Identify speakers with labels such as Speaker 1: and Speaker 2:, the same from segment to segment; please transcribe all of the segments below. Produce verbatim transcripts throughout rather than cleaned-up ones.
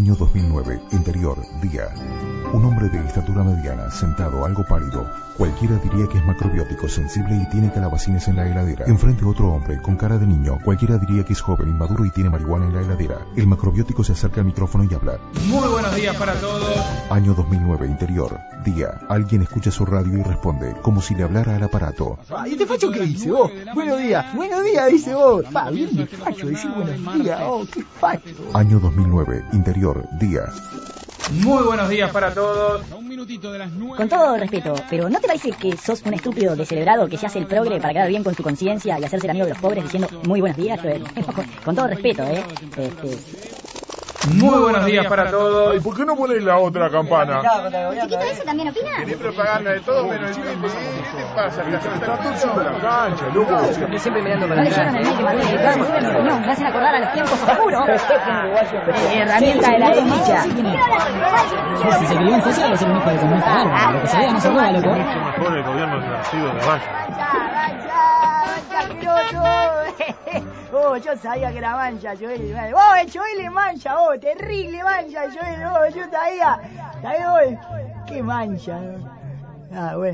Speaker 1: Año dos mil nueve, interior, día. Un hombre de estatura mediana, sentado, algo pálido. Cualquiera diría que es macrobiótico, sensible y tiene calabacines en la heladera. Enfrente otro hombre, con cara de niño. Cualquiera diría que es joven, inmaduro y tiene marihuana en la heladera. El macrobiótico se acerca al micrófono y habla.
Speaker 2: Muy buenos días para todos.
Speaker 1: Año dos mil nueve, interior, día. Alguien escucha su radio y responde, como si le hablara al aparato.
Speaker 3: ¿Y este facho qué dice vos? Buenos días, buenos días, dice vos. Pa, bien de facho, decir buenos días, oh, qué facho.
Speaker 1: Año dos mil nueve, interior, día.
Speaker 2: Muy buenos días para todos.
Speaker 4: Con todo respeto, pero ¿no te parece que sos un estúpido descerebrado que se hace el progre para quedar bien con su conciencia y hacerse el amigo de los pobres diciendo muy buenos días? Con, con todo respeto, ¿eh? Este...
Speaker 2: Muy buenos días para todos.
Speaker 5: ¿Y por qué no ponéis la otra campana?
Speaker 6: ¿Chiquito ese también opina?
Speaker 5: Querés propaganda de todo menos el cliente. ¿Qué te pasa? Que está todo siempre en la cancha, loco.
Speaker 4: Siempre mirando para atrás. No leyeron el mail que mandé, claro, me suben mi opinión, me hacen acordar a los tiempos oscuros. Herramienta de la desdicha.
Speaker 7: Si se creó un juez, va a ser un hijo de comunista largo. Lo que se vea no se roba, loco.
Speaker 5: Mejor el gobierno ejercido de Valle.
Speaker 3: Oh, yo sabía que era mancha, Joel. Oh, Joel es mancha, oh, terrible mancha, Joel. Oh, yo sabía. ¿Sabía, oh? Qué mancha. Ah, bueno.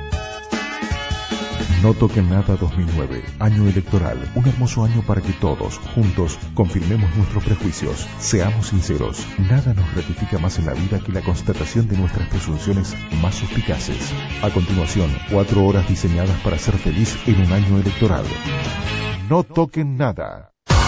Speaker 1: No toquen nada dos mil nueve, año electoral, un hermoso año para que todos, juntos, confirmemos nuestros prejuicios. Seamos sinceros, nada nos ratifica más en la vida que la constatación de nuestras presunciones más suspicaces. A continuación, cuatro horas diseñadas para ser feliz en un año electoral. No toquen nada.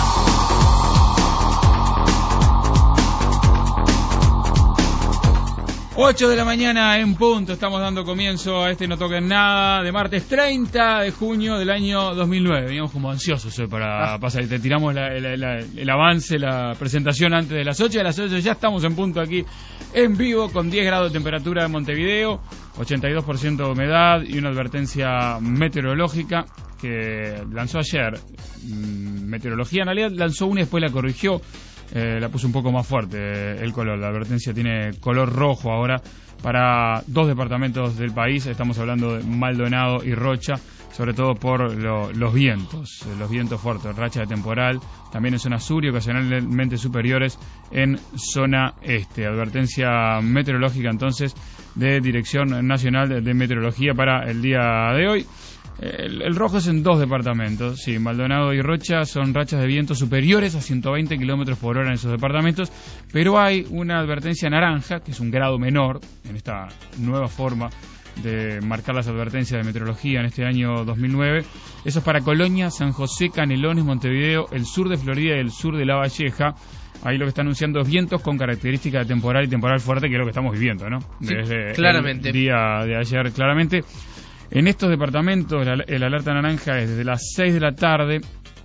Speaker 2: ocho de la mañana en punto, estamos dando comienzo a este No Toquen Nada de martes treinta de junio del año dos mil nueve. Veníamos como ansiosos hoy para pasar, te tiramos la, la, la, el avance, la presentación antes de las ocho. De las ocho ya estamos en punto aquí en vivo con diez grados de temperatura en Montevideo, ochenta y dos por ciento de humedad y una advertencia meteorológica que lanzó ayer. Meteorología en realidad lanzó una y después la corrigió. Eh, la puso un poco más fuerte eh, el color. La advertencia tiene color rojo ahora para dos departamentos del país. Estamos hablando de Maldonado y Rocha, sobre todo por lo, los vientos, eh, los vientos fuertes, racha de temporal, también en zona sur y ocasionalmente superiores en zona este. Advertencia meteorológica entonces de Dirección Nacional de, de Meteorología para el día de hoy. El, el rojo es en dos departamentos, sí, Maldonado y Rocha son rachas de viento superiores a ciento veinte kilómetros por hora en esos departamentos, pero hay una advertencia naranja, que es un grado menor en esta nueva forma de marcar las advertencias de meteorología en este año dos mil nueve. Eso es para Colonia, San José, Canelones, Montevideo, el sur de Florida y el sur de La Valleja. Ahí lo que está anunciando es vientos con características de temporal y temporal fuerte, que es lo que estamos viviendo, ¿no? Desde
Speaker 8: sí, claramente.
Speaker 2: El día de ayer, claramente. En estos departamentos el, el alerta naranja es desde las seis de la tarde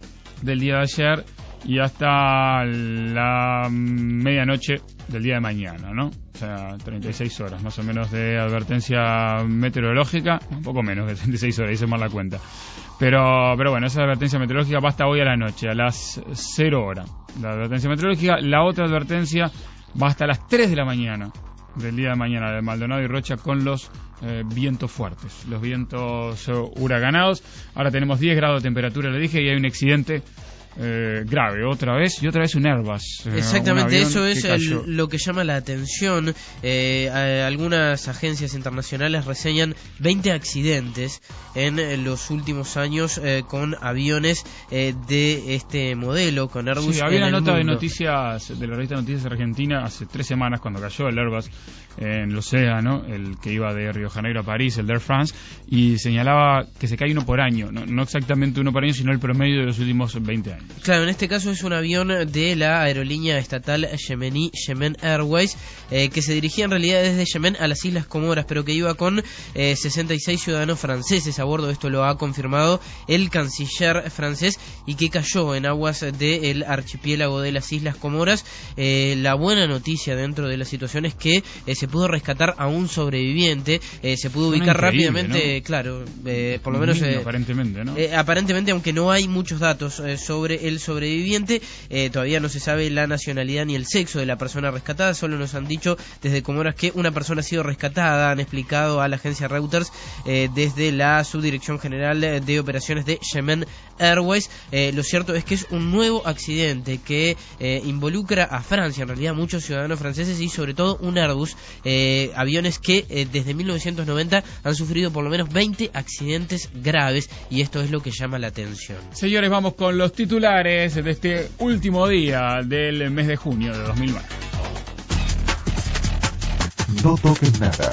Speaker 2: del día de ayer y hasta la medianoche del día de mañana, ¿no? O sea, treinta y seis horas más o menos de advertencia meteorológica, un poco menos de treinta y seis horas, hice mal la cuenta. Pero, pero bueno, esa advertencia meteorológica va hasta hoy a la noche, a las cero horas. La advertencia meteorológica, la otra advertencia va hasta las tres de la mañana del día de mañana de Maldonado y Rocha con los eh, vientos fuertes, los vientos eh, huracanados. Ahora tenemos diez grados de temperatura, le dije, y hay un accidente eh, grave, otra vez, y otra vez un Airbus. Eh,
Speaker 8: Exactamente,
Speaker 2: un
Speaker 8: eso es
Speaker 2: que
Speaker 8: el, lo que llama la atención. Eh, a, algunas agencias internacionales reseñan veinte accidentes en eh, los últimos años eh, con aviones eh, de este modelo, con Airbus.
Speaker 2: Sí, había
Speaker 8: en
Speaker 2: una
Speaker 8: el
Speaker 2: nota
Speaker 8: mundo.
Speaker 2: de noticias, de la revista Noticias Argentina, hace tres semanas cuando cayó el Airbus en el océano, el que iba de Río de Janeiro a París, el de Air France, y señalaba que se cae uno por año, no, no exactamente uno por año, sino el promedio de los últimos veinte años.
Speaker 8: Claro, en este caso es un avión de la aerolínea estatal yemení, Yemen Airways, eh, que se dirigía en realidad desde Yemen a las Islas Comoras, pero que iba con eh, sesenta y seis ciudadanos franceses a bordo. Esto lo ha confirmado el canciller francés, y que cayó en aguas del archipiélago de las Islas Comoras. Eh, la buena noticia dentro de la situación es que eh, se pudo rescatar a un sobreviviente, eh, se pudo ubicar rápidamente, ¿no? Claro, eh, por lo menos
Speaker 2: Niño,
Speaker 8: eh,
Speaker 2: aparentemente, ¿no?
Speaker 8: Eh, aparentemente, aunque no hay muchos datos eh, sobre el sobreviviente, eh, todavía no se sabe la nacionalidad ni el sexo de la persona rescatada. Solo nos han dicho desde Comoras que una persona ha sido rescatada. Han explicado a la agencia Reuters eh, desde la Subdirección General de Operaciones de Yemen Airways. Eh, lo cierto es que es un nuevo accidente que eh, involucra a Francia, en realidad muchos ciudadanos franceses y sobre todo un Airbus, eh, aviones que eh, desde mil novecientos noventa han sufrido por lo menos veinte accidentes graves, y esto es lo que llama la atención.
Speaker 2: Señores, vamos con los titulares de este último día del mes de junio de dos mil nueve.
Speaker 1: No toques nada.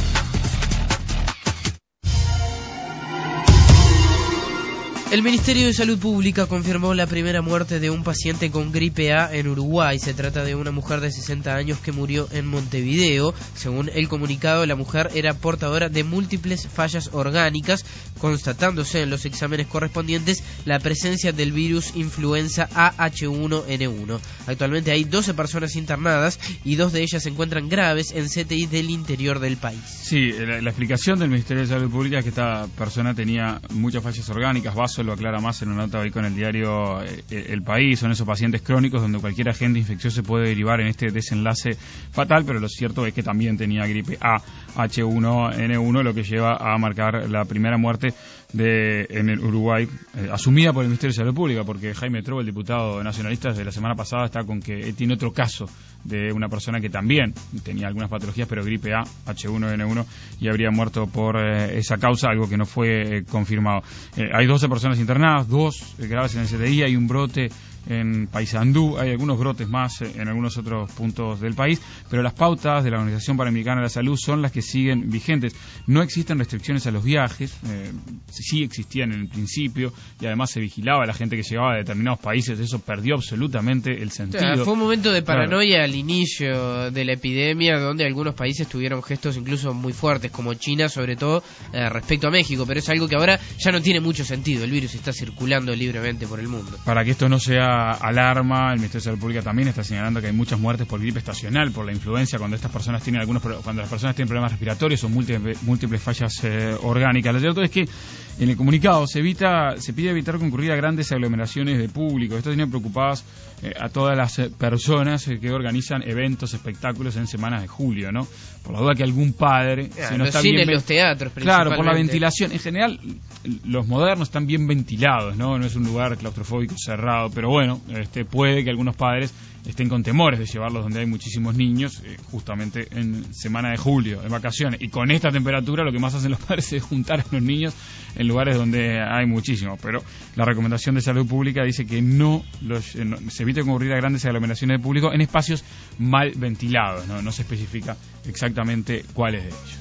Speaker 8: El Ministerio de Salud Pública confirmó la primera muerte de un paciente con gripe A en Uruguay. Se trata de una mujer de sesenta años que murió en Montevideo. Según el comunicado, la mujer era portadora de múltiples fallas orgánicas, constatándose en los exámenes correspondientes la presencia del virus influenza A H uno N uno. Actualmente hay doce personas internadas y dos de ellas se encuentran graves en C T I del interior del país.
Speaker 2: Sí, la, la explicación del Ministerio de Salud Pública es que esta persona tenía muchas fallas orgánicas, vasos, lo aclara más en una nota hoy con el diario eh, El País. Son esos pacientes crónicos donde cualquier agente infeccioso puede derivar en este desenlace fatal, pero lo cierto es que también tenía gripe A H uno N uno, lo que lleva a marcar la primera muerte de en el Uruguay, eh, asumida por el Ministerio de Salud Pública, porque Jaime Trobo, el diputado nacionalista de la semana pasada, está con que él tiene otro caso de una persona que también tenía algunas patologías, pero gripe A H uno N uno, y habría muerto por eh, esa causa, algo que no fue eh, confirmado. Eh, hay doce personas internadas, dos eh, graves en el C T I, hay un brote en Paysandú, hay algunos brotes más en algunos otros puntos del país, pero las pautas de la Organización Panamericana de la Salud son las que siguen vigentes. No existen restricciones a los viajes, eh, sí existían en el principio, y además se vigilaba a la gente que llegaba de determinados países. Eso perdió absolutamente el sentido.
Speaker 8: O sea, fue un momento de paranoia,
Speaker 2: claro,
Speaker 8: al inicio de la epidemia, donde algunos países tuvieron gestos incluso muy fuertes, como China, sobre todo eh, respecto a México, pero es algo que ahora ya no tiene mucho sentido. El virus está circulando libremente por el mundo.
Speaker 2: Para que esto no sea alarma, el Ministerio de Salud Pública también está señalando que hay muchas muertes por gripe estacional, por la influencia, cuando estas personas tienen algunos cuando las personas tienen problemas respiratorios o múltiples, múltiples fallas eh, orgánicas. Lo cierto es que en el comunicado se evita se pide evitar concurrir a grandes aglomeraciones de público. Esto tiene preocupadas eh, a todas las eh, personas eh, que organizan eventos, espectáculos en semanas de julio, ¿no? Por la duda que algún padre,
Speaker 8: yeah,
Speaker 2: si no
Speaker 8: los
Speaker 2: está
Speaker 8: cines,
Speaker 2: bien,
Speaker 8: los teatros,
Speaker 2: claro, por la ventilación. En general, los modernos están bien ventilados, ¿no? No es un lugar claustrofóbico cerrado, pero bueno, este puede que algunos padres estén con temores de llevarlos donde hay muchísimos niños, eh, justamente en semana de julio, en vacaciones. Y con esta temperatura lo que más hacen los padres es juntar a los niños en lugares donde hay muchísimos. Pero la recomendación de salud pública dice que no, los, eh, no se evite concurrir a grandes aglomeraciones de público en espacios mal ventilados, ¿no? No se especifica exactamente cuáles de ellos.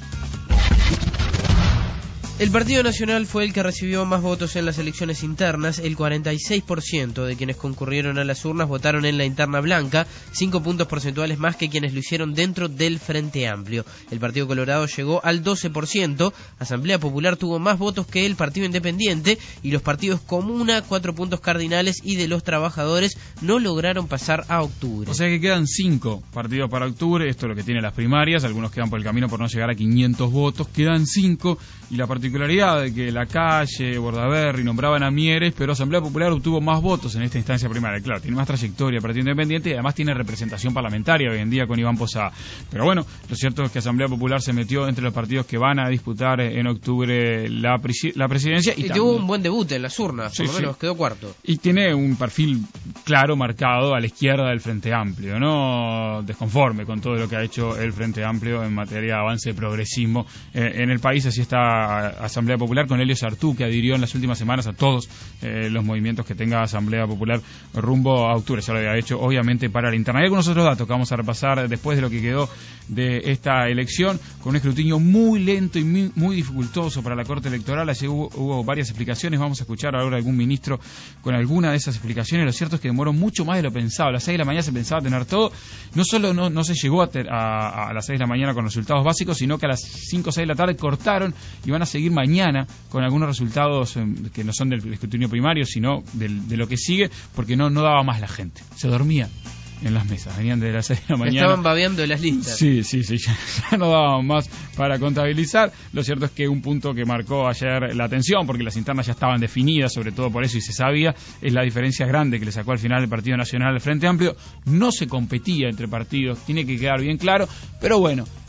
Speaker 8: El Partido Nacional fue el que recibió más votos en las elecciones internas. El cuarenta y seis por ciento de quienes concurrieron a las urnas votaron en la interna blanca, cinco puntos porcentuales más que quienes lo hicieron dentro del Frente Amplio. El Partido Colorado llegó al doce por ciento, Asamblea Popular tuvo más votos que el Partido Independiente, y los partidos Comuna, cuatro puntos cardinales, y de los Trabajadores no lograron pasar a octubre.
Speaker 2: O sea que quedan cinco partidos para octubre, esto es lo que tiene las primarias, algunos quedan por el camino por no llegar a quinientos votos, quedan cinco, y la particularidad de que La Calle, Bordaberry nombraban a Mieres, pero Asamblea Popular obtuvo más votos en esta instancia primaria. Claro, tiene más trayectoria el Partido Independiente y además tiene representación parlamentaria hoy en día con Iván Posada. Pero bueno, lo cierto es que Asamblea Popular se metió entre los partidos que van a disputar en octubre la, la presidencia. Y,
Speaker 8: y tuvo un buen debut en las urnas,
Speaker 2: sí,
Speaker 8: por lo menos
Speaker 2: sí.
Speaker 8: quedó cuarto.
Speaker 2: Y tiene un perfil claro, marcado a la izquierda del Frente Amplio, no desconforme con todo lo que ha hecho el Frente Amplio en materia de avance de progresismo eh, en el país. Así está Asamblea Popular, con Helio Sartú, que adhirió en las últimas semanas a todos eh, los movimientos que tenga Asamblea Popular rumbo a octubre. Ya lo había hecho, obviamente, para la interna. Hay algunos otros datos que vamos a repasar después de lo que quedó de esta elección, con un escrutinio muy lento y muy, muy dificultoso para la Corte Electoral. Allí hubo, hubo varias explicaciones. Vamos a escuchar ahora a algún ministro con alguna de esas explicaciones. Lo cierto es que demoró mucho más de lo pensado. A las seis de la mañana se pensaba tener todo. No solo no, no se llegó a, ter, a, a las seis de la mañana con resultados básicos, sino que a las cinco o seis de la tarde cortaron y van a seguir mañana con algunos resultados eh, que no son del escrutinio primario, sino del, de lo que sigue, porque no, no daba más la gente. Se dormía en las mesas, venían de las seis de la mañana.
Speaker 8: Estaban babeando las listas.
Speaker 2: Sí, sí, sí, ya, ya no daban más para contabilizar. Lo cierto es que un punto que marcó ayer la atención, porque las internas ya estaban definidas, sobre todo por eso, y se sabía, es la diferencia grande que le sacó al final el Partido Nacional al Frente Amplio. No se competía entre partidos, tiene que quedar bien claro, pero bueno,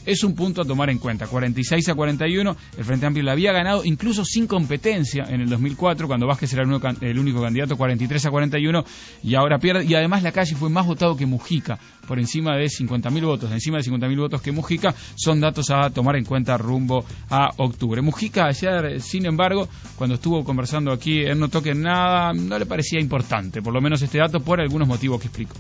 Speaker 2: es un punto a tomar en cuenta. cuarenta y seis a cuarenta y uno, el Frente Amplio le había ganado incluso sin competencia en el dos mil cuatro, cuando Vázquez era el único, el único candidato, cuarenta y tres a cuarenta y uno, y ahora pierde. Y además Lacalle fue más votado que Mujica, por encima de cincuenta mil votos, encima de cincuenta mil votos que Mujica. Son datos a tomar en cuenta rumbo a octubre. Mujica ayer, sin embargo, cuando estuvo conversando aquí en No Toquen Nada, no le parecía importante, por lo menos este dato, por algunos motivos que explico.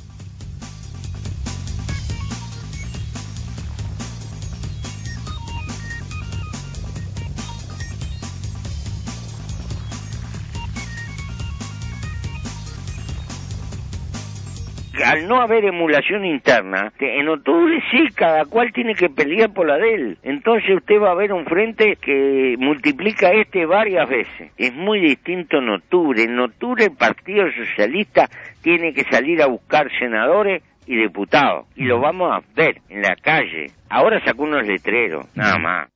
Speaker 9: Al no haber emulación interna, en octubre sí, cada cual tiene que pelear por la de él. Entonces usted va a ver un frente que multiplica este varias veces. Es muy distinto en octubre. En octubre el Partido Socialista tiene que salir a buscar senadores y diputados. Y lo vamos a ver en la calle. Ahora sacó unos letreros, nada más.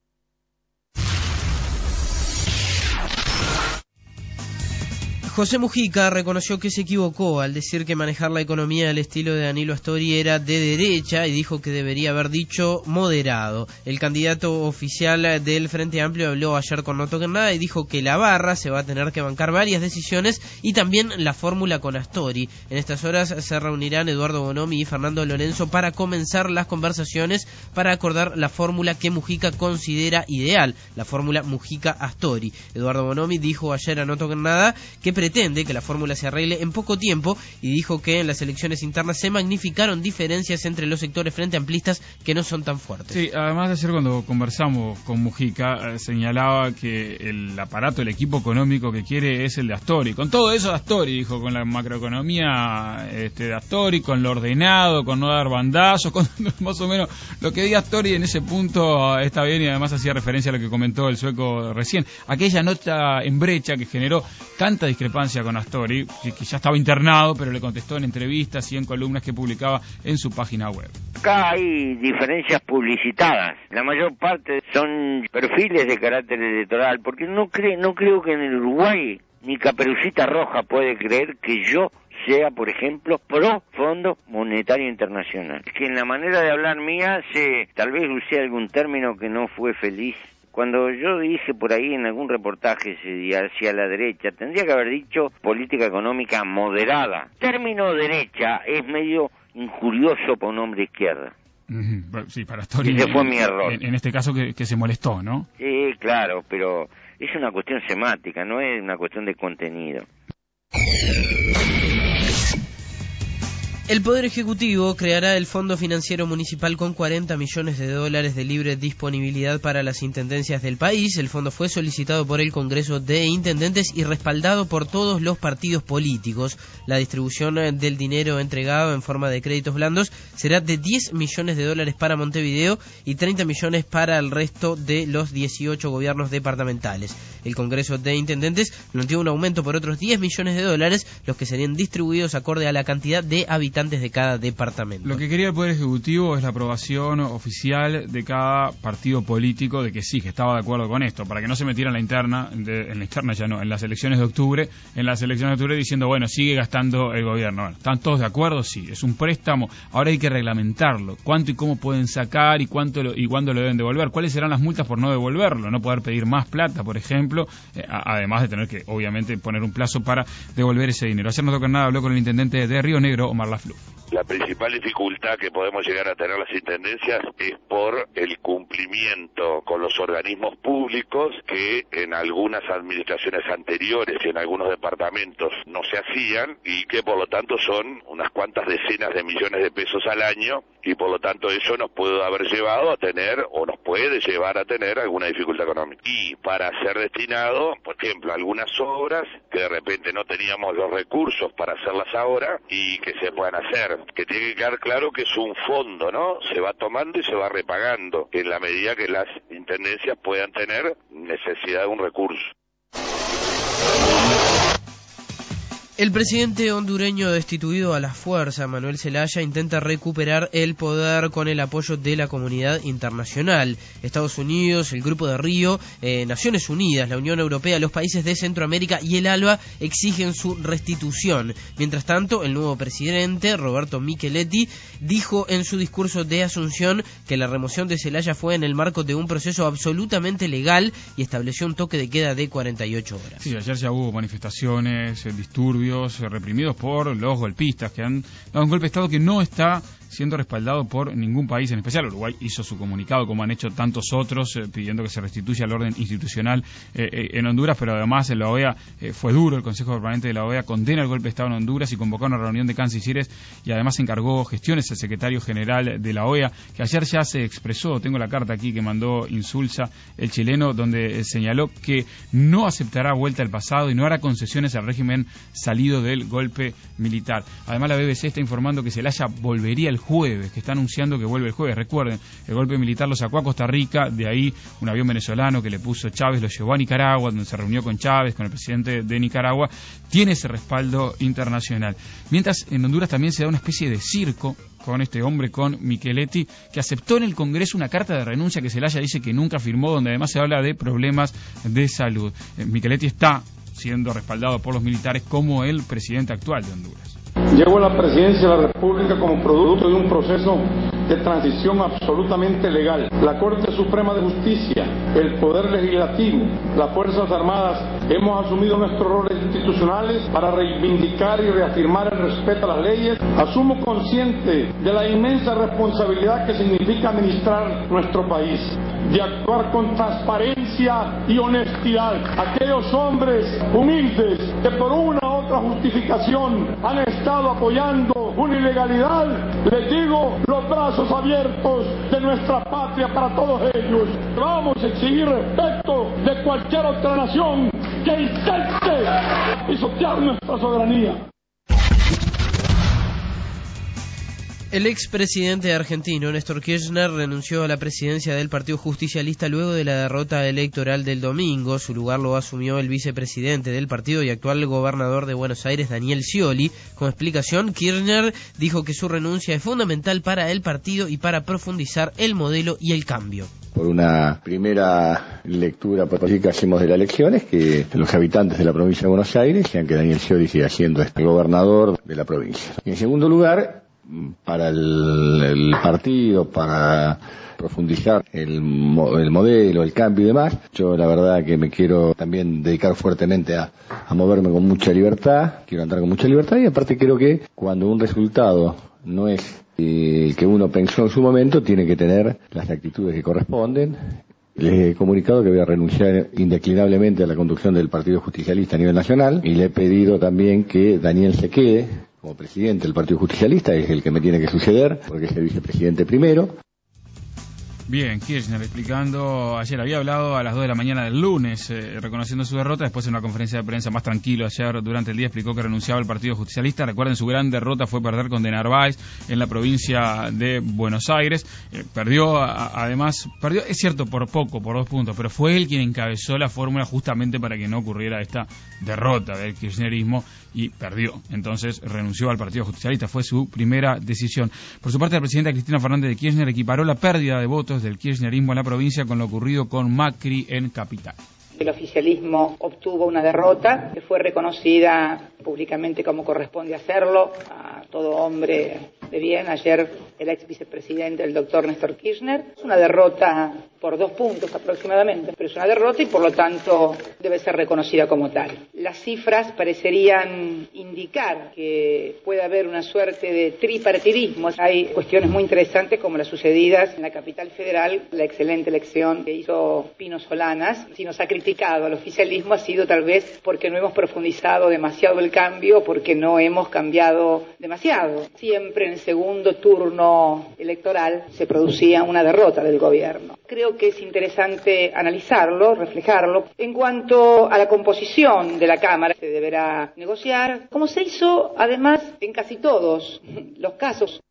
Speaker 8: José Mujica reconoció que se equivocó al decir que manejar la economía al estilo de Danilo Astori era de derecha y dijo que debería haber dicho moderado. El candidato oficial del Frente Amplio habló ayer con No Toquen Nada y dijo que la barra se va a tener que bancar varias decisiones y también la fórmula con Astori. En estas horas se reunirán Eduardo Bonomi y Fernando Lorenzo para comenzar las conversaciones para acordar la fórmula que Mujica considera ideal, la fórmula Mujica-Astori. Eduardo Bonomi dijo ayer a No Toquen Nada que pretende que la fórmula se arregle en poco tiempo y dijo que en las elecciones internas se magnificaron diferencias entre los sectores frente amplistas que no son tan fuertes.
Speaker 2: Sí, además ayer cuando conversamos con Mujica eh, señalaba que el aparato, el equipo económico que quiere es el de Astori. Con todo eso de Astori, dijo, con la macroeconomía este, de Astori, con lo ordenado, con no dar bandazos, con más o menos lo que diga Astori en ese punto está bien, y además hacía referencia a lo que comentó el sueco recién. Aquella nota en brecha que generó tanta discrepancia con Astori, que, que ya estaba internado, pero le contestó en entrevistas y en columnas que publicaba en su página web.
Speaker 9: Acá hay diferencias publicitadas. La mayor parte son perfiles de carácter electoral, porque no, cre no creo que en el Uruguay ni Caperucita Roja puede creer que yo sea, por ejemplo, pro Fondo Monetario Internacional. Que en la manera de hablar mía, se, tal vez usé algún término que no fue feliz. Cuando yo dije por ahí en algún reportaje hacia la derecha, tendría que haber dicho política económica moderada. Término derecha es medio injurioso para un hombre de izquierda.
Speaker 2: Sí, para Astori.
Speaker 9: Ese fue mi error.
Speaker 2: En, en este caso que, que se molestó, ¿no?
Speaker 9: Sí, claro, pero es una cuestión semántica, no es una cuestión de contenido.
Speaker 8: El Poder Ejecutivo creará el Fondo Financiero Municipal con cuarenta millones de dólares de libre disponibilidad para las intendencias del país. El fondo fue solicitado por el Congreso de Intendentes y respaldado por todos los partidos políticos. La distribución del dinero entregado en forma de créditos blandos será de diez millones de dólares para Montevideo y treinta millones para el resto de los dieciocho gobiernos departamentales. El Congreso de Intendentes planteó un aumento por otros diez millones de dólares, los que serían distribuidos acorde a la cantidad de habitantes de cada departamento.
Speaker 2: Lo que quería el Poder Ejecutivo es la aprobación oficial de cada partido político de que sí, que estaba de acuerdo con esto, para que no se metiera en la interna, de, en la interna ya no, en las elecciones de octubre, en las elecciones de octubre diciendo, bueno, sigue gastando el gobierno. Bueno, ¿están todos de acuerdo? Sí, es un préstamo, ahora hay que reglamentarlo, cuánto y cómo pueden sacar y cuánto lo, y cuándo lo deben devolver, cuáles serán las multas por no devolverlo, no poder pedir más plata, por ejemplo, eh, además de tener que, obviamente, poner un plazo para devolver ese dinero. Ayer No Toquen Nada habló con el intendente de Río Negro, Omar Lafleur.
Speaker 10: La principal dificultad que podemos llegar a tener las intendencias es por el cumplimiento con los organismos públicos que en algunas administraciones anteriores y en algunos departamentos no se hacían y que por lo tanto son unas cuantas decenas de millones de pesos al año y por lo tanto eso nos puede haber llevado a tener o nos puede llevar a tener alguna dificultad económica. Y para ser destinado, por ejemplo, a algunas obras que de repente no teníamos los recursos para hacerlas ahora y que se puedan hacer. Que tiene que quedar claro que es un fondo, ¿no? Se va tomando y se va repagando en la medida que las intendencias puedan tener necesidad de un recurso.
Speaker 8: El presidente hondureño destituido a la fuerza, Manuel Zelaya, intenta recuperar el poder con el apoyo de la comunidad internacional. Estados Unidos, el Grupo de Río, eh, Naciones Unidas, la Unión Europea, los países de Centroamérica y el ALBA exigen su restitución. Mientras tanto, el nuevo presidente, Roberto Micheletti, dijo en su discurso de Asunción que la remoción de Zelaya fue en el marco de un proceso absolutamente legal y estableció un toque de queda de cuarenta y ocho horas.
Speaker 2: Sí, ayer ya hubo manifestaciones, disturbios, reprimidos por los golpistas que han dado un golpe de Estado que no está siendo respaldado por ningún país en especial. Uruguay hizo su comunicado, como han hecho tantos otros, eh, pidiendo que se restituya el orden institucional eh, eh, en Honduras, pero además en la O E A eh, fue duro. El Consejo Permanente de la O E A condena el golpe de Estado en Honduras y convocó una reunión de cancilleres y además encargó gestiones al secretario general de la O E A, que ayer ya se expresó. Tengo la carta aquí que mandó Insulza, el chileno, donde eh, señaló que no aceptará vuelta al pasado y no hará concesiones al régimen salido del golpe militar. Además, la B B C está informando que Zelaya volvería el jueves, que está anunciando que vuelve el jueves. Recuerden, el golpe militar lo sacó a Costa Rica, de ahí un avión venezolano que le puso Chávez, lo llevó a Nicaragua, donde se reunió con Chávez, con el presidente de Nicaragua. Tiene ese respaldo internacional. Mientras en Honduras también se da una especie de circo con este hombre, con Micheletti, que aceptó en el Congreso una carta de renuncia que Zelaya dice que nunca firmó, donde además se habla de problemas de salud. Eh, Micheletti está siendo respaldado por los militares como el presidente actual de Honduras.
Speaker 11: Llego a la presidencia de la República como producto de un proceso de transición absolutamente legal. La Corte Suprema de Justicia, el Poder Legislativo, las Fuerzas Armadas, hemos asumido nuestros roles institucionales para reivindicar y reafirmar el respeto a las leyes. Asumo consciente de la inmensa responsabilidad que significa administrar nuestro país, de actuar con transparencia y honestidad. Aquellos hombres humildes que por una u otra justificación han estado apoyando una ilegalidad, les digo, los brazos abiertos de nuestra patria para todos ellos. Vamos a exigir respeto de cualquier otra nación que intente pisotear nuestra soberanía.
Speaker 8: El expresidente argentino Néstor Kirchner renunció a la presidencia del Partido Justicialista luego de la derrota electoral del domingo. Su lugar lo asumió el vicepresidente del partido y actual gobernador de Buenos Aires, Daniel Scioli. Como explicación, Kirchner dijo que su renuncia es fundamental para el partido y para profundizar el modelo y el cambio.
Speaker 12: Por una primera lectura política que hacemos de las elecciones, que los habitantes de la provincia de Buenos Aires sean que Daniel Scioli siga siendo el gobernador de la provincia. Y en segundo lugar, para el, el partido, para profundizar el, mo, el modelo, el cambio y demás, yo la verdad que me quiero también dedicar fuertemente a, a moverme con mucha libertad, quiero andar con mucha libertad y aparte creo que cuando un resultado no es el que uno pensó en su momento, tiene que tener las actitudes que corresponden. Les he comunicado que voy a renunciar indeclinablemente a la conducción del Partido Justicialista a nivel nacional y le he pedido también que Daniel se quede como presidente del Partido Justicialista, es el que me tiene que suceder, porque es el vicepresidente primero.
Speaker 2: Bien, Kirchner explicando, ayer había hablado a las dos de la mañana del lunes, eh, reconociendo su derrota, después en una conferencia de prensa más tranquilo ayer durante el día explicó que renunciaba al Partido Justicialista. Recuerden, su gran derrota fue perder con De Narváez en la provincia de Buenos Aires, eh, perdió, a, además, perdió, es cierto, por poco, por dos puntos, pero fue él quien encabezó la fórmula justamente para que no ocurriera esta derrota del kirchnerismo y perdió. Entonces renunció al Partido Justicialista, fue su primera decisión. Por su parte, la presidenta Cristina Fernández de Kirchner equiparó la pérdida de votos del kirchnerismo en la provincia con lo ocurrido con Macri en Capital.
Speaker 13: El oficialismo obtuvo una derrota que fue reconocida públicamente como corresponde hacerlo a todo hombre de bien. Ayer el ex vicepresidente, el doctor Néstor Kirchner. Es una derrota por dos puntos aproximadamente, pero es una derrota y por lo tanto debe ser reconocida como tal. Las cifras parecerían indicar que puede haber una suerte de tripartidismo. Hay cuestiones muy interesantes como las sucedidas en la capital federal, la excelente elección que hizo Pino Solanas. Si nos ha criticado al oficialismo ha sido tal vez porque no hemos profundizado demasiado el cambio, porque no hemos cambiado demasiado. Siempre en el segundo turno electoral se producía una derrota del gobierno. Creo que es interesante analizarlo, reflejarlo. En cuanto a la composición de la Cámara, se deberá negociar, como se hizo además en casi todos los casos.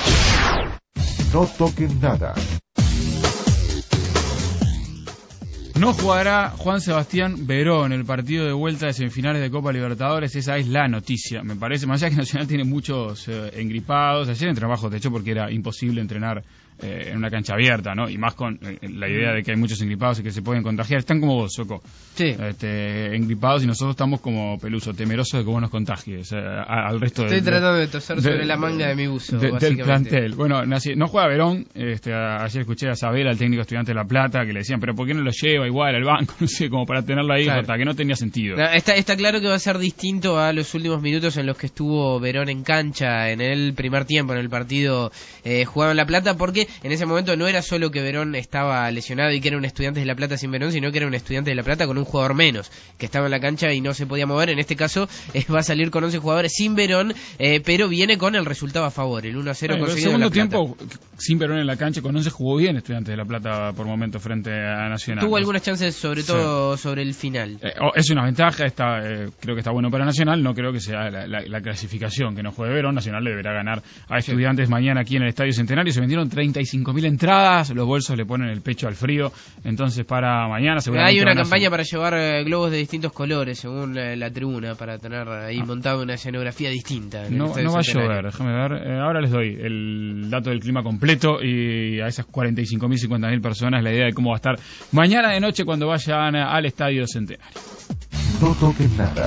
Speaker 1: No toquen nada.
Speaker 2: No jugará Juan Sebastián Verón el partido de vuelta de semifinales de Copa Libertadores. Esa es la noticia, me parece. Más allá que Nacional tiene muchos eh, engripados. Ayer entró bajo techo porque era imposible entrenar eh, en una cancha abierta, ¿no? Y más con eh, la idea de que hay muchos engripados y que se pueden contagiar. Están como vos, Soco.
Speaker 8: Sí.
Speaker 2: Este, engripados, y nosotros estamos como Peluso, temerosos de que vos nos contagies eh, a, al resto
Speaker 8: Estoy
Speaker 2: de,
Speaker 8: tratando de toser
Speaker 2: de,
Speaker 8: sobre
Speaker 2: de,
Speaker 8: la manga de mi buzo,
Speaker 2: de, del
Speaker 8: básicamente.
Speaker 2: plantel. Bueno, no juega Verón. Este, ayer escuché a Sabela, el técnico estudiante de La Plata, que le decían, pero ¿por qué no lo lleva igual al banco? No sé, como para tenerlo ahí,
Speaker 8: Claro.
Speaker 2: hasta que no tenía sentido.
Speaker 8: Está, está claro que va a ser distinto a los últimos minutos en los que estuvo Verón en cancha en el primer tiempo, en el partido eh, jugado en La Plata, porque en ese momento no era solo que Verón estaba lesionado y que era un estudiante de La Plata sin Verón, sino que era un estudiante de La Plata con un jugador menos, que estaba en la cancha y no se podía mover. En este caso eh, va a salir con once jugadores sin Verón, eh, pero viene con el resultado a favor, el uno a cero
Speaker 2: Bueno,
Speaker 8: conseguido
Speaker 2: el
Speaker 8: en La
Speaker 2: segundo
Speaker 8: Plata.
Speaker 2: tiempo, sin Verón en la cancha, con once jugó bien Estudiantes de La Plata por momento frente a Nacional.
Speaker 8: Tuvo algunas chances, sobre todo sí. sobre el final.
Speaker 2: Eh, oh, es una ventaja, está, eh, creo que está bueno para Nacional, no creo que sea la, la, la clasificación que no juegue Verón. Nacional le deberá ganar a Estudiantes sí. mañana aquí en el Estadio Centenario. Se vendieron treinta y cinco mil entradas, los bolsos le ponen el pecho al frío, entonces para mañana seguramente
Speaker 8: hay una
Speaker 2: van a
Speaker 8: campaña
Speaker 2: hacer...
Speaker 8: para llevar eh, globos de distintos colores según la, la tribuna, para tener ahí ah. montada una escenografía distinta en
Speaker 2: no,
Speaker 8: el
Speaker 2: no va a
Speaker 8: Centenario.
Speaker 2: llover, déjame ver, eh, ahora les doy el dato del clima completo y a esas cuarenta y cinco mil, cincuenta mil personas la idea de cómo va a estar mañana de noche cuando vayan al Estadio Centenario.
Speaker 1: No toques nada.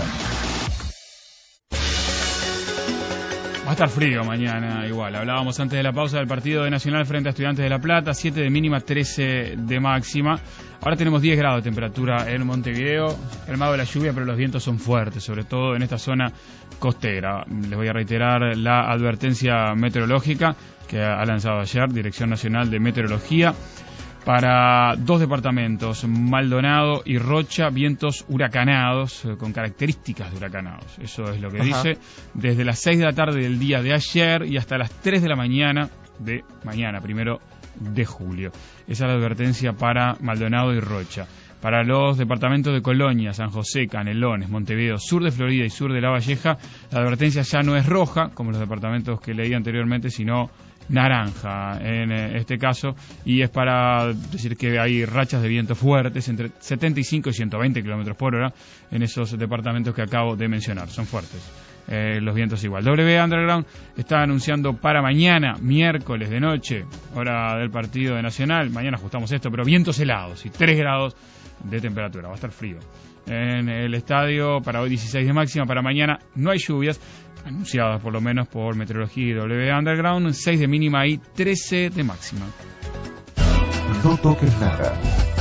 Speaker 2: Va a estar frío mañana igual. Hablábamos antes de la pausa del partido de Nacional frente a Estudiantes de La Plata, siete de mínima, trece de máxima. Ahora tenemos diez grados de temperatura en Montevideo, calmado de la lluvia, pero los vientos son fuertes, sobre todo en esta zona costera. Les voy a reiterar la advertencia meteorológica que ha lanzado ayer Dirección Nacional de Meteorología. Para dos departamentos, Maldonado y Rocha, vientos huracanados, eh, con características de huracanados. Eso es lo que Ajá. dice. Desde las seis de la tarde del día de ayer y hasta las tres de la mañana de mañana, primero de julio. Esa es la advertencia para Maldonado y Rocha. Para los departamentos de Colonia, San José, Canelones, Montevideo, sur de Florida y sur de La Valleja, la advertencia ya no es roja, como los departamentos que leí anteriormente, sino naranja en este caso, y es para decir que hay rachas de viento fuertes entre setenta y cinco y ciento veinte kilómetros por hora en esos departamentos que acabo de mencionar. Son fuertes eh, los vientos igual. W Underground está anunciando para mañana, miércoles de noche, hora del partido de Nacional, mañana ajustamos esto, pero vientos helados y tres grados de temperatura, va a estar frío en el estadio. Para hoy dieciséis de máxima, para mañana no hay lluvias anunciadas por lo menos por Meteorología y W Underground, seis de mínima y trece de máxima.
Speaker 1: No toques nada.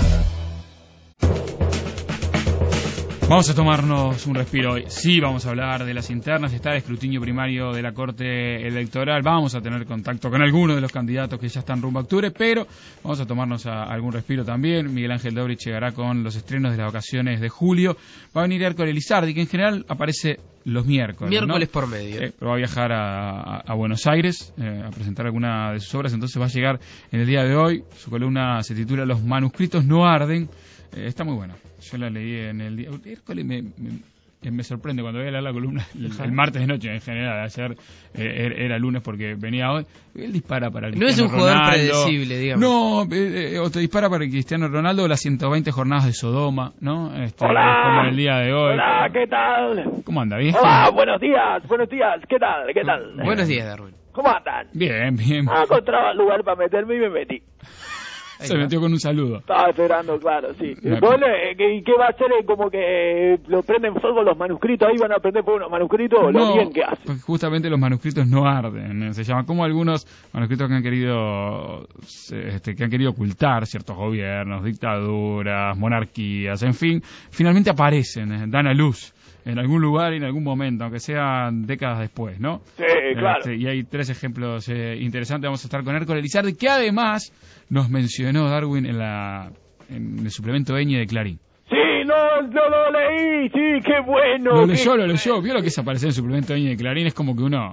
Speaker 2: Vamos a tomarnos un respiro hoy. Sí, vamos a hablar de las internas. Está el escrutinio primario de la Corte Electoral. Vamos a tener contacto con algunos de los candidatos que ya están rumbo a octubre, pero vamos a tomarnos a algún respiro también. Miguel Ángel Dobrich llegará con los estrenos de las vacaciones de julio. Va a venir Hércules Lizardi, que en general aparece los miércoles.
Speaker 8: Miércoles
Speaker 2: ¿no?
Speaker 8: por medio.
Speaker 2: Eh, pero va a viajar a, a, a Buenos Aires eh, a presentar alguna de sus obras, entonces va a llegar en el día de hoy. Su columna se titula Los manuscritos no arden. Eh, está muy buena. Yo la leí en el día. Hércules me, me, me sorprende cuando voy a leer la columna el, el martes de noche en general. Ayer eh, era lunes porque venía hoy. Él dispara para el
Speaker 8: No
Speaker 2: Cristiano
Speaker 8: es un jugador
Speaker 2: Ronaldo.
Speaker 8: predecible, digamos.
Speaker 2: No, eh, o te dispara para el Cristiano Ronaldo las ciento veinte jornadas de Sodoma, ¿no? Este,
Speaker 14: Hola.
Speaker 2: Como en el día de hoy.
Speaker 14: Hola, ¿qué tal?
Speaker 2: ¿Cómo anda? ¿Bien?
Speaker 14: Hola, buenos días, buenos días. ¿Qué tal? ¿Qué tal?
Speaker 8: Buenos días, Darwin.
Speaker 14: ¿Cómo andan?
Speaker 2: Bien, bien.
Speaker 14: Ah, encontraba lugar para meterme y me metí.
Speaker 2: Se metió con un saludo.
Speaker 14: Estaba esperando, claro, sí.
Speaker 2: Me...
Speaker 14: ¿Vos le, qué, ¿Qué va a hacer? Como que lo prenden fuego los manuscritos. Ahí van a prender fuego los manuscritos.
Speaker 2: No,
Speaker 14: lo bien que hacen.
Speaker 2: Pues justamente los manuscritos no arden. Se llama como algunos manuscritos que han querido este, que han querido ocultar ciertos gobiernos, dictaduras, monarquías, en fin, finalmente aparecen, dan a luz en algún lugar y en algún momento, aunque sean décadas después, ¿no?
Speaker 14: Sí, claro.
Speaker 2: Este, y hay tres ejemplos eh, interesantes. Vamos a estar con Hércules Lizardi, que además nos mencionó Darwin en la en el suplemento Eñe de Clarín.
Speaker 14: Sí, no, no lo leí, sí, qué bueno.
Speaker 2: Lo
Speaker 14: qué
Speaker 2: leyó, lo leyó. ¿Vio lo que es aparecer en el suplemento Eñe de Clarín? Es como que uno...
Speaker 14: ¿Qué es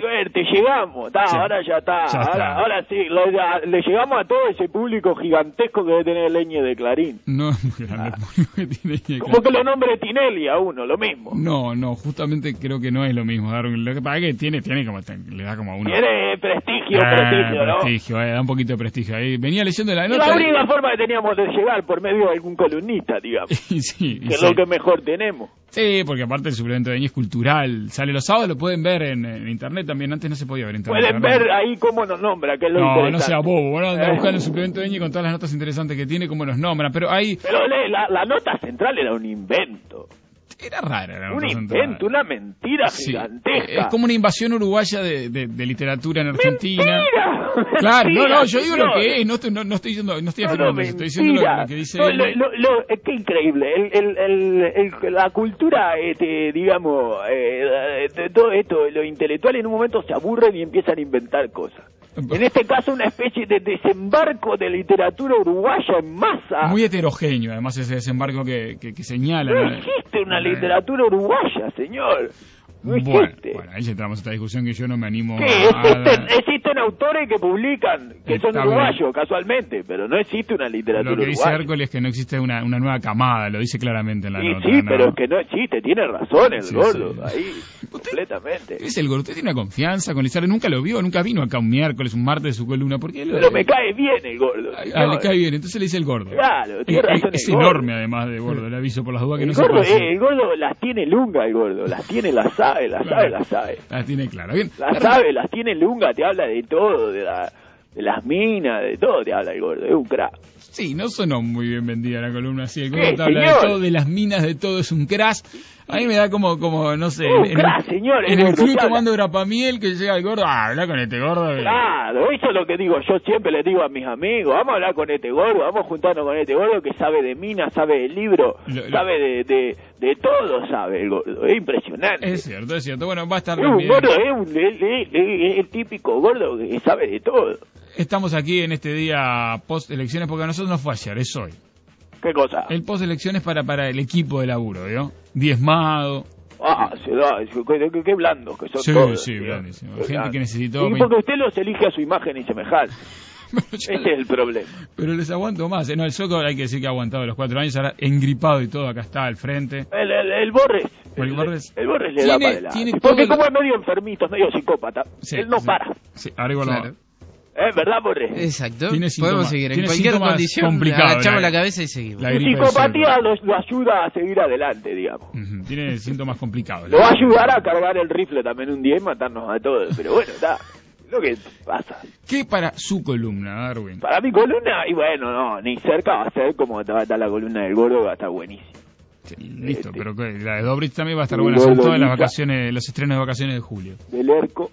Speaker 14: suerte, llegamos, ta,
Speaker 2: Sí.
Speaker 14: ahora ya está,
Speaker 2: Ya
Speaker 14: ahora,
Speaker 2: está.
Speaker 14: ahora sí, le, a- le llegamos a todo ese público gigantesco que debe tener el Ñ de Clarín.
Speaker 2: No es muy grande el público que tiene que-
Speaker 14: Como que lo nombre Tinelli a uno, lo mismo.
Speaker 2: No, no, justamente creo que no es lo mismo, Darwin. Lo que pasa es que tiene, tiene como, le da como a uno.
Speaker 14: Tiene prestigio,
Speaker 2: Ah,
Speaker 14: prestigio, ¿no?
Speaker 2: prestigio, eh, da un poquito de prestigio. Ahí venía leyendo la
Speaker 14: Es
Speaker 2: nota.
Speaker 14: la única forma que teníamos de llegar por medio de algún columnista, digamos,
Speaker 2: Y sí, y
Speaker 14: que es
Speaker 2: sí.
Speaker 14: lo que mejor tenemos.
Speaker 2: Sí, porque aparte el suplemento de Ñ es cultural. Sale los sábados, lo pueden ver en, en internet también. Antes no se podía ver en internet.
Speaker 14: Pueden
Speaker 2: ¿verdad?
Speaker 14: ver ahí cómo nos nombra, que es lo
Speaker 2: No, no
Speaker 14: interesante.
Speaker 2: sea bobo. Bueno, anda a
Speaker 14: Eh.
Speaker 2: buscar el suplemento de Ñ con todas las notas interesantes que tiene, cómo los nombran. Pero ahí
Speaker 14: Pero lee, la, la nota central era un invento.
Speaker 2: era rara. La
Speaker 14: Un
Speaker 2: nota central.
Speaker 14: invento, una mentira
Speaker 2: Sí.
Speaker 14: gigantesca.
Speaker 2: Es como una invasión uruguaya de, de, de literatura en Argentina.
Speaker 14: ¡Mentira!
Speaker 2: Claro, no,
Speaker 14: Mentira,
Speaker 2: no, yo digo lo
Speaker 14: señor.
Speaker 2: que es, no estoy, no, no estoy diciendo, no estoy
Speaker 14: No, no,
Speaker 2: afirmando eso, estoy diciendo lo,
Speaker 14: mentira.
Speaker 2: lo que dice
Speaker 14: No,
Speaker 2: él.
Speaker 14: lo- lo- lo- eh, qué increíble. El, el, el, el- la cultura, este, digamos, eh, de todo esto, los intelectuales en un momento se aburren y empiezan a inventar cosas. En este caso, una especie de desembarco de literatura uruguaya en masa.
Speaker 2: Muy heterogéneo, además, ese desembarco que, que, que señala.
Speaker 14: No
Speaker 2: ¿no?
Speaker 14: existe una literatura uruguaya, señor. No
Speaker 2: Bueno,
Speaker 14: existe.
Speaker 2: bueno, ahí ya entramos a esta discusión que yo no me animo
Speaker 14: Sí,
Speaker 2: a...
Speaker 14: existen, existen autores que publican, que son
Speaker 2: Está bien.
Speaker 14: uruguayos, casualmente, pero no existe una literatura
Speaker 2: Lo que dice
Speaker 14: uruguaya.
Speaker 2: Hércules es que no existe una, una nueva camada, lo dice claramente en la
Speaker 14: Sí,
Speaker 2: nota.
Speaker 14: sí,
Speaker 2: ¿no?
Speaker 14: pero es que no existe, tiene razón el
Speaker 2: Sí,
Speaker 14: gordo,
Speaker 2: sí.
Speaker 14: ahí, completamente.
Speaker 2: Es el gordo, usted tiene una confianza con Lizardo, nunca lo vio, nunca vino acá un miércoles, un martes de su columna, ¿por qué? Lo,
Speaker 14: Pero me cae bien el gordo.
Speaker 2: Ah,
Speaker 14: señor.
Speaker 2: le cae bien, entonces le dice el gordo.
Speaker 14: Claro, tiene
Speaker 2: Es-
Speaker 14: razón
Speaker 2: es,
Speaker 14: el gordo.
Speaker 2: enorme además de gordo, le aviso por las dudas que
Speaker 14: El
Speaker 2: no se
Speaker 14: gordo,
Speaker 2: puede
Speaker 14: eh,
Speaker 2: decir.
Speaker 14: el gordo las tiene lunga, el gordo, las tiene, las sabe, las
Speaker 2: Claro.
Speaker 14: sabe, las sabe.
Speaker 2: La tiene clara, bien.
Speaker 14: Las sabe, las tiene lunga, te habla de todo, de, la, de las minas, de todo te habla el gordo, es un crack.
Speaker 2: Sí, no sonó muy bien vendida la columna así. El
Speaker 14: ¿Qué,
Speaker 2: gordo te habla de
Speaker 14: señor?
Speaker 2: todo, de las minas, de todo, es un crash. A mí me da como, como no sé,
Speaker 14: Un
Speaker 2: en,
Speaker 14: crack,
Speaker 2: el,
Speaker 14: señor, el
Speaker 2: en el
Speaker 14: gordo,
Speaker 2: club
Speaker 14: te habla.
Speaker 2: tomando grapamiel que llega el gordo, ah, habla con este gordo. que-
Speaker 14: Claro, eso es lo que digo, yo siempre le digo a mis amigos, vamos a hablar con este gordo, vamos a juntarnos con este gordo que sabe de minas, sabe de libro,
Speaker 2: Lo- lo-
Speaker 14: sabe de, de, de todo, sabe el gordo, es impresionante.
Speaker 2: Es cierto, es cierto. Bueno, va a estar
Speaker 14: Es un
Speaker 2: también.
Speaker 14: gordo, es, un, es, es- es el típico gordo que sabe de todo.
Speaker 2: Estamos aquí en este día post elecciones porque a nosotros no fue ayer, es hoy.
Speaker 14: ¿Qué cosa?
Speaker 2: El post elecciones para, para el equipo de laburo, ¿vio? Diezmado.
Speaker 14: Ah, se da, qué, qué- qué blandos que son
Speaker 2: Sí,
Speaker 14: todos.
Speaker 2: sí,
Speaker 14: tío.
Speaker 2: blandísimo.
Speaker 14: Qué
Speaker 2: Gente
Speaker 14: blandos.
Speaker 2: que necesitó.
Speaker 14: Y porque usted los elige a su imagen y semejanza. Ese es el problema.
Speaker 2: Pero les aguanto más. ¿eh? No, el Soco hay que decir que ha aguantado los cuatro años, ahora engripado y todo, acá está al frente.
Speaker 14: El, el, el Borres.
Speaker 2: El Borres.
Speaker 14: El Borres le
Speaker 2: Tiene-
Speaker 14: da para adelante.
Speaker 2: tiene
Speaker 14: Porque
Speaker 2: todo
Speaker 14: como es medio enfermito, es medio psicópata,
Speaker 2: Sí,
Speaker 14: él no
Speaker 2: sí.
Speaker 14: para.
Speaker 2: Sí, ahora igual
Speaker 8: Claro.
Speaker 2: no.
Speaker 14: ¿Eh? ¿Verdad, Borres?
Speaker 8: Exacto.
Speaker 2: Tiene
Speaker 8: Podemos
Speaker 2: síntomas-
Speaker 8: seguir. En
Speaker 2: tiene
Speaker 8: cualquier
Speaker 2: síntomas
Speaker 8: condición,
Speaker 2: complicados,
Speaker 8: agachamos
Speaker 2: la-
Speaker 8: la cabeza y seguimos.
Speaker 2: la
Speaker 14: Su
Speaker 2: gripe del
Speaker 14: psicopatía lo, lo ayuda a seguir adelante, digamos.
Speaker 2: Ujú, Tiene síntomas complicados.
Speaker 14: Lo va a ayudar a cargar el rifle también un día y matarnos a todos. Pero bueno, está. Lo que pasa.
Speaker 2: ¿Qué para su columna, Darwin?
Speaker 14: Para mi columna, y bueno, no, ni cerca va a ser como va a estar la columna del gordo, va a estar buenísimo.
Speaker 2: Sí, listo,
Speaker 14: Este.
Speaker 2: pero que la de Dobrich también va a estar
Speaker 14: El
Speaker 2: buena, son
Speaker 14: gordo
Speaker 2: todas las
Speaker 14: Lisa.
Speaker 2: vacaciones, los estrenos de vacaciones de julio.
Speaker 14: Del Erco.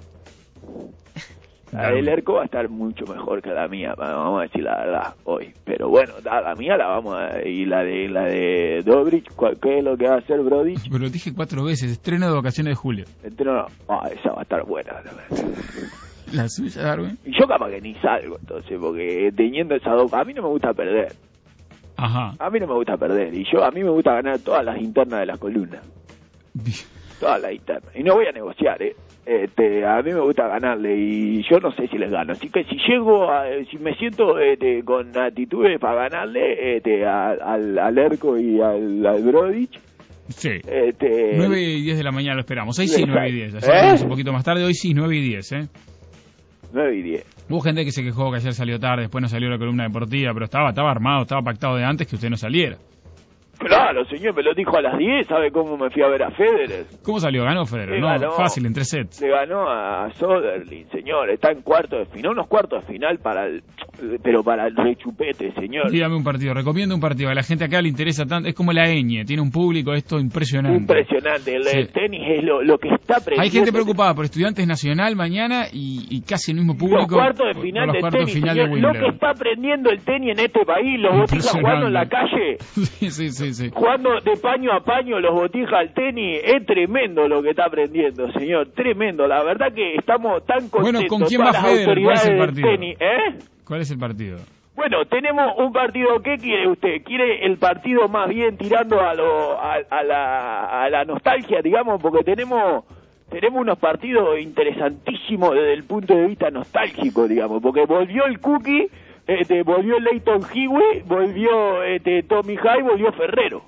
Speaker 14: La
Speaker 2: Darwin.
Speaker 14: del Erco va a estar mucho mejor que la mía, vamos a decir la verdad, hoy. Pero bueno, la, la mía la vamos a... Y la de la de Dobrich, ¿cuál- ¿qué es lo que va a hacer Brodich?
Speaker 2: Pero lo dije cuatro veces, estreno de vacaciones de julio.
Speaker 14: Este no, no, ah, esa va a estar buena. la verdad.
Speaker 2: ¿La suya, Darwin?
Speaker 14: Y yo capaz que ni salgo, entonces, porque teniendo esas dos... A mí no me gusta perder.
Speaker 2: Ajá.
Speaker 14: A mí no me gusta perder. Y yo a mí me gusta ganar todas las internas de las columnas. Todas las internas. Y no voy a negociar, ¿eh? Este, a mí me gusta ganarle y yo no sé si les gano. Así que si llego, a, si me siento este, con actitudes para ganarle este, a- al, al Erco y al, al Brodich,
Speaker 2: Sí.
Speaker 14: este,
Speaker 2: nueve y diez de la mañana lo esperamos. Hoy sí,
Speaker 14: Exacto.
Speaker 2: nueve y diez. Ayer
Speaker 14: ¿Eh?
Speaker 2: llegamos un poquito más tarde, hoy sí, nueve y diez, ¿eh?
Speaker 14: nueve y diez.
Speaker 2: Hubo gente que se quejó que ayer salió tarde, después no salió la columna deportiva, pero estaba, estaba armado, estaba pactado de antes que usted no saliera.
Speaker 14: Claro, señor, me lo dijo a las diez. ¿Sabe cómo me fui a ver a Federer?
Speaker 2: ¿Cómo salió? ¿Ganó Federer?
Speaker 14: Sí,
Speaker 2: No,
Speaker 14: ganó.
Speaker 2: fácil, en tres sets.
Speaker 14: Le ganó a Soderling, señor. Está en cuarto de final, unos cuartos de final para el, pero para el rechupete, señor.
Speaker 2: Dígame un partido, recomiendo un partido. A la gente acá le interesa tanto, es como la ñ, tiene un público esto impresionante.
Speaker 14: Impresionante. El,
Speaker 2: Sí.
Speaker 14: el tenis es lo, lo que está aprendiendo.
Speaker 2: Hay gente preocupada por Estudiantes Nacional mañana y, y casi el mismo
Speaker 14: Los
Speaker 2: público
Speaker 14: cuartos de
Speaker 2: por-
Speaker 14: final
Speaker 2: por los
Speaker 14: de
Speaker 2: cuartos
Speaker 14: tenis,
Speaker 2: de final
Speaker 14: señor.
Speaker 2: de
Speaker 14: Lo que
Speaker 2: Wimbledon.
Speaker 14: está aprendiendo el tenis en este país, los botijas jugando en la calle,
Speaker 2: Sí, sí, sí, sí.
Speaker 14: jugando de paño a paño los botijas al tenis, es tremendo lo que está aprendiendo, señor, tremendo. La verdad que estamos tan contentos.
Speaker 2: Bueno, ¿con quién
Speaker 14: todas
Speaker 2: va
Speaker 14: las
Speaker 2: Federer? ¿Cuál es el
Speaker 14: autoridades del
Speaker 2: partido?
Speaker 14: tenis, ¿eh?
Speaker 2: ¿Cuál es el partido?
Speaker 14: Bueno, tenemos un partido, ¿qué quiere usted? ¿Quiere el partido más bien tirando a, lo, a, a la, a la nostalgia, digamos? Porque tenemos tenemos unos partidos interesantísimos desde el punto de vista nostálgico, digamos, porque volvió el Cookie, este, volvió Leighton Hewitt, volvió este, Tommy High, volvió Ferrero.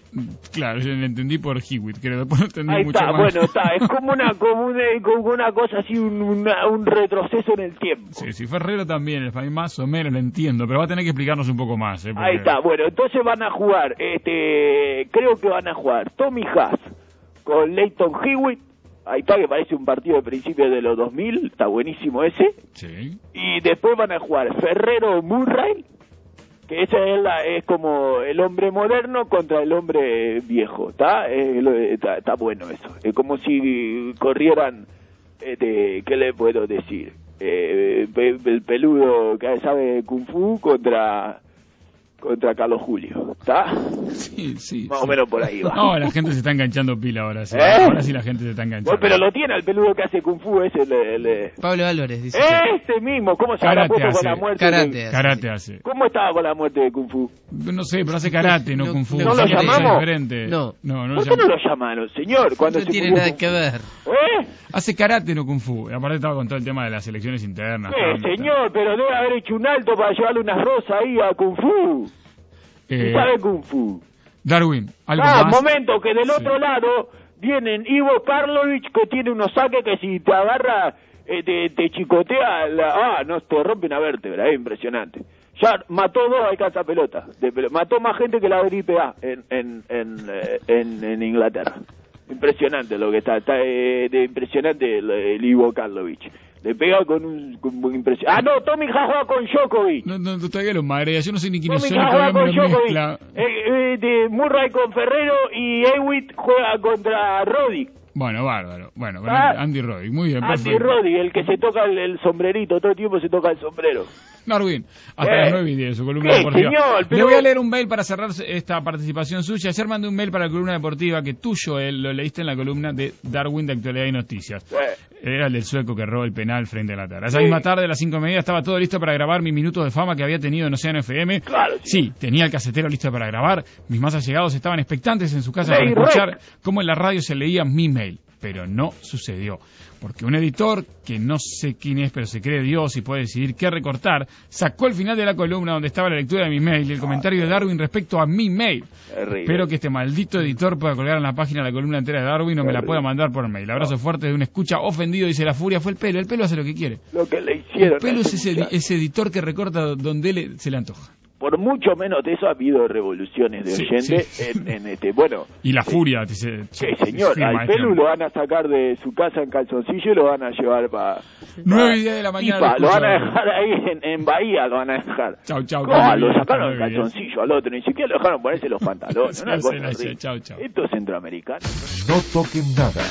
Speaker 2: Claro, yo le entendí por Hewitt, que después no entendí
Speaker 14: Ahí
Speaker 2: mucho
Speaker 14: está,
Speaker 2: más.
Speaker 14: bueno, está, es como una, como una, como una cosa así, un, una, un retroceso en el tiempo.
Speaker 2: Sí, sí, Ferrero también, el Fabi más o menos lo entiendo, pero va a tener que explicarnos un poco más. ¿eh? Porque...
Speaker 14: Ahí está, bueno, entonces van a jugar, este, creo que van a jugar Tommy Haas con Leighton Hewitt, ahí está, que parece un partido de principios de los dos mil, está buenísimo ese.
Speaker 2: Sí.
Speaker 14: Y después van a jugar Ferrero Murray, que ese es, la, es como el hombre moderno contra el hombre viejo, ¿está? Eh, está, está bueno eso. Es como si corrieran, eh, de, ¿qué le puedo decir? Eh, el peludo que sabe Kung Fu contra contra Carlos Julio, ¿está?
Speaker 2: Sí, sí.
Speaker 14: Más
Speaker 2: sí.
Speaker 14: o menos por ahí va.
Speaker 2: No, la gente se está enganchando pila ahora, sí.
Speaker 14: ¿Eh?
Speaker 2: Ahora sí la gente se está enganchando.
Speaker 14: Bueno, pero lo tiene el peludo que hace Kung Fu ese. El, el, el...
Speaker 8: Pablo Álvarez, dice.
Speaker 14: Este mismo, ¿cómo se habrá puesto con la muerte?
Speaker 8: Karate
Speaker 14: de...
Speaker 8: hace.
Speaker 2: Karate hace.
Speaker 14: ¿Cómo estaba con la muerte de Kung Fu?
Speaker 2: No sé, pero hace karate, no,
Speaker 8: No,
Speaker 2: Kung Fu.
Speaker 14: ¿no lo
Speaker 2: Son cosas
Speaker 14: llamamos?
Speaker 2: diferentes.
Speaker 8: No.
Speaker 2: No, no
Speaker 14: ¿Por
Speaker 2: lo
Speaker 14: qué no
Speaker 2: llamamos.
Speaker 14: lo llamaron, señor? Cuando
Speaker 8: No
Speaker 14: se
Speaker 8: tiene
Speaker 14: murió
Speaker 8: nada
Speaker 14: Kung
Speaker 8: que
Speaker 14: Fu?
Speaker 8: ver.
Speaker 14: ¿Eh?
Speaker 2: Hace karate, no Kung Fu. Aparte estaba con todo el tema de las elecciones internas.
Speaker 14: ¿Qué,
Speaker 2: Estaba-
Speaker 14: señor? Pero debe haber hecho un alto para llevarle unas rosas ahí a Kung Fu.
Speaker 2: Eh,
Speaker 14: ¿Sabe Kung Fu?
Speaker 2: Darwin, algo
Speaker 14: Ah,
Speaker 2: más.
Speaker 14: momento, que del
Speaker 2: Sí.
Speaker 14: otro lado vienen Ivo Karlovic, que tiene unos saques que si te agarra, eh, te, te chicotea, la, ah, no, te rompe una vértebra, es impresionante. Ya mató dos alcanza pelota, de pelo- mató más gente que la gripe A en, en, en, eh, en, en Inglaterra. Impresionante lo que está, está eh, de impresionante el, el Ivo Karlovic. Le pega con un, con un impresionante. Ah, no, Tommy Haas juega con Djokovic.
Speaker 2: No, no, todavía lo marea. Yo no sé ni quiénes
Speaker 14: Tommy
Speaker 2: son.
Speaker 14: Haas
Speaker 2: Todavía
Speaker 14: juega
Speaker 2: me
Speaker 14: con
Speaker 2: lo
Speaker 14: Djokovic.
Speaker 2: mezcla.
Speaker 14: Eh, eh, de Murray con Ferrero y Hewitt juega contra Roddick.
Speaker 2: Bueno, bárbaro. Bueno, con
Speaker 14: Ah.
Speaker 2: Andy Roddick. Muy bien,
Speaker 14: Andy
Speaker 2: perfecto.
Speaker 14: Roddick, el que se toca el, el sombrerito, todo el tiempo se toca el sombrero.
Speaker 2: Darwin, hasta
Speaker 14: ¿Qué?
Speaker 2: las nueve y diez, su columna
Speaker 14: ¿Qué,
Speaker 2: deportiva.
Speaker 14: señor?
Speaker 2: Le
Speaker 14: Pero-
Speaker 2: voy a leer un mail para cerrar esta participación suya. Ayer mandé un mail para la columna deportiva que tuyo, él, lo leíste en la columna de Darwin de Actualidad y Noticias. Era el del sueco que erró el penal frente a la Inglaterra. Esa
Speaker 14: Sí.
Speaker 2: misma tarde, a las cinco y media, estaba todo listo para grabar mis minutos de fama que había tenido en Océano F M.
Speaker 14: Claro,
Speaker 2: Sí, tenía el casetero listo para grabar. Mis más allegados estaban expectantes en su casa para
Speaker 14: Ley
Speaker 2: escuchar
Speaker 14: rec.
Speaker 2: cómo en la radio se leía mi mail. Pero no sucedió. Porque un editor, que no sé quién es, pero se cree Dios y puede decidir qué recortar, sacó el final de la columna donde estaba la lectura de mi mail y el comentario de Darwin respecto a mi mail.
Speaker 14: Terrible.
Speaker 2: Espero que este maldito editor pueda colgar en la página la columna entera de Darwin o me la pueda mandar por mail. Abrazo fuerte de un escucha ofendido, dice la furia, fue el pelo. El pelo hace lo que quiere.
Speaker 14: Lo que le hicieron.
Speaker 2: El pelo
Speaker 14: a
Speaker 2: es
Speaker 14: ese
Speaker 2: ese,
Speaker 14: muchacho.
Speaker 2: ese editor que recorta donde le, se le antoja.
Speaker 14: Por mucho menos de eso ha habido revoluciones de
Speaker 2: Sí,
Speaker 14: oyentes
Speaker 2: sí.
Speaker 14: En, en este, bueno.
Speaker 2: Y la
Speaker 14: eh,
Speaker 2: furia, dice.
Speaker 14: Sí, señor,
Speaker 2: firma
Speaker 14: al
Speaker 2: este
Speaker 14: Pelu
Speaker 2: hombre.
Speaker 14: lo van a sacar de su casa en calzoncillo y lo van a llevar para...
Speaker 2: Nueve y diez de la mañana.
Speaker 14: Lo van a
Speaker 2: escucho.
Speaker 14: dejar ahí en, en Bahía, lo van a dejar.
Speaker 2: Chau, chau.
Speaker 14: ¿Cómo?
Speaker 2: Nueve y
Speaker 14: Lo
Speaker 2: diez,
Speaker 14: sacaron en
Speaker 2: nueve y diez.
Speaker 14: calzoncillo al otro, ni siquiera lo dejaron ponerse los pantalones. Una
Speaker 2: Sí,
Speaker 14: cosa
Speaker 2: sí,
Speaker 14: horrible.
Speaker 2: chau, chau.
Speaker 14: Esto es centroamericano.
Speaker 1: No toquen nada.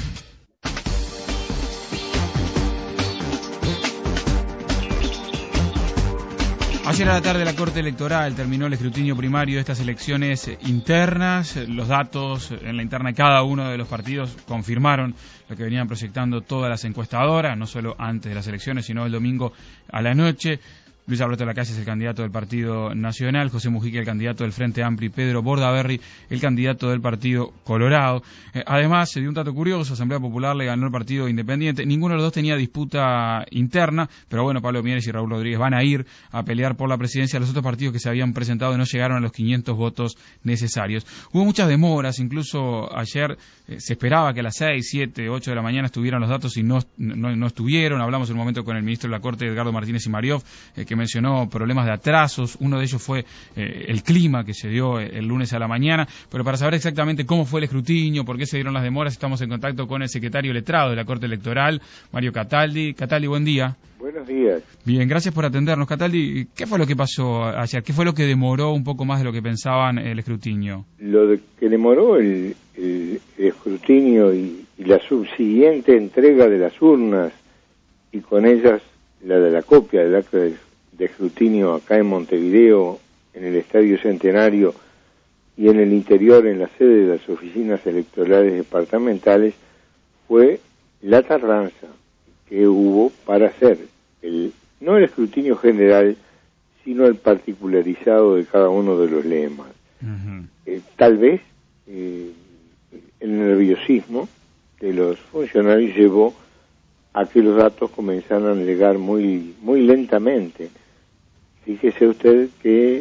Speaker 2: Ayer a la tarde la Corte Electoral terminó el escrutinio primario de estas elecciones internas. Los datos en la interna de cada uno de los partidos confirmaron lo que venían proyectando todas las encuestadoras, no solo antes de las elecciones, sino el domingo a la noche. Luis Alberto Lacalle es el candidato del Partido Nacional, José Mujica el candidato del Frente Amplio y Pedro Bordaberry el candidato del Partido Colorado. Eh, además, se dio un dato curioso, Asamblea Popular le ganó el Partido Independiente. Ninguno de los dos tenía disputa interna, pero bueno, Pablo Mieres y Raúl Rodríguez van a ir a pelear por la presidencia. Los otros partidos que se habían presentado no llegaron a los quinientos votos necesarios. Hubo muchas demoras, incluso ayer eh, se esperaba que a las seis, siete, ocho de la mañana estuvieran los datos y no, no, no estuvieron. Hablamos en un momento con el ministro de la Corte, Edgardo Martínez y Mariov, eh, que mencionó problemas de atrasos. Uno de ellos fue eh, el clima que se dio el lunes a la mañana. Pero para saber exactamente cómo fue el escrutinio, por qué se dieron las demoras, estamos en contacto con el secretario letrado de la Corte Electoral, Mario Cataldi. Cataldi, buen día.
Speaker 15: Buenos días.
Speaker 2: Bien, gracias por atendernos, Cataldi. ¿Qué fue lo que pasó ayer? ¿Qué fue lo que demoró un poco más de lo que pensaban el escrutinio?
Speaker 15: Lo de que demoró el, el, el escrutinio y, y la subsiguiente entrega de las urnas y con ellas la de la copia del acta de, de escrutinio acá en Montevideo, en el Estadio Centenario y en el interior, en la sede de las oficinas electorales departamentales, fue la tardanza que hubo para hacer el, no el escrutinio general, sino el particularizado de cada uno de los lemas. Uh-huh. Eh, tal vez eh, el nerviosismo de los funcionarios llevó a que los datos comenzaran a llegar muy, muy lentamente. Fíjese usted que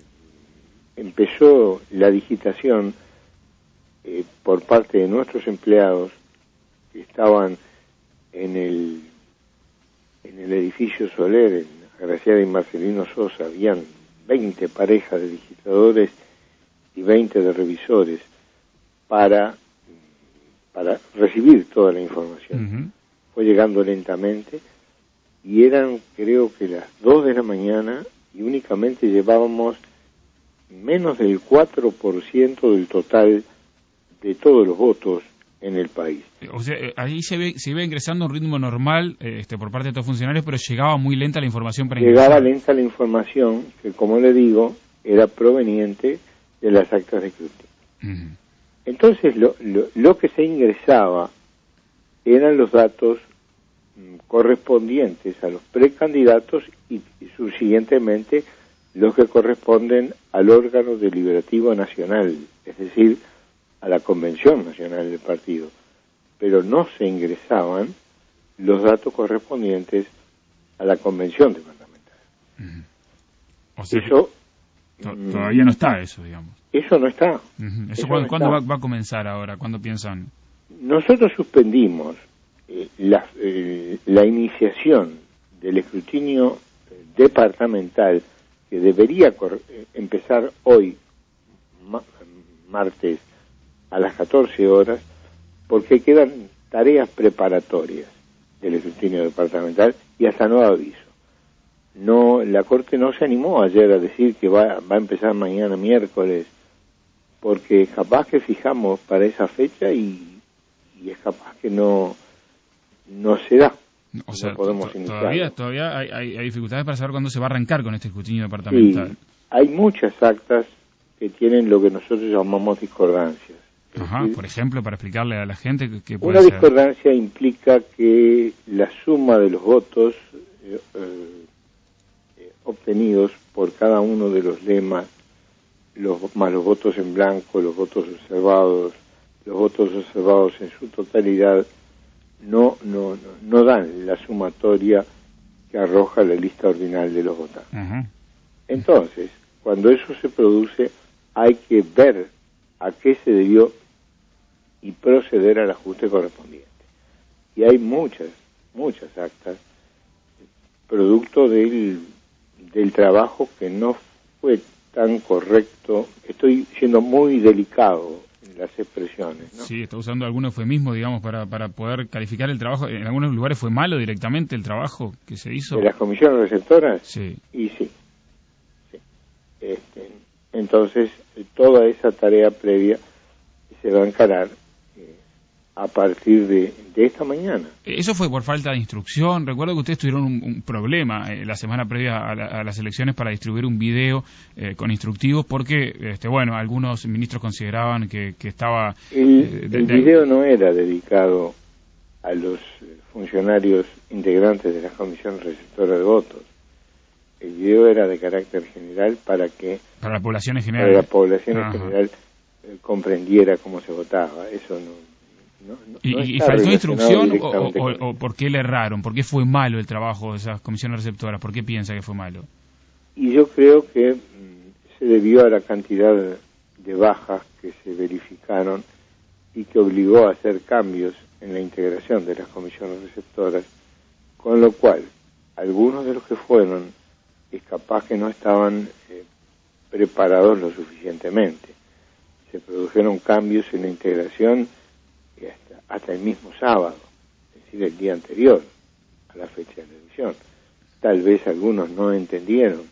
Speaker 15: empezó la digitación eh, por parte de nuestros empleados que estaban en el en el edificio Soler, en Graciada y Marcelino Sosa. Habían veinte parejas de digitadores y veinte de revisores para, para recibir toda la información. Uh-huh. Fue llegando lentamente y eran, creo que las dos de la mañana, y únicamente llevábamos menos del cuatro por ciento del total de todos los votos en el país.
Speaker 2: O sea, ahí se ve, se iba ingresando a un ritmo normal este, por parte de estos funcionarios, pero llegaba muy lenta la información para ingresar.
Speaker 15: Llegaba lenta la información, que como le digo, era proveniente de las actas de escrutinio. Uh-huh. Entonces, lo, lo, lo que se ingresaba eran los datos mm, correspondientes a los precandidatos y, y subsiguientemente los que corresponden al órgano deliberativo nacional, es decir, a la Convención Nacional del Partido, pero no se ingresaban los datos correspondientes a la Convención Departamental.
Speaker 2: Uh-huh. O sea, eso to- todavía no está eso, digamos.
Speaker 15: Eso no está.
Speaker 2: Uh-huh. ¿Eso, eso cuándo, no ¿cuándo va, va a comenzar ahora? ¿Cuándo piensan?
Speaker 15: Nosotros suspendimos eh, la, eh, la iniciación del escrutinio departamental, que debería cor- empezar hoy, ma- martes, a las catorce horas, porque quedan tareas preparatorias del escrutinio departamental y hasta nuevo aviso. No, la Corte no se animó ayer a decir que va, va a empezar mañana miércoles, porque capaz que fijamos para esa fecha y, y es capaz que no, no se da.
Speaker 2: O sea,
Speaker 15: no podemos
Speaker 2: to- todavía,
Speaker 15: iniciar.
Speaker 2: todavía hay, hay, hay dificultades para saber cuándo se va a arrancar con este escrutinio departamental.
Speaker 15: Sí, hay muchas actas que tienen lo que nosotros llamamos discordancias.
Speaker 2: Ajá,
Speaker 15: decir,
Speaker 2: por ejemplo, para explicarle a la gente que, que puede
Speaker 15: una
Speaker 2: ser.
Speaker 15: discordancia implica que la suma de los votos eh, eh, obtenidos por cada uno de los lemas, los, más los votos en blanco, los votos observados, los votos observados en su totalidad, no, no, no, no dan la sumatoria que arroja la lista ordinal de los votantes.
Speaker 2: Ajá.
Speaker 15: Entonces, cuando eso se produce, hay que ver a qué se debió y proceder al ajuste correspondiente. Y hay muchas, muchas actas, producto del, del trabajo que no fue tan correcto. Estoy siendo muy delicado en las expresiones, ¿no?
Speaker 2: Sí, está usando algún eufemismo, digamos, para, para poder calificar el trabajo. En algunos lugares fue malo directamente el trabajo que se hizo.
Speaker 15: ¿De las comisiones receptoras?
Speaker 2: Sí.
Speaker 15: Y sí. sí. Este, entonces, toda esa tarea previa se va a encarar eh, a partir de, de esta mañana.
Speaker 2: Eso fue por falta de instrucción. Recuerdo que ustedes tuvieron un, un problema eh, la semana previa a, la, a las elecciones para distribuir un video eh, con instructivos porque, este, bueno, algunos ministros consideraban que, que estaba...
Speaker 15: El,
Speaker 2: eh, de,
Speaker 15: el
Speaker 2: de...
Speaker 15: video no era dedicado a los funcionarios integrantes de la comisión receptora de votos. El video era de carácter general para que...
Speaker 2: Para la población en general.
Speaker 15: Para la población en
Speaker 2: Ajá.
Speaker 15: general eh, comprendiera cómo se votaba. Eso no... No, no,
Speaker 2: ¿Y,
Speaker 15: no
Speaker 2: y
Speaker 15: está
Speaker 2: faltó
Speaker 15: relacionado
Speaker 2: instrucción o,
Speaker 15: directamente
Speaker 2: o,
Speaker 15: con-
Speaker 2: o por qué le erraron? ¿Por qué fue malo el trabajo de esas comisiones receptoras? ¿Por qué piensa que fue malo?
Speaker 15: Y yo creo que mm, se debió a la cantidad de bajas que se verificaron y que obligó a hacer cambios en la integración de las comisiones receptoras, con lo cual algunos de los que fueron es capaz que no estaban eh, preparados lo suficientemente. Se produjeron cambios en la integración y hasta, hasta el mismo sábado, es decir, el día anterior a la fecha de la elección. Tal vez algunos no entendieron.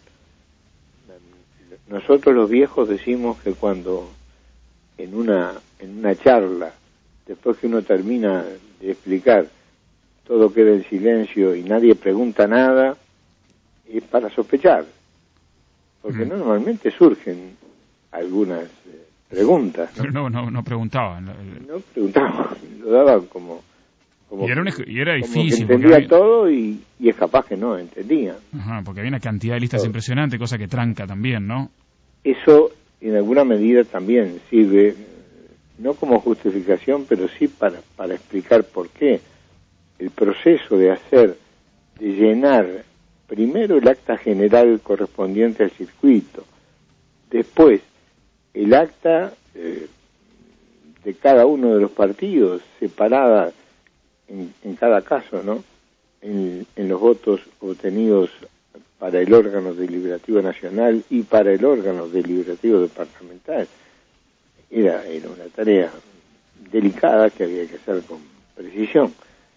Speaker 15: Nosotros los viejos decimos que cuando en una en una charla, después que uno termina de explicar, todo queda en silencio y nadie pregunta nada, es para sospechar, porque mm. normalmente surgen algunas eh, preguntas, ¿no?
Speaker 2: Pero no, no, no preguntaban.
Speaker 15: No preguntaban, lo daban como... como
Speaker 2: y, era un, y era
Speaker 15: como
Speaker 2: difícil.
Speaker 15: que entendía
Speaker 2: había...
Speaker 15: todo y, y es capaz que no entendían.
Speaker 2: Ajá, porque había una cantidad de listas
Speaker 15: todo.
Speaker 2: impresionante, cosa que tranca también, ¿no?
Speaker 15: Eso en alguna medida también sirve no como justificación, pero sí para, para explicar por qué el proceso de hacer, de llenar primero el acta general correspondiente al circuito, después el acta eh, de cada uno de los partidos, separada en, en cada caso, ¿no? En, en los votos obtenidos para el órgano deliberativo nacional y para el órgano deliberativo departamental. Era, era una tarea delicada que había que hacer con precisión.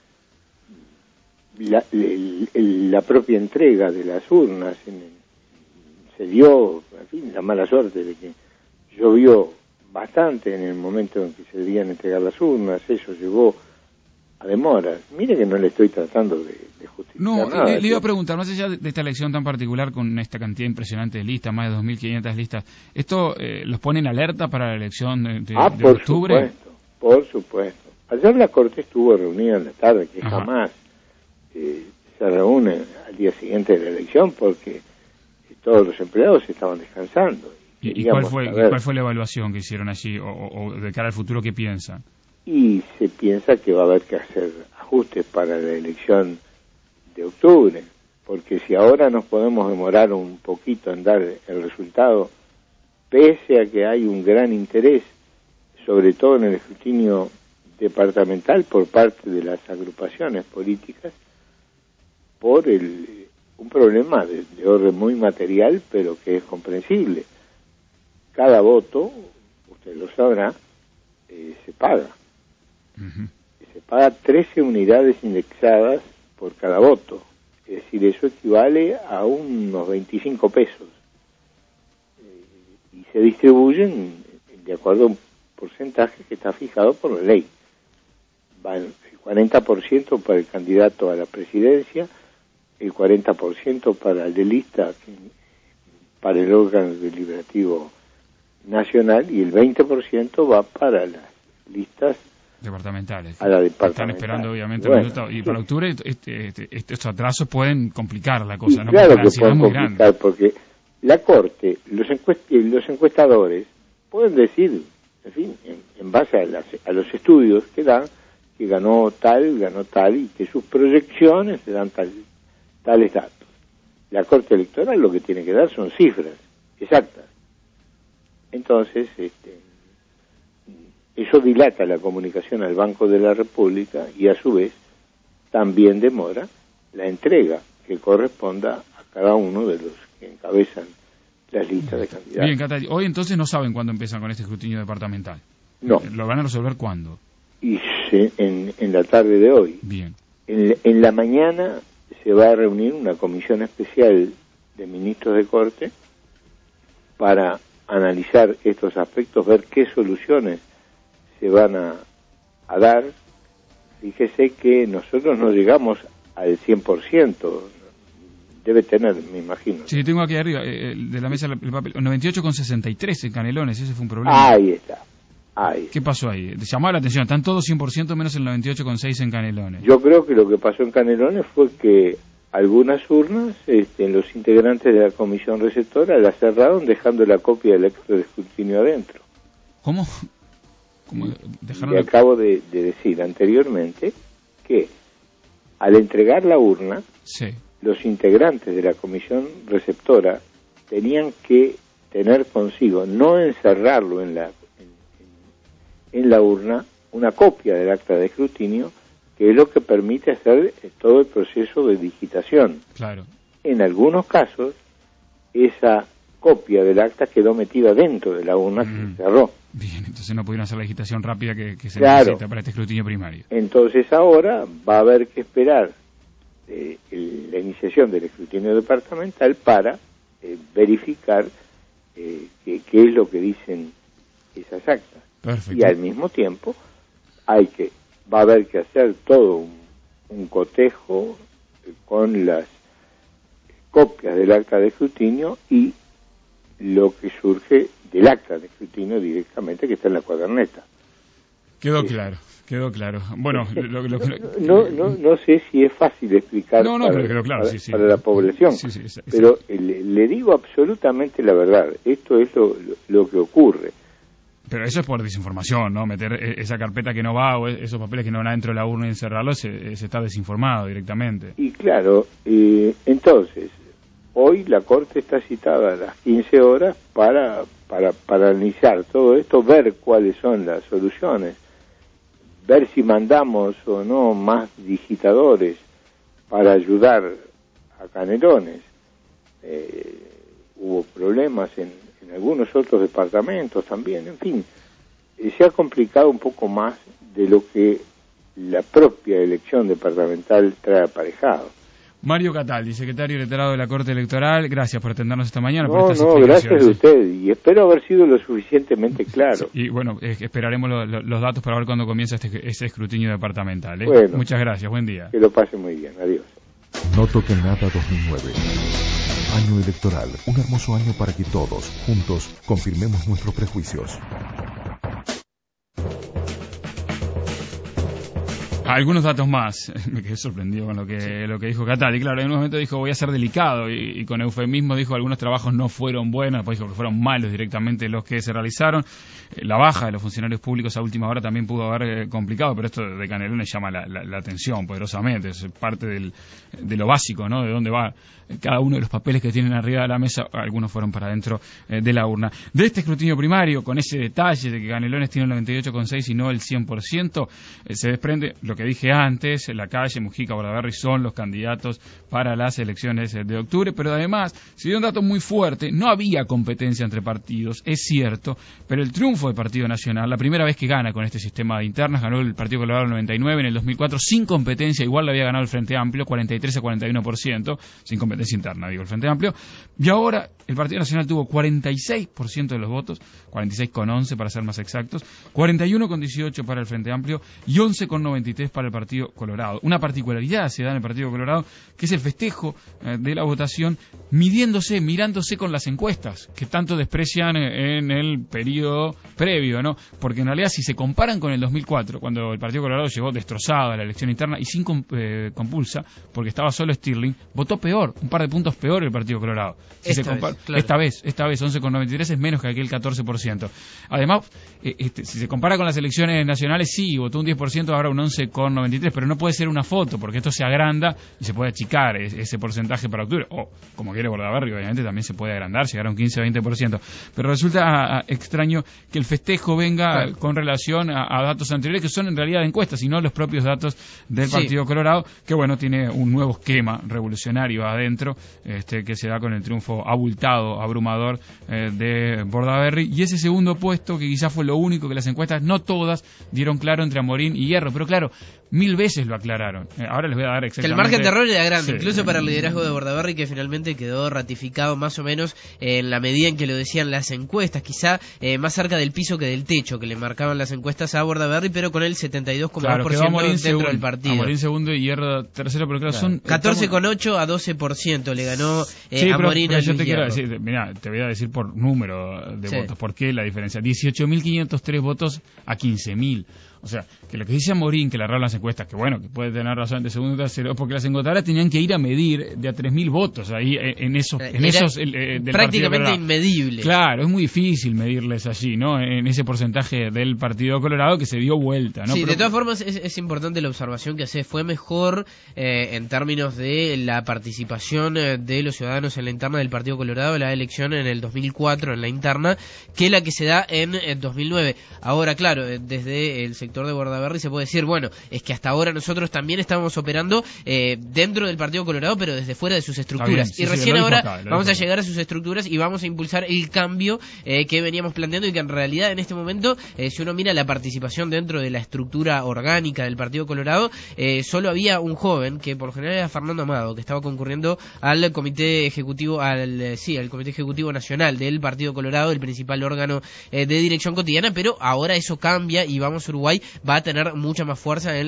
Speaker 15: La, el, el, la propia entrega de las urnas en, se dio, en fin, la mala suerte de que llovió bastante en el momento en que se debían entregar las urnas, eso llevó a demoras. Mire que no le estoy tratando de, de justificar
Speaker 2: no,
Speaker 15: nada.
Speaker 2: Le, le iba a preguntar, más allá de esta elección tan particular con esta cantidad impresionante de listas, más de dos mil quinientas listas, ¿esto eh, los pone en alerta para la elección de, de,
Speaker 15: ah,
Speaker 2: de
Speaker 15: por
Speaker 2: octubre?
Speaker 15: Supuesto, por supuesto. Ayer la Corte estuvo reunida en la tarde, que
Speaker 2: Ajá.
Speaker 15: jamás eh, se reúne al día siguiente de la elección porque todos los empleados estaban descansando.
Speaker 2: ¿Y, y cuál, fue, cuál fue la evaluación que hicieron allí o, o, o de cara al futuro qué piensan?
Speaker 15: Y se piensa que va a haber que hacer ajustes para la elección de octubre, porque si ahora nos podemos demorar un poquito en dar el resultado, pese a que hay un gran interés, sobre todo en el escrutinio departamental por parte de las agrupaciones políticas, por el, un problema de, de orden muy material, pero que es comprensible. Cada voto, usted lo sabrá, eh, se paga. Uh-huh. Se paga trece unidades indexadas por cada voto. Es decir, eso equivale a unos veinticinco pesos. Eh, y se distribuyen de acuerdo a un porcentaje que está fijado por la ley. Va el cuarenta por ciento para el candidato a la presidencia, el cuarenta por ciento para el de lista, para el órgano deliberativo nacional, y el veinte por ciento va para las listas
Speaker 2: departamentales.
Speaker 15: A la departamental.
Speaker 2: Están esperando, obviamente,
Speaker 15: bueno,
Speaker 2: el resultado. Y para octubre este, este, estos atrasos pueden complicar la cosa,
Speaker 15: sí,
Speaker 2: ¿no?
Speaker 15: Claro
Speaker 2: porque
Speaker 15: que pueden complicar, grande. Porque la Corte, los, encuest los encuestadores pueden decir, en fin, en, en base a, las, a los estudios que dan, que ganó tal, ganó tal, y que sus proyecciones se dan tal, tales datos. La Corte Electoral lo que tiene que dar son cifras exactas. Entonces, este, eso dilata la comunicación al Banco de la República y a su vez también demora la entrega que corresponda a cada uno de los que encabezan las listas de candidatos.
Speaker 2: Bien, Cata, hoy entonces no saben cuándo empiezan con este escrutinio departamental.
Speaker 15: No.
Speaker 2: ¿Lo van a resolver cuándo?
Speaker 15: Y se, en, en la tarde de hoy.
Speaker 2: Bien.
Speaker 15: En, en la mañana se va a reunir una comisión especial de ministros de Corte para analizar estos aspectos, ver qué soluciones se van a, a dar. Fíjese que nosotros no llegamos al cien por ciento, debe tener, me imagino.
Speaker 2: Sí, tengo aquí arriba, eh, de la mesa el papel, noventa y ocho coma sesenta y tres en Canelones, ese fue un problema.
Speaker 15: Ahí está, ahí.
Speaker 2: ¿Qué pasó ahí? Llamaba la atención, están todos cien por ciento menos el noventa y ocho coma seis en Canelones.
Speaker 15: Yo creo que lo que pasó en Canelones fue que algunas urnas, este, los integrantes de la comisión receptora las cerraron dejando la copia del acta de escrutinio adentro.
Speaker 2: ¿Cómo? ¿Cómo dejaron
Speaker 15: Le
Speaker 2: la...
Speaker 15: acabo de, de decir anteriormente que al entregar la urna,
Speaker 2: sí.
Speaker 15: los integrantes de la comisión receptora tenían que tener consigo, no encerrarlo en la, en, en la urna, una copia del acta de escrutinio, que es lo que permite hacer todo el proceso de digitación.
Speaker 2: Claro.
Speaker 15: En algunos casos, esa copia del acta quedó metida dentro de la urna mm. que se cerró.
Speaker 2: Bien, entonces no pudieron hacer la digitación rápida que, que se
Speaker 15: claro.
Speaker 2: necesita para este escrutinio primario.
Speaker 15: Entonces ahora va a haber que esperar eh, el, la iniciación del escrutinio departamental para eh, verificar eh, qué es lo que dicen esas actas.
Speaker 2: Perfecto.
Speaker 15: Y al mismo tiempo hay que va a haber que hacer todo un, un cotejo eh, con las copias del acta de escrutinio y lo que surge del acta de escrutinio directamente que está en la cuaderneta.
Speaker 2: Quedó eh, claro, quedó claro. Bueno, lo, lo, lo,
Speaker 15: no, no, no sé si es fácil explicar
Speaker 2: no, no,
Speaker 15: para,
Speaker 2: pero quedó claro,
Speaker 15: para,
Speaker 2: sí, sí.
Speaker 15: para la población,
Speaker 2: sí, sí, sí, sí.
Speaker 15: pero le, le digo absolutamente la verdad. Esto es lo, lo, lo que ocurre.
Speaker 2: Pero eso es por desinformación, ¿no? Meter esa carpeta que no va o esos papeles que no van adentro de la urna y encerrarlos, se, se está desinformado directamente.
Speaker 15: Y claro, eh, entonces, hoy la Corte está citada a las quince horas para, para, para analizar todo esto, ver cuáles son las soluciones, ver si mandamos o no más digitadores para ayudar a Canelones. Eh, hubo problemas en, en algunos otros departamentos también, en fin, eh, se ha complicado un poco más de lo que la propia elección departamental trae aparejado.
Speaker 2: Mario Cataldi, secretario letrado de la Corte Electoral, gracias por atendernos esta mañana.
Speaker 15: No,
Speaker 2: por estas
Speaker 15: no, gracias a usted, y espero haber sido lo suficientemente claro.
Speaker 2: Sí, y bueno, eh, esperaremos lo, lo, los datos para ver cuándo comienza este, este escrutinio departamental. ¿eh?
Speaker 15: Bueno,
Speaker 2: muchas gracias, buen día.
Speaker 15: Que lo pase muy bien, adiós.
Speaker 1: No toquen nada dos mil nueve. Año electoral, un hermoso año para que todos, juntos, confirmemos nuestros prejuicios.
Speaker 2: Algunos datos más. Me quedé sorprendido con lo que lo que dijo Cataldi. Claro, en un momento dijo voy a ser delicado y, y con eufemismo dijo algunos trabajos no fueron buenos, después dijo que fueron malos directamente los que se realizaron. Eh, la baja de los funcionarios públicos a última hora también pudo haber eh, complicado, pero esto de Canelones llama la, la, la atención poderosamente. Es parte del, de lo básico, ¿no? De dónde va cada uno de los papeles que tienen arriba de la mesa. Algunos fueron para adentro eh, de la urna. De este escrutinio primario, con ese detalle de que Canelones tiene el noventa y ocho coma seis y no el cien por ciento, eh, se desprende lo que dije antes, La Calle, Mujica, Bordaberry son los candidatos para las elecciones de octubre, pero además se dio un dato muy fuerte, no había competencia entre partidos, es cierto, pero el triunfo del Partido Nacional, la primera vez que gana con este sistema de internas, ganó el Partido Colorado en el noventa y nueve, en el dos mil cuatro sin competencia, igual lo había ganado el Frente Amplio, cuarenta y tres a cuarenta y uno por ciento, sin competencia interna, digo, el Frente Amplio, y ahora el Partido Nacional tuvo cuarenta y seis por ciento de los votos, cuarenta y seis coma once para ser más exactos, cuarenta y uno coma dieciocho para el Frente Amplio y once coma noventa y tres para el Partido Colorado. Una particularidad se da en el Partido Colorado, que es el festejo eh, de la votación midiéndose, mirándose con las encuestas, que tanto desprecian eh, en el periodo previo, ¿no? Porque en realidad si se comparan con el dos mil cuatro, cuando el Partido Colorado llegó destrozado a la elección interna y sin comp eh, compulsa, porque estaba solo Stirling, votó peor, un par de puntos peor el Partido Colorado. Si
Speaker 8: esta,
Speaker 2: se
Speaker 8: vez, claro.
Speaker 2: esta vez, esta vez once coma noventa y tres es menos que aquel catorce por ciento. Además, eh, este, si se compara con las elecciones nacionales, sí, votó un diez por ciento, ahora un once coma noventa y tres, pero no puede ser una foto, porque esto se agranda y se puede achicar ese porcentaje para octubre, o como quiere Bordaberry, obviamente también se puede agrandar, llegar a un quince a veinte por ciento, pero resulta a, extraño que el festejo venga claro. con relación a, a datos anteriores, que son en realidad encuestas, y no los propios datos del sí. Partido Colorado, que bueno, tiene un nuevo esquema revolucionario adentro, este, que se da con el triunfo abultado, abrumador eh, de Bordaberry, y ese segundo puesto, que quizás fue lo único que las encuestas, no todas, dieron claro entre Amorín y Hierro, pero claro, mil veces lo aclararon. Eh, ahora les voy a dar exactamente...
Speaker 8: Que el margen de error era grande,
Speaker 2: sí.
Speaker 8: incluso para el liderazgo de Bordaberry, que finalmente quedó ratificado más o menos eh, en la medida en que lo decían las encuestas, quizá eh, más cerca del piso que del techo, que le marcaban las encuestas a Bordaberry, pero con el setenta y dos coma dos por ciento
Speaker 2: claro,
Speaker 8: dentro
Speaker 2: segundo,
Speaker 8: del partido.
Speaker 2: Amorín segundo y Hierro tercero, pero claro, claro. son...
Speaker 8: catorce coma ocho a doce por ciento le ganó eh,
Speaker 2: sí,
Speaker 8: Amorín
Speaker 2: pero, pero
Speaker 8: a
Speaker 2: yo
Speaker 8: Luis
Speaker 2: te quiero
Speaker 8: Hierro.
Speaker 2: decir, mira, te voy a decir por número de
Speaker 8: sí.
Speaker 2: votos, ¿por qué la diferencia? dieciocho mil quinientos tres votos a quince mil. O sea, que lo que dice Amorín, que le erraron las encuestas, que bueno, que puede tener razón de segundo y tercero, porque las encuestadoras tenían que ir a medir de a tres mil votos ahí en esos, en esos eh, del
Speaker 8: prácticamente
Speaker 2: Partido
Speaker 8: inmedible.
Speaker 2: Claro, es muy difícil medirles allí, ¿no? En ese porcentaje del Partido Colorado que se dio vuelta, ¿no?
Speaker 8: Sí,
Speaker 2: Pero,
Speaker 8: de todas formas es, es importante la observación que hace. Fue mejor eh, en términos de la participación eh, de los ciudadanos en la interna del Partido Colorado, la elección en el dos mil cuatro en la interna, que la que se da en el dos mil nueve. Ahora, claro, desde el sector de Bordaberry se puede decir, bueno, es que hasta ahora nosotros también estamos operando eh, dentro del Partido Colorado, pero desde fuera de sus estructuras. Bien, sí, y recién sí, ahora acá, vamos a llegar a sus estructuras y vamos a impulsar el cambio eh, que veníamos planteando, y que en realidad en este momento, eh, si uno mira la participación dentro de la estructura orgánica del Partido Colorado, eh, solo había un joven, que por lo general era Fernando Amado, que estaba concurriendo al comité ejecutivo, al eh, sí, al comité ejecutivo nacional del Partido Colorado, el principal órgano eh, de dirección cotidiana, pero ahora eso cambia y Vamos Uruguay va a tener mucha más fuerza en las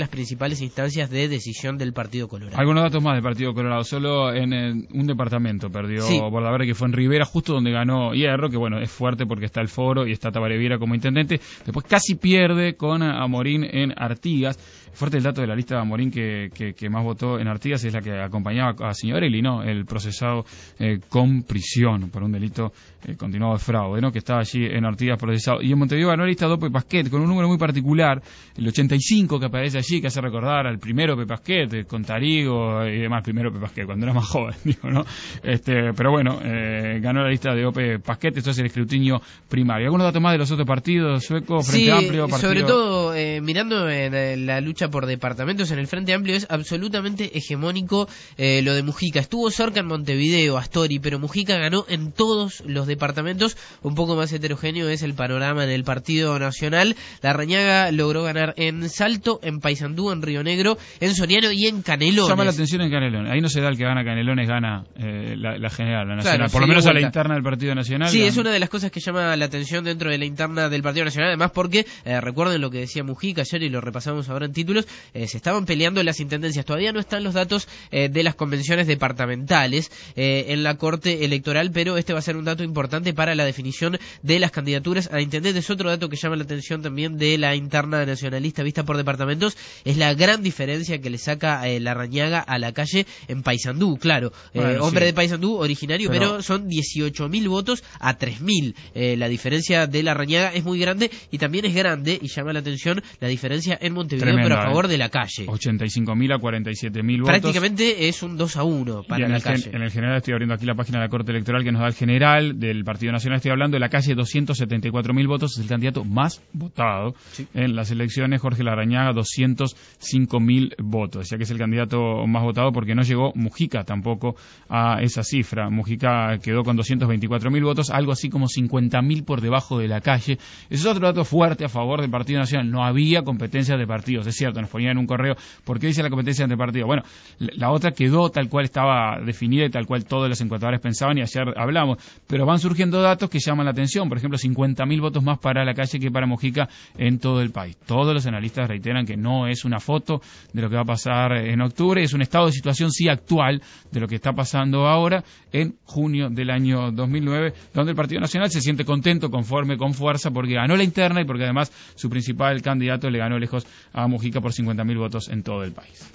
Speaker 8: las principales instancias de decisión del Partido Colorado.
Speaker 2: Algunos datos más del Partido Colorado. Solo en el, un departamento perdió
Speaker 8: sí.
Speaker 2: Bordaberry, que fue en Rivera, justo donde ganó Hierro, que bueno, es fuerte porque está el Foro y está Tabaré Viera como intendente. Después casi pierde con Amorín en Artigas. Fuerte el dato de la lista de Amorín que, que, que más votó en Artigas, es la que acompañaba a Signorelli, ¿no? El procesado eh, con prisión por un delito eh, continuado de fraude, ¿no? Que estaba allí en Artigas procesado. Y en Montevideo ganó la lista Dope Pasquet con un número muy particular, el ochenta y cinco que aparece allí, que hace recordar al primero Pepe Pasquet, eh, con Tarigo y demás, primero Pepe Pasquet, cuando era más joven, digo, ¿no? Este, pero bueno, eh, ganó la lista de Dope Pasquet, esto es el escrutinio primario. ¿Algunos datos más de los otros partidos, Sueco, Frente
Speaker 8: sí,
Speaker 2: Amplio? Partido...
Speaker 8: sobre todo eh, mirando en eh, la lucha por departamentos en el Frente Amplio es absolutamente hegemónico eh, lo de Mujica. Estuvo cerca en Montevideo, Astori, pero Mujica ganó en todos los departamentos. Un poco más heterogéneo es el panorama en el Partido Nacional. Larrañaga logró ganar en Salto, en Paysandú, en Río Negro, en Soriano y en Canelones.
Speaker 2: Llama la atención en Canelones. Ahí no se da el que gana Canelones, gana eh, la, la general, la nacional.
Speaker 8: Claro,
Speaker 2: por lo menos
Speaker 8: vuelta.
Speaker 2: A la interna del Partido Nacional.
Speaker 8: Sí,
Speaker 2: ganó.
Speaker 8: Es una de las cosas que llama la atención dentro de la interna del Partido Nacional. Además porque, eh, recuerden lo que decía Mujica ayer y lo repasamos ahora en títulos, eh, se estaban peleando las intendencias. Todavía no están los datos eh, de las convenciones departamentales eh, en la Corte Electoral, pero este va a ser un dato importante para la definición de las candidaturas a intendentes. Otro dato que llama la atención también de la interna nacionalista vista por departamentos es la gran diferencia que le saca eh, Larrañaga a la calle en Paysandú. Claro, eh,
Speaker 2: bueno,
Speaker 8: hombre
Speaker 2: sí.
Speaker 8: de Paysandú, originario, pero, pero son dieciocho mil votos a tres mil. Eh, la diferencia de Larrañaga es muy grande y también es grande y llama la atención la diferencia en Montevideo,
Speaker 2: Tremenda,
Speaker 8: pero a favor
Speaker 2: eh.
Speaker 8: de la calle.
Speaker 2: ochenta y cinco mil a cuarenta y siete mil votos.
Speaker 8: Prácticamente es un dos a uno para la
Speaker 2: el
Speaker 8: calle.
Speaker 2: Gen, en el general estoy abriendo aquí la página de la Corte Electoral que nos da el general del Partido Nacional. Estoy hablando de la calle, doscientos setenta y cuatro mil votos. Es el candidato más votado sí. en las elecciones. Jorge Larrañaga, doscientos cinco mil votos. Ya que es el candidato más votado porque no llegó Mujica tampoco a esa cifra. Mujica quedó con doscientos veinticuatro mil votos, algo así como cincuenta mil por debajo de la calle. Ese es otro dato fuerte a favor del Partido Nacional. No había competencias de partidos. Es cierto, nos ponían en un correo, ¿por qué dice la competencia entre partidos? Bueno, la otra quedó tal cual estaba definida y tal cual todos los encuestadores pensaban y ayer hablamos, pero van surgiendo datos que llaman la atención. Por ejemplo, cincuenta mil votos más para la calle que para Mujica en todo el país. Todos los analistas reiteran que no es una foto de lo que va a pasar en octubre, es un estado de situación sí actual de lo que está pasando ahora en junio del año dos mil nueve, donde el Partido Nacional se siente contento, conforme, con fuerza, porque ganó la interna y porque además su principal candidato le ganó lejos a Mujica por cincuenta mil votos en todo el país.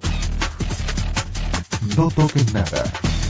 Speaker 1: No toques nada.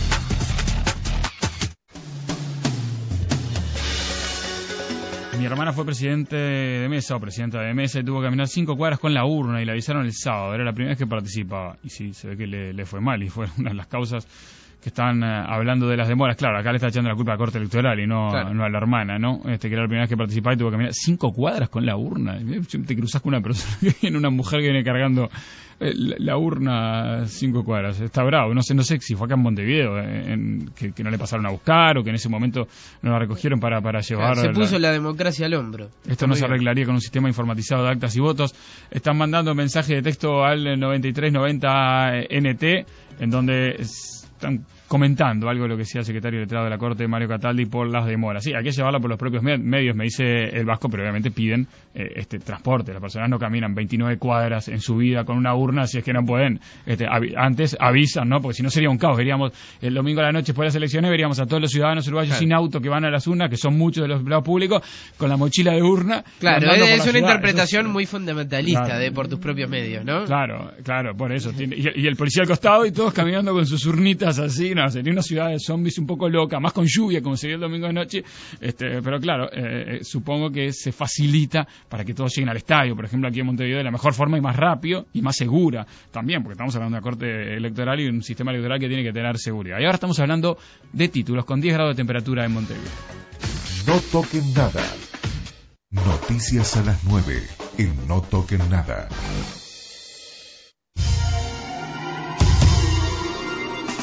Speaker 2: Mi hermana fue presidente de mesa o presidenta de mesa y tuvo que caminar cinco cuadras con la urna y la avisaron el sábado. Era la primera vez que participaba. Y sí, se ve que le, le fue mal y fue una de las causas que están uh, hablando de las demoras. Claro, acá le está echando la culpa a la Corte Electoral y no, claro. no a la hermana, ¿no? Este que era la primera vez que participaba y tuvo que caminar cinco cuadras con la urna. Te cruzas con una persona que viene, una mujer que viene cargando eh, la, la urna cinco cuadras. Está bravo. No sé, no sé si fue acá en Montevideo, eh, en, que, que no le pasaron a buscar o que en ese momento no la recogieron para, para llevar.
Speaker 8: Claro, se puso
Speaker 2: la,
Speaker 8: la democracia al hombro.
Speaker 2: Esto no se arreglaría con un sistema informatizado de actas y votos. Están mandando mensaje de texto al noventa y tres noventa N T, en donde están comentando algo de lo que decía el secretario letrado de la Corte, Mario Cataldi, por las demoras. Sí, hay que llevarla por los propios medios, me dice el Vasco, pero obviamente piden eh, este transporte. Las personas no caminan veintinueve cuadras en su vida con una urna si es que no pueden. Este, avi antes avisan, ¿no? Porque si no sería un caos. Veríamos el domingo a la noche después de las elecciones, veríamos a todos los ciudadanos uruguayos claro. sin auto que van a las urnas, que son muchos de los empleados públicos, con la mochila de urna.
Speaker 8: Claro, es una ciudad. Interpretación
Speaker 2: Eso,
Speaker 8: muy fundamentalista
Speaker 2: claro.
Speaker 8: de por tus propios medios, ¿no?
Speaker 2: Claro, claro, por eso. Tiene, y, y el policía al costado y todos caminando con sus urnitas así, no, sería una ciudad de zombies un poco loca, más con lluvia como sería el domingo de noche, este, pero claro, eh, supongo que se facilita para que todos lleguen al estadio, por ejemplo aquí en Montevideo, de la mejor forma y más rápido y más segura también, porque estamos hablando de una corte electoral y un sistema electoral que tiene que tener seguridad. Y ahora estamos hablando de títulos con diez grados de temperatura en Montevideo.
Speaker 1: No toquen nada. Noticias a las nueve en No Toquen Nada.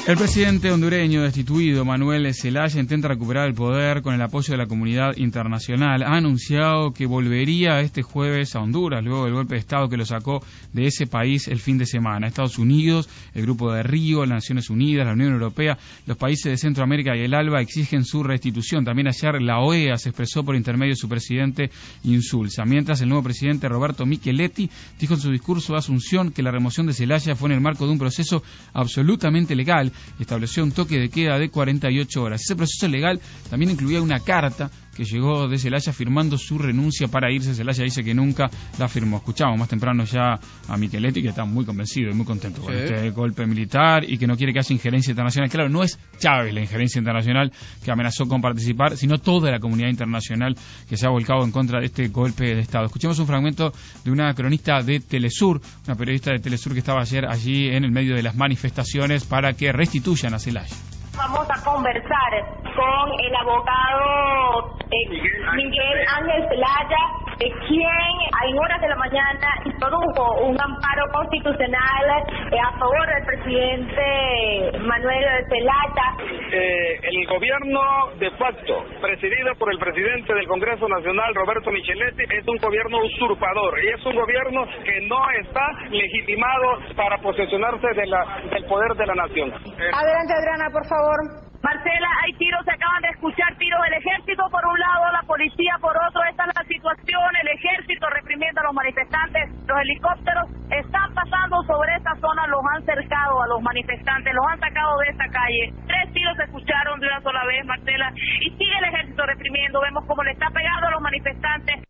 Speaker 2: El presidente hondureño destituido, Manuel Zelaya, intenta recuperar el poder con el apoyo de la comunidad internacional. Ha anunciado que volvería este jueves a Honduras, luego del golpe de Estado que lo sacó de ese país el fin de semana. Estados Unidos, el Grupo de Río, las Naciones Unidas, la Unión Europea, los países de Centroamérica y el ALBA exigen su restitución. También ayer la O E A se expresó por intermedio de su presidente Insulza. Mientras, el nuevo presidente Roberto Micheletti dijo en su discurso de Asunción que la remoción de Zelaya fue en el marco de un proceso absolutamente legal. Estableció un toque de queda de cuarenta y ocho horas. Ese proceso legal también incluía una carta que llegó de Zelaya firmando su renuncia para irse. Zelaya dice que nunca la firmó. Escuchamos más temprano ya a Micheletti, que está muy convencido y muy contento con sí. este golpe militar y que no quiere que haya injerencia internacional. Claro, no es Chávez la injerencia internacional que amenazó con participar, sino toda la comunidad internacional que se ha volcado en contra de este golpe de Estado. Escuchemos un fragmento de una cronista de Telesur, una periodista de Telesur que estaba ayer allí en el medio de las manifestaciones para que restituyan a Zelaya.
Speaker 16: Vamos a conversar con el abogado eh, Miguel Ángel Zelaya, eh, quien en horas de la mañana introdujo un amparo constitucional eh, a favor del presidente Manuel Zelaya.
Speaker 17: Eh, el gobierno de facto, presidido por el presidente del Congreso Nacional, Roberto Micheletti, es un gobierno usurpador y es un gobierno que no está legitimado para posesionarse de la, del poder de la nación. Eh,
Speaker 16: Adelante, Adriana, por favor. Marcela, hay tiros, se acaban de escuchar tiros del ejército por un lado, la policía por otro. Esta es la situación, el ejército reprimiendo a los manifestantes, los helicópteros están pasando sobre esta zona, los han cercado a los manifestantes, los han sacado de esta calle. Tres tiros se escucharon de una sola vez, Marcela, y sigue el ejército reprimiendo, vemos cómo le está pegando a los manifestantes.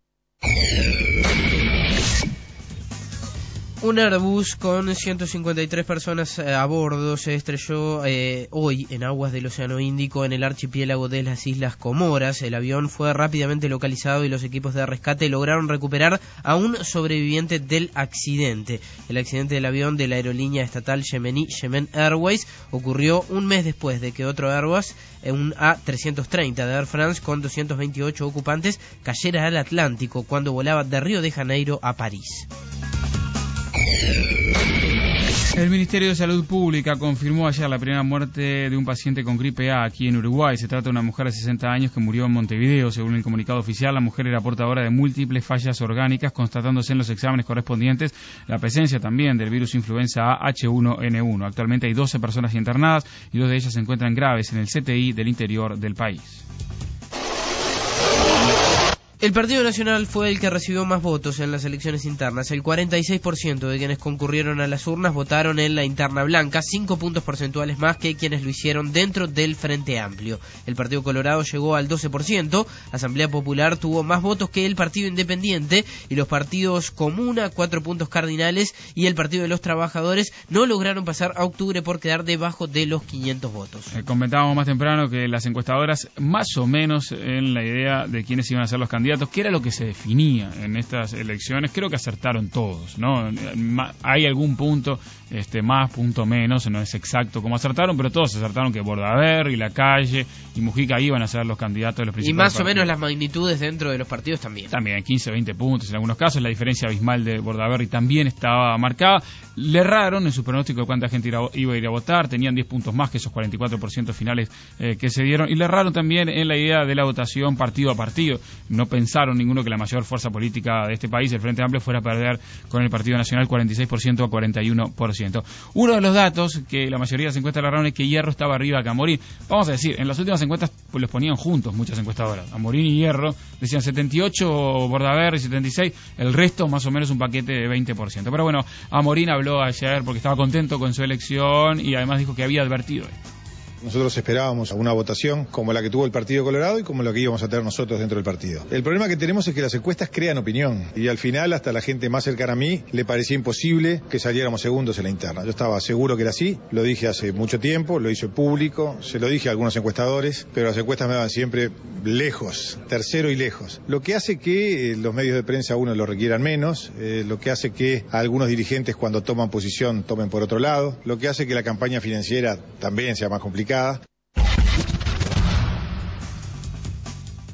Speaker 8: Un Airbus con ciento cincuenta y tres personas a bordo se estrelló eh, hoy en aguas del Océano Índico en el archipiélago de las Islas Comoras. El avión fue rápidamente localizado y los equipos de rescate lograron recuperar a un sobreviviente del accidente. El accidente del avión de la aerolínea estatal yemení Yemen Airways ocurrió un mes después de que otro Airbus, un A trescientos treinta de Air France con doscientos veintiocho ocupantes, cayera al Atlántico cuando volaba de Río de Janeiro a París.
Speaker 2: El Ministerio de Salud Pública confirmó ayer la primera muerte de un paciente con gripe A aquí en Uruguay. Se trata de una mujer de sesenta años que murió en Montevideo. Según el comunicado oficial, la mujer era portadora de múltiples fallas orgánicas, constatándose en los exámenes correspondientes la presencia también del virus influenza A H uno N uno. Actualmente hay doce personas internadas y dos de ellas se encuentran graves en el C T I del interior del país.
Speaker 8: El Partido Nacional fue el que recibió más votos en las elecciones internas. El cuarenta y seis por ciento de quienes concurrieron a las urnas votaron en la interna blanca, cinco puntos porcentuales más que quienes lo hicieron dentro del Frente Amplio. El Partido Colorado llegó al doce por ciento, Asamblea Popular tuvo más votos que el Partido Independiente y los partidos Comuna, cuatro puntos cardinales, y el Partido de los Trabajadores no lograron pasar a octubre por quedar debajo de los quinientos votos.
Speaker 2: Eh, comentábamos más temprano que las encuestadoras más o menos en la idea de quiénes iban a ser los candidatos, que era lo que se definía en estas elecciones, creo que acertaron todos, ¿no? Hay algún punto este, más, punto menos, no es exacto cómo acertaron, pero todos acertaron que Bordaberry, La Calle y Mujica iban a ser los candidatos de los principales.
Speaker 8: Y más
Speaker 2: partidos.
Speaker 8: O menos las magnitudes dentro de los partidos también.
Speaker 2: También, quince, veinte puntos en algunos casos, la diferencia abismal de Bordaberry también estaba marcada. Le erraron en su pronóstico de cuánta gente iba a ir a votar, tenían diez puntos más que esos cuarenta y cuatro por ciento finales eh, que se dieron, y le erraron también en la idea de la votación partido a partido. No pensaron ninguno que la mayor fuerza política de este país, el Frente Amplio, fuera a perder con el Partido Nacional cuarenta y seis por ciento a cuarenta y uno por ciento. Uno de los datos que la mayoría de las encuestas le erraron es que Hierro estaba arriba que Amorín. Vamos a decir, en las últimas encuestas pues, los ponían juntos muchas encuestadoras. Amorín y Hierro decían setenta y ocho, Bordaberry setenta y seis, el resto más o menos un paquete de veinte por ciento. Pero bueno, Amorín habló ayer porque estaba contento con su elección y además dijo que había advertido esto.
Speaker 18: Nosotros esperábamos una votación como la que tuvo el Partido Colorado y como la que íbamos a tener nosotros dentro del partido. El problema que tenemos es que las encuestas crean opinión y al final hasta la gente más cercana a mí le parecía imposible que saliéramos segundos en la interna. Yo estaba seguro que era así, lo dije hace mucho tiempo, lo hice público, se lo dije a algunos encuestadores, pero las encuestas me daban siempre lejos, tercero y lejos. Lo que hace que eh, los medios de prensa a uno lo requieran menos, eh, lo que hace que algunos dirigentes cuando toman posición tomen por otro lado, lo que hace que la campaña financiera también sea más complicada.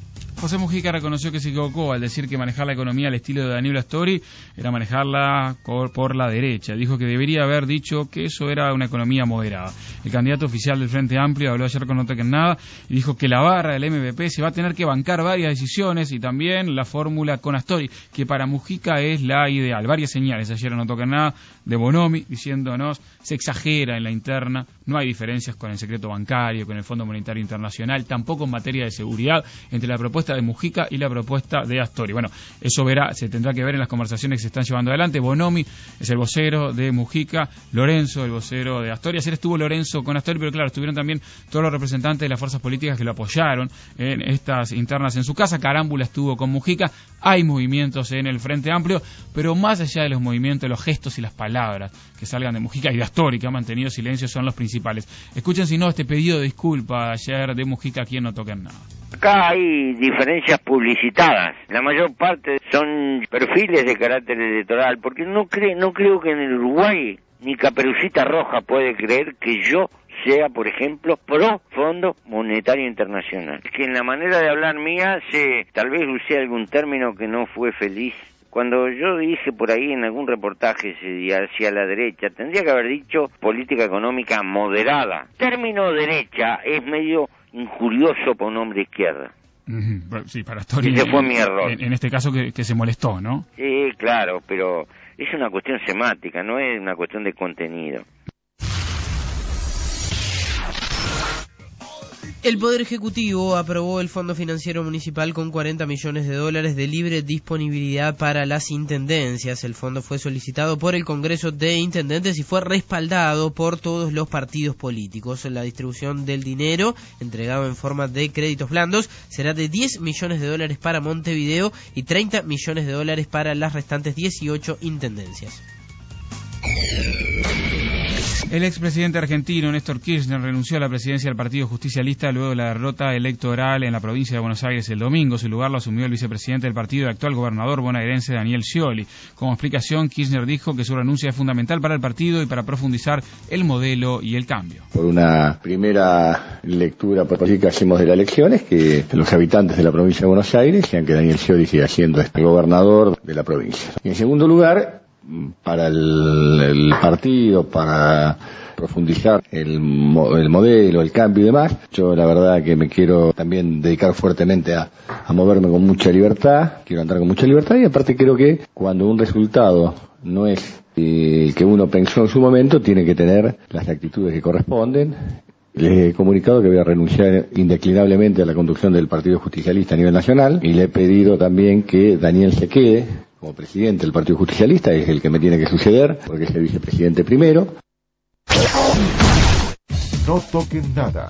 Speaker 2: José Mujica reconoció que se equivocó al decir que manejar la economía al estilo de Daniel Astori era manejarla por, por la derecha. Dijo que debería haber dicho que eso era una economía moderada. El candidato oficial del Frente Amplio habló ayer con No Toquen Nada y dijo que la barra del M V P se va a tener que bancar varias decisiones y también la fórmula con Astori, que para Mujica es la ideal. Varias señales ayer en No Toquen Nada de Bonomi diciéndonos se exagera en la interna, no hay diferencias con el secreto bancario, con el Fondo Monetario Internacional, tampoco en materia de seguridad entre la propuesta de Mujica y la propuesta de Astori. Bueno, eso verá, se tendrá que ver en las conversaciones que se están llevando adelante. Bonomi es el vocero de Mujica, Lorenzo el vocero de Astori. Ayer estuvo Lorenzo con Astori, pero claro, estuvieron también todos los representantes de las fuerzas políticas que lo apoyaron en estas internas en su casa. Carámbula estuvo con Mujica. Hay movimientos en el Frente Amplio, pero más allá de los movimientos, los gestos y las palabras que salgan de Mujica y de Astori, que ha mantenido silencio, son los principales. Escuchen si no este pedido de disculpa ayer de Mujica aquí en No Toquen Nada.
Speaker 9: Acá hay diferencias publicitadas. La mayor parte son perfiles de carácter electoral, porque no, cre no creo que en el Uruguay ni Caperucita Roja puede creer que yo sea, por ejemplo, pro Fondo Monetario Internacional. Es que en la manera de hablar mía, se, tal vez usé algún término que no fue feliz. Cuando yo dije por ahí en algún reportaje hacia la derecha, tendría que haber dicho política económica moderada. Término derecha es medio injurioso para un hombre de izquierda.
Speaker 2: Uh-huh. Sí, para Astori.
Speaker 9: Ese fue mi error.
Speaker 2: En, en este caso que, que se molestó, ¿no?
Speaker 9: Sí, claro, pero es una cuestión semántica, no es una cuestión de contenido.
Speaker 8: El Poder Ejecutivo aprobó el Fondo Financiero Municipal con cuarenta millones de dólares de libre disponibilidad para las intendencias. El fondo fue solicitado por el Congreso de Intendentes y fue respaldado por todos los partidos políticos. La distribución del dinero, entregado en forma de créditos blandos, será de diez millones de dólares para Montevideo y treinta millones de dólares para las restantes dieciocho intendencias.
Speaker 2: El expresidente argentino Néstor Kirchner renunció a la presidencia del Partido Justicialista luego de la derrota electoral en la provincia de Buenos Aires el domingo. Su lugar lo asumió el vicepresidente del partido y actual gobernador bonaerense Daniel Scioli. Como explicación, Kirchner dijo que su renuncia es fundamental para el partido y para profundizar el modelo y el cambio.
Speaker 12: Por una primera lectura política que hacemos de las elecciones, que los habitantes de la provincia de Buenos Aires sean que Daniel Scioli siga siendo este gobernador de la provincia. Y en segundo lugar, para el, el partido, para profundizar el, mo, el modelo, el cambio y demás, yo la verdad que me quiero también dedicar fuertemente a, a moverme con mucha libertad, quiero andar con mucha libertad y aparte creo que cuando un resultado no es el que uno pensó en su momento, tiene que tener las actitudes que corresponden. Les he comunicado que voy a renunciar indeclinablemente a la conducción del Partido Justicialista a nivel nacional y le he pedido también que Daniel se quede como presidente del Partido Justicialista, es el que me tiene que suceder, porque es el vicepresidente primero.
Speaker 1: No toquen nada.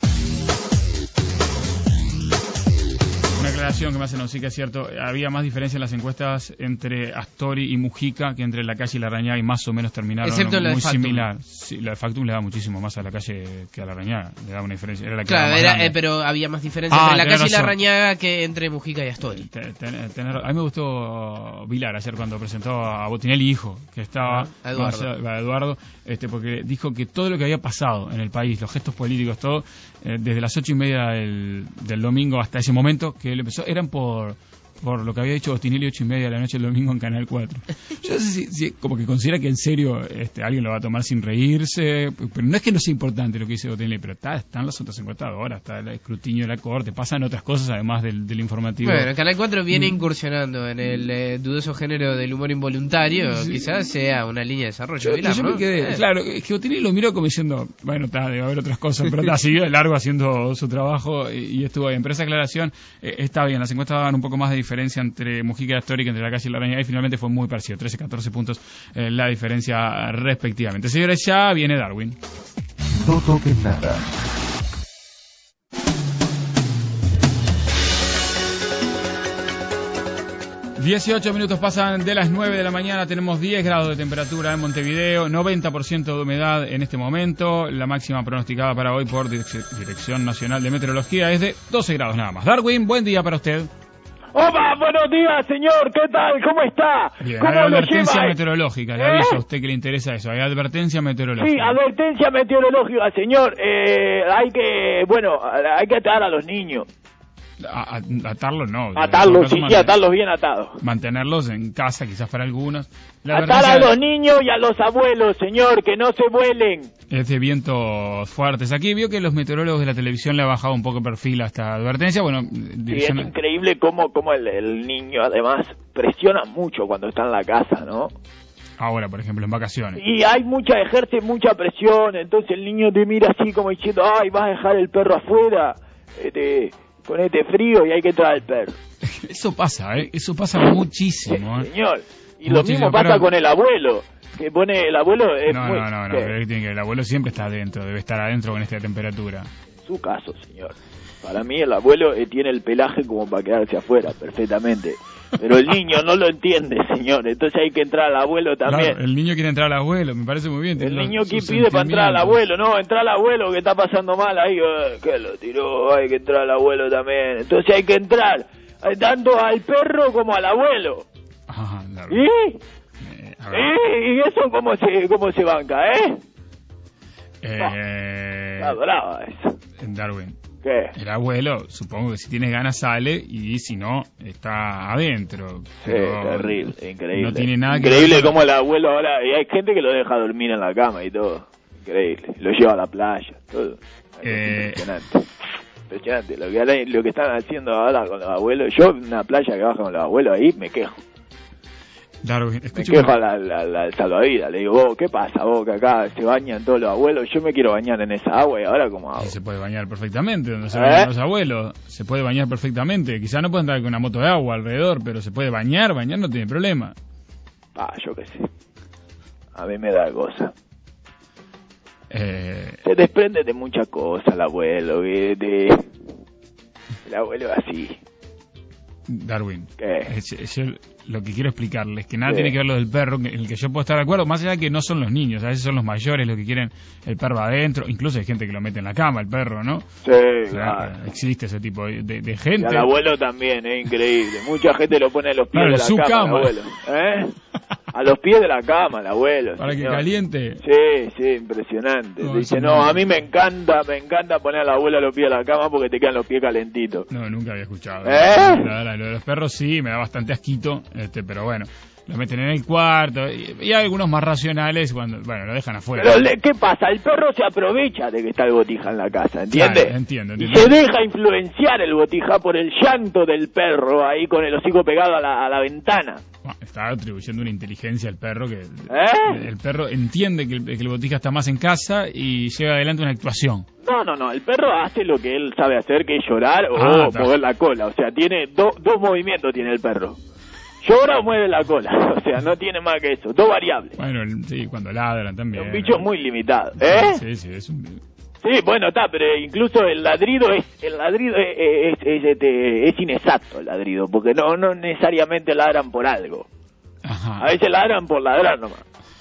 Speaker 2: Una aclaración que me hace Nausica, es cierto, había más diferencia en las encuestas entre Astori y Mujica que entre Lacalle y Larrañaga y más o menos terminaron
Speaker 8: excepto la
Speaker 2: muy
Speaker 8: de Factum.
Speaker 2: similar. Sí, la de Factum le da muchísimo más a Lacalle que a Larrañaga, le da una diferencia. Era la que
Speaker 8: claro,
Speaker 2: más
Speaker 8: era, eh, pero había más diferencia
Speaker 2: ah,
Speaker 8: entre Lacalle y
Speaker 2: razón.
Speaker 8: Larrañaga que entre Mujica y Astori.
Speaker 2: Ten, ten, ten, a mí me gustó Vilar ayer cuando presentó a Botinelli hijo, que estaba
Speaker 8: ah, a Eduardo,
Speaker 2: más, a Eduardo este, porque dijo que todo lo que había pasado en el país, los gestos políticos, todo, eh, desde las ocho y media del, del domingo hasta ese momento, que él empezó, eran por por lo que había dicho Botinelli ocho y media de la noche el domingo en Canal cuatro. Yo no sé si, si como que considera que en serio este, alguien lo va a tomar sin reírse, pero no es que no sea importante lo que dice Botinelli, pero está, están las otras encuestadoras, está el escrutinio de la corte, pasan otras cosas además del, del informativo.
Speaker 8: Bueno, Canal cuatro viene incursionando en el eh, dudoso género del humor involuntario, sí. Quizás sea una línea de desarrollo.
Speaker 2: Yo,
Speaker 8: Vilar,
Speaker 2: yo
Speaker 8: ¿no?
Speaker 2: me quedé,
Speaker 8: eh.
Speaker 2: claro, es que Botinelli lo miró como diciendo, bueno, está, debe haber otras cosas, pero está, siguió de largo haciendo su trabajo y, y estuvo bien. Pero esa aclaración eh, está bien, las encuestas daban un poco más de diferencia entre Mujica y Astori que entre Lacalle y Larrañaga, y finalmente fue muy parecido, trece, catorce puntos eh, la diferencia respectivamente. Señores, ya viene Darwin.
Speaker 1: No toquen nada.
Speaker 2: dieciocho minutos pasan de las nueve de la mañana, tenemos diez grados de temperatura en Montevideo, noventa por ciento de humedad en este momento, la máxima pronosticada para hoy por Dirección Nacional de Meteorología es de doce grados nada más. Darwin, buen día para usted.
Speaker 14: ¡Opa! Buenos días, señor. ¿Qué tal? ¿Cómo está?
Speaker 2: Bien,
Speaker 14: ¿Cómo
Speaker 2: hay
Speaker 14: lo
Speaker 2: advertencia
Speaker 14: lleva?
Speaker 2: meteorológica. Le
Speaker 14: ¿Eh?
Speaker 2: aviso a usted que le interesa eso. Hay advertencia meteorológica.
Speaker 14: Sí, advertencia meteorológica, señor. Eh, hay que, bueno, hay que atar a los niños.
Speaker 2: A, a, atarlos no.
Speaker 14: Atarlos, sí, sí, atarlos bien atados.
Speaker 2: Mantenerlos en casa, quizás para algunos. La
Speaker 14: Atar a los niños y a los abuelos, señor, que no se vuelen.
Speaker 2: Es de vientos fuertes. Aquí vio que los meteorólogos de la televisión le ha bajado un poco el perfil a esta advertencia. Bueno,
Speaker 14: dirección... sí, es increíble cómo, cómo el, el niño, además, presiona mucho cuando está en la casa, ¿no?
Speaker 2: Ahora, por ejemplo, en vacaciones.
Speaker 14: Y hay mucha, ejerce mucha presión, entonces el niño te mira así como diciendo, ay, vas a dejar el perro afuera, este, con este frío y hay que traer el perro.
Speaker 2: Eso pasa, ¿eh? Eso pasa muchísimo,
Speaker 14: ¿eh? Señor, y muchísimo, lo mismo pasa pero... con el abuelo, que pone el abuelo... Es
Speaker 2: no,
Speaker 14: muy...
Speaker 2: no, no, no, no, tiene que, el abuelo siempre está adentro, debe estar adentro con esta temperatura.
Speaker 14: Su caso, señor. Para mí el abuelo eh, tiene el pelaje como para quedarse afuera, perfectamente. Pero el niño no lo entiende, señor. Entonces hay que entrar al abuelo también.
Speaker 2: Claro, el niño quiere entrar al abuelo, me parece muy bien.
Speaker 14: El niño que pide para entrar al abuelo, no, entrar al abuelo que está pasando mal ahí, eh, que lo tiró, hay que entrar al abuelo también. Entonces hay que entrar eh, tanto al perro como al abuelo.
Speaker 2: Ajá, claro.
Speaker 14: ¿Y? Eh, ¿Y? ¿Y eso cómo se, cómo se banca, eh?
Speaker 2: Eh...
Speaker 14: Está brava eso.
Speaker 2: Darwin.
Speaker 14: ¿Qué?
Speaker 2: El abuelo, supongo que si tiene ganas sale y si no, está adentro. Pero
Speaker 14: sí, terrible, increíble.
Speaker 2: No tiene nada
Speaker 14: increíble
Speaker 2: que ver.
Speaker 14: Como el abuelo ahora, y hay gente que lo deja dormir en la cama y todo. Increíble, lo lleva a la playa, todo.
Speaker 2: Eh...
Speaker 14: Impresionante. Impresionante, lo que, lo que están haciendo ahora con los abuelos. Yo en una playa que baja con los abuelos ahí me quejo.
Speaker 2: Darwin,
Speaker 14: me quejo a la, la, la salvavidas, le digo, vos, ¿qué pasa vos que acá se bañan todos los abuelos? Yo me quiero bañar en esa agua y ahora ¿cómo hago?
Speaker 2: Sí, se puede bañar perfectamente, donde se
Speaker 14: ¿Eh?
Speaker 2: bañan los abuelos, se puede bañar perfectamente, quizás no puede andar con una moto de agua alrededor, pero se puede bañar, bañar no tiene problema.
Speaker 14: Ah, yo qué sé, a mí me da cosa.
Speaker 2: Eh...
Speaker 14: Se desprende de muchas cosas el abuelo, de, de... el abuelo así.
Speaker 2: Darwin,
Speaker 14: ¿qué?
Speaker 2: Yo lo que quiero explicarles es que nada
Speaker 14: ¿Qué?
Speaker 2: tiene que ver lo del perro, en el que yo puedo estar de acuerdo, más allá de que no son los niños, a veces son los mayores los que quieren el perro adentro, incluso hay gente que lo mete en la cama, el perro, ¿no?
Speaker 14: Sí,
Speaker 2: o sea,
Speaker 14: claro.
Speaker 2: Existe ese tipo de, de, de gente.
Speaker 14: Y al abuelo también, es increíble, mucha gente lo pone a los pies
Speaker 2: claro,
Speaker 14: de la
Speaker 2: su
Speaker 14: cama,
Speaker 2: cama.
Speaker 14: El abuelo, ¿eh? A los pies de la cama, el abuelo.
Speaker 2: Para
Speaker 14: señor.
Speaker 2: que caliente.
Speaker 14: Sí, sí, impresionante.
Speaker 2: No,
Speaker 14: Dice,
Speaker 2: no,
Speaker 14: no, a mí me encanta, me encanta poner al abuelo a los pies de la cama porque te quedan los pies calentitos.
Speaker 2: No, nunca había escuchado.
Speaker 14: ¿Eh?
Speaker 2: La verdad, lo de los perros sí, me da bastante asquito, este, pero bueno, lo meten en el cuarto y, y hay algunos más racionales cuando, bueno, lo dejan afuera.
Speaker 14: Pero, le, ¿qué pasa? El perro se aprovecha de que está el botija en la casa, ¿entiende?
Speaker 2: Claro, entiendo, entiendo.
Speaker 14: Y se deja influenciar el botija por el llanto del perro ahí con el hocico pegado a la, a la ventana.
Speaker 2: Bueno, está atribuyendo una inteligencia al perro que
Speaker 14: ¿Eh?
Speaker 2: el perro entiende que el, que el botija está más en casa y lleva adelante una actuación.
Speaker 14: No, no, no, el perro hace lo que él sabe hacer, que es llorar o
Speaker 2: Ah,
Speaker 14: mover la cola. O sea, tiene do, dos movimientos tiene el perro. Llora o mueve la cola. O sea, no tiene más que eso. Dos variables.
Speaker 2: Bueno, el, sí, cuando ladran también.
Speaker 14: Es un bicho muy limitado. ¿Eh?
Speaker 2: Sí, sí, es un...
Speaker 14: Sí, bueno, está, pero incluso el ladrido es el ladrido es, es, es, es, este, es inexacto el ladrido, porque no no necesariamente ladran por algo.
Speaker 2: Ajá.
Speaker 14: A veces ladran por ladrar nomás.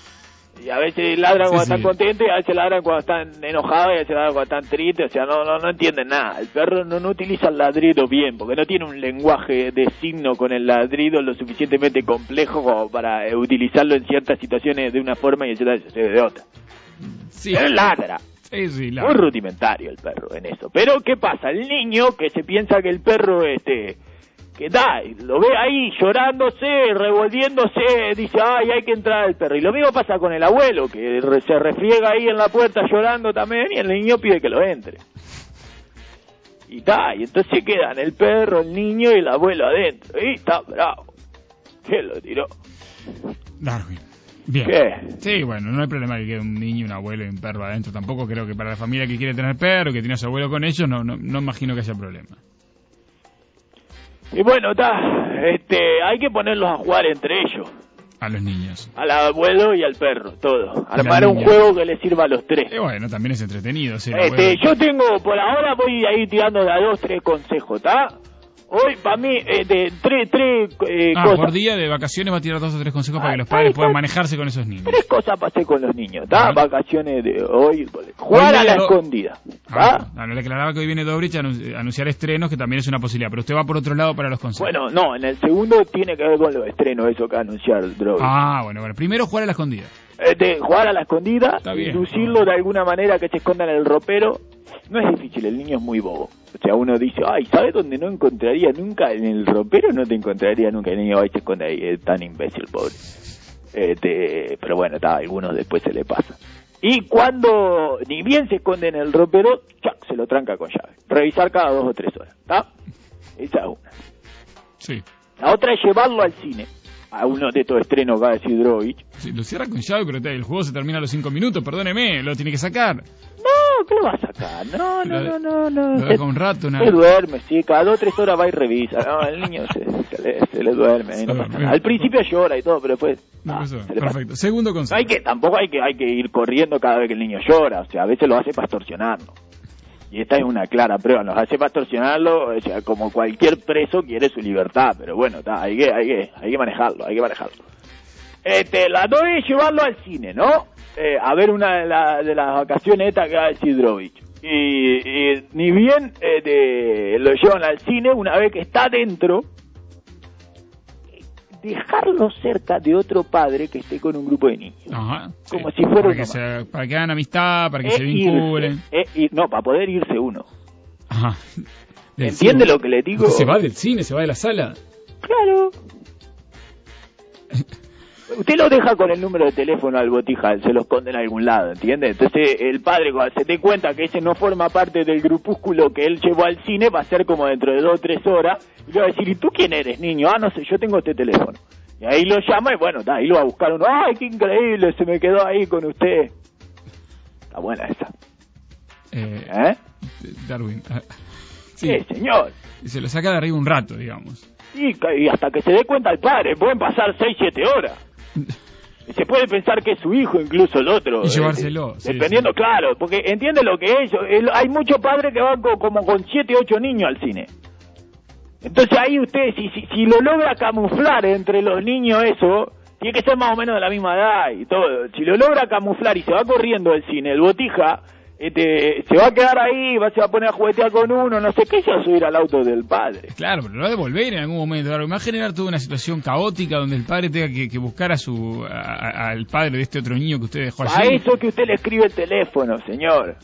Speaker 14: Y a veces ladran
Speaker 2: Sí,
Speaker 14: cuando
Speaker 2: sí.
Speaker 14: están contentos, y a veces ladran cuando están enojados, y a veces ladran cuando están tristes, o sea, no no no entienden nada. El perro no, no utiliza el ladrido bien, porque no tiene un lenguaje de signo con el ladrido lo suficientemente complejo como para eh, utilizarlo en ciertas situaciones de una forma y en ciertas situaciones de otra.
Speaker 2: Sí.
Speaker 14: Él ladra.
Speaker 2: Sí, sí,
Speaker 14: Muy
Speaker 2: ladra.
Speaker 14: rudimentario el perro en eso. Pero ¿qué pasa? El niño que se piensa que el perro este que da, lo ve ahí llorándose, revolviéndose, dice, ay, hay que entrar el perro. Y lo mismo pasa con el abuelo, que re- se refriega ahí en la puerta llorando también, y el niño pide que lo entre. Y está, y entonces quedan el perro, el niño y el abuelo adentro. Y está bravo. ¿Quién lo tiró?
Speaker 2: Darwin. Bien.
Speaker 14: ¿Qué?
Speaker 2: Sí, bueno, no hay problema que quede un niño, un abuelo y un perro adentro. Tampoco creo que para la familia que quiere tener perro, que tiene a su abuelo con ellos, no, no, no imagino que haya problema.
Speaker 14: Y bueno, está, este, hay que ponerlos a jugar entre ellos.
Speaker 2: A los niños.
Speaker 14: Al abuelo y al perro, todo.
Speaker 2: Y la
Speaker 14: Armar un
Speaker 2: niña.
Speaker 14: juego que les sirva a los tres.
Speaker 2: Y bueno, también es entretenido. Sí, el
Speaker 14: Este,
Speaker 2: abuelo.
Speaker 14: yo tengo, por ahora voy ahí tirando de a dos, tres consejos, ¿está? Hoy, para mí, eh, de tres, tres eh,
Speaker 2: Ah,
Speaker 14: cosas.
Speaker 2: por día de vacaciones va a tirar dos o tres consejos para
Speaker 14: Ah,
Speaker 2: que los
Speaker 14: ahí
Speaker 2: padres
Speaker 14: está.
Speaker 2: puedan manejarse con esos niños.
Speaker 14: Tres cosas pasé con los niños, ¿está?
Speaker 2: Ah.
Speaker 14: Vacaciones de hoy. Jugar
Speaker 2: Hoy
Speaker 14: a la
Speaker 2: viene do-
Speaker 14: escondida,
Speaker 2: Ah,
Speaker 14: ¿está?
Speaker 2: no, no, le aclaraba que hoy viene Dobrich a anun- a anunciar estrenos, que también es una posibilidad, pero usted va por otro lado para los consejos.
Speaker 14: Bueno, no, en el segundo tiene que ver con los estrenos, eso que va a anunciar el Drogo.
Speaker 2: Ah, bueno, bueno. Primero jugar a la escondida.
Speaker 14: Este, jugar a la escondida,
Speaker 2: Está bien.
Speaker 14: inducirlo de alguna manera que se esconda en el ropero no es difícil, el niño es muy bobo. O sea, uno dice, ay, ¿sabes dónde no encontraría nunca? En el ropero no te encontraría nunca. El niño va y se esconde ahí, es tan imbécil, pobre. Este, pero bueno, está, a algunos después se le pasa. Y cuando ni bien se esconde en el ropero, ¡chac!, se lo tranca con llave. Revisar cada dos o tres horas, ¿está? Esa es una.
Speaker 2: Sí.
Speaker 14: La otra es llevarlo al cine. A uno de estos estrenos que va a decir Drovich.
Speaker 2: Sí, lo cierra con llave, pero el juego se termina a los cinco minutos, perdóneme, lo tiene que sacar.
Speaker 14: No, ¿qué lo va a sacar? No, no, no, no, no.
Speaker 2: Lo deja un rato, nada.
Speaker 14: Se duerme, sí, cada dos o tres horas va y revisa. No, el niño se, se, le, se le duerme, ahí no pasa nada. Al principio llora y todo, pero después...
Speaker 2: No,
Speaker 14: ah,
Speaker 2: eso,
Speaker 14: se le
Speaker 2: perfecto.
Speaker 14: pasa.
Speaker 2: Segundo consejo.
Speaker 14: Hay que, tampoco hay que, hay que ir corriendo cada vez que el niño llora, o sea, a veces lo hace para extorsionarnos. Y esta es una clara prueba, nos hace para extorsionarlo, o sea, como cualquier preso quiere su libertad, pero bueno, ta, hay que, hay que, hay que manejarlo, hay que manejarlo. Este, la dos es llevarlo al cine, ¿no? Eh, a ver una de, la, de las vacaciones estas que va a decir Drovich. Y, y ni bien eh, de, lo llevan al cine, una vez que está dentro, dejarlo cerca de otro padre que esté con un grupo de niños.
Speaker 2: Ajá,
Speaker 14: como
Speaker 2: sí.
Speaker 14: si fuera
Speaker 2: para que, se, para que hagan amistad, para que
Speaker 14: es
Speaker 2: se vinculen.
Speaker 14: Irse, es ir, no, para poder irse uno.
Speaker 2: Ajá. Del
Speaker 14: ¿Entiende
Speaker 2: cine.
Speaker 14: lo que le digo?
Speaker 2: Se va del cine, se va de la sala.
Speaker 14: Claro. Usted lo deja con el número de teléfono al botija, se lo esconde en algún lado, ¿entiende? Entonces el padre, cuando se dé cuenta que ese no forma parte del grupúsculo que él llevó al cine, va a ser como dentro de dos o tres horas, y le va a decir, ¿y tú quién eres, niño? Ah, no sé, yo tengo este teléfono. Y ahí lo llama y bueno, da, ahí lo va a buscar uno. ¡Ay, qué increíble! Se me quedó ahí con usted. Está buena esa.
Speaker 2: Eh,
Speaker 14: ¿Eh?
Speaker 2: Darwin.
Speaker 14: Sí, sí, señor.
Speaker 2: Y se lo saca de arriba un rato, digamos.
Speaker 14: Y, y hasta que se dé cuenta el padre, pueden pasar seis, siete horas. Y se puede pensar que es su hijo, incluso el otro.
Speaker 2: Y llevárselo.
Speaker 14: Eh,
Speaker 2: sí,
Speaker 14: dependiendo,
Speaker 2: sí.
Speaker 14: claro, porque entiende lo que es. El, hay muchos padres que van co, como con siete, ocho niños al cine. Entonces ahí usted, si, si, si lo logra camuflar entre los niños eso, tiene que ser más o menos de la misma edad y todo. Si lo logra camuflar y se va corriendo del cine, el botija, este, se va a quedar ahí, va, se va a poner a juguetear con uno, no sé qué, se va a subir al auto del padre.
Speaker 2: Claro, pero lo va a devolver en algún momento. Claro, va a generar toda una situación caótica donde el padre tenga que, que buscar a su a, a, al padre de este otro niño que usted dejó allí.
Speaker 14: A eso que usted le escribe el teléfono, señor.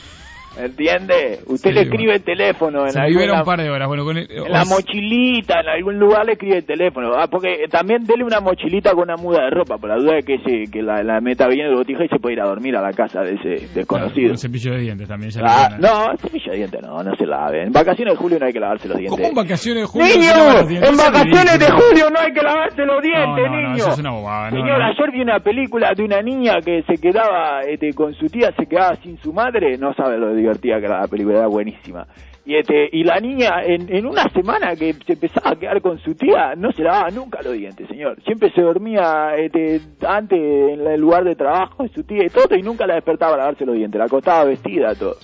Speaker 14: ¿Entiende? Usted
Speaker 2: Sí,
Speaker 14: le escribe
Speaker 2: bueno.
Speaker 14: el teléfono en,
Speaker 2: Se libera
Speaker 14: alguna,
Speaker 2: un par de horas. Bueno, con el,
Speaker 14: en la mochilita, en algún lugar le escribe el teléfono. Ah, porque también dele una mochilita con una muda de ropa, por la duda de que se, que la, la meta bien el botija y se puede ir a dormir a la casa de ese desconocido.
Speaker 2: Un cepillo de dientes también. Ya
Speaker 14: Ah, no, el cepillo de dientes no, no se lave. En vacaciones de julio no hay que lavarse los dientes.
Speaker 2: ¿Cómo en vacaciones de julio?
Speaker 14: ¡Niño!
Speaker 2: se lavan los dientes?
Speaker 14: En
Speaker 2: Eso es
Speaker 14: vacaciones de
Speaker 2: ridículo.
Speaker 14: julio no hay que lavarse los dientes,
Speaker 2: No, no, no,
Speaker 14: niño.
Speaker 2: eso es una bobada. no,
Speaker 14: Señor,
Speaker 2: no.
Speaker 14: ayer vi una película de una niña que se quedaba este, con su tía, se quedaba sin su madre. No sabe lo divertida que era la película, era buenísima. Y este y la niña, en, en una semana que se empezaba a quedar con su tía, no se lavaba nunca los dientes, señor. Siempre se dormía este, antes en el lugar de trabajo de su tía y todo, y nunca la despertaba a lavarse los dientes. La acostaba vestida, todo.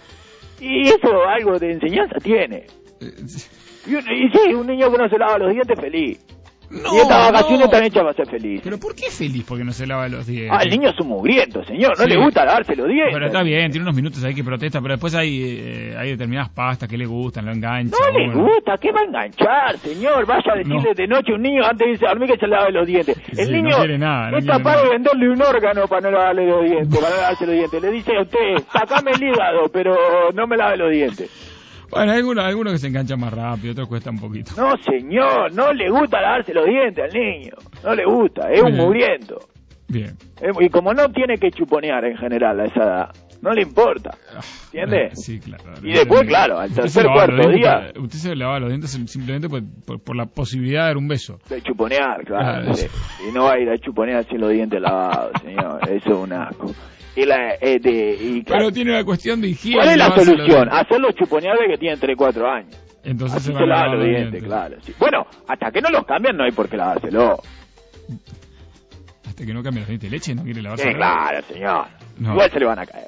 Speaker 14: Y eso algo de enseñanza tiene. Y, un, y sí, un niño que no se lava los dientes, feliz.
Speaker 2: No,
Speaker 14: y estas vacaciones
Speaker 2: no.
Speaker 14: están hechas para ser feliz.
Speaker 2: ¿Pero por qué feliz porque no se lava los dientes?
Speaker 14: Ah, el niño es un mugriento, señor. No
Speaker 2: Sí.
Speaker 14: le gusta lavarse los dientes.
Speaker 2: Pero está bien, tiene unos minutos ahí que protesta, pero después hay, eh, hay determinadas pastas que le gustan, lo enganchan.
Speaker 14: No le
Speaker 2: bueno.
Speaker 14: gusta, ¿qué va a enganchar, señor? Vaya a decirle
Speaker 2: No.
Speaker 14: de noche a un niño antes de irse a dormir que se lave los dientes. El
Speaker 2: Sí,
Speaker 14: niño
Speaker 2: no quiere nada, no
Speaker 14: es
Speaker 2: quiere
Speaker 14: capaz
Speaker 2: nada.
Speaker 14: de venderle un órgano para no lavarle los dientes, para no lavarse los dientes. Le dice a usted, sacame el hígado, pero no me lave los dientes.
Speaker 2: Bueno, hay algunos, algunos que se enganchan más rápido, otros cuesta un poquito.
Speaker 14: No, señor, no le gusta lavarse los dientes al niño. No le gusta, es un
Speaker 2: Bien.
Speaker 14: mugriento.
Speaker 2: Bien.
Speaker 14: Eh, Y como no tiene que chuponear en general a esa edad, no le importa. ¿Entiende?
Speaker 2: Eh, Sí, claro.
Speaker 14: Y después, claro, al
Speaker 2: Usted
Speaker 14: tercer,
Speaker 2: se lavaba
Speaker 14: cuarto
Speaker 2: los dientes
Speaker 14: día-
Speaker 2: para- usted se lavaba los dientes simplemente por, por, por la posibilidad de dar un beso.
Speaker 14: De chuponear, claro.
Speaker 2: Claro.
Speaker 14: Sí. Y no va a ir a chuponear sin los dientes lavados, señor. Eso es un asco. Y la, eh, de, y,
Speaker 2: Pero tiene una cuestión de higiene.
Speaker 14: ¿cuál es la
Speaker 2: lavarse los
Speaker 14: solución?
Speaker 2: dientes.
Speaker 14: Hacerlos chuponeables que tienen tres, cuatro años.
Speaker 2: Entonces
Speaker 14: Así
Speaker 2: se
Speaker 14: se,
Speaker 2: van a
Speaker 14: lavan
Speaker 2: lavar
Speaker 14: los
Speaker 2: los
Speaker 14: dientes,
Speaker 2: dientes.
Speaker 14: claro. Sí. Bueno, hasta que no los cambian no hay por qué lavárselo.
Speaker 2: Hasta que no cambie los dientes de leche, no quiere lavarse
Speaker 14: Sí,
Speaker 2: los
Speaker 14: claro, señor.
Speaker 2: No.
Speaker 14: Igual se le van a caer.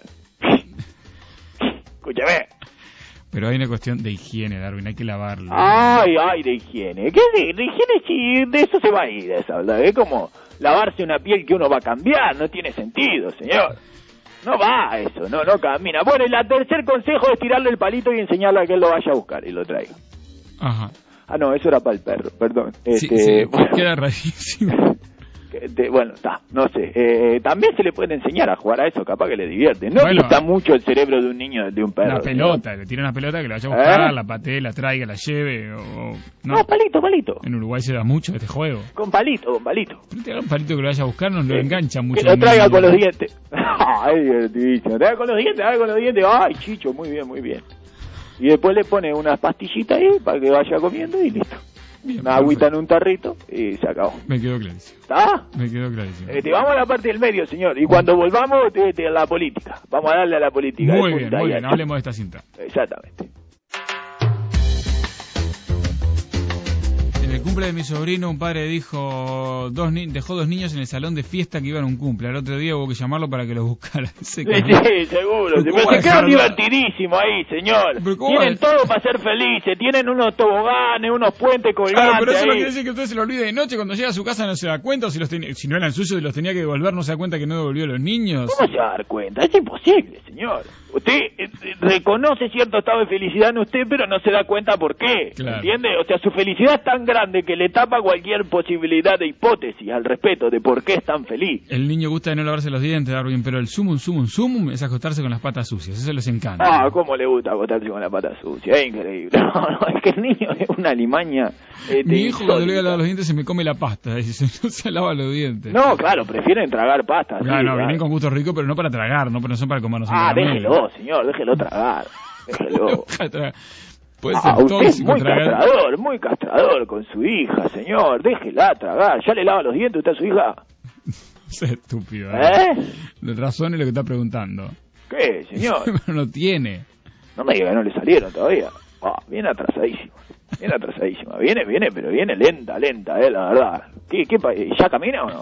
Speaker 14: Escúchame.
Speaker 2: Pero hay una cuestión de higiene, Darwin, hay que lavarlo.
Speaker 14: Ay, ay, de higiene. ¿Qué de, de higiene? Si de eso se va a ir, esa, ¿verdad? Es como lavarse una piel que uno va a cambiar. No tiene sentido, señor. No va eso, no, no camina. Bueno, y el tercer consejo es tirarle el palito y enseñarle a que él lo vaya a buscar y lo traiga.
Speaker 2: Ajá.
Speaker 14: Ah, no, eso era para el perro, perdón.
Speaker 2: Sí,
Speaker 14: Este,
Speaker 2: sí,
Speaker 14: bueno.
Speaker 2: queda rarísimo.
Speaker 14: Que te- bueno, está, no sé. Eh, también se le puede enseñar a jugar a eso, capaz que le divierte. No
Speaker 2: Bueno.
Speaker 14: gusta mucho el cerebro de un niño, de un perro.
Speaker 2: Una pelota, le tira una pelota que la vaya a buscar,
Speaker 14: ¿Eh?
Speaker 2: la patee, la traiga, la lleve. O, no.
Speaker 14: No, palito, palito.
Speaker 2: En Uruguay se da mucho este juego.
Speaker 14: Con palito, con palito.
Speaker 2: Pero te da un palito que lo vaya a buscar, no lo engancha mucho.
Speaker 14: Que lo
Speaker 2: al
Speaker 14: traiga
Speaker 2: niño.
Speaker 14: con los dientes. Ay, divertidísimo. Traiga con los dientes, traiga con los dientes. Ay, Chicho, muy bien, muy bien. Y después le pone unas pastillitas ahí para que vaya comiendo y listo.
Speaker 2: Bien,
Speaker 14: Una agüita en un tarrito y se acabó.
Speaker 2: Me quedó clarísimo.
Speaker 14: ¿Está?
Speaker 2: Me quedó clarísimo.
Speaker 14: Este, vamos a la parte del medio, señor. Y cuando volvamos, te, te, a la política. Vamos a darle a la política.
Speaker 2: Muy
Speaker 14: de
Speaker 2: bien,
Speaker 14: punta
Speaker 2: muy
Speaker 14: y
Speaker 2: bien.
Speaker 14: hacha.
Speaker 2: Hablemos de esta cinta.
Speaker 14: Exactamente.
Speaker 2: En el cumple de mi sobrino, un padre dijo dos ni- dejó dos niños en el salón de fiesta que iban a un cumple. Al otro día hubo que llamarlo para que los buscara. Se
Speaker 14: Sí,
Speaker 2: cagó.
Speaker 14: sí, seguro.
Speaker 2: ¿Cómo
Speaker 14: Pero
Speaker 2: va a
Speaker 14: se quedan
Speaker 2: dejar-
Speaker 14: divertidísimos ahí, señor.
Speaker 2: Pero ¿cómo va
Speaker 14: Tienen
Speaker 2: a-
Speaker 14: todo para ser felices. Tienen unos toboganes, unos puentes colgantes.
Speaker 2: Claro, pero eso no
Speaker 14: ahí.
Speaker 2: quiere decir que usted se lo olvide de noche. Cuando llega a su casa no se da cuenta. O si, los ten- si no eran suyos y los tenía que devolver, no se da cuenta que no devolvió a los niños.
Speaker 14: ¿Cómo se va a dar cuenta? Es imposible, señor. Usted eh, reconoce cierto estado de felicidad en usted, pero no se da cuenta por qué.
Speaker 2: Claro.
Speaker 14: ¿Entiende? O sea, su felicidad es tan grande que le tapa cualquier posibilidad de hipótesis al respecto de por qué es tan feliz.
Speaker 2: El niño gusta de no lavarse los dientes, Darwin, pero el sumum, sumum, sumum es acostarse con las patas sucias. Eso les encanta.
Speaker 14: Ah, cómo le gusta acostarse con la pata sucia, es increíble. No, no, es que el niño es una alimaña. eh,
Speaker 2: Mi hijo cuando le voy a
Speaker 14: insólita.
Speaker 2: lavar los dientes se me come la pasta. Dice, no se lava los dientes.
Speaker 14: No, claro, prefieren tragar pasta.
Speaker 2: Ah,
Speaker 14: sí,
Speaker 2: no,
Speaker 14: claro.
Speaker 2: vienen con gusto rico, pero no para tragar, no, pero no son para comernos un
Speaker 14: Ah,
Speaker 2: caramelo.
Speaker 14: déjelo, señor, déjelo tragar. Déjelo.
Speaker 2: Puede
Speaker 14: Ah,
Speaker 2: ser
Speaker 14: usted es
Speaker 2: tóxico
Speaker 14: muy
Speaker 2: tragar.
Speaker 14: castrador, muy castrador con su hija, señor. Déjela tragar. ¿Ya le lava los dientes usted a su hija?
Speaker 2: Es estúpido.
Speaker 14: ¿Eh?
Speaker 2: De razón es lo que está preguntando.
Speaker 14: ¿Qué, señor?
Speaker 2: Pero no tiene.
Speaker 14: No me diga que no le salieron todavía. Ah, viene atrasadísima. Viene atrasadísima. Viene, viene, pero viene lenta, lenta, eh, la verdad. ¿Qué, qué, pa- ¿Ya camina o no?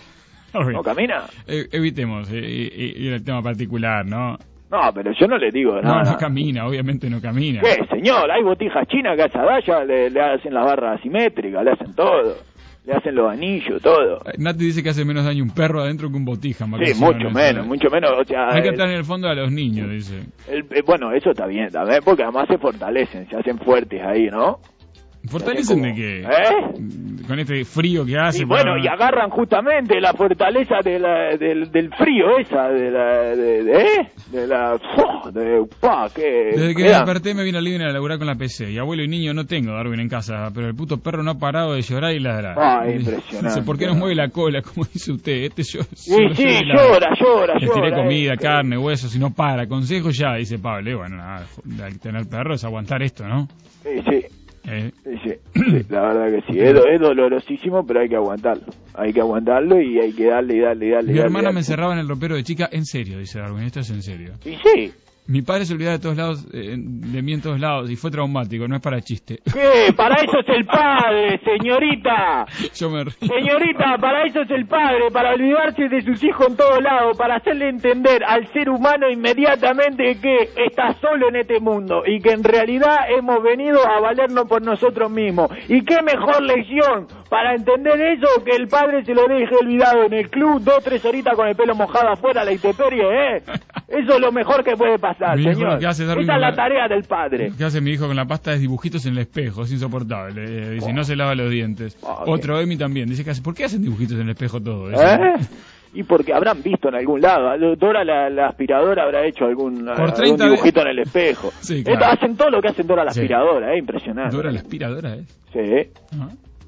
Speaker 14: ¿No camina?
Speaker 2: Eh, evitemos eh, eh, ir al tema particular, ¿no?
Speaker 14: No, pero yo no le digo
Speaker 2: No,
Speaker 14: nada.
Speaker 2: no camina, obviamente no camina.
Speaker 14: ¿Qué, señor? Hay botijas chinas que a esa daya le, le hacen las barras asimétricas, le hacen todo. Le hacen los anillos, todo.
Speaker 2: Eh, Nati dice que hace menos daño un perro adentro que un botija. en
Speaker 14: Sí,
Speaker 2: vacaciones,
Speaker 14: mucho
Speaker 2: ¿no?
Speaker 14: menos, mucho menos. O sea,
Speaker 2: Hay que
Speaker 14: el-
Speaker 2: estar en el fondo a los niños, dice.
Speaker 14: el- eh, bueno, eso está bien también, porque además se fortalecen, se hacen fuertes ahí, ¿no?
Speaker 2: ¿Fortalecen
Speaker 14: como-
Speaker 2: de qué?
Speaker 14: ¿Eh?
Speaker 2: Con este frío que hace.
Speaker 14: Y bueno,
Speaker 2: para-
Speaker 14: y agarran justamente la fortaleza de la, del, del frío esa, de la, de, de, ¿eh? de la, ¡fua! de, pa, que,
Speaker 2: Desde que me
Speaker 14: quedan-
Speaker 2: desperté me vine al living a laburar con la P C. Y abuelo y niño no tengo Darwin en casa, pero el puto perro no ha parado de llorar y ladrar.
Speaker 14: Ah,
Speaker 2: Y-
Speaker 14: impresionante.
Speaker 2: Dice, ¿por qué nos mueve la cola? Como dice usted, este yo.
Speaker 14: Sí, sí, llora, llora,
Speaker 2: Le tiré
Speaker 14: llora,
Speaker 2: comida,
Speaker 14: eh.
Speaker 2: carne, huesos y no para. Consejo ya, dice Pablo. Y bueno, nada, de tener perro es aguantar esto, ¿no?
Speaker 14: Sí, sí.
Speaker 2: Eh.
Speaker 14: Sí, sí, sí, la verdad que sí, es, do- es dolorosísimo, pero hay que aguantarlo, hay que aguantarlo y hay que darle y darle y darle. y
Speaker 2: Mi
Speaker 14: darle,
Speaker 2: hermana
Speaker 14: darle.
Speaker 2: me encerraba en el ropero de chica, en serio, dice Darwin, esto es en serio.
Speaker 14: Y sí.
Speaker 2: Mi padre se olvidaba de todos lados, eh, de mí en todos lados, y fue traumático, no es para chiste.
Speaker 14: ¿Qué? Para eso es el padre, señorita.
Speaker 2: Yo me río.
Speaker 14: Señorita, para eso es el padre, para olvidarse de sus hijos en todo lado, para hacerle entender al ser humano inmediatamente que está solo en este mundo y que en realidad hemos venido a valernos por nosotros mismos. Y qué mejor lección para entender eso que el padre se lo deje olvidado en el club, dos, tres horitas con el pelo mojado afuera a la intemperie, ¿eh? Eso es lo mejor que puede pasar,
Speaker 2: Mi hijo
Speaker 14: señor.
Speaker 2: lo que hace es darle
Speaker 14: Esa es
Speaker 2: una-
Speaker 14: la tarea del padre.
Speaker 2: Lo que hace mi hijo con la pasta es dibujitos en el espejo, es insoportable. Eh, dice, no se lava los dientes.
Speaker 14: Oh,
Speaker 2: Otro, Emi también, dice que hace, ¿por qué hacen dibujitos en el espejo todo? Dice,
Speaker 14: ¿Eh? Y porque habrán visto en algún lado. Dora la, la aspiradora habrá hecho algún,
Speaker 2: Por
Speaker 14: algún
Speaker 2: treinta
Speaker 14: dibujito en el espejo.
Speaker 2: Sí,
Speaker 14: Esto,
Speaker 2: claro.
Speaker 14: hacen todo lo que hacen Dora la
Speaker 2: Sí.
Speaker 14: aspiradora, es impresionante.
Speaker 2: Dora la aspiradora, ¿eh?
Speaker 14: Sí,
Speaker 2: Ah,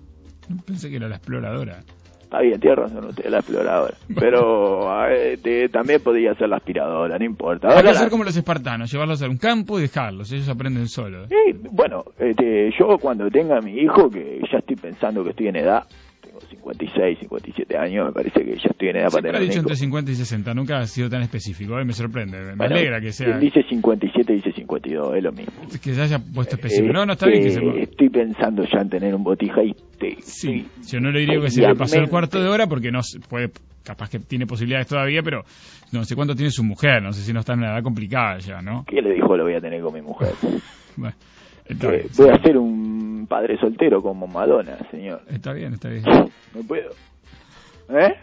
Speaker 2: pensé que era la exploradora.
Speaker 14: está bien, tiene razón usted, la exploradora. Pero a ver, te- también podría ser la aspiradora, no importa.
Speaker 2: Hay
Speaker 14: Ahora
Speaker 2: que
Speaker 14: la-
Speaker 2: hacer como los espartanos, llevarlos a un campo y dejarlos, ellos aprenden solos.
Speaker 14: Sí, bueno, este, yo cuando tenga a mi hijo, que ya estoy pensando que estoy en edad, tengo cincuenta y seis, cincuenta y siete años, me parece que ya estoy en edad para
Speaker 2: Siempre ha
Speaker 14: tener
Speaker 2: dicho
Speaker 14: un hijo.
Speaker 2: entre cincuenta y sesenta, nunca ha sido tan específico, eh, me sorprende, me
Speaker 14: Bueno,
Speaker 2: alegra que sea,
Speaker 14: quien dice cincuenta y siete dice cincuenta y dos, es lo mismo.
Speaker 2: que se haya puesto específico. No, no, está bien que se
Speaker 14: Este, Estoy pensando ya en tener un botija y te,
Speaker 2: Sí, yo no le diría que se le pasó el cuarto de hora porque no se puede, capaz que tiene posibilidades todavía, pero no sé cuánto tiene su mujer, no sé si no está en una edad complicada ya, ¿no?
Speaker 14: ¿Qué le dijo lo voy a tener con mi mujer?
Speaker 2: Bueno, está
Speaker 14: Que
Speaker 2: bien,
Speaker 14: voy a ser un padre soltero como Madonna, señor.
Speaker 2: está bien, está bien.
Speaker 14: No puedo. ¿Eh?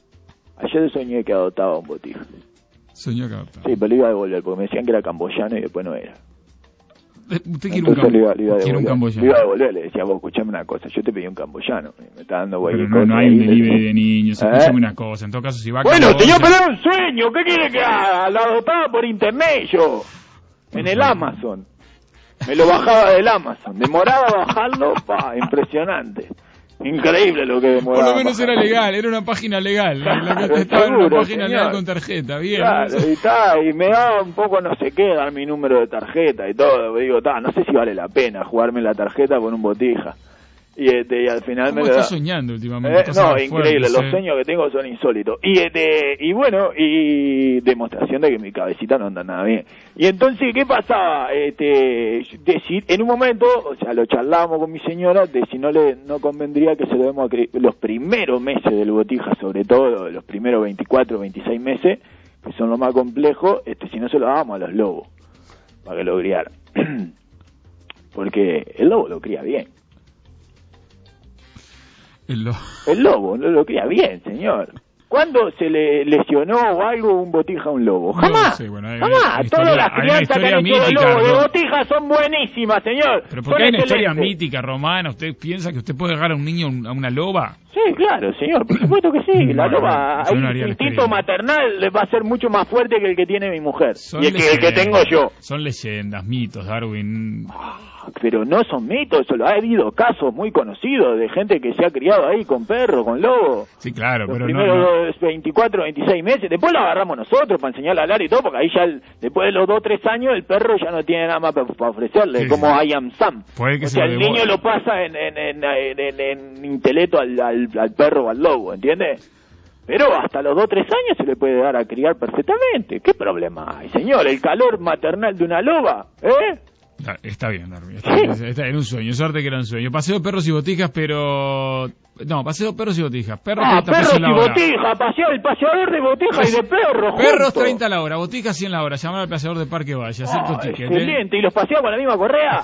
Speaker 14: Ayer soñé que adoptaba un botija.
Speaker 2: Soñó que adoptaba.
Speaker 14: Sí, pero lo iba a devolver porque me decían que era camboyano y después no era.
Speaker 2: Usted, usted quiere
Speaker 14: Entonces
Speaker 2: un,
Speaker 14: le iba, le iba a
Speaker 2: quiere un
Speaker 14: devolver,
Speaker 2: camboyano.
Speaker 14: le iba a devolver, le decía, vos, escuchame una cosa, yo te pedí un camboyano, me está dando
Speaker 2: Pero
Speaker 14: cualquier
Speaker 2: no,
Speaker 14: cosa
Speaker 2: no hay
Speaker 14: ahí,
Speaker 2: un
Speaker 14: le-
Speaker 2: delivery de niños.
Speaker 14: ¿Eh?
Speaker 2: Escúchame una cosa. En todo caso, si va a
Speaker 14: Bueno,
Speaker 2: Camboya-
Speaker 14: señor, pero era un sueño, ¿qué quiere que haga? La adoptaba por internet yo, en el Amazon. Me lo bajaba del Amazon, demoraba bajarlo, pa, impresionante. Increíble lo que demoraba.
Speaker 2: Por lo menos era
Speaker 14: bajarlo.
Speaker 2: legal, era una página legal. La
Speaker 14: Claro,
Speaker 2: que estaba en una
Speaker 14: seguro,
Speaker 2: página
Speaker 14: señor.
Speaker 2: legal con tarjeta, bien.
Speaker 14: Claro, y, ta, y me daba un poco no sé qué, dar mi número de tarjeta y todo. Digo, ta, no sé si vale la pena jugarme la tarjeta con un botija. Y, este, y al final
Speaker 2: ¿Cómo
Speaker 14: me lo
Speaker 2: estás
Speaker 14: da.
Speaker 2: soñando últimamente?
Speaker 14: Eh,
Speaker 2: Cosas
Speaker 14: no,
Speaker 2: fuertes,
Speaker 14: increíble,
Speaker 2: eh.
Speaker 14: los sueños que tengo son insólitos. Y este, y bueno, y demostración de que mi cabecita no anda nada bien. Y entonces, ¿qué pasaba? Este, deci- en un momento, o sea, lo charlábamos con mi señora de si no le no convendría que se lo demos a cre- los primeros meses del botija, sobre todo los primeros veinticuatro, veintiséis meses, que son los más complejos, este, si no se lo dábamos a los lobos, para que lo criaran. Porque el lobo lo cría bien.
Speaker 2: El lobo.
Speaker 14: El lobo no lo cría bien, señor. ¿Cuándo se le lesionó o algo un botija a un lobo? Jamás.
Speaker 2: No sé, bueno, hay
Speaker 14: Jamás.
Speaker 2: una historia-
Speaker 14: Todas las
Speaker 2: hay una
Speaker 14: crianzas que
Speaker 2: historia
Speaker 14: han hecho de
Speaker 2: mítica,
Speaker 14: lobo, de
Speaker 2: ¿no?
Speaker 14: botija son buenísimas, señor.
Speaker 2: Pero
Speaker 14: Son
Speaker 2: porque hay una historia
Speaker 14: excelentes.
Speaker 2: mítica romana, ¿usted piensa que usted puede dejar a un niño a una loba?
Speaker 14: Sí, claro, señor, por supuesto que sí. La
Speaker 2: Bueno,
Speaker 14: loba,
Speaker 2: yo
Speaker 14: hay
Speaker 2: no
Speaker 14: un
Speaker 2: haría la
Speaker 14: instinto
Speaker 2: experiencia.
Speaker 14: maternal le va a ser mucho más fuerte que el que tiene mi mujer.
Speaker 2: Son
Speaker 14: y el que, el que
Speaker 2: leyendas,
Speaker 14: tengo yo.
Speaker 2: Son leyendas, mitos, Darwin.
Speaker 14: Pero no son mitos, solo ha habido casos muy conocidos de gente que se ha criado ahí con perro, con lobo.
Speaker 2: Sí, claro,
Speaker 14: Los
Speaker 2: pero no,
Speaker 14: primeros
Speaker 2: no.
Speaker 14: dos, veinticuatro, veintiséis meses, después lo agarramos nosotros para enseñarle a hablar y todo, porque ahí ya, el- después de los dos, tres años, el perro ya no tiene nada más para ofrecerle,
Speaker 2: Sí,
Speaker 14: como
Speaker 2: sí.
Speaker 14: I am Sam.
Speaker 2: Puede que
Speaker 14: O
Speaker 2: se
Speaker 14: sea,
Speaker 2: lo
Speaker 14: el
Speaker 2: devore.
Speaker 14: niño lo pasa en, en, en, en, en- en intelecto al, al, al perro o al lobo, ¿entiendes? Pero hasta los dos, tres años se le puede dar a criar perfectamente. ¿Qué problema hay, señor? El calor maternal de una loba, ¿eh?
Speaker 2: Ah, Está bien, Darwin. Está, bien, está en un sueño. Suerte que era un sueño. Paseo de perros y botijas, pero. No, paseo de perros y botijas. Perros
Speaker 14: Ah,
Speaker 2: treinta
Speaker 14: perros
Speaker 2: pesos la
Speaker 14: y
Speaker 2: hora.
Speaker 14: botija, paseo, el paseador de botija y de perros.
Speaker 2: Perros
Speaker 14: juntos.
Speaker 2: treinta la hora, botijas cien la hora. Llamar al paseador de Parque Valle, hacer tu
Speaker 14: Ah,
Speaker 2: ticket. ¿eh?
Speaker 14: excelente, y los pasea con la misma correa.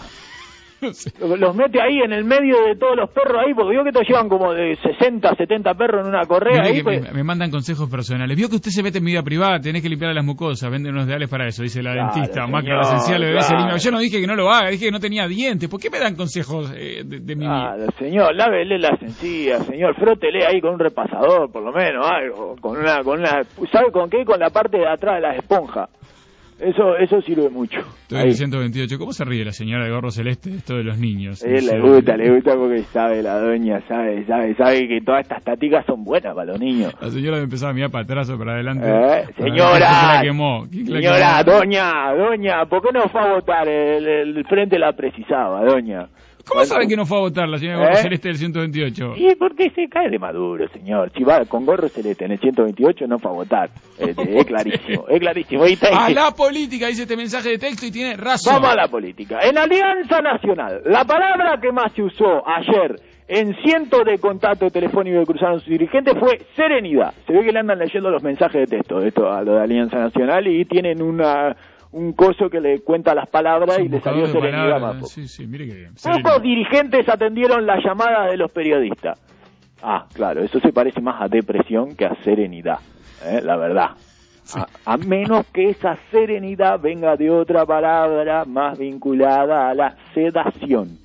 Speaker 14: Los- Los mete ahí en el medio de todos los perros ahí, porque vio que te llevan como de sesenta, setenta perros en una correa
Speaker 2: Mire
Speaker 14: ahí.
Speaker 2: que
Speaker 14: pues.
Speaker 2: me, me mandan consejos personales. Vio que usted se mete en mi vida privada, tenés que limpiar las mucosas, venden unos ideales para eso, dice la
Speaker 14: Claro,
Speaker 2: dentista.
Speaker 14: señor,
Speaker 2: Máquina esencial, bebé
Speaker 14: claro.
Speaker 2: Selima. Yo no dije que no lo haga, dije que no tenía dientes. ¿Por qué me dan consejos eh, de, de mi vida?
Speaker 14: Claro, señor, lávele las encías, señor, frótele ahí con un repasador, por lo menos, algo, con una, con una, ¿sabe con qué? Con la parte de atrás de las esponjas. Eso, eso sirve mucho.
Speaker 2: Estoy en
Speaker 14: Ahí.
Speaker 2: el ciento veintiocho. ¿Cómo se ríe la señora de gorro celeste de esto de los niños?
Speaker 14: Eh,
Speaker 2: Dice,
Speaker 14: le gusta, le gusta porque sabe la doña, sabe, sabe, sabe que todas estas tácticas son buenas para los niños.
Speaker 2: La señora me empezaba a mirar para atrás o para adelante.
Speaker 14: Eh,
Speaker 2: Para ver
Speaker 14: señora,
Speaker 2: ¿quién la quemó? ¿Quién la
Speaker 14: señora,
Speaker 2: quemó?
Speaker 14: doña, doña, ¿por qué no fue a votar? El, el frente la precisaba, doña.
Speaker 2: ¿Cómo sabe que no fue a votar la señora de gorro
Speaker 14: ¿Eh?
Speaker 2: celeste del ciento veintiocho?
Speaker 14: Y porque se cae de Maduro, señor. Si va con gorro celeste en el ciento veintiocho no fue a votar. Este, es clarísimo, es clarísimo. Y está-
Speaker 2: A la política, dice este mensaje de texto y tiene razón.
Speaker 14: Vamos a la política. En Alianza Nacional, la palabra que más se usó ayer en cientos de contactos telefónicos que cruzaron sus dirigentes fue serenidad. Se ve que le andan leyendo los mensajes de texto de esto a lo de Alianza Nacional y tienen una un coso que le cuenta las palabras y le salió
Speaker 2: Buscador de
Speaker 14: serenidad
Speaker 2: palabras,
Speaker 14: más.
Speaker 2: Sí, sí, mire que bien.
Speaker 14: Pocos dirigentes atendieron las llamadas de los periodistas. Ah, claro, eso se parece más a depresión que a serenidad, ¿eh? La verdad. A, a menos que esa serenidad venga de otra palabra más vinculada a la sedación.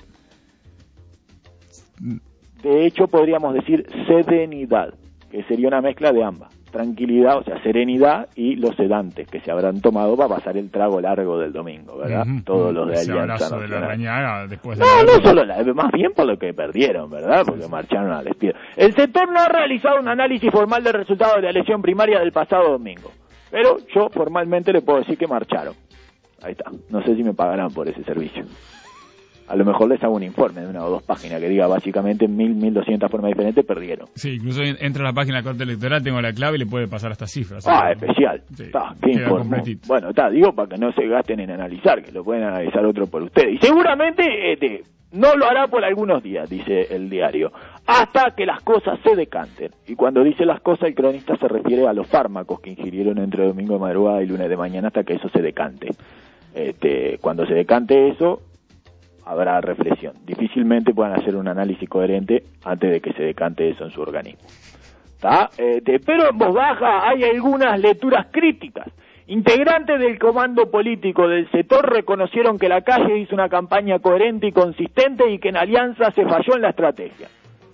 Speaker 14: De hecho, podríamos decir serenidad, que sería una mezcla de ambas. Tranquilidad, o sea, serenidad y los sedantes que se habrán tomado para pasar el trago largo del domingo, ¿verdad?
Speaker 2: Ujú.
Speaker 14: Todos los de
Speaker 2: Ese
Speaker 14: Alianza
Speaker 2: abrazo de la
Speaker 14: Nacional.
Speaker 2: rañaga después de
Speaker 14: No,
Speaker 2: la-
Speaker 14: no solo la, más bien por lo que perdieron, ¿verdad? Porque marcharon al despido. El sector no ha realizado un análisis formal del resultado de la elección primaria del pasado domingo, pero yo formalmente le puedo decir que marcharon. Ahí está. No sé si me pagarán por ese servicio. A lo mejor les hago un informe de una o dos páginas que diga básicamente mil, mil doscientas formas diferentes perdieron.
Speaker 2: Sí, incluso en- entra a la página de la Corte Electoral, tengo la clave y le puede pasar hasta cifras.
Speaker 14: Ah, especial.
Speaker 2: Sí,
Speaker 14: Está, qué
Speaker 2: queda
Speaker 14: informó.
Speaker 2: completito.
Speaker 14: Bueno, está, digo para que no se gasten en analizar, que lo pueden analizar otro por ustedes. Y seguramente este, no lo hará por algunos días, dice el diario, hasta que las cosas se decanten. Y cuando dice las cosas, el cronista se refiere a los fármacos que ingirieron entre domingo de madrugada y lunes de mañana hasta que eso se decante. Este, cuando se decante eso, habrá reflexión. Difícilmente puedan hacer un análisis coherente antes de que se decante eso en su organismo. ¿Tá? Este, pero en voz baja hay algunas lecturas críticas Integrantes del comando político del sector reconocieron que la calle hizo una campaña coherente y consistente y que en Alianza se falló en la estrategia.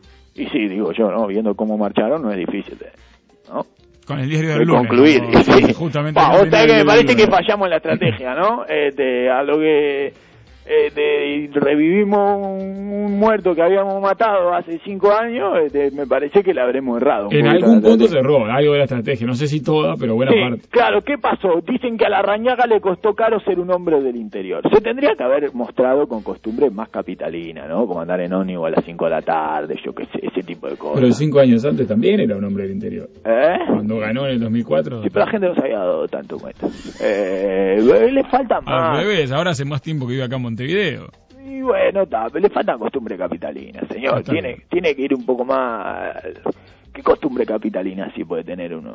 Speaker 14: Y sí, digo yo, ¿no? Viendo cómo marcharon no es difícil, de, ¿no?
Speaker 2: Con el diario del lunes.
Speaker 14: Concluir.
Speaker 2: ¿no?
Speaker 14: Sí.
Speaker 2: Justamente.
Speaker 14: Pa, o sea que me parece que
Speaker 2: lunes.
Speaker 14: fallamos en la estrategia, ¿no? Este, a lo que este, revivimos un, un muerto que habíamos matado hace cinco años, este, me parece que le habremos errado.
Speaker 2: En algún punto se erró, algo de la estrategia, no sé si toda, pero buena
Speaker 14: Sí,
Speaker 2: parte.
Speaker 14: claro, ¿qué pasó? Dicen que a Larrañaga le costó caro ser un hombre del interior. Se tendría que haber mostrado con costumbres más capitalinas, ¿no? Como andar en ómnibus a las cinco de la tarde, yo qué sé, ese tipo de cosas.
Speaker 2: Pero cinco años antes también era un hombre del interior.
Speaker 14: ¿Eh?
Speaker 2: Cuando ganó en el dos mil cuatro.
Speaker 14: Sí, pero la gente no se había dado tanto cuenta. Eh, le falta más.
Speaker 2: Al revés, ahora hace más tiempo que vive acá en Montevideo.
Speaker 14: Y bueno, ta, le falta costumbre capitalina, señor. Tiene, tiene que ir un poco más. ¿Qué costumbre capitalina sí puede tener uno?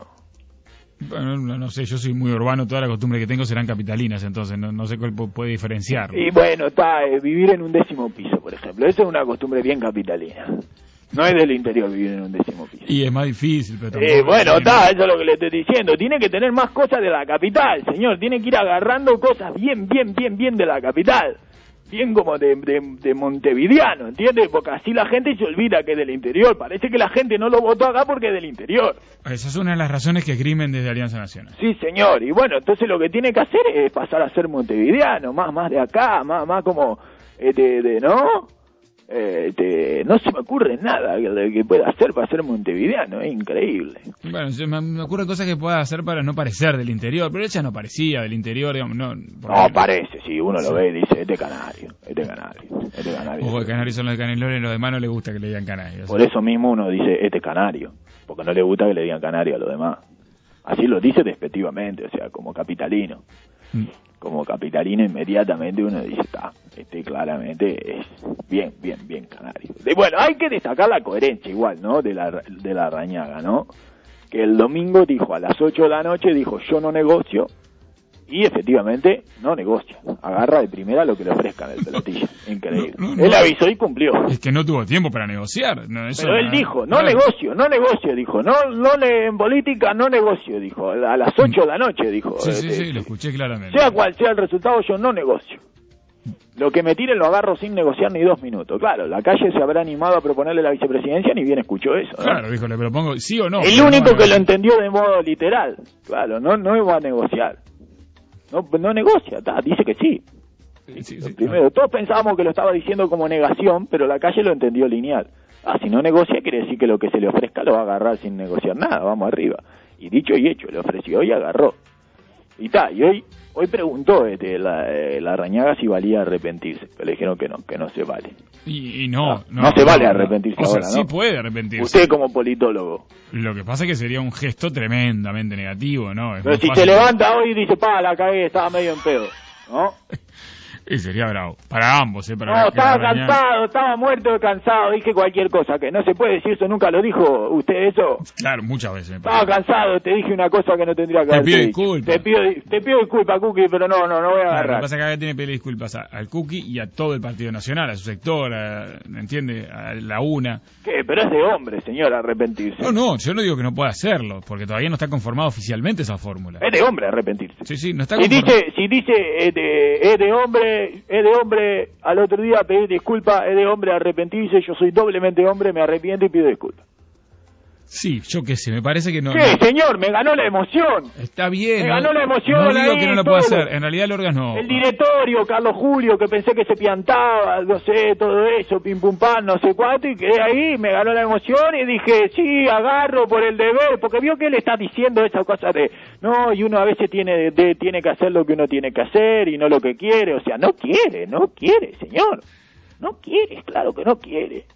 Speaker 2: Bueno, no, no sé, yo soy muy urbano, todas las costumbres que tengo serán capitalinas, entonces no, no sé cuál puede diferenciar.
Speaker 14: Y bueno, está, eh, vivir en un décimo piso, por ejemplo. Eso es una costumbre bien capitalina. No es del interior vivir en un décimo piso.
Speaker 2: Y es más difícil, pero tampoco...
Speaker 14: Eh, bueno, está, eso es lo que le estoy diciendo. Tiene que tener más cosas de la capital, señor. Tiene que ir agarrando cosas bien, bien, bien, bien de la capital. Bien como de, de, de montevideano, ¿entiendes? Porque así la gente se olvida que es del interior. Parece que la gente no lo votó acá porque es del interior.
Speaker 2: Esa es una de las razones que crimen desde Alianza Nacional.
Speaker 14: Sí, señor. Y bueno, entonces lo que tiene que hacer es pasar a ser montevideano, más más de acá, más más como, eh, de, de, ¿no? Eh, de, no se me ocurre nada que, que pueda hacer para ser montevideano, es increíble.
Speaker 2: Bueno, se me, me ocurren cosas que pueda hacer para no parecer del interior, pero ella no parecía del interior, digamos, no.
Speaker 14: No, parece, si uno lo ve y dice, este canario, este canario, este canario.
Speaker 2: Ojo, de canarios son los de Canelones, los demás no les gusta que le digan canarios.
Speaker 14: Por eso mismo uno dice, este canario, porque no le gusta que le digan canario a los demás. Así lo dice despectivamente, o sea, como capitalino. Mm. Como capitalino inmediatamente uno dice, está, este claramente es bien, bien, bien canario. De, bueno, hay que destacar la coherencia igual, ¿no? De la, de la Larrañaga, ¿no? Que el domingo dijo a las ocho de la noche, dijo, yo no negocio, y efectivamente no negocia. Agarra de primera lo que le ofrezcan el pelotilla. Increíble. No, no, él no. avisó y cumplió.
Speaker 2: Es que no tuvo tiempo para negociar. No, eso
Speaker 14: Pero él
Speaker 2: no,
Speaker 14: dijo, no claro. negocio, no negocio, dijo. No, no le, en política no negocio, dijo. A las ocho de la noche, dijo.
Speaker 2: Sí, sí,
Speaker 14: este,
Speaker 2: sí, lo escuché claramente.
Speaker 14: Sea cual sea el resultado, yo no negocio. Lo que me tiren lo agarro sin negociar ni dos minutos. Claro, la calle se habrá animado a proponerle la vicepresidencia, ni bien escuchó eso, ¿no?
Speaker 2: Claro, dijo, le propongo sí o no.
Speaker 14: El único no que lo entendió de modo literal. Claro, no, no va a negociar. No, no negocia, ta, dice que sí.
Speaker 2: sí, sí, sí
Speaker 14: Primero,
Speaker 2: claro.
Speaker 14: todos pensábamos que lo estaba diciendo como negación, pero la calle lo entendió lineal. Ah, si no negocia, quiere decir que lo que se le ofrezca lo va a agarrar sin negociar nada, vamos arriba. Y dicho y hecho, le ofreció y agarró. Y ta, y hoy hoy preguntó este, la, eh, la Larrañaga si valía arrepentirse, pero le dijeron que no, que no se vale.
Speaker 2: Y, y no,
Speaker 14: ah,
Speaker 2: no,
Speaker 14: no, no se vale
Speaker 2: no,
Speaker 14: arrepentirse
Speaker 2: o sea,
Speaker 14: ahora,
Speaker 2: sí
Speaker 14: ¿no?
Speaker 2: puede arrepentirse.
Speaker 14: Usted como politólogo.
Speaker 2: Lo que pasa es que sería un gesto tremendamente negativo, ¿no? Es
Speaker 14: pero si fácil. Se levanta hoy y dice, pa, la cagué, estaba medio en pedo, ¿no?
Speaker 2: Y sería bravo. Para ambos, ¿eh? Para
Speaker 14: no,
Speaker 2: la,
Speaker 14: estaba
Speaker 2: la
Speaker 14: cansado, estaba muerto de cansado, dije cualquier cosa, que no se puede decir eso, nunca lo dijo usted eso.
Speaker 2: Claro, muchas veces. Me
Speaker 14: estaba cansado, te dije una cosa que no tendría que
Speaker 2: haber
Speaker 14: dicho.
Speaker 2: Te pido disculpas.
Speaker 14: Te pido, te pido disculpas, Cookie, pero no, no, no voy a agarrar.
Speaker 2: Claro, lo que pasa es que acá tiene que pedir disculpas a, al Cookie y a todo el Partido Nacional, a su sector, ¿me entiende? A la UNA.
Speaker 14: ¿Qué? Pero es de hombre, señor, arrepentirse.
Speaker 2: No, no, yo no digo que no pueda hacerlo, porque todavía no está conformada oficialmente esa fórmula.
Speaker 14: Es de hombre arrepentirse.
Speaker 2: Sí, sí, no está
Speaker 14: si
Speaker 2: conformado.
Speaker 14: dice, si dice, es de, es de hombre, es de hombre al otro día pedir disculpas, es de hombre arrepentirse, yo soy doblemente hombre, me arrepiento y pido disculpas.
Speaker 2: Sí, yo qué sé, me parece que no...
Speaker 14: ¿Qué,
Speaker 2: no.
Speaker 14: señor? Me ganó la emoción.
Speaker 2: Está bien.
Speaker 14: Me ganó la emoción.
Speaker 2: No digo
Speaker 14: ahí,
Speaker 2: que no lo pueda hacer, en realidad el órgano...
Speaker 14: El directorio, Carlos Julio, que pensé que se piantaba, no sé, todo eso, pim pum pam, no sé cuánto, y quedé ahí, me ganó la emoción y dije, sí, agarro por el deber, porque vio que él está diciendo esa cosa de, no, y uno a veces tiene, de, de, tiene que hacer lo que uno tiene que hacer y no lo que quiere, o sea, no quiere, no quiere, señor, no quiere, claro que no quiere.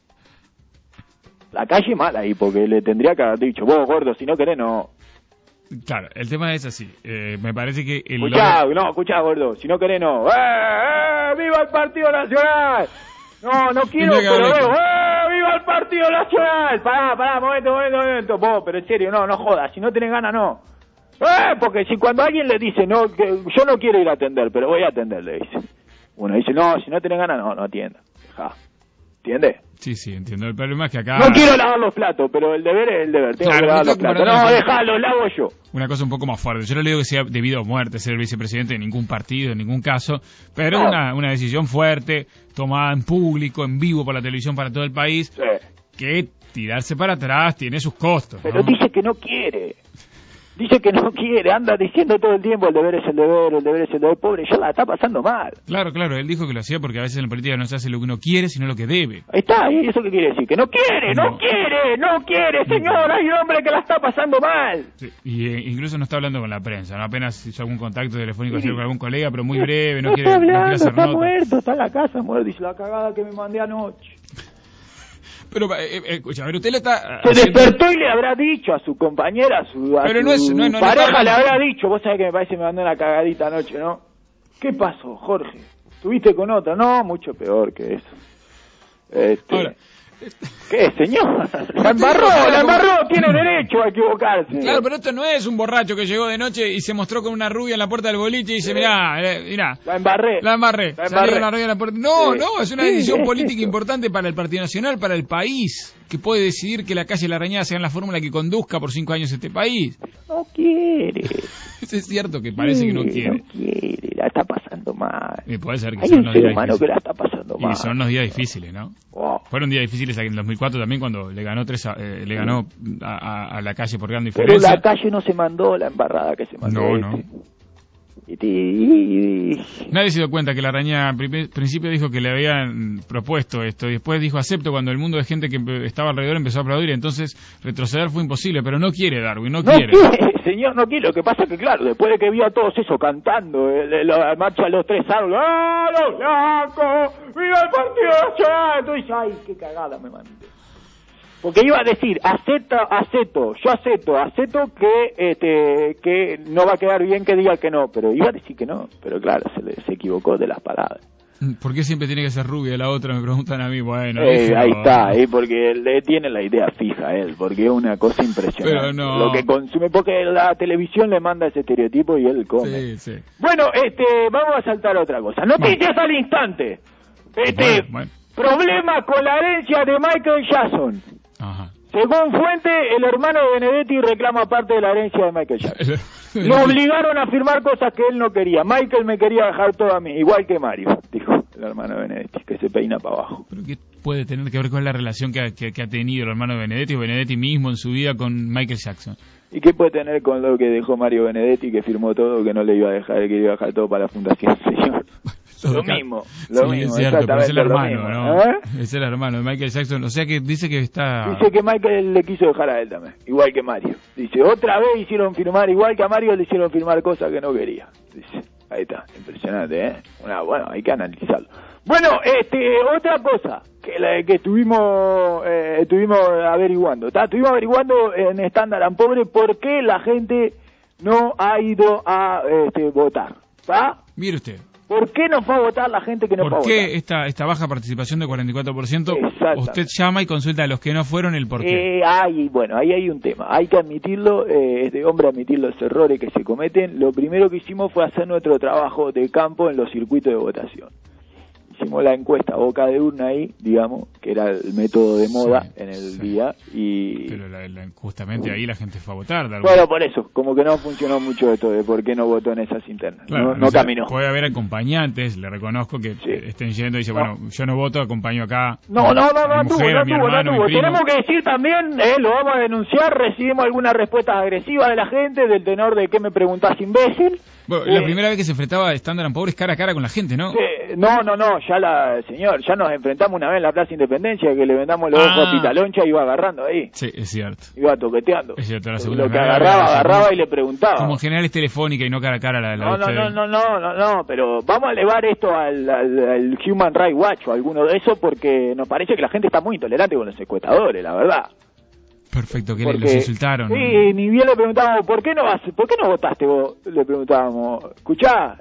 Speaker 14: La calle mala ahí, porque le tendría que haber dicho, vos gordo, si no querés, no.
Speaker 2: Claro, el tema es así, eh, me parece que... El
Speaker 14: escuchá,
Speaker 2: logro...
Speaker 14: no, escuchá, gordo, si no querés, no. ¡Eh, eh, viva el Partido Nacional! No, no quiero, pero veo, ¡eh, viva el Partido Nacional! Pará, pará, momento, momento, momento. Vos, pero en serio, no, no jodas, si no tenés ganas, no. Eh, porque si cuando alguien le dice, no, que yo no quiero ir a atender, pero voy a atender, le dice. Uno dice, no, si no tenés ganas, no, no atienda. Dejá. ¿entiendes?
Speaker 2: Sí, sí, entiendo. El problema es que acá...
Speaker 14: No quiero lavar los platos, pero el deber es el deber. Tengo
Speaker 2: Claro,
Speaker 14: que lavar
Speaker 2: tengo
Speaker 14: los
Speaker 2: que
Speaker 14: platos.
Speaker 2: parar
Speaker 14: No,
Speaker 2: de-
Speaker 14: déjalo, lavo yo.
Speaker 2: Una cosa un poco más fuerte. Yo no le digo que sea debido a muerte ser vicepresidente de ningún partido, en ningún caso, pero
Speaker 14: No.
Speaker 2: una, una decisión fuerte, tomada en público, en vivo por la televisión para todo el país,
Speaker 14: Sí.
Speaker 2: que tirarse para atrás tiene sus costos.
Speaker 14: Pero
Speaker 2: ¿no?
Speaker 14: dice que no quiere. Dice que no quiere, anda diciendo todo el tiempo el deber es el deber, el deber es el deber. Pobre, ya la está pasando mal.
Speaker 2: Claro, claro, él dijo que lo hacía porque a veces en la política no se hace lo que uno quiere, sino lo que debe.
Speaker 14: Ahí está, ¿y eso qué quiere decir? Que no quiere, no,
Speaker 2: No.
Speaker 14: quiere, no quiere, señor. Hay un hombre que la está pasando mal.
Speaker 2: Sí, y eh, incluso no está hablando con la prensa, ¿no? Apenas hizo algún contacto telefónico ayer con algún colega, pero muy breve, no,
Speaker 14: No
Speaker 2: quiere,
Speaker 14: está
Speaker 2: no quiere
Speaker 14: hablando,
Speaker 2: hacer
Speaker 14: está
Speaker 2: nota.
Speaker 14: muerto, está en la casa muerto. Dice la cagada que me mandé anoche.
Speaker 2: Pero, eh, eh, escucha, a ver, usted le está...
Speaker 14: Se
Speaker 2: haciendo-
Speaker 14: despertó y le habrá dicho a su compañera, a su, a
Speaker 2: Pero
Speaker 14: su
Speaker 2: no es- no, no, no
Speaker 14: pareja,
Speaker 2: está-
Speaker 14: le habrá dicho. Vos sabés que me parece que me mandó una cagadita anoche, ¿no? ¿Qué pasó, Jorge? ¿Estuviste con otra? No, mucho peor que eso. Este...
Speaker 2: Ahora,
Speaker 14: ¿Qué, señor? La embarró, la embarró, tiene derecho a equivocarse.
Speaker 2: Claro, pero esto no es un borracho que llegó de noche y se mostró con una rubia en la puerta del boliche y dice, mirá, eh, mirá.
Speaker 14: La embarré.
Speaker 2: La embarré.
Speaker 14: La
Speaker 2: Salió
Speaker 14: embarré.
Speaker 2: una rubia en la puerta. No,
Speaker 14: Sí.
Speaker 2: no, es una
Speaker 14: Sí,
Speaker 2: decisión
Speaker 14: es
Speaker 2: política
Speaker 14: eso.
Speaker 2: importante para el Partido Nacional, para el país, que puede decidir que la calle La Rañada sea la fórmula que conduzca por cinco años este país.
Speaker 14: No quiere.
Speaker 2: Es cierto que parece que no
Speaker 14: Sí,
Speaker 2: quiere.
Speaker 14: No quiere, la está pasando mal.
Speaker 2: Y puede ser que
Speaker 14: Hay
Speaker 2: sean
Speaker 14: un
Speaker 2: unos
Speaker 14: ser
Speaker 2: días
Speaker 14: humano que
Speaker 2: difíciles.
Speaker 14: la está pasando mal.
Speaker 2: Y son unos días difíciles, ¿no?
Speaker 14: Wow.
Speaker 2: Fueron días difíciles aquí en el dos mil cuatro también cuando le ganó tres a, eh, le ganó a, a- a la calle por gran
Speaker 14: Pero
Speaker 2: diferencia.
Speaker 14: la calle no se mandó la embarrada que se mandó.
Speaker 2: No,
Speaker 14: este.
Speaker 2: no.
Speaker 14: Y, y- y-
Speaker 2: Nadie se dio cuenta que la Raña al primer- principio dijo que le habían propuesto esto y después dijo acepto cuando el mundo de gente que empe- estaba alrededor empezó a aplaudir, entonces retroceder fue imposible, pero no quiere Darwin, no,
Speaker 14: No
Speaker 2: quiere.
Speaker 14: quiere, señor, no quiere. Lo que pasa es que, claro, después de que vio a todos esos cantando, el- el- la marcha de los tres árboles, ¡ah, los blancos! ¡Viva el Partido Nacional! Entonces, ¡ay, qué cagada me mandé! Porque iba a decir, acepto, acepto, yo acepto, acepto que este que no va a quedar bien que diga que no, pero iba a decir que no, pero claro, se, le, se equivocó de las palabras.
Speaker 2: ¿Por qué siempre tiene que ser rubia la otra? Me preguntan a mí, bueno.
Speaker 14: Eh,
Speaker 2: déjelo.
Speaker 14: ahí está, eh, porque le tiene la idea fija él, porque es una cosa impresionante.
Speaker 2: Pero no.
Speaker 14: Lo que consume, porque la televisión le manda ese estereotipo y él come.
Speaker 2: Sí, sí.
Speaker 14: Bueno, este, vamos a saltar a otra cosa. Noticias al instante. Este,
Speaker 2: Bueno, bueno.
Speaker 14: problema con la herencia de Michael Jackson.
Speaker 2: Ajá.
Speaker 14: Según fuente, el hermano de Benedetti reclama parte de la herencia de Michael Jackson. Lo obligaron a firmar cosas que él no quería. Michael me quería dejar todo a mí, igual que Mario, dijo el hermano de Benedetti, que se peina para abajo.
Speaker 2: ¿Pero qué puede tener que ver con la relación que ha, que, que ha tenido el hermano de Benedetti o Benedetti mismo en su vida con Michael Jackson?
Speaker 14: ¿Y qué puede tener con lo que dejó Mario Benedetti, que firmó todo, que no le iba a dejar, que iba a dejar todo para la fundación, señor? Lo mismo, lo
Speaker 2: Sí,
Speaker 14: mismo,
Speaker 2: es cierto, pero es el
Speaker 14: exactamente lo
Speaker 2: hermano,
Speaker 14: mismo,
Speaker 2: ¿no?
Speaker 14: ¿eh?
Speaker 2: Es el hermano de Michael Jackson. O sea que dice que está...
Speaker 14: Dice que Michael le quiso dejar a él también, igual que Mario. Dice, otra vez hicieron firmar, igual que a Mario le hicieron firmar cosas que no quería. Dice, ahí está, impresionante, ¿eh? Una, bueno, hay que analizarlo. Bueno, este, otra cosa que, la, que estuvimos, eh, estuvimos averiguando, ¿está? Estuvimos averiguando en Standard and Pobre por qué la gente no ha ido a este, votar, ¿está?
Speaker 2: Mire usted,
Speaker 14: ¿Por qué no fue a votar la gente que no fue a
Speaker 2: ¿por
Speaker 14: votar?
Speaker 2: qué esta, esta baja participación de cuarenta y cuatro por ciento?
Speaker 14: Exactamente.
Speaker 2: Usted llama y consulta a los que no fueron el por qué.
Speaker 14: Eh, hay, bueno, ahí hay un tema. Hay que admitirlo, eh, es de hombre admitir los errores que se cometen. Lo primero que hicimos fue hacer nuestro trabajo de campo en los circuitos de votación. Hicimos la encuesta boca de urna ahí, digamos, que era el método de moda
Speaker 2: Sí,
Speaker 14: en el
Speaker 2: sí.
Speaker 14: día. Y
Speaker 2: Pero la- la- justamente ahí la gente fue a votar. de algún-
Speaker 14: bueno, por eso, como que no funcionó mucho esto de por qué no votó en esas internas.
Speaker 2: Claro,
Speaker 14: no no
Speaker 2: o sea,
Speaker 14: caminó.
Speaker 2: Puede haber acompañantes, le reconozco que estén yendo y dicen, bueno, yo no voto, acompaño acá.
Speaker 14: No, no, no,
Speaker 2: a mi
Speaker 14: no tuvo,
Speaker 2: mujer,
Speaker 14: no
Speaker 2: a mi
Speaker 14: tuvo, no
Speaker 2: hermano, a mi
Speaker 14: tuvo.
Speaker 2: primo.
Speaker 14: Tenemos que decir también, eh, lo vamos a denunciar, recibimos algunas respuestas agresivas de la gente, del tenor de ¿qué me preguntás, imbécil?
Speaker 2: Bueno,
Speaker 14: Eh,
Speaker 2: la primera vez que se enfrentaba Standard and Poor's cara a cara con la gente, ¿no?
Speaker 14: Eh, no, no, no, ya la, señor, ya nos enfrentamos una vez en la Plaza Independencia, que le vendamos los
Speaker 2: Ah.
Speaker 14: ojos a Pitaloncha y iba agarrando ahí,
Speaker 2: Sí, es cierto.
Speaker 14: iba toqueteando.
Speaker 2: Es cierto, la segunda
Speaker 14: Lo que
Speaker 2: vez-
Speaker 14: agarraba, agarraba y le preguntaba.
Speaker 2: Como en general es telefónica y no cara a cara la, la
Speaker 14: No,
Speaker 2: de
Speaker 14: no,
Speaker 2: ustedes.
Speaker 14: no, no, no, no, no, pero vamos a elevar esto al, al, al Human Rights Watch o alguno de esos porque nos parece que la gente está muy intolerante con los encuestadores, la verdad.
Speaker 2: Perfecto, que
Speaker 14: Porque-
Speaker 2: los insultaron.
Speaker 14: Sí, ni bien le preguntábamos, ¿por qué no vas, por qué no votaste vos? Le preguntábamos, escuchá,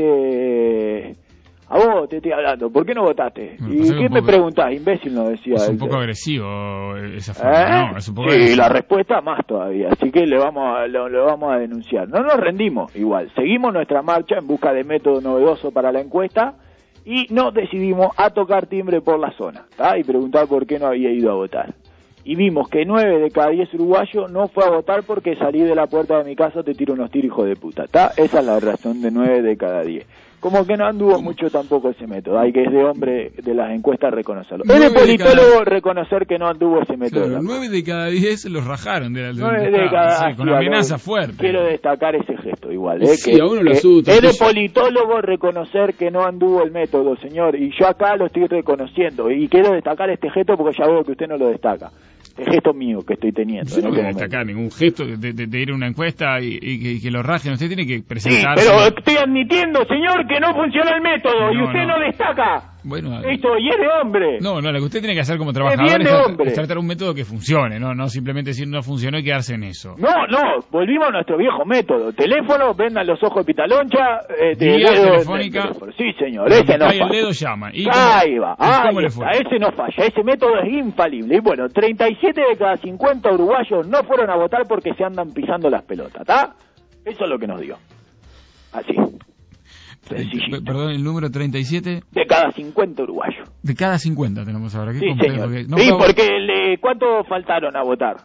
Speaker 14: este, a vos te estoy hablando, ¿por qué no votaste?
Speaker 2: Bueno,
Speaker 14: ¿Y
Speaker 2: pasa que
Speaker 14: qué
Speaker 2: un
Speaker 14: me
Speaker 2: poco-
Speaker 14: preguntás, imbécil? Nos decía.
Speaker 2: Es un
Speaker 14: él.
Speaker 2: poco agresivo esa forma,
Speaker 14: ¿Eh?
Speaker 2: ¿no? Es un poco
Speaker 14: Sí,
Speaker 2: agresivo.
Speaker 14: la respuesta más todavía, así que le vamos a, lo, lo vamos a denunciar. No nos rendimos igual, seguimos nuestra marcha en busca de método novedoso para la encuesta y nos decidimos a tocar timbre por la zona, ¿tá? Y preguntar por qué no había ido a votar. Y vimos que nueve de cada diez uruguayos no fue a votar porque salí de la puerta de mi casa, te tiro unos tiros, hijo de puta, ¿tá? Esa es la razón de nueve de cada diez. Como que no anduvo mucho tampoco ese método, hay que es de hombre de las encuestas reconocerlo. Es de politólogo cada... reconocer que no anduvo ese método.
Speaker 2: Claro, nueve de cada diez los rajaron de la
Speaker 14: nueve de cada
Speaker 2: sí, con sí, amenaza fuerte.
Speaker 14: Quiero destacar ese gesto igual, ¿eh?
Speaker 2: Sí,
Speaker 14: que,
Speaker 2: a uno lo
Speaker 14: que
Speaker 2: asusta.
Speaker 14: Es de politólogo reconocer que no anduvo el método, señor, y yo acá lo estoy reconociendo, y quiero destacar este gesto porque ya veo que usted no lo destaca. El gesto mío que estoy teniendo.
Speaker 2: Yo no voy a destacar ningún gesto de, de, de ir a una encuesta y, y, que, y que lo rajen. Usted tiene que presentar.
Speaker 14: Sí, pero estoy admitiendo, señor, que no funciona el método no, y usted no, no destaca.
Speaker 2: Bueno,
Speaker 14: esto, y es de hombre.
Speaker 2: No, no, lo que usted tiene que hacer como trabajador
Speaker 14: es,
Speaker 2: es,
Speaker 14: tratar,
Speaker 2: es tratar un método que funcione, no no simplemente decir no funcionó y quedarse en eso.
Speaker 14: No, no, volvimos a nuestro viejo método. Teléfono, vendan los ojos de Pitaloncha. Eh, de
Speaker 2: Vía
Speaker 14: dedo,
Speaker 2: telefónica.
Speaker 14: De sí, señor, ese no falla.
Speaker 2: El dedo llama. ¿Y
Speaker 14: ahí va, ahí
Speaker 2: cómo le
Speaker 14: está,
Speaker 2: fue?
Speaker 14: ese no falla, ese método es infalible. Y bueno, treinta y siete de cada cincuenta uruguayos no fueron a votar porque se andan pisando las pelotas, ¿está? Eso es lo que nos dio. Así.
Speaker 2: Sencillito. Perdón, el número treinta y siete.
Speaker 14: De cada cincuenta uruguayos.
Speaker 2: De cada cincuenta tenemos ahora. ¿Qué
Speaker 14: sí, señor.
Speaker 2: Porque no
Speaker 14: sí,
Speaker 2: puedo...
Speaker 14: porque le, ¿cuántos faltaron a votar?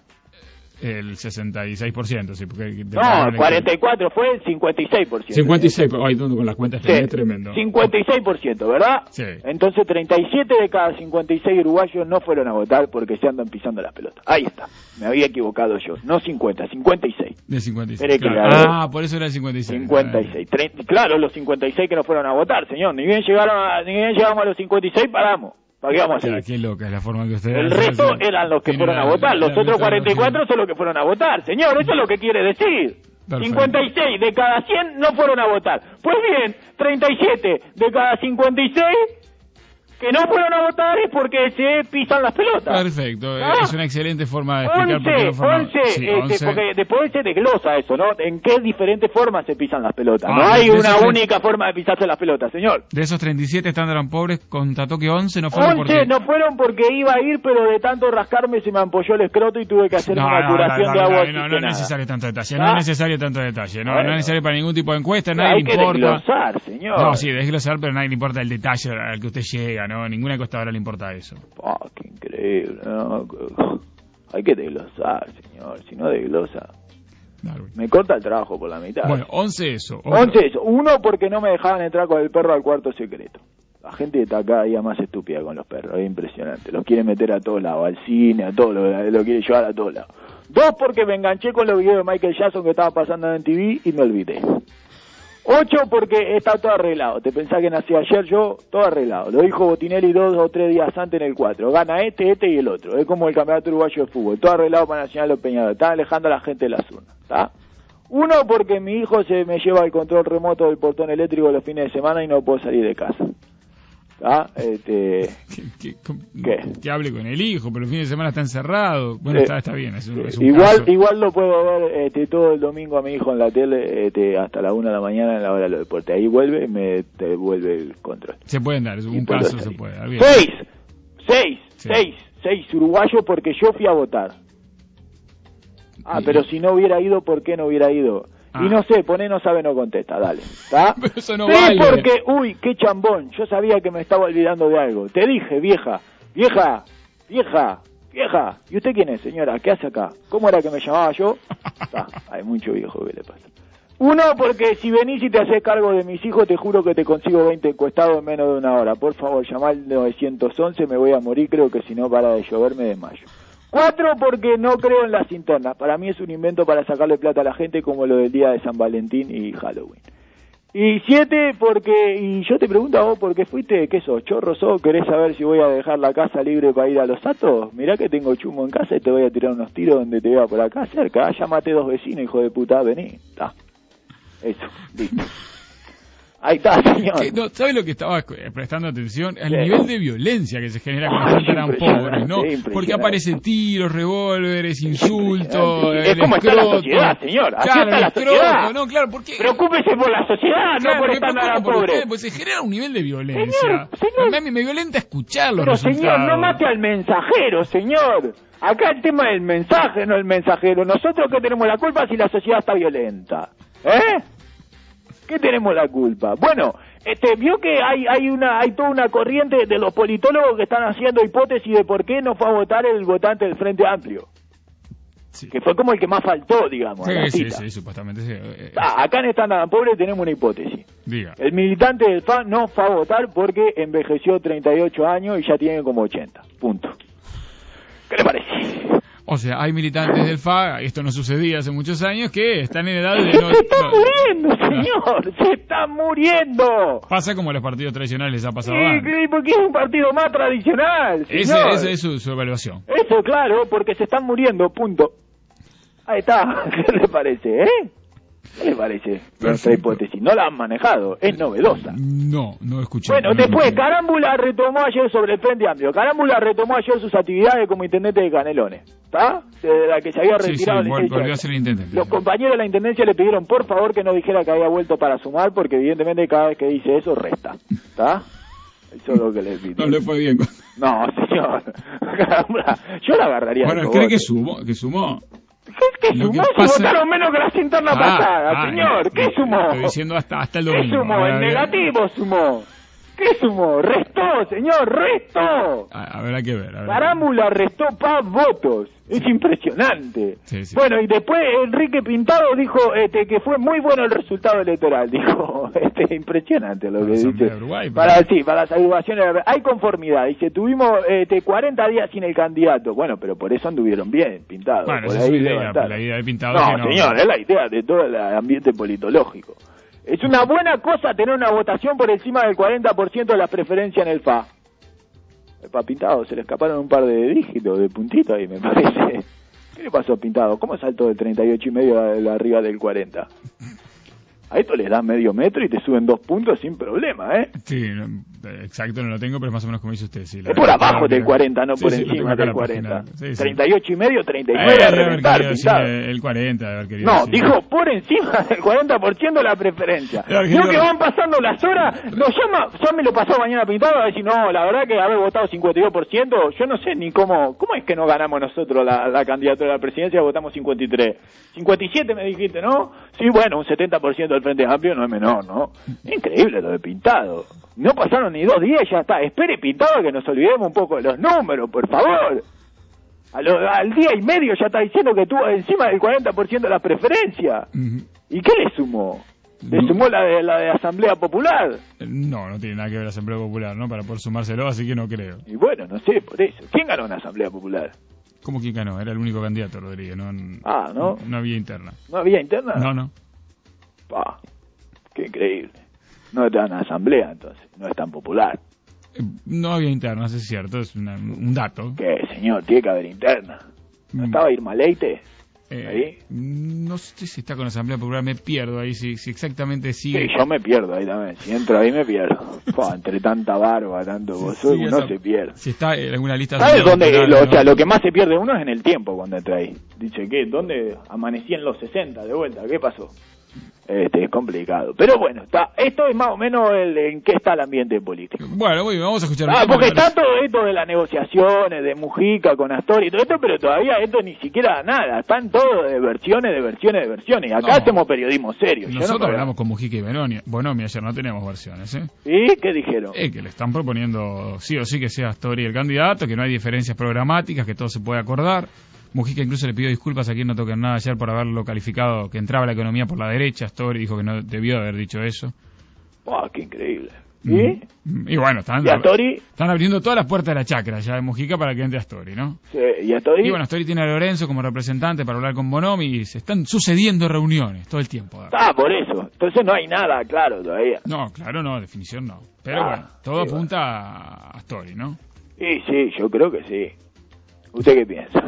Speaker 2: El sesenta y seis por ciento, sí. Porque
Speaker 14: no, cuarenta y cuatro fue el cincuenta y seis por ciento.
Speaker 2: cincuenta y seis por ciento, ay, ¿dónde con las cuentas? Sí, es tremendo.
Speaker 14: cincuenta y seis por ciento, ¿verdad?
Speaker 2: Sí.
Speaker 14: Entonces treinta y siete de cada cincuenta y seis uruguayos no fueron a votar porque se andan pisando las pelotas. Ahí está. Me había equivocado yo. No cincuenta, cincuenta y seis.
Speaker 2: De cincuenta y seis. Claro. Ah, por eso era el cincuenta y seis.
Speaker 14: cincuenta y seis. treinta, claro, los cincuenta y seis que no fueron a votar, señor. Ni bien llegaron a, ni bien llegamos a los cincuenta y seis, paramos. ¿Para qué vamos a hacer?
Speaker 2: Qué loca es la forma que ustedes...
Speaker 14: El resto eran los que fueron a votar. Los otros cuarenta y cuatro son los que fueron a votar. Señor, eso es lo que quiere decir. Perfecto. cincuenta y seis de cada cien no fueron a votar. Pues bien, treinta y siete de cada cincuenta y seis que no fueron a votar es porque se pisan las pelotas.
Speaker 2: Perfecto,
Speaker 14: ¿Ah?
Speaker 2: Es una excelente forma de explicar
Speaker 14: once,
Speaker 2: por qué no fueron...
Speaker 14: once,
Speaker 2: sí,
Speaker 14: este,
Speaker 2: once.
Speaker 14: Porque después se desglosa eso, ¿no? En qué diferentes formas se pisan las pelotas.
Speaker 2: Ah,
Speaker 14: no hay una
Speaker 2: esos...
Speaker 14: única forma de pisarse las pelotas, señor.
Speaker 2: De esos treinta y siete Standard and Poor's, constató que once no fueron
Speaker 14: once
Speaker 2: porque...
Speaker 14: no fueron porque iba a ir, pero de tanto rascarme se me ampolló el escroto y tuve que hacer
Speaker 2: no,
Speaker 14: una
Speaker 2: no,
Speaker 14: curación
Speaker 2: no, no,
Speaker 14: de agua.
Speaker 2: No, no, no es necesario tanto detalle,
Speaker 14: ¿Ah?
Speaker 2: no es necesario tanto detalle, no,
Speaker 14: bueno.
Speaker 2: no es necesario para ningún tipo de encuesta,
Speaker 14: no,
Speaker 2: nadie
Speaker 14: hay
Speaker 2: le
Speaker 14: que
Speaker 2: importa...
Speaker 14: desglosar, señor.
Speaker 2: No, sí, desglosar, pero nadie le importa el detalle al que usted llega, ¿no? Ninguna encuestadora le importa eso.
Speaker 14: Oh, qué increíble, ¿no? Hay que desglosar, señor, si no desglosa. Darwin. Me corta el trabajo por la mitad.
Speaker 2: Bueno, once eso.
Speaker 14: once eso. Uno porque no me dejaban entrar con el perro al cuarto secreto. La gente está cada día más estúpida con los perros, es impresionante. Los quiere meter a todos lados, al cine, a todo, lo, lo quiere llevar a todos lados. Dos porque me enganché con los videos de Michael Jackson que estaba pasando en M T V y me olvidé. Ocho porque está todo arreglado. Te pensás que nací ayer yo, todo arreglado. Lo dijo Botinelli dos o tres días antes en el cuatro. Gana este, este y el otro. Es como el campeonato uruguayo de fútbol. Todo arreglado para Nacional Los Peñadores. Están alejando a la gente de las urnas. ¿Está? Uno porque mi hijo se me lleva el control remoto del portón eléctrico los fines de semana y no puedo salir de casa. ¿Ah? Este...
Speaker 2: ¿Qué, qué, ¿Qué? Que hable con el hijo, pero el fin de semana está encerrado. Bueno,
Speaker 14: eh,
Speaker 2: está, está bien. Es un, es un
Speaker 14: igual
Speaker 2: caso.
Speaker 14: igual lo puedo ver este, todo el domingo a mi hijo en la tele este, hasta la una de la mañana en la hora de los deportes. Ahí vuelve y me devuelve el control.
Speaker 2: Se pueden dar, es un caso se puede dar. Bien.
Speaker 14: Seis, seis,
Speaker 2: sí.
Speaker 14: seis, seis uruguayos porque yo fui a votar. Ah, pero si no hubiera ido, ¿por qué no hubiera ido? Ah. Y no sé, pone no sabe, no contesta, dale. ¿Está?
Speaker 2: Pero eso no
Speaker 14: sí,
Speaker 2: vale.
Speaker 14: porque, uy, qué chambón, yo sabía que me estaba olvidando de algo. Te dije, vieja, vieja, vieja, vieja. ¿Y usted quién es, señora? ¿Qué hace acá? ¿Cómo era que me llamaba yo? Ah, hay mucho viejo que le pasa. Uno, porque si venís y te haces cargo de mis hijos, te juro que te consigo veinte encuestados en menos de una hora. Por favor, llamá al nueve once, me voy a morir, creo que si no para de llover me desmayo. Cuatro, porque no creo en las internas. Para mí es un invento para sacarle plata a la gente como lo del día de San Valentín y Halloween. Y siete, porque, y yo te pregunto a vos, ¿por qué fuiste? ¿Qué sos? ¿Chorro sos? ¿Querés saber si voy a dejar la casa libre para ir a los atos? Mirá que tengo chumbo en casa y te voy a tirar unos tiros donde te vea por acá cerca. Ya maté dos vecinos, hijo de puta, vení. Está. Eso, listo. Ahí está, señor.
Speaker 2: No, ¿sabes lo que estaba prestando atención? El sí. nivel de violencia que se genera cuando están tan pobres, ¿no? Porque aparecen tiros, revólveres, insultos.
Speaker 14: Es como está la sociedad, señor. Así
Speaker 2: claro,
Speaker 14: está la sociedad.
Speaker 2: No, claro, porque...
Speaker 14: Preocúpese por la sociedad, claro, no por estar tan pobre.
Speaker 2: Pues se genera un nivel de violencia.
Speaker 14: Señor, señor.
Speaker 2: A mí me violenta escuchar los
Speaker 14: Pero,
Speaker 2: resultados.
Speaker 14: señor, no mate al mensajero, señor. Acá el tema del mensaje, no el mensajero. Nosotros que tenemos la culpa si la sociedad está violenta. ¿Eh? ¿Qué tenemos la culpa? Bueno, Este, vio que hay hay una hay toda una corriente de los politólogos que están haciendo hipótesis de por qué no fue a votar el votante del Frente Amplio. Sí. Que fue como el que más faltó, digamos.
Speaker 2: Sí,
Speaker 14: a la
Speaker 2: sí,
Speaker 14: cita.
Speaker 2: sí, supuestamente sí.
Speaker 14: Ah, acá en Estándar Pobre tenemos una hipótesis.
Speaker 2: Diga.
Speaker 14: El militante del F A no fue a votar porque envejeció treinta y ocho años y ya tiene como ochenta. Punto. ¿Qué le parece?
Speaker 2: O sea, hay militantes del F A, esto no sucedía hace muchos años, que están en edad de no...
Speaker 14: ¡Se está
Speaker 2: no,
Speaker 14: muriendo,
Speaker 2: no,
Speaker 14: señor! ¡Se está muriendo!
Speaker 2: Pasa como a los partidos tradicionales les ha pasado
Speaker 14: Sí,
Speaker 2: antes.
Speaker 14: porque es un partido más tradicional,
Speaker 2: Ese,
Speaker 14: señor.
Speaker 2: esa es su, su evaluación.
Speaker 14: Eso, claro, porque se están muriendo, punto. Ahí está, ¿qué le parece, eh? ¿Qué le parece nuestra hipótesis? No la han manejado, es novedosa.
Speaker 2: No, no escuché.
Speaker 14: Bueno,
Speaker 2: no
Speaker 14: después,
Speaker 2: escuché.
Speaker 14: Carámbula retomó ayer sobre el Frente Amplio. Carámbula retomó ayer sus actividades como intendente de Canelones, ¿está? De la que se había
Speaker 2: Sí, sí,
Speaker 14: retirado la
Speaker 2: vol-
Speaker 14: licencia.
Speaker 2: volvió a ser el intendente.
Speaker 14: Los compañeros de la intendencia le pidieron por favor que no dijera que había vuelto para sumar, porque evidentemente cada vez que dice eso resta, ¿está? Eso es lo que le pido.
Speaker 2: No le fue bien.
Speaker 14: No, señor. Carámbula, yo la agarraría.
Speaker 2: Bueno,
Speaker 14: de
Speaker 2: ¿cree
Speaker 14: cogote.
Speaker 2: que sumó? Que sumó.
Speaker 14: ¿Qué, qué
Speaker 2: Lo
Speaker 14: sumó?
Speaker 2: que
Speaker 14: Si
Speaker 2: pasa-
Speaker 14: votaron menos que la interna
Speaker 2: Ah,
Speaker 14: pasada,
Speaker 2: ah,
Speaker 14: señor. ¿Qué
Speaker 2: eh,
Speaker 14: sumó?
Speaker 2: Estoy diciendo hasta, hasta el
Speaker 14: ¿Qué
Speaker 2: domingo.
Speaker 14: sumó?
Speaker 2: A ver,
Speaker 14: En
Speaker 2: a ver.
Speaker 14: negativo sumó. ¿Qué sumó? Restó, señor, restó.
Speaker 2: A, a ver, hay que ver. A ver.
Speaker 14: Carámbula restó Paz votos. Es impresionante.
Speaker 2: Sí, sí.
Speaker 14: Bueno, y después Enrique Pintado dijo este, que fue muy bueno el resultado electoral. Dijo, este, impresionante lo que
Speaker 2: Asamblea
Speaker 14: dice.
Speaker 2: de Uruguay,
Speaker 14: Para,
Speaker 2: pero-
Speaker 14: sí, para las agrupaciones. Hay conformidad. Dice, tuvimos este, cuarenta días sin el candidato. Bueno, pero por eso anduvieron bien, Pintado.
Speaker 2: Bueno,
Speaker 14: por
Speaker 2: esa es su
Speaker 14: ahí
Speaker 2: idea,
Speaker 14: levantaron.
Speaker 2: la idea de Pintado
Speaker 14: No,
Speaker 2: es que no-
Speaker 14: señor, es la idea de todo el ambiente politológico. Es una buena cosa tener una votación por encima del cuarenta por ciento de la preferencia en el F A. El pa Pintado se le escaparon un par de dígitos, de puntitos ahí, me parece. ¿Qué le pasó a Pintado? ¿Cómo saltó del treinta y ocho y medio a la- arriba del cuarenta? A esto les da medio metro y te suben dos puntos sin problema, ¿eh?
Speaker 2: Sí, no, eh, exacto, no lo tengo, pero es más o menos como dice usted. Sí, la-
Speaker 14: Es por abajo
Speaker 2: la-
Speaker 14: del cuarenta, no
Speaker 2: Sí,
Speaker 14: por
Speaker 2: sí, lo tengo
Speaker 14: encima
Speaker 2: acá en
Speaker 14: del
Speaker 2: la página.
Speaker 14: cuarenta.
Speaker 2: Sí, sí.
Speaker 14: treinta y ocho y medio, treinta y
Speaker 2: Eh,
Speaker 14: nueve a
Speaker 2: debe haber
Speaker 14: reventar,
Speaker 2: querido decir,
Speaker 14: Pintado.
Speaker 2: eh, el cuarenta, debe haber querido
Speaker 14: No,
Speaker 2: decir.
Speaker 14: dijo por encima del cuarenta por ciento de la preferencia.
Speaker 2: El argentino-
Speaker 14: Creo que van pasando las horas, nos llama, ya me lo pasó mañana Pintado a decir, no, la verdad que haber votado cincuenta y dos por ciento, yo no sé ni cómo, ¿cómo es que no ganamos nosotros la, la candidatura a la presidencia? Votamos cincuenta y tres. cincuenta y siete me dijiste, ¿no? Sí, bueno, un setenta por ciento del Frente Amplio no es menor, ¿no? Increíble lo de Pintado. No pasaron ni dos días y ya está. Espere, Pintado, que nos olvidemos un poco de los números, por favor. A lo- al día y medio ya está diciendo que tuvo encima del cuarenta por ciento de la preferencia.
Speaker 2: Ujú.
Speaker 14: ¿Y qué le sumó? ¿Le
Speaker 2: No.
Speaker 14: sumó la de la de Asamblea Popular?
Speaker 2: Eh, No, no tiene nada que ver la Asamblea Popular, ¿no? Para poder sumárselo, así que no creo.
Speaker 14: Y bueno, no sé, por eso. ¿Quién ganó en Asamblea Popular?
Speaker 2: ¿Cómo que ganó? Era el único candidato, Rodríguez, no,
Speaker 14: Ah, ¿no?
Speaker 2: no había interna.
Speaker 14: ¿No había interna?
Speaker 2: No, no.
Speaker 14: Pa, qué increíble. No está en Asamblea, entonces. No es tan popular.
Speaker 2: Eh, No había interna, eso es cierto, es una- un dato.
Speaker 14: ¿Qué, señor? Tiene que haber interna. ¿No estaba Irma Leite?
Speaker 2: Eh,
Speaker 14: ahí.
Speaker 2: No sé si está con la Asamblea Popular, me pierdo ahí, si, si exactamente sigue.
Speaker 14: Sí, yo me pierdo ahí también. Si entro ahí me pierdo. Fua, entre tanta barba, tanto gozo,
Speaker 2: sigue
Speaker 14: uno
Speaker 2: esa-
Speaker 14: se pierde.
Speaker 2: Si está en alguna lista de
Speaker 14: ¿Sabes
Speaker 2: Asamblea
Speaker 14: dónde?
Speaker 2: Popular,
Speaker 14: Lo,
Speaker 2: ¿no?
Speaker 14: O sea, lo que más se pierde uno es en el tiempo cuando entra ahí. Dice, ¿qué? ¿Dónde amanecí en los sesenta de vuelta? ¿Qué pasó? Este, es complicado. Pero bueno, está, esto es más o menos el, en qué está el ambiente político.
Speaker 2: Bueno, muy bien, vamos a escuchar.
Speaker 14: Ah,
Speaker 2: el tema,
Speaker 14: porque
Speaker 2: me parece.
Speaker 14: está todo esto de las negociaciones, de Mujica con Astor y todo esto, pero todavía esto ni siquiera nada. Están todo de versiones, de versiones, de versiones. Y acá
Speaker 2: No.
Speaker 14: hacemos periodismo serio. Yo no
Speaker 2: Nosotros
Speaker 14: puedo-
Speaker 2: hablamos con Mujica y Bonomi, Bonomi ayer, no tenemos versiones, ¿eh?
Speaker 14: ¿Y qué dijeron?
Speaker 2: Eh, que le están proponiendo sí o sí que sea Astori el candidato, que no hay diferencias programáticas, que todo se puede acordar. Mujica incluso le pidió disculpas a quien no toquen nada ayer por haberlo calificado que entraba la economía por la derecha. Astori dijo que no debió haber dicho eso.
Speaker 14: ¡Wow, qué increíble! ¿Y?
Speaker 2: Mm, Y bueno, están,
Speaker 14: ¿Y Astori?
Speaker 2: están abriendo todas las puertas de la chacra ya de Mujica para que entre Astori, ¿no?
Speaker 14: Sí, ¿y Astori?
Speaker 2: Y bueno, Astori tiene a Lorenzo como representante para hablar con Bonomi y se están sucediendo reuniones todo el tiempo.
Speaker 14: Ah, por eso. Entonces no hay nada claro todavía.
Speaker 2: No, claro, no, definición no. Pero
Speaker 14: Ah,
Speaker 2: bueno, todo
Speaker 14: sí,
Speaker 2: apunta a Astori, ¿no?
Speaker 14: Y sí, yo creo que sí. ¿Usted qué piensa?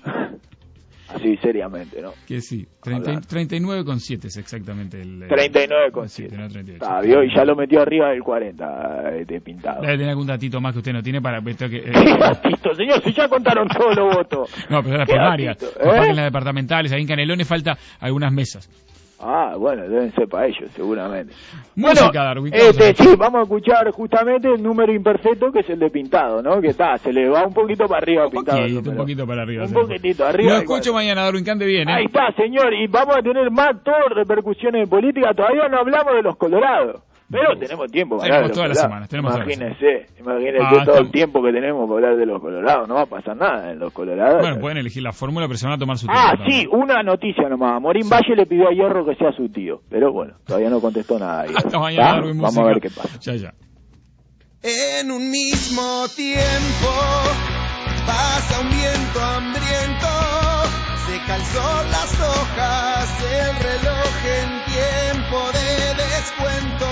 Speaker 14: Así, seriamente, ¿no?
Speaker 2: Que sí, treinta, treinta y nueve coma siete es exactamente el... el-
Speaker 14: treinta y nueve coma siete.
Speaker 2: no, treinta y ocho.
Speaker 14: Ah, vio, y ya lo metió arriba del cuarenta, este pintado.
Speaker 2: Debe tener algún datito más que usted no tiene para... Que, eh,
Speaker 14: ¿Qué datito, señor? Si ya contaron todos los votos.
Speaker 2: no, pero las
Speaker 14: ¿Qué
Speaker 2: primarias.
Speaker 14: datito,
Speaker 2: Capaz
Speaker 14: eh?
Speaker 2: que en las departamentales, ahí en Canelones falta algunas mesas.
Speaker 14: Ah, bueno, deben ser para ellos, seguramente.
Speaker 2: Música,
Speaker 14: bueno,
Speaker 2: Darwin.
Speaker 14: este, sí, vamos a escuchar justamente el número imperfecto, que es el de Pintado, ¿no? Que está, se le va un poquito para arriba a Pintado. el
Speaker 2: Poquito, un
Speaker 14: número.
Speaker 2: poquito para arriba.
Speaker 14: Un
Speaker 2: sí.
Speaker 14: poquitito arriba.
Speaker 2: Lo
Speaker 14: del
Speaker 2: escucho mañana, Darwin, que ande bien, ¿eh?
Speaker 14: Ahí está, señor, y vamos a tener más todo repercusiones políticas. Todavía no hablamos de los colorados. Pero tenemos tiempo para hablar de los
Speaker 2: todas las
Speaker 14: colorados.
Speaker 2: semanas, tenemos
Speaker 14: Imagínense, imagínense
Speaker 2: Ah,
Speaker 14: todo
Speaker 2: está-
Speaker 14: el tiempo que tenemos para hablar de los colorados. No va a pasar nada en los colorados.
Speaker 2: Bueno, pueden elegir la fórmula, pero se van a tomar su tiempo.
Speaker 14: Ah,
Speaker 2: también.
Speaker 14: sí, una noticia nomás. Morín Valle le pidió a Hierro que sea su tío. Pero bueno, todavía no contestó nada. Hierro.
Speaker 2: Hasta mañana,
Speaker 14: ¿Ah?
Speaker 2: Darwin
Speaker 14: Vamos
Speaker 2: Música.
Speaker 14: a ver qué pasa.
Speaker 2: Ya, ya.
Speaker 19: En un mismo tiempo pasa un viento hambriento, se calzó las hojas, el reloj en tiempo de descuento.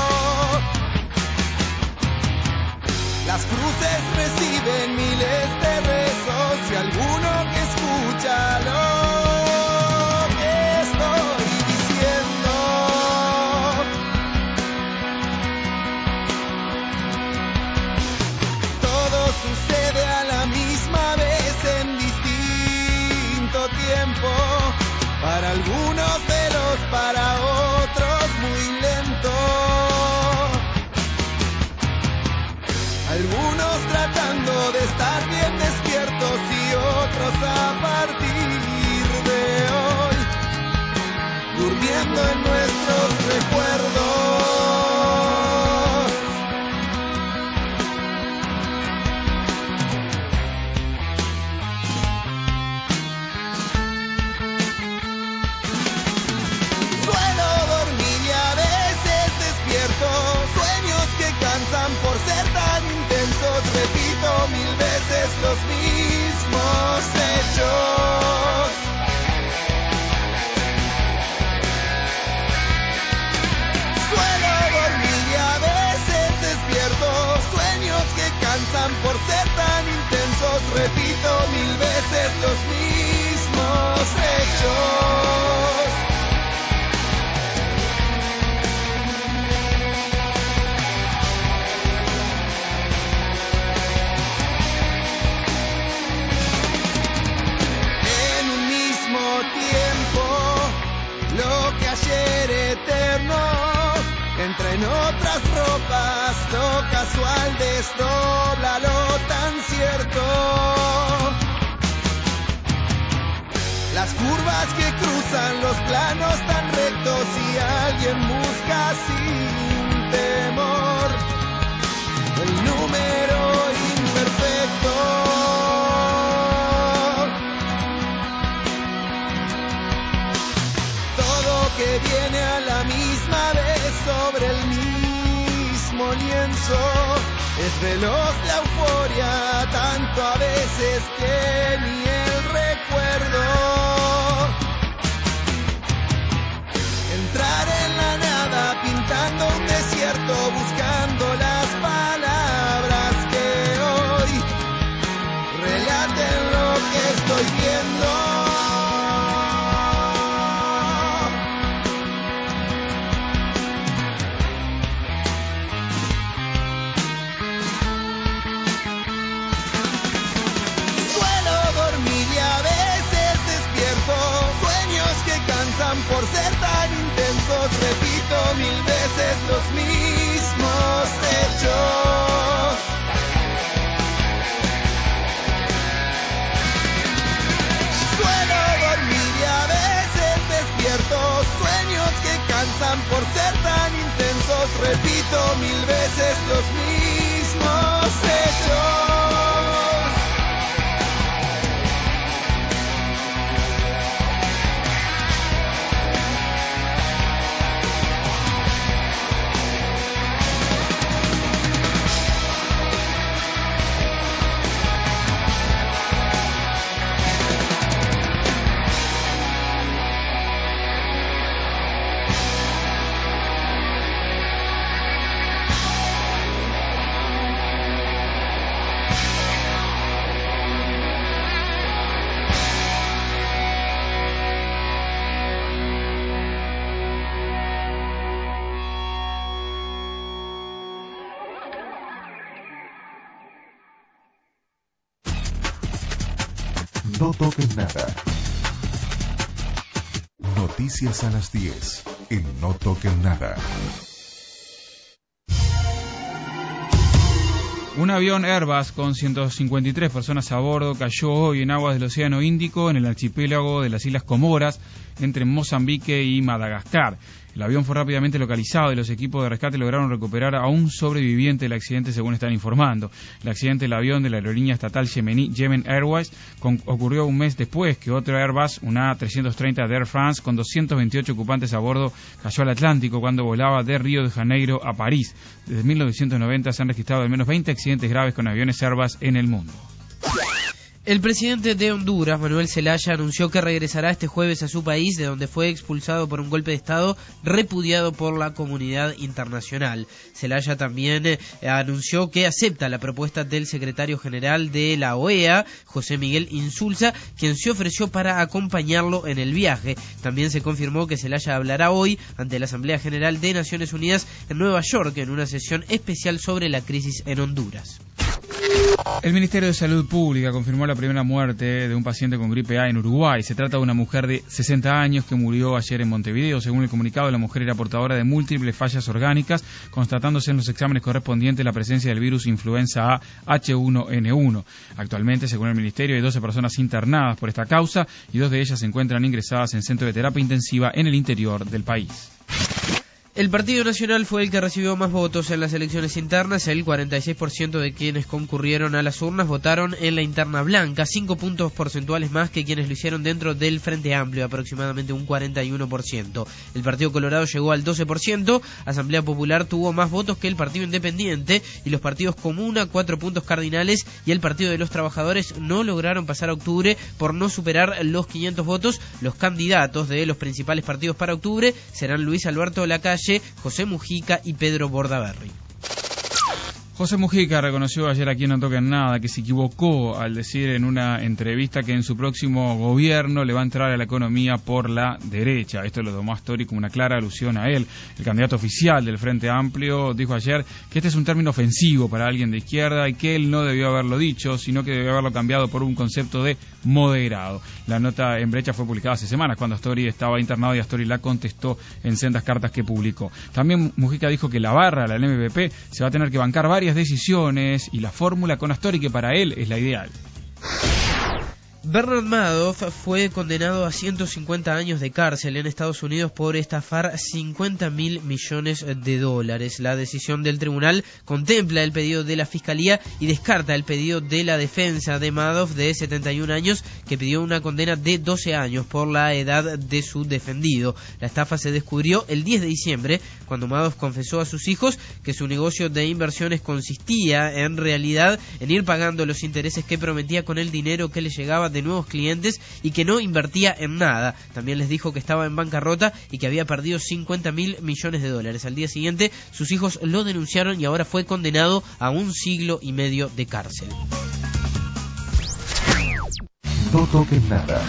Speaker 19: Las cruces reciben miles de rezos y alguno que escucha lo que estoy diciendo. Todo sucede a la misma vez en distinto tiempo. Para algunos veloz, para otros muy lento. Algunos tratando de estar bien despiertos y otros a partir de hoy durmiendo en nuestros recuerdos. Suelo dormir y a veces despierto, sueños que cansan por ser tan intensos, repito mil veces los mismos hechos. Suelo dormir y a veces despierto, sueños que cansan por ser tan intensos, repito mil veces los mismos hechos. En un mismo tiempo, lo que ayer eterno entra en otras ropas, lo casual desdobla lo tan cierto. Las curvas que cruzan los planos tan rectos y alguien busca sin temor el número imperfecto. Todo que viene a la misma vez sobre el mismo lienzo. Es veloz la euforia, tanto a veces que ni el recuerdo. Entrar en la nada pintando un desierto, buscando las palabras que hoy relaten lo que estoy viendo. Suelo dormir y a veces despierto, sueños que cansan por ser tan intensos, repito mil veces los mismos hechos. Suelo dormir y a veces despierto, sueños que cansan por ser tan intensos, repito mil veces los mismos hechos.
Speaker 1: No toquen nada. Noticias a las diez en No Toquen Nada.
Speaker 2: Un avión Airbus con ciento cincuenta y tres personas a bordo cayó hoy en aguas del Océano Índico en el archipiélago de las Islas Comoras, entre Mozambique y Madagascar. El avión fue rápidamente localizado y los equipos de rescate lograron recuperar a un sobreviviente del accidente, según están informando. El accidente del avión de la aerolínea estatal yemení Yemen Airways con, ocurrió un mes después que otro Airbus, una A trescientos treinta de Air France, con doscientos veintiocho ocupantes a bordo, cayó al Atlántico cuando volaba de Río de Janeiro a París. Desde mil novecientos noventa se han registrado al menos veinte accidentes graves con aviones Airbus en el mundo.
Speaker 8: El presidente de Honduras, Manuel Zelaya, anunció que regresará este jueves a su país, de donde fue expulsado por un golpe de Estado repudiado por la comunidad internacional. Zelaya también eh, anunció que acepta la propuesta del secretario general de la O E A, José Miguel Insulza, quien se ofreció para acompañarlo en el viaje. También se confirmó que Zelaya hablará hoy ante la Asamblea General de Naciones Unidas en Nueva York en una sesión especial sobre la crisis en Honduras.
Speaker 2: El Ministerio de Salud Pública confirmó la primera muerte de un paciente con gripe A en Uruguay. Se trata de una mujer de sesenta años que murió ayer en Montevideo. Según el comunicado, la mujer era portadora de múltiples fallas orgánicas, constatándose en los exámenes correspondientes la presencia del virus influenza A H uno N uno. Actualmente, según el Ministerio, hay doce personas internadas por esta causa y dos de ellas se encuentran ingresadas en centro de terapia intensiva en el interior del país.
Speaker 8: El Partido Nacional fue el que recibió más votos en las elecciones internas. El cuarenta y seis por ciento de quienes concurrieron a las urnas votaron en la interna blanca, cinco puntos porcentuales más que quienes lo hicieron dentro del Frente Amplio, aproximadamente un cuarenta y uno por ciento. El Partido Colorado llegó al doce por ciento, Asamblea Popular tuvo más votos que el Partido Independiente y los partidos Comuna, cuatro puntos cardinales, y el Partido de los Trabajadores no lograron pasar a octubre por no superar los quinientos votos. Los candidatos de los principales partidos para octubre serán Luis Alberto Lacalle, José Mujica y Pedro Bordaberry.
Speaker 2: José Mujica reconoció ayer aquí en No Toquen Nada que se equivocó al decir en una entrevista que en su próximo gobierno le va a entrar a la economía por la derecha. Esto lo tomó Astori como una clara alusión a él. El candidato oficial del Frente Amplio dijo ayer que este es un término ofensivo para alguien de izquierda y que él no debió haberlo dicho, sino que debió haberlo cambiado por un concepto de moderado. La nota en Brecha fue publicada hace semanas cuando Astori estaba internado y Astori la contestó en sendas cartas que publicó. También Mujica dijo que la barra, la N M P P, se va a tener que bancar varias decisiones y la fórmula con Astori, que para él es la ideal.
Speaker 8: Bernard Madoff fue condenado a ciento cincuenta años de cárcel en Estados Unidos por estafar cincuenta mil millones de dólares. La decisión del tribunal contempla el pedido de la Fiscalía y descarta el pedido de la defensa de Madoff, de setenta y un años, que pidió una condena de doce años por la edad de su defendido. La estafa se descubrió el diez de diciembre, cuando Madoff confesó a sus hijos que su negocio de inversiones consistía, en realidad, en ir pagando los intereses que prometía con el dinero que le llegaba de nuevos clientes y que no invertía en nada. También les dijo que estaba en bancarrota y que había perdido cincuenta mil millones de dólares. Al día siguiente, sus hijos lo denunciaron y ahora fue condenado a un siglo y medio de cárcel.
Speaker 1: No toquen nada.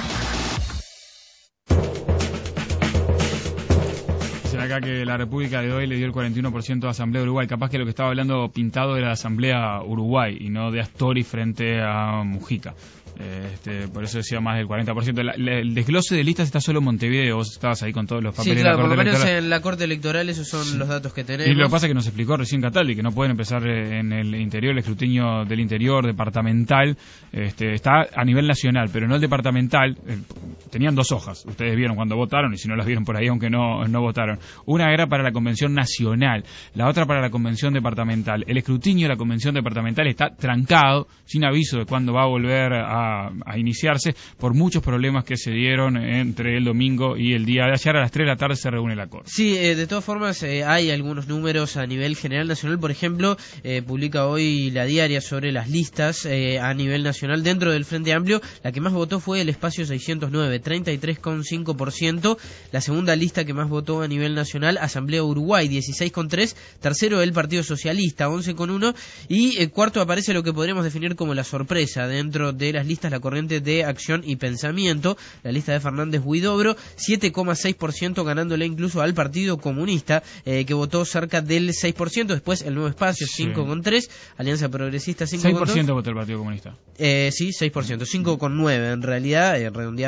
Speaker 2: Dicen acá que la República de hoy le dio el cuarenta y uno por ciento a Asamblea Uruguay. Capaz que lo que estaba hablando pintado era la Asamblea Uruguay y no de Astori frente a Mujica. Este, por eso decía más del cuarenta por ciento. La, la, el desglose de listas está solo en Montevideo. Vos estabas ahí con todos los papeles.
Speaker 8: Sí, claro,
Speaker 2: de la
Speaker 8: por
Speaker 2: Corte
Speaker 8: lo menos
Speaker 2: Electoral.
Speaker 8: en la Corte Electoral esos son sí. los datos que tenemos.
Speaker 2: Y lo que pasa es que nos explicó recién Cataldi que no pueden empezar en el interior, el escrutinio del interior departamental. Este, está a nivel nacional, pero no el departamental. Eh, tenían dos hojas. Ustedes vieron cuando votaron y si no las vieron por ahí, aunque no, no votaron. Una era para la Convención Nacional, la otra para la Convención Departamental. El escrutinio de la Convención Departamental está trancado, sin aviso de cuándo va a volver a, a iniciar, por muchos problemas que se dieron entre el domingo y el día de ayer. A las tres de la tarde se reúne la Corte.
Speaker 8: Sí, eh, de todas formas eh, hay algunos números a nivel general nacional. Por ejemplo, eh, publica hoy La Diaria sobre las listas eh, a nivel nacional dentro del Frente Amplio. La que más votó fue el Espacio seiscientos nueve, treinta y tres coma cinco por ciento. La segunda lista que más votó a nivel nacional, Asamblea Uruguay, dieciséis coma tres. Tercero, el Partido Socialista, once coma uno. Y eh, cuarto aparece lo que podríamos definir como la sorpresa dentro de las listas, la corriente de Acción y Pensamiento, la lista de Fernández Huidobro, siete coma seis por ciento, ganándole incluso al Partido Comunista, eh, que votó cerca del seis por ciento. Después el Nuevo Espacio,
Speaker 2: sí.
Speaker 8: cinco coma tres, Alianza Progresista, cinco coma dos.
Speaker 2: seis por ciento votó el Partido Comunista.
Speaker 8: Eh, sí, seis por ciento, cinco coma nueve en realidad, eh, redondeado en seis por ciento.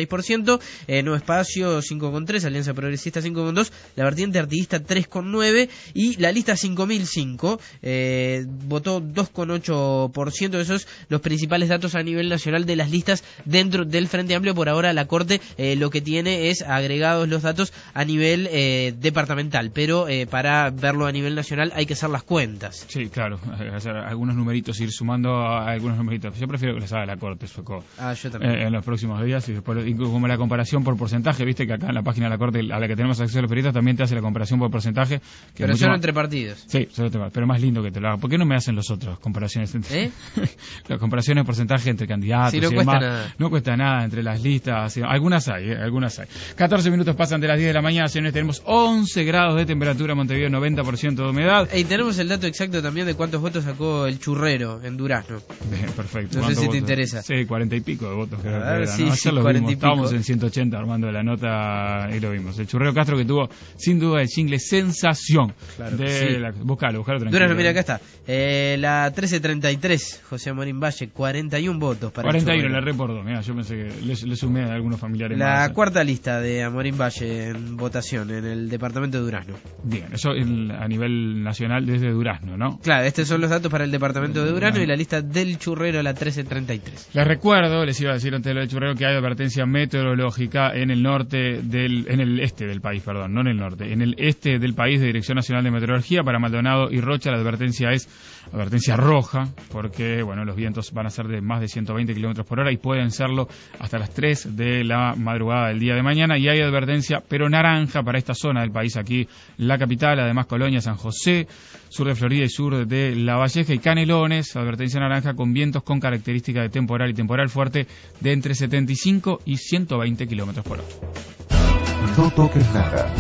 Speaker 8: por ciento, eh, Nuevo Espacio cinco coma tres, Alianza Progresista cinco coma dos, la vertiente artiguista tres coma nueve y la lista cinco mil cinco eh, votó dos coma ocho por ciento. Esos los principales datos a nivel nacional de las listas dentro del Frente Amplio. Por ahora la Corte eh, lo que tiene es agregados los datos a nivel eh, departamental, pero eh, para verlo a nivel nacional hay que hacer las cuentas.
Speaker 2: Sí, claro, hacer algunos numeritos, ir sumando a algunos numeritos. Yo prefiero que les haga la Corte, Soco.
Speaker 8: Ah, yo también.
Speaker 2: Eh, en los próximos días, y después, y como la comparación por porcentaje, viste que acá en la página de la Corte, a la que tenemos acceso a los periodistas, también te hace la comparación por porcentaje. Que
Speaker 8: pero solo
Speaker 2: más...
Speaker 8: entre partidos.
Speaker 2: Sí, solo entre partidos, pero más lindo que te lo haga. ¿Por qué no me hacen los otros comparaciones entre...
Speaker 8: ¿Eh?
Speaker 2: Las comparaciones de porcentaje entre candidatos
Speaker 8: si no
Speaker 2: y
Speaker 8: cuesta
Speaker 2: demás.
Speaker 8: Nada.
Speaker 2: No cuesta nada entre las listas. Algunas hay, eh, algunas hay. catorce minutos pasan de las diez de la mañana, señores, tenemos once grados de temperatura en Montevideo, noventa por ciento de humedad.
Speaker 8: Y tenemos el dato exacto también de cuántos votos sacó el Churrero en Durazno.
Speaker 2: Bien, perfecto.
Speaker 8: No sé si
Speaker 2: votos?
Speaker 8: te interesa.
Speaker 2: Sí, cuarenta y pico de votos creo
Speaker 8: A ver,
Speaker 2: que era,
Speaker 8: sí,
Speaker 2: ¿no?
Speaker 8: sí,
Speaker 2: Ayer lo
Speaker 8: cuarenta
Speaker 2: vimos,
Speaker 8: y pico.
Speaker 2: estábamos en ciento ochenta armando la nota y lo vimos. El Churrero Castro que tuvo sin duda el jingle sensación.
Speaker 8: Claro
Speaker 2: de
Speaker 8: sí.
Speaker 2: la... Buscalo, buscalo tranquilo.
Speaker 8: Durazno, mira, acá está. Eh, la trece treinta y tres, José Amorín Valle, cuarenta y uno votos para
Speaker 2: cuarenta y uno,
Speaker 8: el
Speaker 2: la reportó. Mira, yo pensé que le, le sumé a algunos familiares
Speaker 8: La
Speaker 2: más.
Speaker 8: cuarta lista de Amorín Valle en votación en el departamento de Durazno.
Speaker 2: Bien, eso el, a nivel nacional desde Durazno, ¿no?
Speaker 8: Claro, estos son los datos para el departamento de Durazno y la lista del Churrero, la trece treinta y tres.
Speaker 2: Les recuerdo, les iba a decir antes de lo del Churrero, que hay advertencia meteorológica en el norte del, en el este del país, perdón, no en el norte, en el este del país de Dirección Nacional de Meteorología para Maldonado y Rocha. La advertencia es advertencia roja, porque bueno, los vientos van a ser de más de ciento veinte kilómetros por hora y pueden serlo hasta las tres de la madrugada del día de mañana. Y hay advertencia, pero naranja para esta zona del país, aquí la capital, además Colonia, San José, sur de Florida y sur de La Valleja y Canelones, advertencia naranja con vientos con características de temporal y temporal fuerte de entre setenta y cinco y ciento veinte kilómetros por hora.
Speaker 1: No toques nada.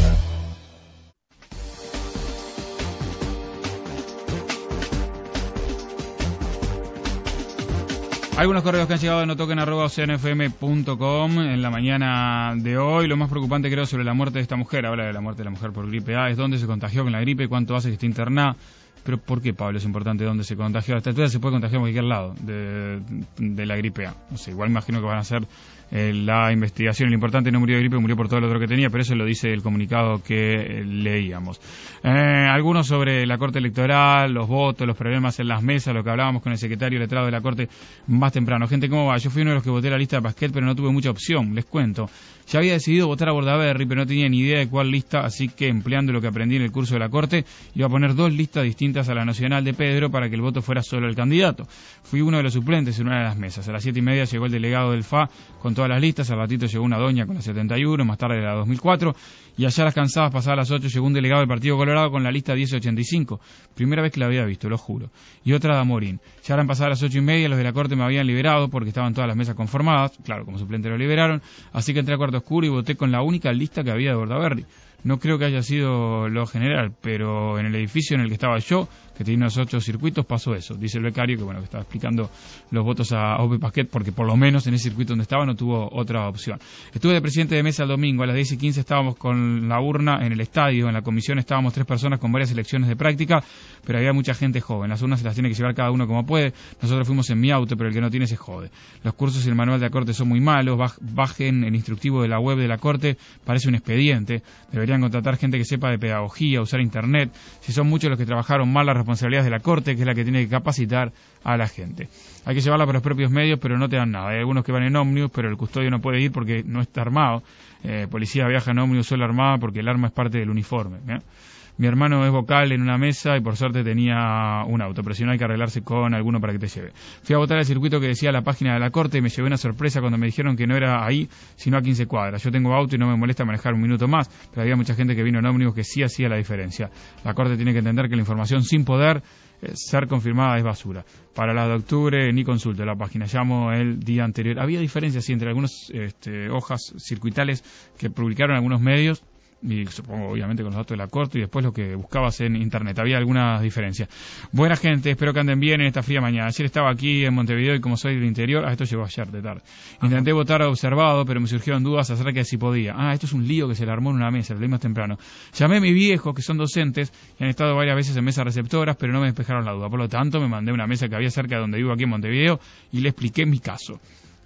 Speaker 2: Algunos correos que han llegado a notoquen arroba oceanfm punto com en la mañana de hoy. Lo más preocupante creo sobre la muerte de esta mujer, habla de la muerte de la mujer por gripe A, es dónde se contagió con la gripe, cuánto hace que esté internada. Pero ¿por qué, Pablo, es importante dónde se contagió? A esta altura se puede contagiar en cualquier lado de, de la gripe A. No sé, igual me imagino que van a hacer eh, la investigación. Lo importante no murió de gripe, murió por todo lo otro que tenía, pero eso lo dice el comunicado que eh, leíamos. Eh, algunos sobre la Corte Electoral, los votos, los problemas en las mesas, lo que hablábamos con el secretario letrado de la Corte más temprano. Gente, ¿cómo va? Yo fui uno de los que voté la lista de Pasquet, pero no tuve mucha opción, les cuento. Ya había decidido votar a Bordaberry, pero no tenía ni idea de cuál lista, así que empleando lo que aprendí en el curso de la Corte, iba a poner dos listas distintas a la nacional de Pedro para que el voto fuera solo el candidato. Fui uno de los suplentes en una de las mesas. A las siete y media llegó el delegado del F A con todas las listas, al ratito llegó una doña con la setenta y uno, más tarde la dos mil cuatro, y allá a las cansadas pasadas las ocho llegó un delegado del Partido Colorado con la lista diez ochenta y cinco. Primera vez que la había visto, lo juro. Y otra de Amorín. Ya eran pasadas las ocho y media, los de la Corte me habían liberado porque estaban todas las mesas conformadas. Claro, como suplente lo liberaron. Así que entré a cuarto oscuro y voté con la única lista que había de Bordaberry. No creo que haya sido lo general, pero en el edificio en el que estaba yo, que tenía unos ocho circuitos, pasó eso. Dice el becario que bueno que estaba explicando los votos a Ope Pasquet, porque por lo menos en ese circuito donde estaba no tuvo otra opción. Estuve de presidente de mesa el domingo, a las diez y quince estábamos con la urna en el estadio, en la comisión estábamos tres personas con varias elecciones de práctica, pero había mucha gente joven. Las urnas se las tiene que llevar cada uno como puede. Nosotros fuimos en mi auto, pero el que no tiene se jode. Los cursos y el manual de la Corte son muy malos. Bajen el instructivo de la web de la Corte, parece un expediente. Deberían contratar gente que sepa de pedagogía, usar internet. Si son muchos los que trabajaron mal, las responsabilidades de la Corte, que es la que tiene que capacitar a la gente. Hay que llevarla por los propios medios, pero no te dan nada. Hay algunos que van en ómnibus, pero el custodio no puede ir porque no está armado. Eh, policía viaja en ómnibus solo armada porque el arma es parte del uniforme, ¿eh? Mi hermano es vocal en una mesa y por suerte tenía un auto, pero si no hay que arreglarse con alguno para que te lleve. Fui a votar al circuito que decía la página de la Corte y me llevé una sorpresa cuando me dijeron que no era ahí, sino a quince cuadras. Yo tengo auto y no me molesta manejar un minuto más, pero había mucha gente que vino en ómnibus que sí hacía la diferencia. La Corte tiene que entender que la información sin poder eh, ser confirmada es basura. Para la de octubre ni consulte la página, llamo el día anterior. Había diferencias sí, entre algunas este, hojas circuitales que publicaron algunos medios, y supongo obviamente con los datos de la Corte y después lo que buscabas en internet, había algunas diferencias. Buena gente, espero que anden bien en esta fría mañana. Ayer estaba aquí en Montevideo y como soy del interior, ah, esto llegó ayer de tarde, intenté Ajá. votar observado, pero me surgieron dudas acerca de si podía. Ah, esto es un lío que se le armó en una mesa, lo leí más temprano. Llamé a mis viejos que son docentes y han estado varias veces en mesas receptoras, pero no me despejaron la duda, por lo tanto me mandé a una mesa que había cerca de donde vivo aquí en Montevideo y le expliqué mi caso.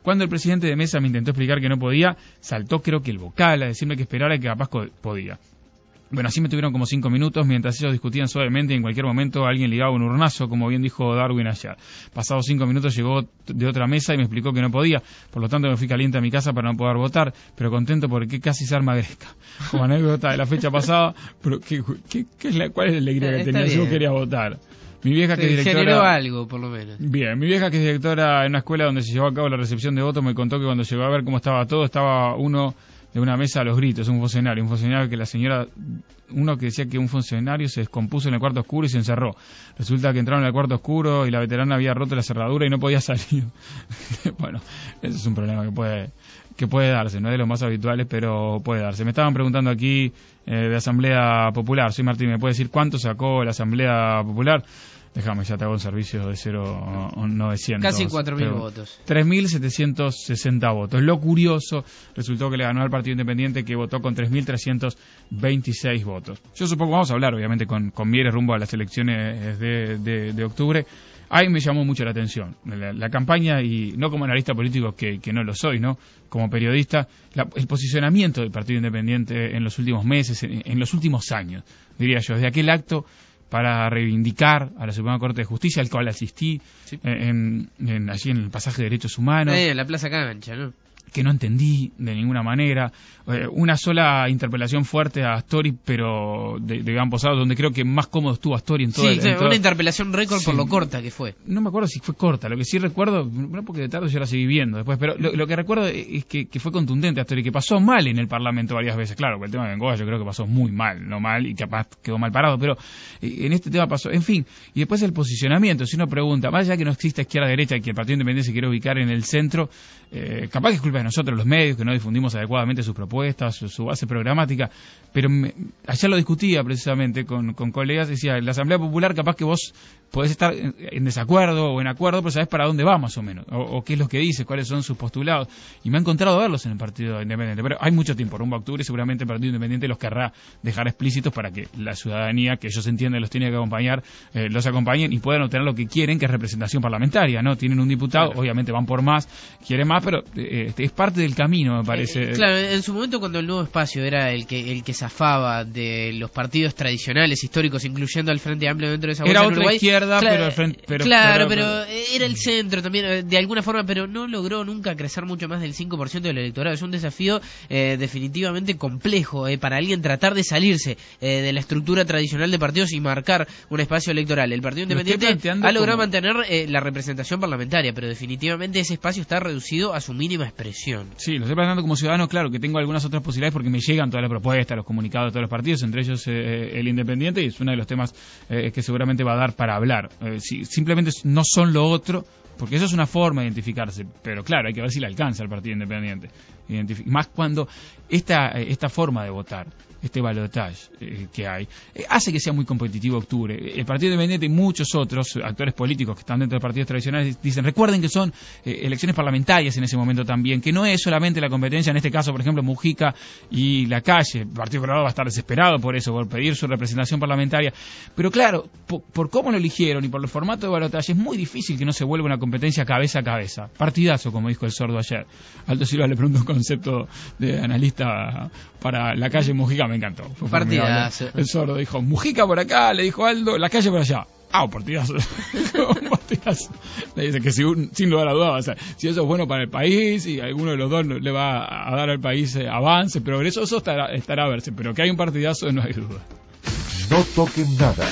Speaker 2: Cuando el presidente de mesa me intentó explicar que no podía, saltó creo que el vocal a decirme que esperara que capaz podía. Bueno, así me tuvieron como cinco minutos mientras ellos discutían suavemente y en cualquier momento alguien ligaba un urnazo, como bien dijo Darwin ayer. Pasados cinco minutos llegó de otra mesa y me explicó que no podía, por lo tanto me fui caliente a mi casa para no poder votar, pero contento porque casi se arma gresca. Como anécdota de la fecha pasada, pero ¿qué, qué, qué es la, ¿cuál es la alegría que tenía? Yo quería votar. Mi vieja que es directora...
Speaker 8: Generó algo, por lo menos.
Speaker 2: Bien, mi vieja que es directora en una escuela donde se llevó a cabo la recepción de votos me contó que cuando llegó a ver cómo estaba todo, estaba uno de una mesa a los gritos, un funcionario, un funcionario que la señora, uno que decía que un funcionario se descompuso en el cuarto oscuro y se encerró. Resulta que entraron al cuarto oscuro y la veterana había roto la cerradura y no podía salir. Bueno, ese es un problema que puede que puede darse, no es de los más habituales, pero puede darse. Me estaban preguntando aquí eh, de Asamblea Popular. Soy Martín, ¿me puede decir cuánto sacó la Asamblea Popular? Déjame, ya te hago un servicio de cero novecientos.
Speaker 8: Casi cuatro mil votos.
Speaker 2: tres mil setecientos sesenta votos. Lo curioso, resultó que le ganó al Partido Independiente, que votó con tres mil trescientos veintiséis votos. Yo supongo, vamos a hablar obviamente con, con Mieres rumbo a las elecciones de, de, de octubre. Ahí me llamó mucho la atención la, la campaña, y no como analista político, que, que no lo soy, ¿no? Como periodista, la, el posicionamiento del Partido Independiente en los últimos meses, en, en los últimos años, diría yo, desde aquel acto para reivindicar a la Suprema Corte de Justicia, al cual asistí, sí. en, en, allí en el pasaje de Derechos Humanos.
Speaker 8: Eh, en la Plaza Cancha, ¿no?
Speaker 2: Que no entendí de ninguna manera. Eh, una sola interpelación fuerte a Astori, pero de, de Iván Posado, donde creo que más cómodo estuvo Astori en todo
Speaker 8: sí,
Speaker 2: el...
Speaker 8: Sí,
Speaker 2: en todo...
Speaker 8: una interpelación récord sí. Por lo corta que fue.
Speaker 2: No me acuerdo si fue corta, lo que sí recuerdo, no porque de tarde yo la seguí viendo después, pero lo, lo que recuerdo es que, que fue contundente Astori, que pasó mal en el Parlamento varias veces. Claro, con el tema de Bengoa yo creo que pasó muy mal, no mal, y capaz quedó mal parado, pero en este tema pasó, en fin. Y después el posicionamiento, si uno pregunta, más allá que no exista izquierda-derecha, que el Partido Independiente se quiere ubicar en el centro, eh, capaz que es culpa de nosotros los medios, que no difundimos adecuadamente sus propuestas, su, su base programática, pero me, ayer lo discutía precisamente con, con colegas, decía, la Asamblea Popular capaz que vos podés estar en, en desacuerdo o en acuerdo, pero sabés para dónde va más o menos, o, o qué es lo que dice, cuáles son sus postulados, y me ha encontrado verlos en el Partido Independiente, pero hay mucho tiempo, rumbo a octubre, seguramente el Partido Independiente los querrá dejar explícitos para que la ciudadanía, que ellos entienden los tiene que acompañar, eh, los acompañen y puedan obtener lo que quieren, que es representación parlamentaria, ¿no? Tienen un diputado, claro. Obviamente van por más, quieren más, pero eh, es parte del camino, me parece.
Speaker 8: Eh, claro, en su momento cuando el Nuevo Espacio era el que el que zafaba de los partidos tradicionales, históricos, incluyendo al Frente Amplio dentro de esa bolsa
Speaker 2: era otra
Speaker 8: Uruguay,
Speaker 2: izquierda,
Speaker 8: claro,
Speaker 2: pero, el frente, pero
Speaker 8: claro,
Speaker 2: pero,
Speaker 8: pero, pero era el centro también, de alguna forma, pero no logró nunca crecer mucho más del cinco por ciento del electorado. Es un desafío eh, definitivamente complejo eh, para alguien tratar de salirse eh, de la estructura tradicional de partidos y marcar un espacio electoral. El Partido Independiente ha logrado como... mantener eh, la representación parlamentaria, pero definitivamente ese espacio está reducido a su mínima expresión.
Speaker 2: Sí, lo estoy planteando como ciudadano, claro, que tengo algunas otras posibilidades porque me llegan todas las propuestas, los comunicados de todos los partidos, entre ellos eh, el Independiente, y es uno de los temas eh, que seguramente va a dar para hablar. Eh, si, simplemente no son lo otro, porque eso es una forma de identificarse, pero claro, hay que ver si le alcanza al Partido Independiente. Identific- más cuando esta, esta forma de votar, este balotaje eh, que hay, eh, hace que sea muy competitivo octubre. El Partido Independiente y muchos otros actores políticos que están dentro de partidos tradicionales dicen, recuerden que son eh, elecciones parlamentarias en ese momento también, que no es solamente la competencia, en este caso, por ejemplo, Mujica y Lacalle. El Partido Colorado va a estar desesperado por eso, por pedir su representación parlamentaria. Pero claro, por, por cómo lo eligieron y por el formato de balotaje, es muy difícil que no se vuelva una competencia cabeza a cabeza. Partidazo, como dijo el sordo ayer. Aldo Silva le preguntó un concepto de analista para Lacalle y Mujica. Me encantó. Fue
Speaker 8: partidazo.
Speaker 2: El sordo dijo, Mujica por acá, le dijo Aldo, la calle por allá. Ah, un partidazo. un partidazo. Le dice que si un, sin lugar a dudas, o sea, si eso es bueno para el país y alguno de los dos le va a dar al país eh, avance, progreso, eso estará, estará a verse, pero que hay un partidazo no hay duda.
Speaker 1: No toquen nada.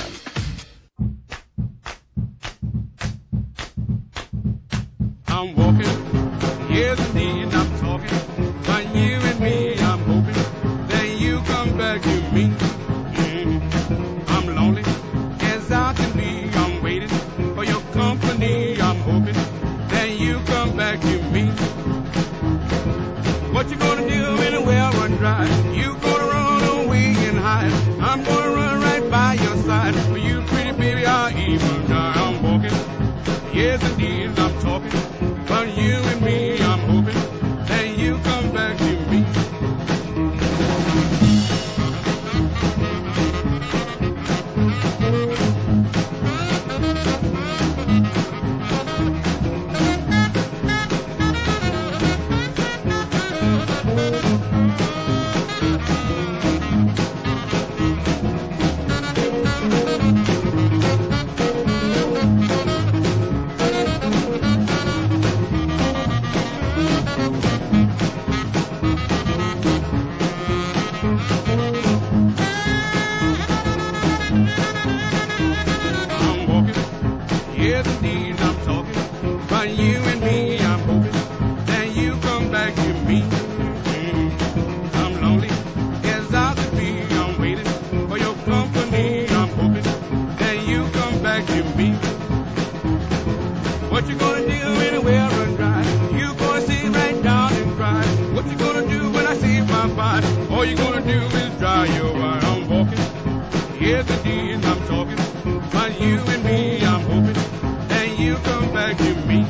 Speaker 20: I'm walking, yes indeed, I'm talking, but you and me, I'm hoping that you come back to me. Mm-hmm. I'm lonely as I can be, I'm waiting for your company, I'm hoping that you come back to me. What you gonna do when the well run dry? You gonna run away and hide, I'm gonna run right by your side, for you pretty baby, I'll even die. I'm walking, yes indeed, I'm talking, but you and me, I'm hoping While you and me, I'm hoping that you come back to me. Mm-hmm. I'm lonely as I could be. I'm waiting for your company. I'm hoping that you come back to me. What you gonna do anywhere and dry? You gonna sit right down and cry? What you gonna do when I see my body? All you gonna do is dry your eye. I'm walking, yes indeed, I'm talking. While you and me, I'm hoping that you come back to me.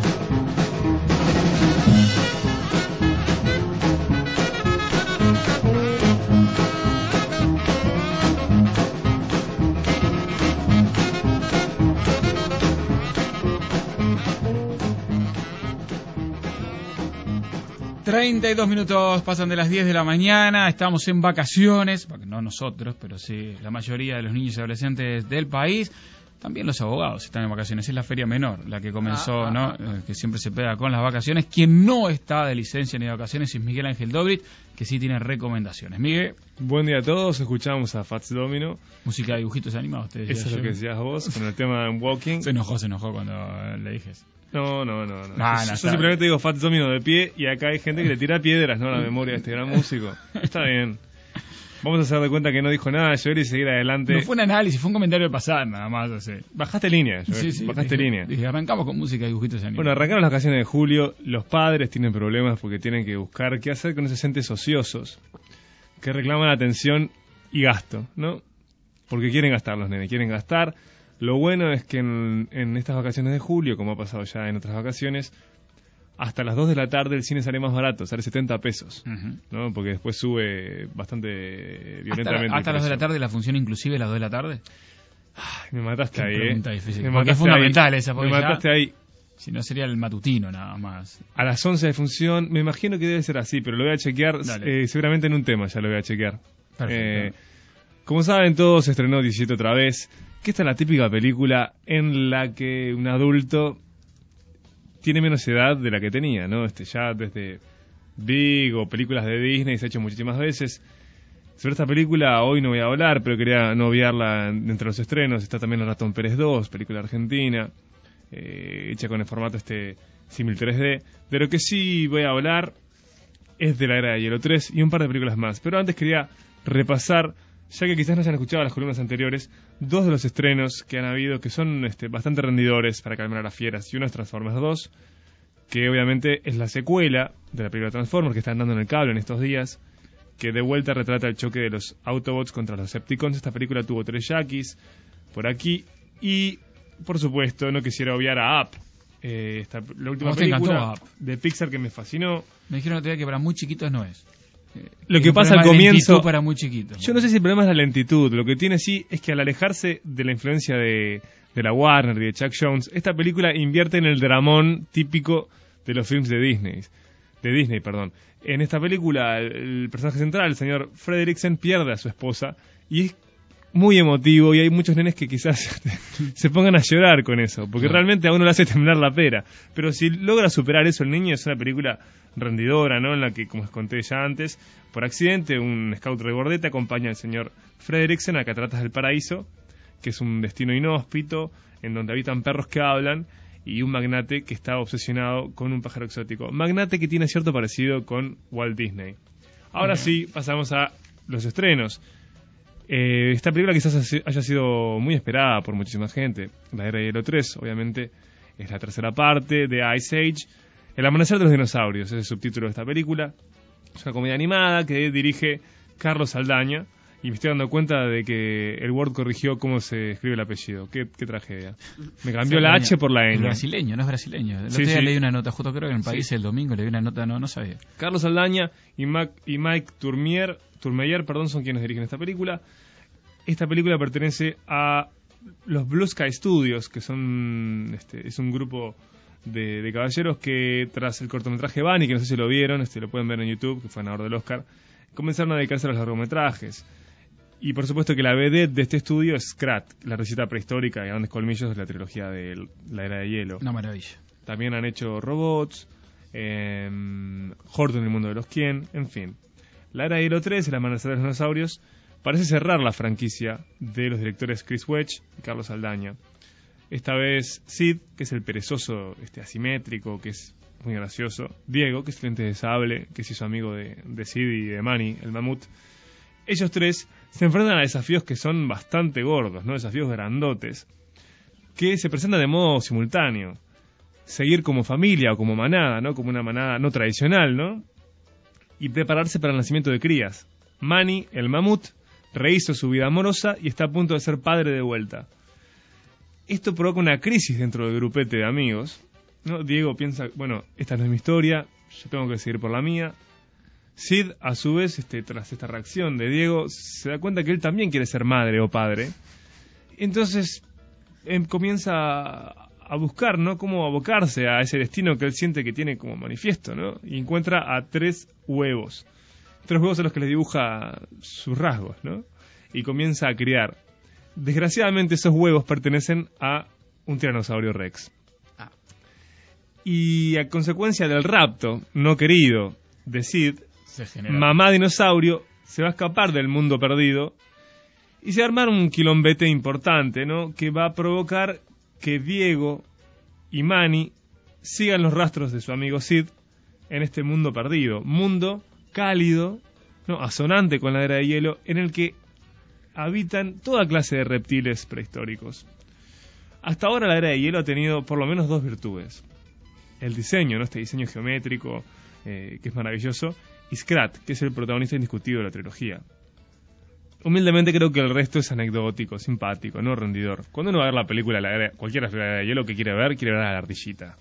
Speaker 2: treinta y dos minutos pasan de las diez de la mañana, estamos en vacaciones, no nosotros, pero sí la mayoría de los niños y adolescentes del país. También los abogados están en vacaciones, es la feria menor, la que comenzó, ah, ¿no? Ah, ah. Eh, que siempre se pega con las vacaciones. Quien no está de licencia ni de vacaciones es Miguel Ángel Dobrit, que sí tiene recomendaciones. Miguel.
Speaker 21: Buen día a todos, escuchamos a Fats Domino.
Speaker 2: Música de dibujitos animados. Te decía
Speaker 21: Eso es
Speaker 2: yo.
Speaker 21: lo que decías vos, con el tema de Walking.
Speaker 2: Se enojó, se enojó cuando le dije eso.
Speaker 21: No, no, no. no.
Speaker 2: Nah,
Speaker 21: yo
Speaker 2: no
Speaker 21: yo simplemente digo Fats Domino de pie y acá hay gente que le tira piedras, ¿no? A la memoria de este gran músico. Está bien. Vamos a hacer de cuenta que no dijo nada, llorar y seguir adelante.
Speaker 2: No fue un análisis, fue un comentario de pasar nada más. Así.
Speaker 21: Bajaste línea, Joel,
Speaker 2: sí, sí,
Speaker 21: bajaste
Speaker 2: dije,
Speaker 21: línea.
Speaker 2: Dije, arrancamos con música y dibujitos animados.
Speaker 21: Bueno, arrancaron las vacaciones de julio, los padres tienen problemas porque tienen que buscar qué hacer con esos entes ociosos que reclaman atención y gasto, ¿no? Porque quieren gastar los nenes, quieren gastar. Lo bueno es que en, en estas vacaciones de julio, como ha pasado ya en otras vacaciones, hasta las dos de la tarde el cine sale más barato, sale setenta pesos, uh-huh. ¿no? Porque después sube bastante violentamente.
Speaker 2: ¿Hasta, hasta las dos de la tarde la función inclusive las dos de la tarde?
Speaker 21: Ay, me mataste
Speaker 2: Qué
Speaker 21: ahí,
Speaker 2: pregunta
Speaker 21: eh.
Speaker 2: difícil.
Speaker 21: Me
Speaker 2: porque es fundamental
Speaker 21: ahí.
Speaker 2: esa.
Speaker 21: Me mataste
Speaker 2: ya,
Speaker 21: ahí.
Speaker 2: Si no sería el matutino nada más.
Speaker 21: A las once de función, me imagino que debe ser así, pero lo voy a chequear eh, seguramente en un tema, ya lo voy a chequear.
Speaker 2: Perfecto.
Speaker 21: Eh, como saben todos, se estrenó diecisiete otra vez, que esta es la típica película en la que un adulto tiene menos edad de la que tenía, ¿no? Este, ya desde Big o películas de Disney se ha hecho muchísimas veces. Sobre esta película hoy no voy a hablar, pero quería no obviarla entre los estrenos. Está también El Ratón Pérez dos, película argentina, eh, hecha con el formato este símil tres D. De lo que sí voy a hablar es de La Era de Hielo tres y un par de películas más. Pero antes quería repasar, ya que quizás no hayan escuchado las columnas anteriores, dos de los estrenos que han habido que son este, bastante rendidores para calmar a las fieras. Y uno es Transformers dos, que obviamente es la secuela de la película Transformers que están dando en el cable en estos días, que de vuelta retrata el choque de los Autobots contra los Decepticons. Esta película tuvo tres Jackies por aquí. Y, por supuesto, no quisiera obviar a Up. Eh, esta, la última película de Pixar que me fascinó.
Speaker 2: Me dijeron otro día que para muy chiquitos no es.
Speaker 21: Lo que pasa al comienzo,
Speaker 2: para muy chiquito.
Speaker 21: Yo no sé si el problema es la lentitud. Lo que tiene sí es que al alejarse de la influencia de, de la Warner y de Chuck Jones, esta película invierte en el dramón típico de los films de Disney. De Disney, perdón. En esta película, el, el personaje central, el señor Frederiksen, pierde a su esposa y es muy emotivo y hay muchos nenes que quizás se pongan a llorar con eso, porque no. realmente a uno le hace temblar la pera. Pero si logra superar eso el niño, es una película rendidora, ¿no? En la que, como os conté ya antes, por accidente un scout regordete acompaña al señor Frederiksen a Cataratas del Paraíso, que es un destino inhóspito en donde habitan perros que hablan, y un magnate que está obsesionado con un pájaro exótico. Magnate que tiene cierto parecido con Walt Disney. Ahora sí, pasamos a los estrenos. Eh, esta película quizás haya sido muy esperada por muchísima gente. La Era de Hielo tres, obviamente, es la tercera parte de Ice Age. El amanecer de los dinosaurios es el subtítulo de esta película. Es una comedia animada que dirige Carlos Saldaña. Y me estoy dando cuenta de que el Word corrigió cómo se escribe el apellido. Qué, qué tragedia. Me cambió Saldaña, la H por la N.
Speaker 2: Es brasileño, no es brasileño. El otro
Speaker 21: sí,
Speaker 2: día
Speaker 21: sí.
Speaker 2: leí una nota, justo creo que en el país sí. el domingo leí una nota, no, no sabía.
Speaker 21: Carlos Saldaña y, Mac, y Mike Tourmier, Tourmeyer, perdón, son quienes dirigen esta película. Esta película pertenece a los Blue Sky Studios, que son este, es un grupo de, de caballeros que tras el cortometraje Bunny, que no sé si lo vieron, este, lo pueden ver en YouTube, que fue ganador del Oscar, comenzaron a dedicarse a los largometrajes. Y por supuesto que la vedette de este estudio es Scrat, la receta prehistórica y grandes colmillos de la trilogía de La Era de Hielo.
Speaker 2: Una maravilla.
Speaker 21: También han hecho robots, eh, Horton en el mundo de los quién, en fin. La Era de Hielo tres, El amanecer de los dinosaurios, parece cerrar la franquicia de los directores Chris Wedge y Carlos Saldaña. Esta vez Sid, que es el perezoso este, asimétrico, que es muy gracioso. Diego, que es cliente de sable, que se hizo amigo de, de Sid y de Manny, el mamut. Ellos tres se enfrentan a desafíos que son bastante gordos, ¿no? Desafíos grandotes, que se presentan de modo simultáneo. Seguir como familia o como manada, ¿no? Como una manada no tradicional, ¿no? Y prepararse para el nacimiento de crías. Manny, el mamut, rehizo su vida amorosa y está a punto de ser padre de vuelta. Esto provoca una crisis dentro del grupete de amigos, ¿no? Diego piensa, bueno, esta no es mi historia, yo tengo que seguir por la mía. Sid, a su vez, este, tras esta reacción de Diego, se da cuenta que él también quiere ser madre o padre. Entonces, em, comienza a buscar, ¿no? Cómo abocarse a ese destino que él siente que tiene como manifiesto, ¿no? Y encuentra a tres huevos. Tres huevos a los que les dibuja sus rasgos, ¿no? Y comienza a criar. Desgraciadamente esos huevos pertenecen a un tiranosaurio rex. Ah. Y a consecuencia del rapto no querido de Sid, mamá dinosaurio se va a escapar del mundo perdido y se va a armar un quilombete importante, ¿no? Que va a provocar que Diego y Manny sigan los rastros de su amigo Sid en este mundo perdido. Mundo cálido, ¿no? Asonante con la era de hielo, en el que habitan toda clase de reptiles prehistóricos. Hasta ahora la era de hielo ha tenido por lo menos dos virtudes. El diseño, ¿no? Este diseño geométrico, eh, que es maravilloso, y Scrat, que es el protagonista indiscutido de la trilogía. Humildemente creo que el resto es anecdótico, simpático, no rendidor. Cuando uno va a ver la película, la era, cualquiera de la era de hielo que quiere ver, quiere ver a la ardillita.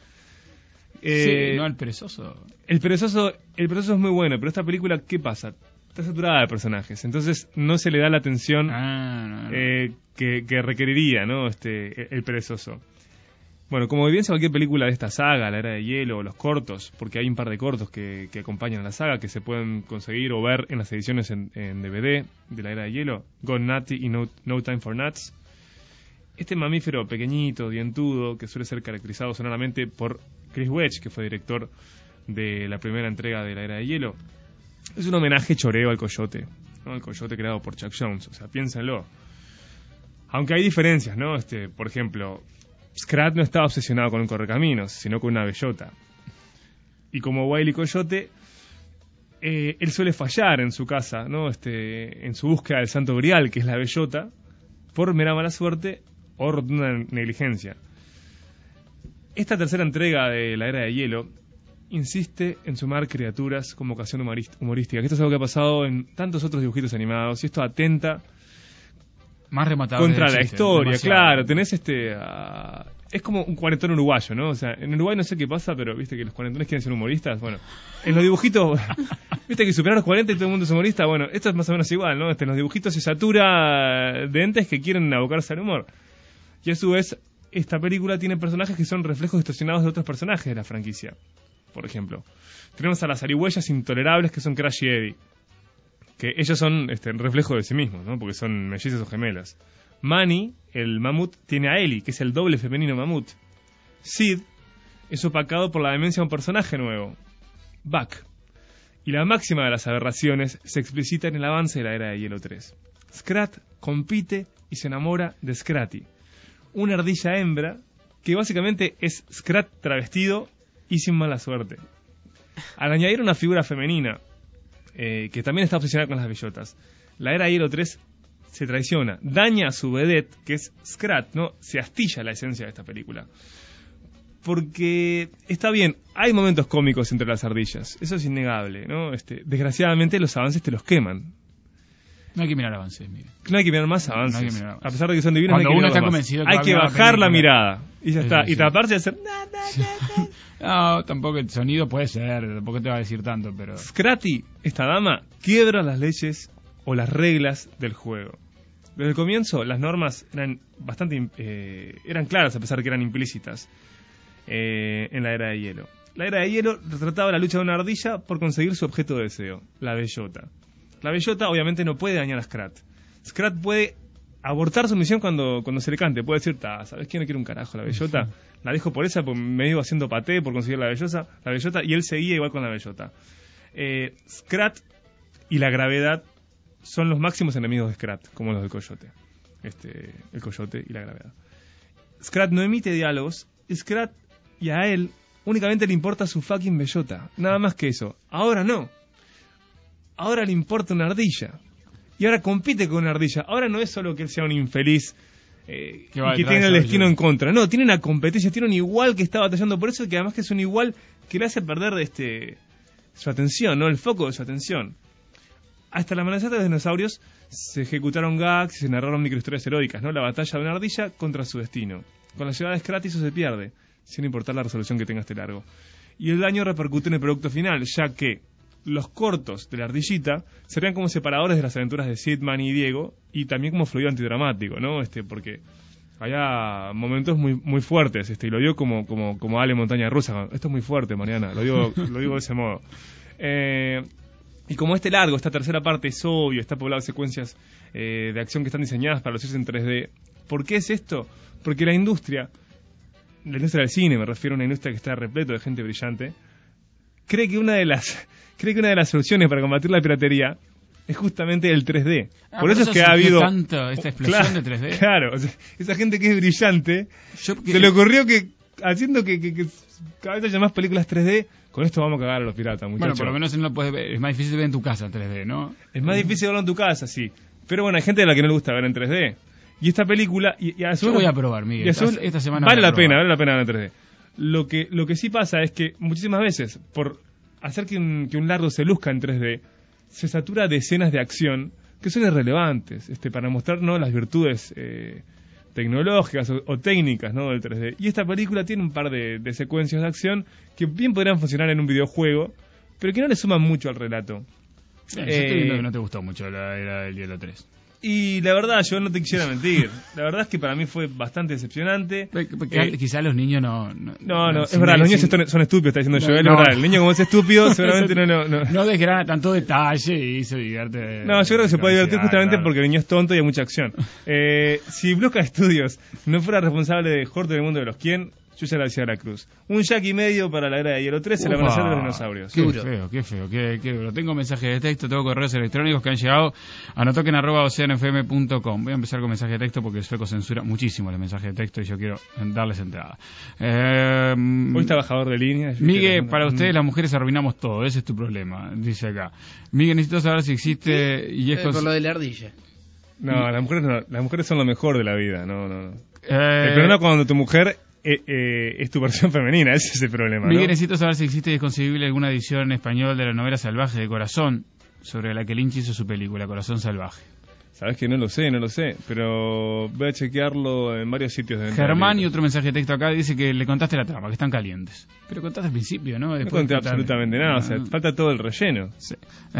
Speaker 21: Eh,
Speaker 2: sí, no, el perezoso.
Speaker 21: El perezoso, el perezoso es muy bueno, pero esta película, ¿qué pasa? Está saturada de personajes, entonces no se le da la atención ah, no, no. Eh, que, que requeriría, ¿no? Este, el perezoso. Bueno, como bien cualquier película de esta saga, La Era de Hielo, o los cortos, porque hay un par de cortos que, que acompañan a la saga, que se pueden conseguir o ver en las ediciones en, en D V D de La Era de Hielo, Gone Nutty y No, no Time for Nuts. Este mamífero pequeñito, dientudo, que suele ser caracterizado sonoramente por Chris Wedge, que fue director de la primera entrega de La Era de Hielo, es un homenaje choreo al coyote, ¿no? El coyote creado por Chuck Jones, o sea, piénsenlo. Aunque hay diferencias, ¿no? Este, por ejemplo, Scrat no estaba obsesionado con un correcaminos, sino con una bellota. Y como Wile Coyote, eh, él suele fallar en su casa, ¿no? Este, en su búsqueda del santo grial, que es la bellota, por mera mala suerte o rotunda negligencia. Esta tercera entrega de La Era de Hielo insiste en sumar criaturas con vocación humorística, que esto es algo que ha pasado en tantos otros dibujitos animados, y esto atenta
Speaker 2: más rematable
Speaker 21: contra la
Speaker 2: chiste,
Speaker 21: historia,
Speaker 2: demasiado.
Speaker 21: claro, tenés este uh, es como un cuarentón uruguayo, ¿no? O sea, en Uruguay no sé qué pasa, pero viste que los cuarentones quieren ser humoristas. Bueno, en los dibujitos, viste que superar los cuarenta y todo el mundo es humorista. Bueno, esto es más o menos igual, ¿no? Este, en los dibujitos se satura de entes que quieren abocarse al humor. Y a su vez, esta película tiene personajes que son reflejos distorsionados de otros personajes de la franquicia. Por ejemplo, tenemos a las zarigüeyas intolerables que son Crash y Eddie, que ellos son este, reflejo de sí mismos, ¿no? Porque son mellizas o gemelas. Manny, el mamut, tiene a Ellie, que es el doble femenino mamut. Sid es opacado por la demencia de un personaje nuevo, Buck. Y la máxima de las aberraciones se explicita en el avance de la Era de Hielo tres. Scrat compite y se enamora de Scratty, una ardilla hembra que básicamente es Scrat travestido y sin mala suerte. Al añadir una figura femenina, eh, que también está obsesionada con las bellotas, la Era de Hielo tres se traiciona, daña a su vedette, que es Scrat, ¿no? Se astilla la esencia de esta película. Porque está bien, hay momentos cómicos entre las ardillas, eso es innegable, ¿no? Este, desgraciadamente los avances te los queman.
Speaker 2: No hay que mirar avances, mire.
Speaker 21: No hay que mirar más avances.
Speaker 2: No hay que mirar avances.
Speaker 21: A pesar de que son divinos,
Speaker 2: cuando
Speaker 21: hay que
Speaker 2: uno está
Speaker 21: más.
Speaker 2: convencido que
Speaker 21: hay
Speaker 2: va
Speaker 21: que
Speaker 2: a
Speaker 21: bajar la,
Speaker 2: la
Speaker 21: mirada y ya
Speaker 2: sí,
Speaker 21: está.
Speaker 2: sí,
Speaker 21: y
Speaker 2: sí.
Speaker 21: taparse y hacer...
Speaker 2: No, tampoco el sonido puede ser, tampoco te va a decir tanto, pero...
Speaker 21: Scratty, esta dama, quiebra las leyes o las reglas del juego. Desde el comienzo, las normas eran bastante eh, eran claras, a pesar de que eran implícitas eh, en la Era de Hielo. La Era de Hielo retrataba la lucha de una ardilla por conseguir su objeto de deseo, la bellota. La bellota obviamente no puede dañar a Scrat. Scrat puede abortar su misión cuando, cuando se le cante. Puede decir, ¿sabes quién no quiere un carajo? La bellota. La dejo por esa, porque me iba haciendo paté por conseguir la bellota, la bellota, y él seguía igual con la bellota. Eh, Scrat y la gravedad son los máximos enemigos de Scrat, como los del coyote. Este, el coyote y la gravedad. Scrat no emite diálogos, Scrat y a él únicamente le importa su fucking bellota, nada más que eso. Ahora no. Ahora le importa una ardilla. Y ahora compite con una ardilla. Ahora no es solo que él sea un infeliz eh,
Speaker 2: que, va
Speaker 21: y que tiene el destino en contra. No, tiene una competencia, tiene un igual que está batallando por eso, que además que es un igual que le hace perder de este su atención, ¿no? El foco de su atención. Hasta el amanecer de los dinosaurios se ejecutaron gags y se narraron microhistorias heroicas, ¿no? La batalla de una ardilla contra su destino. Con la llegada de Scrat eso se pierde, sin importar la resolución que tenga este largo. Y el daño repercute en el producto final, ya que los cortos de la ardillita serían como separadores de las aventuras de Sidman y Diego, y también como fluido antidramático, ¿no? Este, porque había momentos muy muy fuertes, este, y lo digo como como como Ale Montaña Rusa. Esto es muy fuerte, Mariana, lo digo lo digo de ese modo. Eh, y como este largo, esta tercera parte es obvio, está poblado de secuencias eh, de acción que están diseñadas para lucirse en tres D. ¿Por qué es esto? Porque la industria, la industria del cine, me refiero a una industria que está repleto de gente brillante, cree que una de las cree que una de las soluciones para combatir la piratería es justamente el tres D.
Speaker 2: Ah,
Speaker 21: por eso es que ha habido
Speaker 2: tanto esta explosión
Speaker 21: claro,
Speaker 2: de tres D.
Speaker 21: Claro, o sea, esa gente que es brillante,
Speaker 2: Yo, que,
Speaker 21: se le ocurrió que haciendo que, que, que cada vez haya más películas tres D, con esto vamos a cagar a los piratas, muchachos.
Speaker 2: Bueno, por lo menos no lo puedes ver, es más difícil ver en tu casa en tres D, ¿no?
Speaker 21: Es más difícil verlo en tu casa, sí. Pero bueno, hay gente a la que no le gusta ver en tres D. Y esta película... Y, y a su
Speaker 2: Yo
Speaker 21: vez,
Speaker 2: voy a probar, Miguel.
Speaker 21: esta,
Speaker 2: esta semana
Speaker 21: vale la
Speaker 2: probar.
Speaker 21: pena, vale la pena ver en tres D. Lo que, lo que sí pasa es que muchísimas veces, por hacer que un, que un largo se luzca en tres D, se satura de escenas de acción que son irrelevantes, este, para mostrar, ¿no?, las virtudes eh, tecnológicas o, o técnicas, ¿no?, del tres D. Y esta película tiene un par de, de secuencias de acción que bien podrían funcionar en un videojuego, pero que no le suman mucho al relato.
Speaker 2: Bien, yo estoy viendo que no te gustó mucho la era del Hielo tres.
Speaker 21: Y la verdad, yo no te quisiera mentir. La verdad es que para mí fue bastante decepcionante.
Speaker 2: Eh, Quizás los niños no... No,
Speaker 21: no, no es verdad, los niños sin... son estúpidos, está diciendo no, Joel, no. Es verdad. El niño como es estúpido, seguramente no... No, no.
Speaker 2: no desgrana tanto detalle y se divierte...
Speaker 21: No, yo creo que se puede divertir justamente claro. porque el niño es tonto y hay mucha acción. Eh, si Blue Sky Studios no fuera responsable de Jorge del Mundo de los Quién, yo ya le decía a la cruz. Un jack y medio para la era de Hielo tres, el amanecer de los dinosaurios.
Speaker 2: Qué duro. feo, qué feo, qué, qué duro. Tengo mensajes de texto, tengo correos electrónicos que han llegado a notoquen arroba oceano f m punto com. Voy a empezar con mensajes de texto porque el sueco censura muchísimo los mensajes de texto y yo quiero darles entrada. Eh,
Speaker 21: Hoy está bajador de línea.
Speaker 2: Miguel, para ustedes las mujeres arruinamos todo, ese es tu problema, dice acá. Miguel, necesito saber si existe...
Speaker 8: ¿Sí?
Speaker 2: y es
Speaker 8: eh, por lo de la ardilla.
Speaker 21: No, las mujeres, no, las mujeres son lo mejor de la vida, no, no. Eh... El problema cuando tu mujer... Eh, eh, es tu versión femenina, ese es el problema,
Speaker 2: Miguel,
Speaker 21: ¿no?
Speaker 2: necesito saber si existe y es conseguible alguna edición en español de la novela Salvaje de Corazón, sobre la que Lynch hizo su película, Corazón Salvaje.
Speaker 21: Sabes que no lo sé, no lo sé, pero voy a chequearlo en varios sitios. De
Speaker 2: Germán, y otro mensaje de texto acá, dice que le contaste la trama, que están calientes. Pero contaste al principio, ¿no?
Speaker 21: Después no conté absolutamente nada, o sea, ah. falta todo el relleno.
Speaker 2: Sí.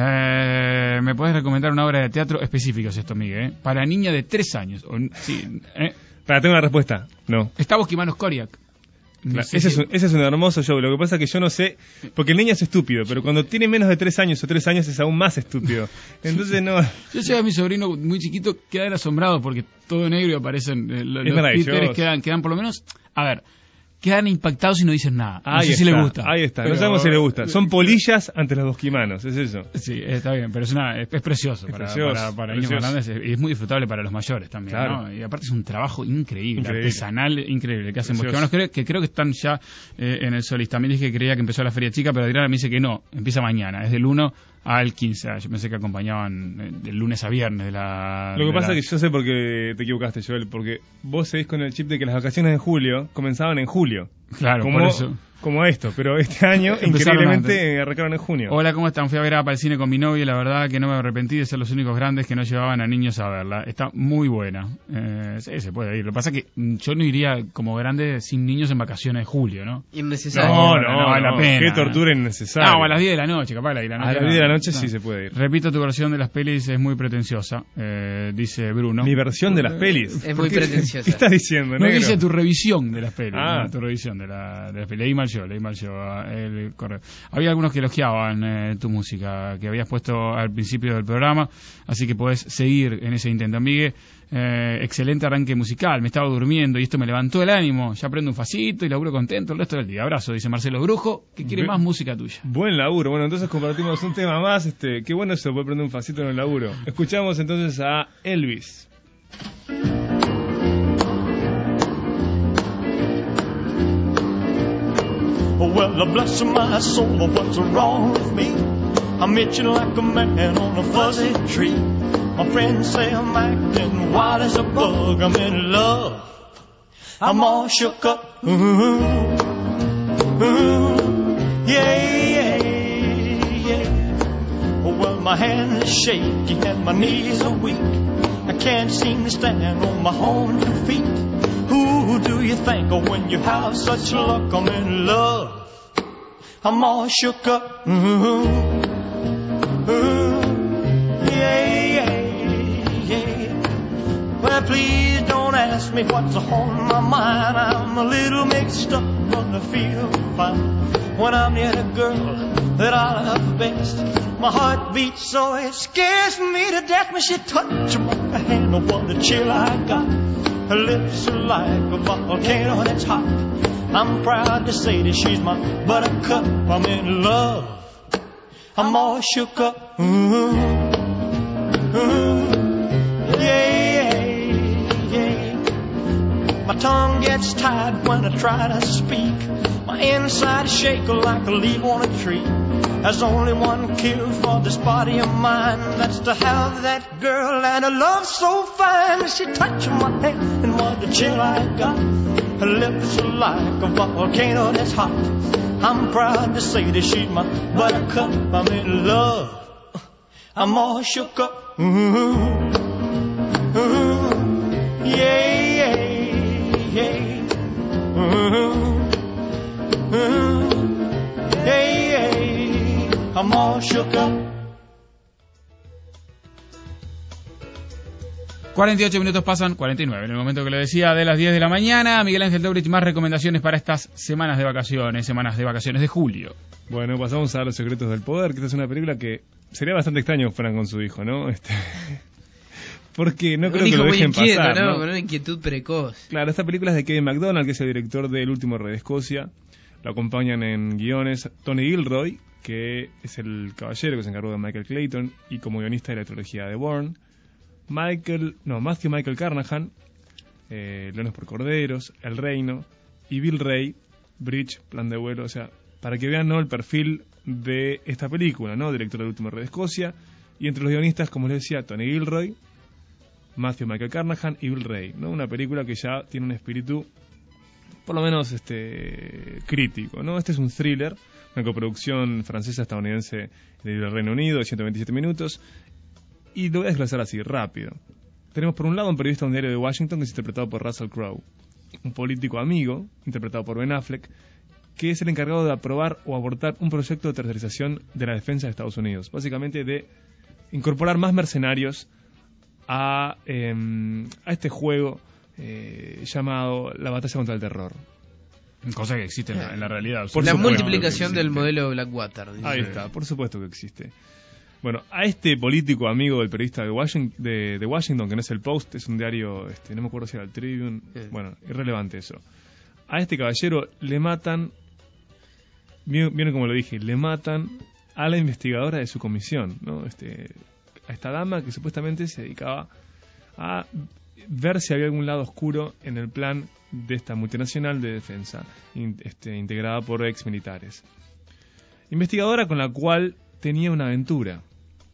Speaker 2: Eh, ¿Me puedes recomendar una obra de teatro específica, es esto, Miguel? ¿eh? Para niña de tres años. O, sí, ¿eh?
Speaker 21: Para, tengo una respuesta. No.
Speaker 2: Está Bosquimanos Coriac.
Speaker 21: Claro, ese, es un, ese es un hermoso show. Lo que pasa es que yo no sé, porque el niño es estúpido, pero cuando tiene menos de tres años o tres años es aún más estúpido. Entonces no.
Speaker 2: Yo sé a mi sobrino muy chiquito, quedan asombrados porque todo negro y aparecen eh, los, los títeres quedan, quedan por lo menos, a ver, quedan impactados y no dicen nada. No
Speaker 21: ahí
Speaker 2: sé
Speaker 21: está,
Speaker 2: si le gusta.
Speaker 21: Ahí está,
Speaker 2: pero...
Speaker 21: no sabemos si le gusta. Son polillas ante los bosquimanos, es eso.
Speaker 2: Sí, está bien, pero es, una, es, es precioso es para, precioso, para, para niños más grandes y es muy disfrutable para los mayores también. Claro. ¿no? Y aparte es un trabajo increíble, increíble. artesanal, increíble, que hacen bosquimanos. Creo, que creo que están ya eh, en el Solís. También dije que creía que empezó la Feria Chica, pero Adriana me dice que no, empieza mañana, es del uno al quince. Yo pensé que acompañaban de lunes a viernes de la...
Speaker 21: Lo que pasa
Speaker 2: la...
Speaker 21: es que yo sé por qué te equivocaste, Joel, porque vos seguís con el chip de que las vacaciones de julio comenzaban en julio.
Speaker 2: Claro,
Speaker 21: como,
Speaker 2: por eso.
Speaker 21: Como esto, pero este año increíblemente arrancaron en junio.
Speaker 2: Hola, ¿cómo están? Fui a ver a para el cine con mi novia y la verdad que no me arrepentí de ser los únicos grandes que no llevaban a niños a verla. Está muy buena. Eh, sí, se puede ir. Lo que pasa es que yo no iría como grande sin niños en vacaciones de julio, ¿no?
Speaker 8: Innecesario.
Speaker 21: No, no,
Speaker 2: no,
Speaker 21: no
Speaker 2: vale
Speaker 21: no,
Speaker 2: la pena.
Speaker 21: Qué tortura innecesaria.
Speaker 2: No, a las diez de la noche, capaz la, la noche.
Speaker 21: A las diez de la noche
Speaker 2: no.
Speaker 21: sí se puede ir.
Speaker 2: Repito, tu versión de las pelis es muy pretenciosa, eh, dice Bruno.
Speaker 21: Mi versión de las pelis.
Speaker 8: Es muy
Speaker 21: qué,
Speaker 8: pretenciosa.
Speaker 21: ¿Qué estás diciendo,
Speaker 2: No,
Speaker 21: negro?
Speaker 2: dice tu revisión de las pelis.
Speaker 21: Ah.
Speaker 2: ¿no? Tu revisión de, la, de las pelis. Leí mal yo, leí mal yo el correo. Había algunos que elogiaban eh, tu música que habías puesto al principio del programa, así que podés seguir en ese intento. Miguel, eh, excelente arranque musical, me estaba durmiendo y esto me levantó el ánimo, ya prendo un facito y laburo contento el resto del día. Abrazo, dice Marcelo Brujo, que quiere más música tuya.
Speaker 21: Buen laburo, bueno, entonces compartimos un tema más, este, qué bueno eso, poder prender un facito en el laburo. Escuchamos entonces a Elvis.
Speaker 6: Well, bless my soul, what's wrong with me? I'm itching like a man on a fuzzy tree. My friends say I'm acting wild as a bug. I'm in love. I'm all shook up. Ooh, ooh, yeah, yeah, yeah. Well, my hands are shaky and my knees are weak. I can't seem to stand on my own two feet. Who do you think of when you have such luck? I'm in love. I'm all shook up. Ooh, ooh, yeah, yeah, yeah. Well, please don't ask me what's on my mind. I'm a little mixed up, but I feel fine when I'm near the girl that I love best. My heart beats so it scares me to death when she touches my hand. Oh, what a chill I got. Her lips are like a volcano that's hot. I'm proud to say that she's my buttercup. I'm in love. I'm all shook up. Ooh, ooh, yeah, yeah. My tongue gets tied when I try to speak. My inside shake like a leaf on a tree. There's only one cure for this body of mine. That's to have that girl and a love so fine. She touched my hand and what a chill I got. Her lips are like a volcano that's hot. I'm proud to say that she's my buttercup. I'm in love. I'm all shook up. Ooh, ooh, yeah, yeah, yeah. Ooh, ooh, yeah, yeah. I'm all shook up.
Speaker 2: cuarenta y ocho minutos pasan, cuarenta y nueve, en el momento que le decía de las diez de la mañana. Miguel Ángel Dobrich, más recomendaciones para estas semanas de vacaciones, semanas de vacaciones de julio.
Speaker 21: Bueno, pasamos a Los Secretos del Poder, que esta es una película que sería bastante extraño que fueran con su hijo, ¿no? Este... Porque no creo que lo dejen
Speaker 8: inquieto,
Speaker 21: pasar,
Speaker 8: ¿no?
Speaker 21: ¿no?
Speaker 8: Con una inquietud precoz.
Speaker 21: Claro, esta película es de Kevin MacDonald, que es el director del último Rey de Escocia. Lo acompañan en guiones Tony Gilroy, que es el caballero que se encargó de Michael Clayton y como guionista de la trilogía de Bourne. Michael, no, Matthew Michael Carnahan, eh, Leones por Corderos, El Reino, y Bill Ray, Bridge, Plan de Vuelo. O sea, para que vean, ¿no?, el perfil de esta película, ¿no? Director del último Rey de Escocia. Y entre los guionistas, como les decía, Tony Gilroy, Matthew Michael Carnahan y Bill Ray, ¿no? Una película que ya tiene un espíritu, por lo menos, este crítico, ¿no? Este es un thriller, una coproducción francesa-estadounidense del Reino Unido de ciento veintisiete minutos. Y lo voy a desglosar así, rápido. Tenemos por un lado un periodista de un diario de Washington que es interpretado por Russell Crowe, un político amigo, interpretado por Ben Affleck, que es el encargado de aprobar o abortar un proyecto de tercerización de la defensa de Estados Unidos. Básicamente de incorporar más mercenarios a, eh, a este juego eh, llamado la batalla contra el terror.
Speaker 2: Cosa que existe en la, en la realidad.
Speaker 21: Por
Speaker 8: la
Speaker 21: supuesto
Speaker 8: multiplicación del modelo Blackwater. Dice.
Speaker 21: Ahí está, por supuesto que existe. Bueno, a este político amigo del periodista de Washington, de, de Washington, que no es el Post, es un diario, este, no me acuerdo si era el Tribune, eh. bueno, irrelevante eso. A este caballero le matan, vieron como lo dije, le matan a la investigadora de su comisión, ¿no? Este, a esta dama que supuestamente se dedicaba a ver si había algún lado oscuro en el plan de esta multinacional de defensa, in, este, integrada por ex militares. Investigadora con la cual tenía una aventura.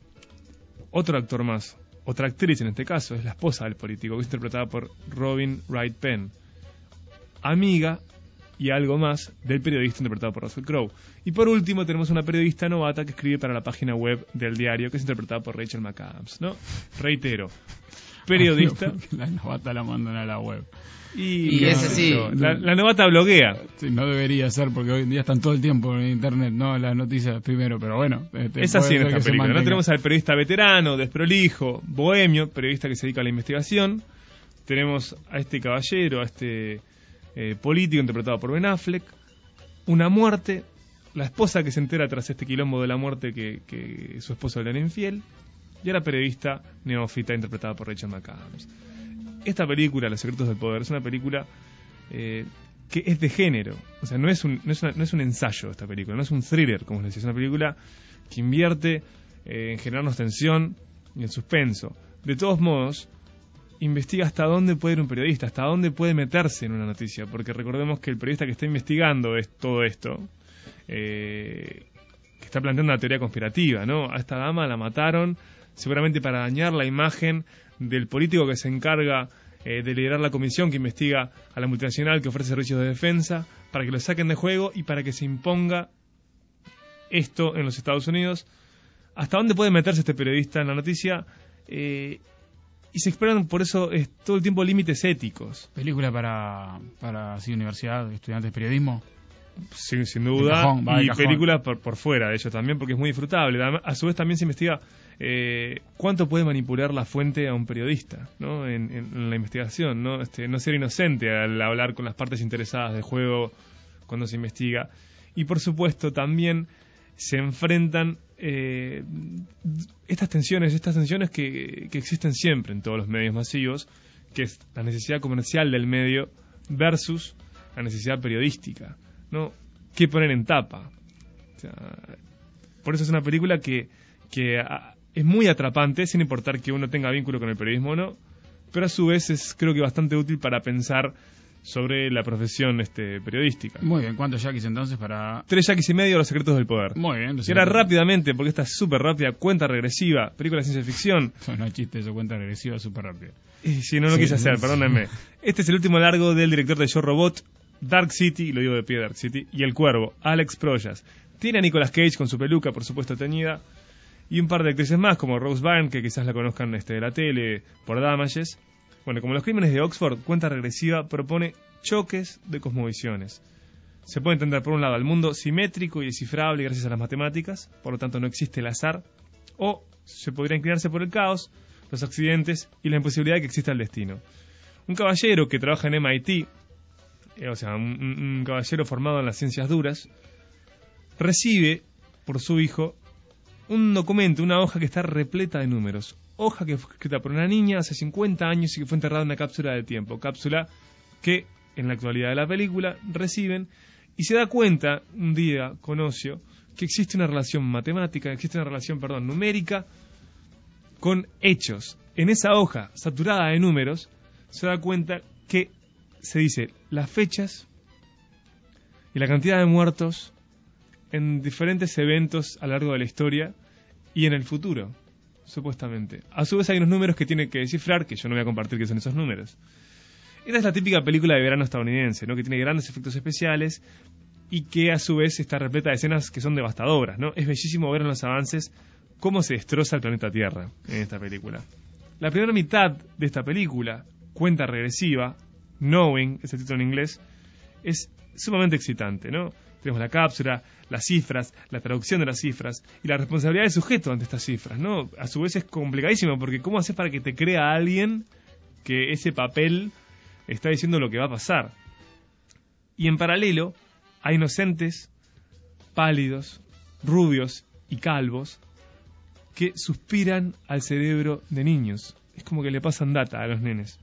Speaker 21: Otro actor más, otra actriz en este caso, es la esposa del político, que es interpretada por Robin Wright Penn, amiga y algo más del periodista interpretado por Russell Crowe. Y por último tenemos una periodista novata que escribe para la página web del diario, que es interpretada por Rachel McAdams, ¿no? Reitero, periodista.
Speaker 2: La novata la mandan a la web.
Speaker 21: Y,
Speaker 8: y es así.
Speaker 21: La, la novata bloguea.
Speaker 2: Sí, no debería ser, porque hoy en día están todo el tiempo en internet, no las noticias primero, pero bueno. Este,
Speaker 21: es así en esta película. No tenemos al periodista veterano, desprolijo, bohemio, periodista que se dedica a la investigación. Tenemos a este caballero, a este eh, político interpretado por Ben Affleck. Una muerte, la esposa que se entera tras este quilombo de la muerte que, que su esposo le era infiel. Y a la periodista neófita interpretada por Rachel McAdams. Esta película, Los Secretos del Poder, es una película eh, que es de género. O sea, no es, un, no, es una, no es un ensayo esta película, no es un thriller, como les decía. Es una película que invierte eh, en generarnos tensión y en suspenso. De todos modos, investiga hasta dónde puede ir un periodista, hasta dónde puede meterse en una noticia. Porque recordemos que el periodista que está investigando es todo esto eh, que está planteando una teoría conspirativa, ¿no? A esta dama la mataron seguramente para dañar la imagen del político que se encarga eh, de liderar la comisión que investiga a la multinacional que ofrece servicios de defensa, para que lo saquen de juego y para que se imponga esto en los Estados Unidos. ¿Hasta dónde puede meterse este periodista en la noticia? Eh, y se exploran por eso eh, todo el tiempo límites éticos.
Speaker 2: ¿Película para, para sí, universidad, estudiantes de periodismo?
Speaker 21: Sí, sin duda.
Speaker 2: Cajón, va de
Speaker 21: y
Speaker 2: cajón.
Speaker 21: películas por, por fuera de ello también, porque es muy disfrutable. A su vez también se investiga eh, cuánto puede manipular la fuente a un periodista, ¿no? En, en, en la investigación, ¿no? Este, no ser inocente al hablar con las partes interesadas del juego cuando se investiga. Y por supuesto también se enfrentan eh, estas tensiones, estas tensiones que, que existen siempre en todos los medios masivos, que es la necesidad comercial del medio versus la necesidad periodística, ¿no? ¿Qué poner en tapa? O sea, por eso es una película que, que a, es muy atrapante, sin importar que uno tenga vínculo con el periodismo o no, pero a su vez es creo que bastante útil para pensar sobre la profesión este, periodística.
Speaker 2: Muy bien, ¿cuántos yaquis entonces para...?
Speaker 21: Tres yaquis y medio, Los secretos del poder.
Speaker 2: Muy bien.
Speaker 21: Y ahora rápidamente, porque esta es súper rápida, cuenta regresiva, película de ciencia ficción.
Speaker 2: No hay chiste, eso, cuenta regresiva súper rápida.
Speaker 21: Y si no, no sí, quise hacer, sí. Perdónenme. Este es el último largo del director de Yo Robot, Dark City, lo digo de pie, Dark City, y El Cuervo, Alex Proyas. Tiene a Nicolas Cage con su peluca, por supuesto, teñida, y un par de actrices más, como Rose Byrne, que quizás la conozcan este, de la tele, por Damages. Bueno, como Los crímenes de Oxford, cuenta regresiva propone choques de cosmovisiones. Se puede entender por un lado al mundo simétrico y descifrable gracias a las matemáticas, por lo tanto no existe el azar, o se podría inclinarse por el caos, los accidentes y la imposibilidad de que exista el destino. Un caballero que trabaja en M I T, eh, o sea, un, un caballero formado en las ciencias duras, recibe por su hijo un documento, una hoja que está repleta de números. Hoja que fue escrita por una niña hace cincuenta años y que fue enterrada en una cápsula de tiempo. Cápsula que en la actualidad de la película reciben, y se da cuenta un día con ocio que existe una relación matemática, existe una relación, perdón, numérica con hechos. En esa hoja saturada de números se da cuenta que se dice las fechas y la cantidad de muertos en diferentes eventos a lo largo de la historia y en el futuro, supuestamente. A su vez hay unos números que tiene que descifrar, que yo no voy a compartir qué son esos números. Esta es la típica película de verano estadounidense, ¿no? Que tiene grandes efectos especiales y que a su vez está repleta de escenas que son devastadoras, ¿no? Es bellísimo ver en los avances cómo se destroza el planeta Tierra en esta película. La primera mitad de esta película, cuenta regresiva, Knowing, es el título en inglés, es sumamente excitante, ¿no? Tenemos la cápsula, las cifras, la traducción de las cifras y la responsabilidad del sujeto ante estas cifras, ¿no? A su vez es complicadísimo porque ¿cómo haces para que te crea alguien que ese papel está diciendo lo que va a pasar? Y en paralelo hay inocentes, pálidos, rubios y calvos que suspiran al cerebro de niños. Es como que le pasan data a los nenes.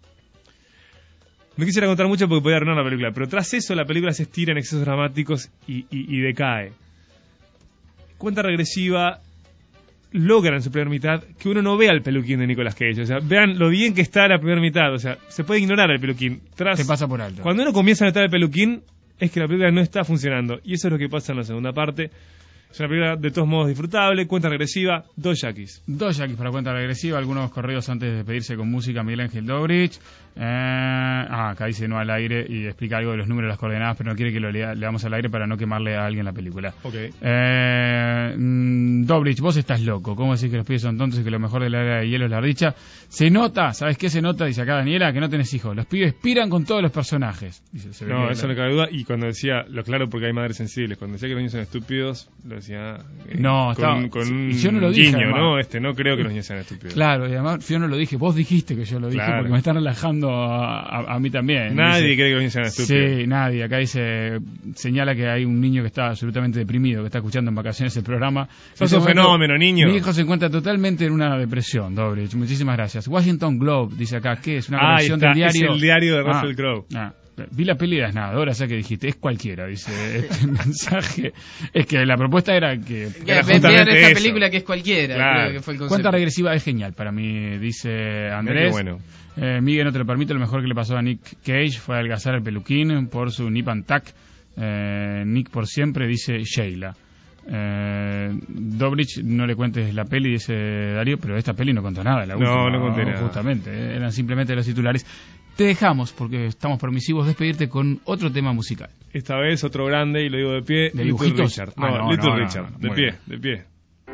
Speaker 21: No quisiera contar mucho porque podría arruinar la película, pero tras eso la película se estira en excesos dramáticos y, y, y decae. Cuenta regresiva logra en su primera mitad que uno no vea el peluquín de Nicolas Cage. O sea, vean lo bien que está la primera mitad. O sea, se puede ignorar el peluquín. Tras,
Speaker 2: se pasa por alto.
Speaker 21: Cuando uno comienza a notar el peluquín, es que la película no está funcionando. Y eso es lo que pasa en la segunda parte. Es una película de todos modos disfrutable, cuenta regresiva, dos yaquis.
Speaker 2: Dos yaquis para cuenta regresiva, algunos correos antes de despedirse con música, Miguel Ángel Dobrich. Eh, ah, acá dice no al aire y explica algo de los números, las coordenadas, pero no quiere que lo lea, leamos al aire para no quemarle a alguien la película.
Speaker 21: Ok.
Speaker 2: Eh, mm, Dobrich, vos estás loco. ¿Cómo decís que los pibes son tontos y que lo mejor de la era de hielo es la dicha? Se nota, ¿sabes qué se nota? Dice acá Daniela, que no tenés hijos. Los pibes piran con todos los personajes. Dice, se
Speaker 21: no, eso no cabe duda. Y cuando decía, lo claro porque hay madres sensibles, cuando decía que los niños son estúpidos, lo decía... Eh,
Speaker 2: no,
Speaker 21: con,
Speaker 2: estaba,
Speaker 21: con un
Speaker 2: yo no lo dije,
Speaker 21: guiño, ¿no? Este, no creo que los niños sean estúpidos.
Speaker 2: Claro, y además yo no lo dije, vos dijiste que yo lo dije, claro, porque me están relajando a, a, a mí también.
Speaker 21: Nadie
Speaker 2: dice,
Speaker 21: cree que los niños sean estúpidos.
Speaker 2: Sí, nadie. Acá dice, señala que hay un niño que está absolutamente deprimido, que está escuchando en vacaciones el programa.
Speaker 21: Sos un fenómeno, niño.
Speaker 2: Mi hijo se encuentra totalmente en una depresión, Dobrich. Muchísimas gracias. Washington Globe, dice acá, ¿qué es? Una
Speaker 21: ah,
Speaker 2: colección del diario.
Speaker 21: Es el diario de Russell
Speaker 2: ah,
Speaker 21: Crowe.
Speaker 2: Ah. Vi la peli de las nadadoras, ya que dijiste, es cualquiera, dice este mensaje. Es que la propuesta era que...
Speaker 8: Era justamente esta eso. película que es cualquiera,
Speaker 21: claro.
Speaker 8: Creo que fue el concepto.
Speaker 2: Cuenta regresiva es genial para mí, dice Andrés.
Speaker 21: Bueno.
Speaker 2: Eh, Miguel, no te lo permito, lo mejor que le pasó a Nick Cage fue adelgazar el peluquín por su nip and tuck. Eh, Nick por siempre, dice Sheila. Eh, Dobrich, no le cuentes la peli, dice Darío, pero esta peli no contó nada. La última,
Speaker 21: no, no conté nada.
Speaker 2: Justamente, eh, eran simplemente los titulares. Te dejamos, porque estamos permisivos, despedirte con otro tema musical.
Speaker 21: Esta vez otro grande, y lo digo de pie,
Speaker 2: ¿De
Speaker 21: Little
Speaker 2: dibujitos?
Speaker 21: Richard.
Speaker 2: Ah,
Speaker 21: No,
Speaker 2: no,
Speaker 21: Little
Speaker 2: no, no,
Speaker 21: Richard,
Speaker 2: no,
Speaker 21: de
Speaker 2: muy
Speaker 21: pie,
Speaker 2: bien.
Speaker 21: de pie.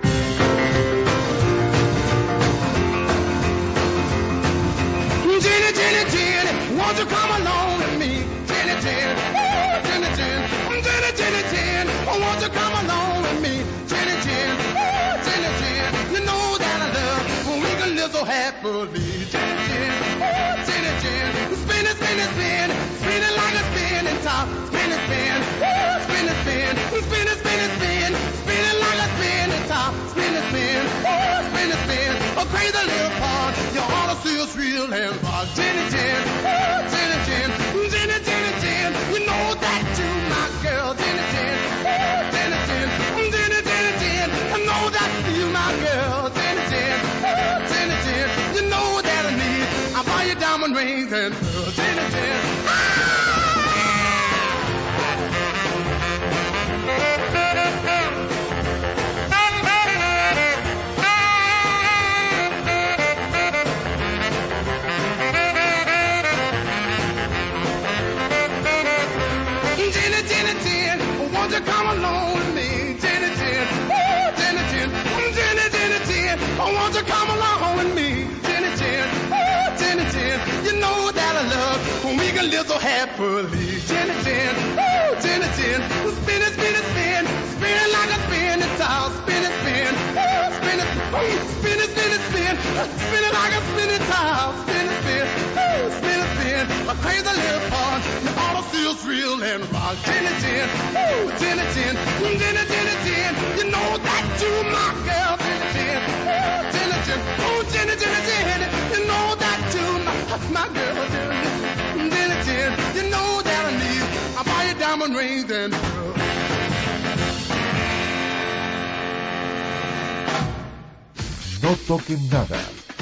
Speaker 19: Jenny, Jenny, Jenny, won't you come along with me? Jenny, Jenny, oh, Jenny, Jenny, Jenny, Jenny, Jenny, oh, won't you come along with me? Jenny, Jenny, oh, Jenny, Jenny, you know that I love when we can live so happily. Jenny, Jenny, oh, Jenny, Jenny, spin it, spin it, spin it, spin it like a spinning top. Spin it, spin, oh, spin it, spin, spin it, spin it, spin, spin it like a spinning top. Spin it, spin, oh, spin it, spin, a crazy little part. You ought to see us real and rock. Jenny, Jenny, oh, Jenny, Jenny, Jenny, Jenny, Jenny, you know that you my girl. Jenny, Jenny, oh, Jenny, Jenny, Jenny, Jenny, Jenny, I know that you my girl. Jenny, Jenny, oh, Jenny, Jenny, you know that I need. I buy you diamond rings and pearls. Jenny, Jenny, Jenny, Jenny, Jenny, won't you come along with me? Jenny, Jenny, oh, Jenny, Jenny, Jenny, Jenny, Jenny, oh, won't you come along with me? Jenny, Jenny, oh, Jenny, Jenny, you know that I love when we can live so happily. Jenny, Jenny, oh, Jenny, Jenny, spin it, spin it, spin, spin it like a spinning top. Spin it, spin, oh, spin it, oh, spin it, spin it, spin, spin it like a spinning top. Spin it, spin, oh, spin it, spin, a crazy little part. You ought to see us real and rock. Jenny, Jenny, oh, Jenny, Jenny, Jenny, Jenny, Jenny, you know that you my girl. Jenny, Jenny, oh, Jenny, Jenny, oh, Jenny, Jenny, Jenny, you know that you my, my girl. Jenny, Jenny, Jenny, you know that I need. I buy you diamond rings and pearls.
Speaker 1: No toquen nada.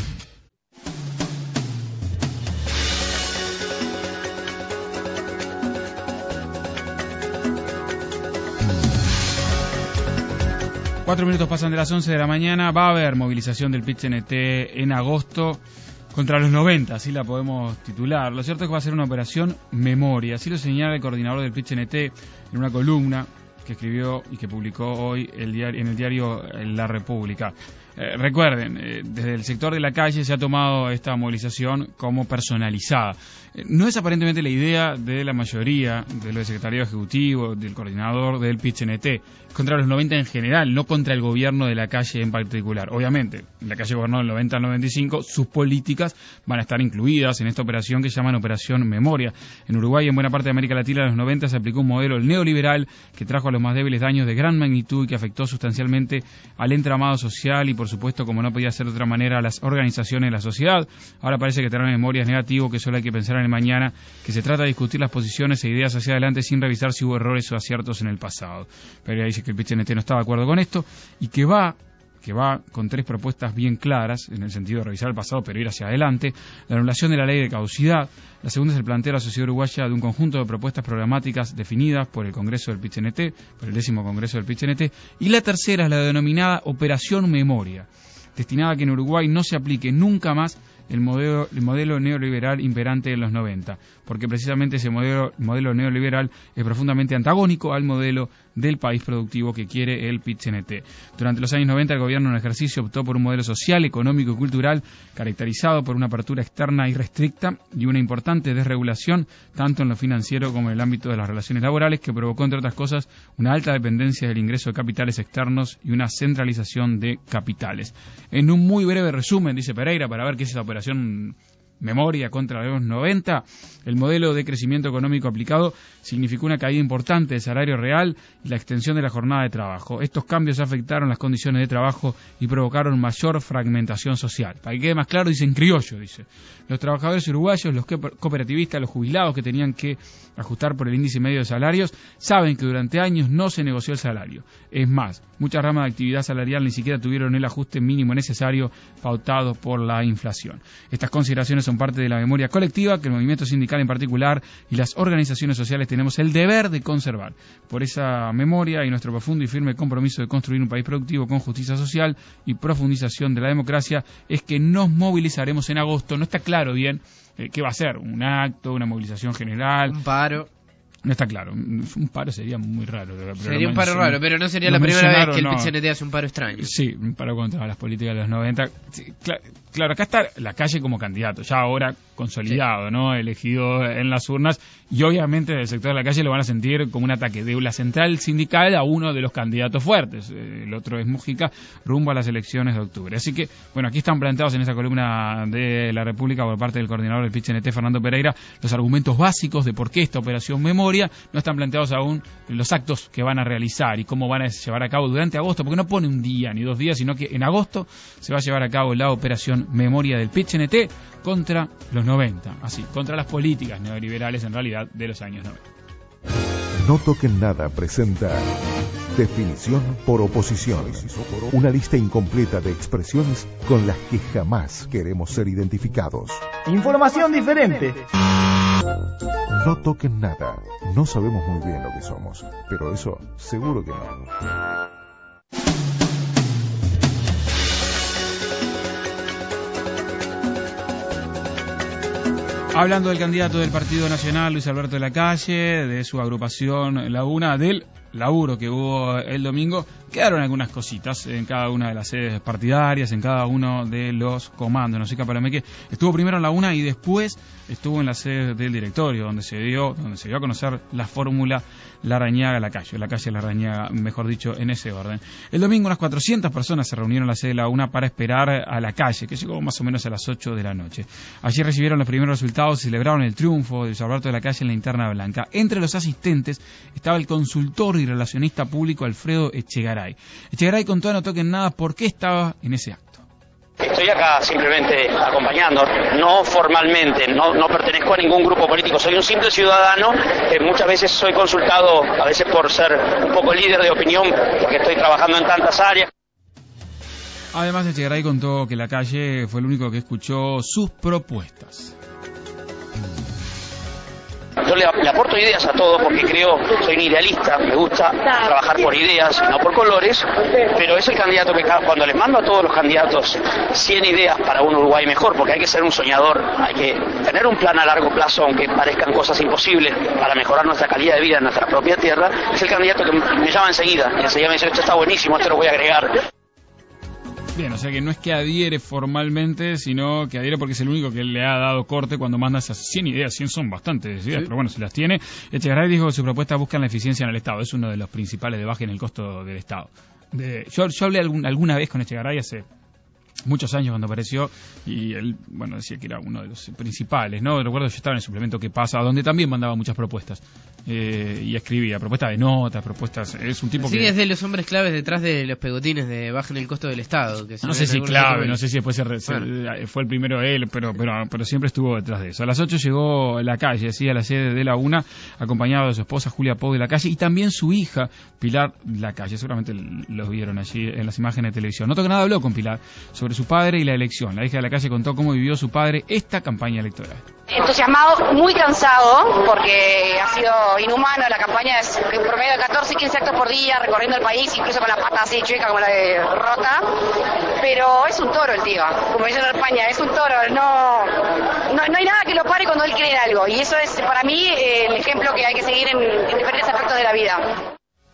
Speaker 2: Cuatro minutos pasan de las once de la mañana. Va a haber movilización del Pit-C N T en agosto contra los noventa, así la podemos titular. Lo cierto es que va a ser una operación memoria, así lo señala el coordinador del Pit-C N T en una columna que escribió y que publicó hoy el diario, en el diario La República. Eh, recuerden, eh, desde el sector de la calle se ha tomado esta movilización como personalizada. Eh, no es aparentemente la idea de la mayoría de los secretarios ejecutivos, del coordinador del Pit-C N T, contra los noventa en general, no contra el gobierno de la calle en particular. Obviamente, la calle gobernó del noventa al noventa y cinco, sus políticas van a estar incluidas en esta operación que llaman Operación Memoria. En Uruguay y en buena parte de América Latina en los noventa se aplicó un modelo neoliberal que trajo a los más débiles daños de gran magnitud y que afectó sustancialmente al entramado social y, por supuesto, como no podía ser de otra manera, a las organizaciones de la sociedad. Ahora parece que tener memoria es negativo, que solo hay que pensar en el mañana, que se trata de discutir las posiciones e ideas hacia adelante sin revisar si hubo errores o aciertos en el pasado. Pero dice que el Pit-C N T no está de acuerdo con esto y que va que va con tres propuestas bien claras, en el sentido de revisar el pasado pero ir hacia adelante: la anulación de la ley de caducidad. La segunda es el planteo a la sociedad uruguaya de un conjunto de propuestas programáticas definidas por el Congreso del Pit-C N T, por el décimo Congreso del Pit-C N T, y la tercera es la denominada Operación Memoria, destinada a que en Uruguay no se aplique nunca más el modelo, el modelo neoliberal imperante en los noventa, porque precisamente ese modelo, modelo neoliberal es profundamente antagónico al modelo del país productivo que quiere el Pit-C N T. Durante los años noventa el gobierno en ejercicio optó por un modelo social, económico y cultural caracterizado por una apertura externa irrestricta y una importante desregulación tanto en lo financiero como en el ámbito de las relaciones laborales, que provocó, entre otras cosas, una alta dependencia del ingreso de capitales externos y una centralización de capitales. En un muy breve resumen, dice Pereira, para ver qué es esa operación Memoria contra los noventa, el modelo de crecimiento económico aplicado significó una caída importante del salario real y la extensión de la jornada de trabajo. Estos cambios afectaron las condiciones de trabajo y provocaron mayor fragmentación social. Para que quede más claro, dicen criollo, dice. Los trabajadores uruguayos, los cooperativistas, los jubilados que tenían que ajustar por el índice medio de salarios, saben que durante años no se negoció el salario. Es más, muchas ramas de actividad salarial ni siquiera tuvieron el ajuste mínimo necesario pautado por la inflación. Estas consideraciones son parte de la memoria colectiva que el movimiento sindical en particular y las organizaciones sociales tenemos el deber de conservar. Por esa memoria y nuestro profundo y firme compromiso de construir un país productivo con justicia social y profundización de la democracia es que nos movilizaremos en agosto. No está claro bien eh, qué va a ser, un acto, una movilización general,
Speaker 8: un paro.
Speaker 2: No está claro, un paro sería muy raro.
Speaker 8: Sería un paro raro, pero no sería la primera vez que el P C N T hace un paro extraño.
Speaker 2: Sí, un paro contra las políticas de los noventa. Sí, claro, claro, acá está la calle como candidato, ya ahora consolidado, sí, ¿no? Elegido en las urnas, y obviamente del sector de la calle lo van a sentir como un ataque de la central sindical a uno de los candidatos fuertes. El otro es Mujica, rumbo a las elecciones de octubre. Así que, bueno, aquí están planteados en esa columna de La República por parte del coordinador del P C N T, Fernando Pereira, los argumentos básicos de por qué esta operación Memoria. No están planteados aún los actos que van a realizar y cómo van a llevar a cabo durante agosto, porque no pone un día ni dos días, sino que en agosto se va a llevar a cabo la operación Memoria del P C N T contra los noventa, así, contra las políticas neoliberales en realidad de los años noventa.
Speaker 1: No toquen nada presenta definición por oposición, una lista incompleta de expresiones con las que jamás queremos ser identificados.
Speaker 4: Información diferente.
Speaker 1: No toquen nada. No sabemos muy bien lo que somos, pero eso seguro que no.
Speaker 2: Hablando del candidato del Partido Nacional, Luis Alberto Lacalle, de su agrupación Laguna, del laburo que hubo el domingo, quedaron algunas cositas en cada una de las sedes partidarias, en cada uno de los comandos. Nocica Palomeque estuvo primero en Laguna y después estuvo en la sede del directorio, donde se dio, donde se dio a conocer la fórmula Larrañaga-Lacalle, Lacalle-Larrañaga, mejor dicho, en ese orden. El domingo unas cuatrocientas personas se reunieron en la sede de Laguna para esperar a Lacalle, que llegó más o menos a las ocho de la noche. Allí recibieron los primeros resultados y celebraron el triunfo de Luis Alberto Lacalle en la interna blanca. Entre los asistentes estaba el consultor y relacionista público Alfredo Echegaray. Echegaray contó a No Toquen Nada por qué estaba en ese acto.
Speaker 22: Estoy acá simplemente acompañando, no formalmente, no, no pertenezco a ningún grupo político, soy un simple ciudadano, eh, muchas veces soy consultado, a veces por ser un poco líder de opinión, porque estoy trabajando en tantas áreas.
Speaker 2: Además, Echegaray contó que Lacalle fue el único que escuchó sus propuestas.
Speaker 22: Yo le, le aporto ideas a todos porque creo, soy un idealista, me gusta trabajar por ideas, no por colores, pero es el candidato que cuando les mando a todos los candidatos cien ideas para un Uruguay mejor, porque hay que ser un soñador, hay que tener un plan a largo plazo, aunque parezcan cosas imposibles, para mejorar nuestra calidad de vida en nuestra propia tierra, es el candidato que me llama enseguida, y enseguida me dice, esto está buenísimo, esto lo voy a agregar.
Speaker 2: Bien, o sea que no es que adhiere formalmente, sino que adhiere porque es el único que le ha dado corte cuando manda esas cien ideas. cien son bastantes ideas, sí, pero bueno, si las tiene. Echegaray dijo que su propuesta busca la eficiencia en el Estado. Es uno de los principales de baja en el costo del Estado. De, yo, yo hablé algún, alguna vez con Echegaray hace muchos años cuando apareció y él, bueno, decía que era uno de los principales, ¿no? Recuerdo yo estaba en el suplemento ¿Qué pasa?, donde también mandaba muchas propuestas eh, y escribía propuestas de notas, propuestas, es un tipo
Speaker 8: sí,
Speaker 2: que...
Speaker 8: Sí, es de los hombres claves detrás de los pegotines de bajen el costo del Estado. Que
Speaker 2: no sé si clave, no sé si después se re, bueno. se, fue el primero él, pero, pero pero siempre estuvo detrás de eso. A las ocho llegó Lacalle, así a la sede de Laguna, acompañado de su esposa Julia Pau de Lacalle y también su hija Pilar Lacalle. Seguramente los vieron allí en las imágenes de televisión. No Toquen Nada habló con Pilar sobre su padre y la elección. La hija de Lacalle contó cómo vivió su padre esta campaña electoral.
Speaker 23: Entusiasmado, muy cansado, porque ha sido inhumano. La campaña es un promedio de catorce, quince actos por día, recorriendo el país, incluso con la pata así chueca como la de Rota. Pero es un toro el tío, como dicen en España, es un toro. No, no, no hay nada que lo pare cuando él cree en algo. Y eso es, para mí, el ejemplo que hay que seguir en, en diferentes aspectos de la vida.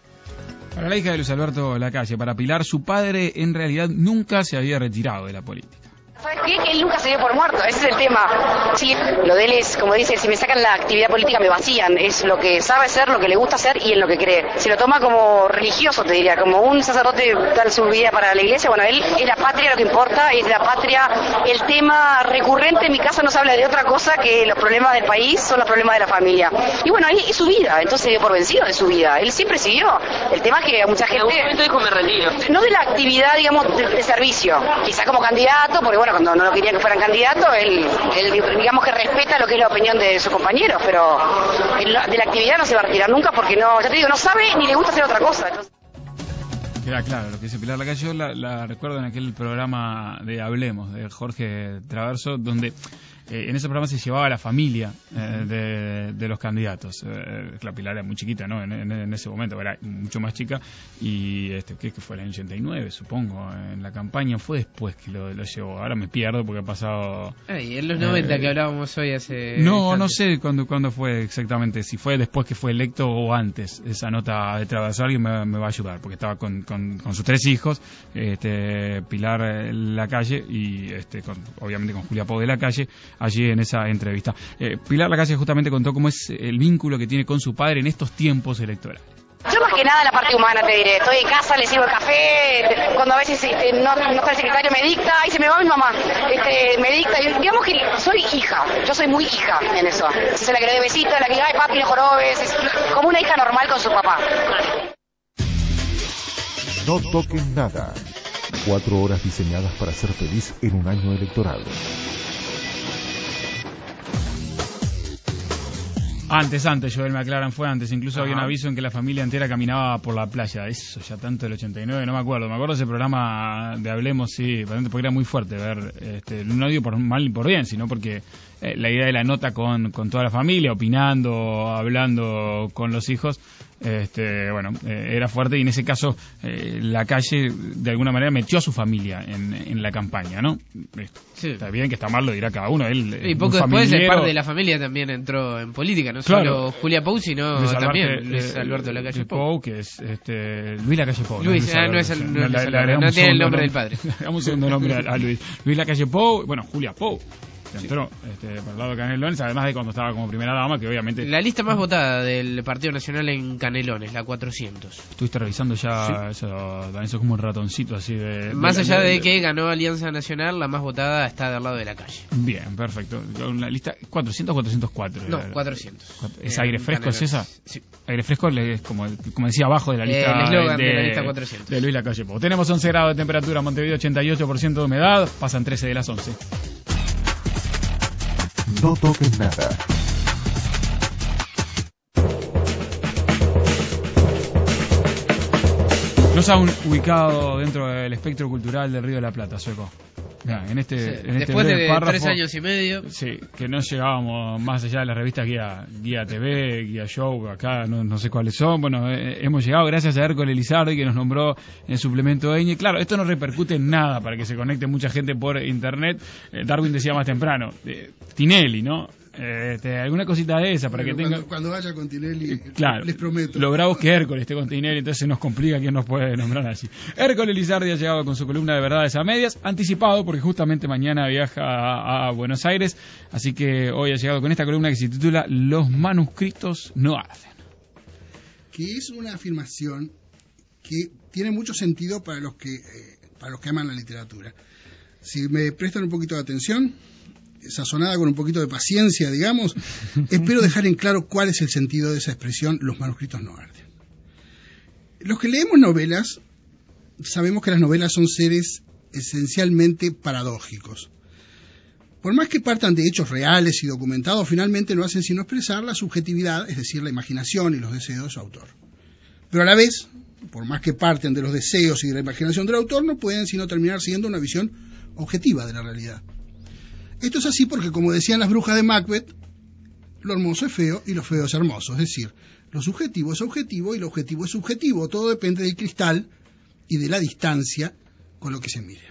Speaker 2: Para la hija de Luis Alberto Lacalle, para Pilar, su padre en realidad nunca se había retirado de la política.
Speaker 23: ¿Sabes qué? Que él nunca se dio por muerto, ese es el tema. Sí, lo de él es, como dice, si me sacan la actividad política me vacían. Es lo que sabe hacer, lo que le gusta hacer y en lo que cree. Se lo toma como religioso, te diría, como un sacerdote da su vida para la iglesia. Bueno, él es la patria lo que importa, es la patria. El tema recurrente en mi casa no se habla de otra cosa que los problemas del país son los problemas de la familia. Y bueno, ahí es su vida, entonces se dio por vencido de su vida. Él siempre siguió. El tema es que a mucha gente... En algún momento dijo me retiro. No de la actividad, digamos, de, de servicio. Quizá como candidato, porque bueno, cuando no quería que fueran candidatos, él, él digamos que respeta lo que es la opinión de sus compañeros, pero él, de la actividad no se va a retirar nunca porque no, ya te digo, no sabe ni le gusta hacer otra cosa. Entonces...
Speaker 2: Queda claro lo que dice Pilar Lacalle. Yo la, la recuerdo en aquel programa de Hablemos de Jorge Traverso, donde eh, en ese programa se llevaba a la familia eh, de, de los candidatos. Eh, la Pilar era muy chiquita, ¿no? En, en, en ese momento era mucho más chica y este que fue el año ochenta y nueve, supongo, en la campaña. Fue después que lo, lo llevó. Ahora me pierdo porque ha pasado...
Speaker 8: Ay, en los noventa
Speaker 2: eh,
Speaker 8: que hablábamos hoy hace...
Speaker 2: No, no sé cuándo, cuándo fue exactamente, si fue después que fue electo o antes. Esa nota de Traversal alguien me, me va a ayudar, porque estaba con, con, con sus tres hijos, este Pilar Lacalle y este con, obviamente con Julia Pau de Lacalle, allí en esa entrevista. Eh, Pilar Lacalle justamente contó cómo es el vínculo que tiene con su padre en estos tiempos electorales.
Speaker 23: Yo más que nada la parte humana te diré, estoy en casa, le sirvo el café, cuando a veces este, no, no está el secretario me dicta, y se me va mi mamá, este, me dicta, y digamos que soy hija, yo soy muy hija en eso. Es la que le doy besitos, la que diga, ay papi, no jorobes, es como una hija normal con su papá.
Speaker 1: No toquen nada. Cuatro horas diseñadas para ser feliz en un año electoral.
Speaker 2: Antes, antes, Joel, me aclaran, fue antes. Incluso
Speaker 8: Ajá.
Speaker 2: había un aviso en que la familia entera caminaba por la playa. Eso ya tanto del ochenta y nueve, no me acuerdo. Me acuerdo de ese programa de Hablemos, sí, porque era muy fuerte ver, este, no digo por mal ni por bien, sino porque eh, la idea de la nota con, con toda la familia, opinando, hablando con los hijos, este, bueno, eh, era fuerte y en ese caso eh, Lacalle de alguna manera metió a su familia en, en la campaña, ¿no? Sí. Está bien que está mal, lo dirá cada uno. Él,
Speaker 8: y poco después el par de la familia también entró en política, no
Speaker 2: claro.
Speaker 8: solo Julia Pau, sino
Speaker 2: Luis
Speaker 8: también
Speaker 2: Albarte,
Speaker 8: Luis
Speaker 2: eh,
Speaker 8: Alberto Lacalle Pou.
Speaker 2: Pou, que es este, Luis Lacalle Pou.
Speaker 8: Luis,
Speaker 2: no,
Speaker 8: ah, no es el, no,
Speaker 2: no,
Speaker 8: es
Speaker 2: la,
Speaker 8: el,
Speaker 2: la,
Speaker 8: no tiene el nombre
Speaker 2: no,
Speaker 8: del padre.
Speaker 2: Le damos un segundo nombre a, a Luis. Luis Lacalle Pou, bueno, Julia Pou. Entró este, por el lado de Canelones, además de cuando estaba como primera dama, que obviamente...
Speaker 8: La lista más votada del Partido Nacional en Canelones, la cuatrocientos.
Speaker 2: Estuviste revisando ya, sí. Eso, eso es como un ratoncito así de...
Speaker 8: Más
Speaker 2: de,
Speaker 8: allá de,
Speaker 2: de,
Speaker 8: de que ganó Alianza Nacional, la más votada está del lado de la calle.
Speaker 2: Bien, perfecto. Una lista cuatrocientos o cuatrocientos cuatro.
Speaker 8: No, cuatrocientos.
Speaker 2: ¿Es aire fresco, es esa?
Speaker 8: Sí.
Speaker 2: Aire fresco es como, como decía abajo de la lista,
Speaker 8: eh, el eslogan
Speaker 2: de,
Speaker 8: de la lista cuatrocientos.
Speaker 2: De Luis Lacalle Pou. Tenemos once grados de temperatura, Montevideo ochenta y ocho por ciento de humedad, pasan trece de las once.
Speaker 1: No toques nada.
Speaker 2: Nos han ubicado dentro del espectro cultural del Río de la Plata, Sueco. Ya, en este,
Speaker 8: sí.
Speaker 2: en este
Speaker 8: Después de
Speaker 2: párrafo,
Speaker 8: tres años y medio.
Speaker 2: Sí, que no llegábamos más allá de las revistas Guía, Guía T V, Guía Show, acá no, no sé cuáles son. Bueno, eh, hemos llegado gracias a Hércules Lizardi, que nos nombró en el suplemento Eñe. Claro, esto no repercute en nada para que se conecte mucha gente por internet. Eh, Darwin decía más temprano, eh, Tinelli, ¿no? Este, alguna cosita de esa para
Speaker 3: bueno,
Speaker 2: que tenga.
Speaker 3: Cuando, cuando vaya con Tinelli, eh,
Speaker 2: claro,
Speaker 3: les prometo.
Speaker 2: Lo bravo es que Hércules esté con Tinelli, entonces se nos complica quién nos puede nombrar así. Hércules Lizardi ha llegado con su columna de verdades a medias, anticipado porque justamente mañana viaja a, a Buenos Aires, así que hoy ha llegado con esta columna que se titula Los manuscritos no arden.
Speaker 3: Que es una afirmación que tiene mucho sentido para los que eh, para los que aman la literatura. Si me prestan un poquito de atención, sazonada con un poquito de paciencia, digamos, espero dejar en claro cuál es el sentido de esa expresión, los manuscritos no arden. Los que leemos novelas, sabemos que las novelas son seres esencialmente paradójicos. Por más que partan de hechos reales y documentados, finalmente no hacen sino expresar la subjetividad, es decir, la imaginación y los deseos de su autor. Pero a la vez, por más que parten de los deseos y de la imaginación del autor, no pueden sino terminar siendo una visión objetiva de la realidad. Esto es así porque, como decían las brujas de Macbeth, lo hermoso es feo y lo feo es hermoso. Es decir, lo subjetivo es objetivo y lo objetivo es subjetivo. Todo depende del cristal y de la distancia con lo que se mire.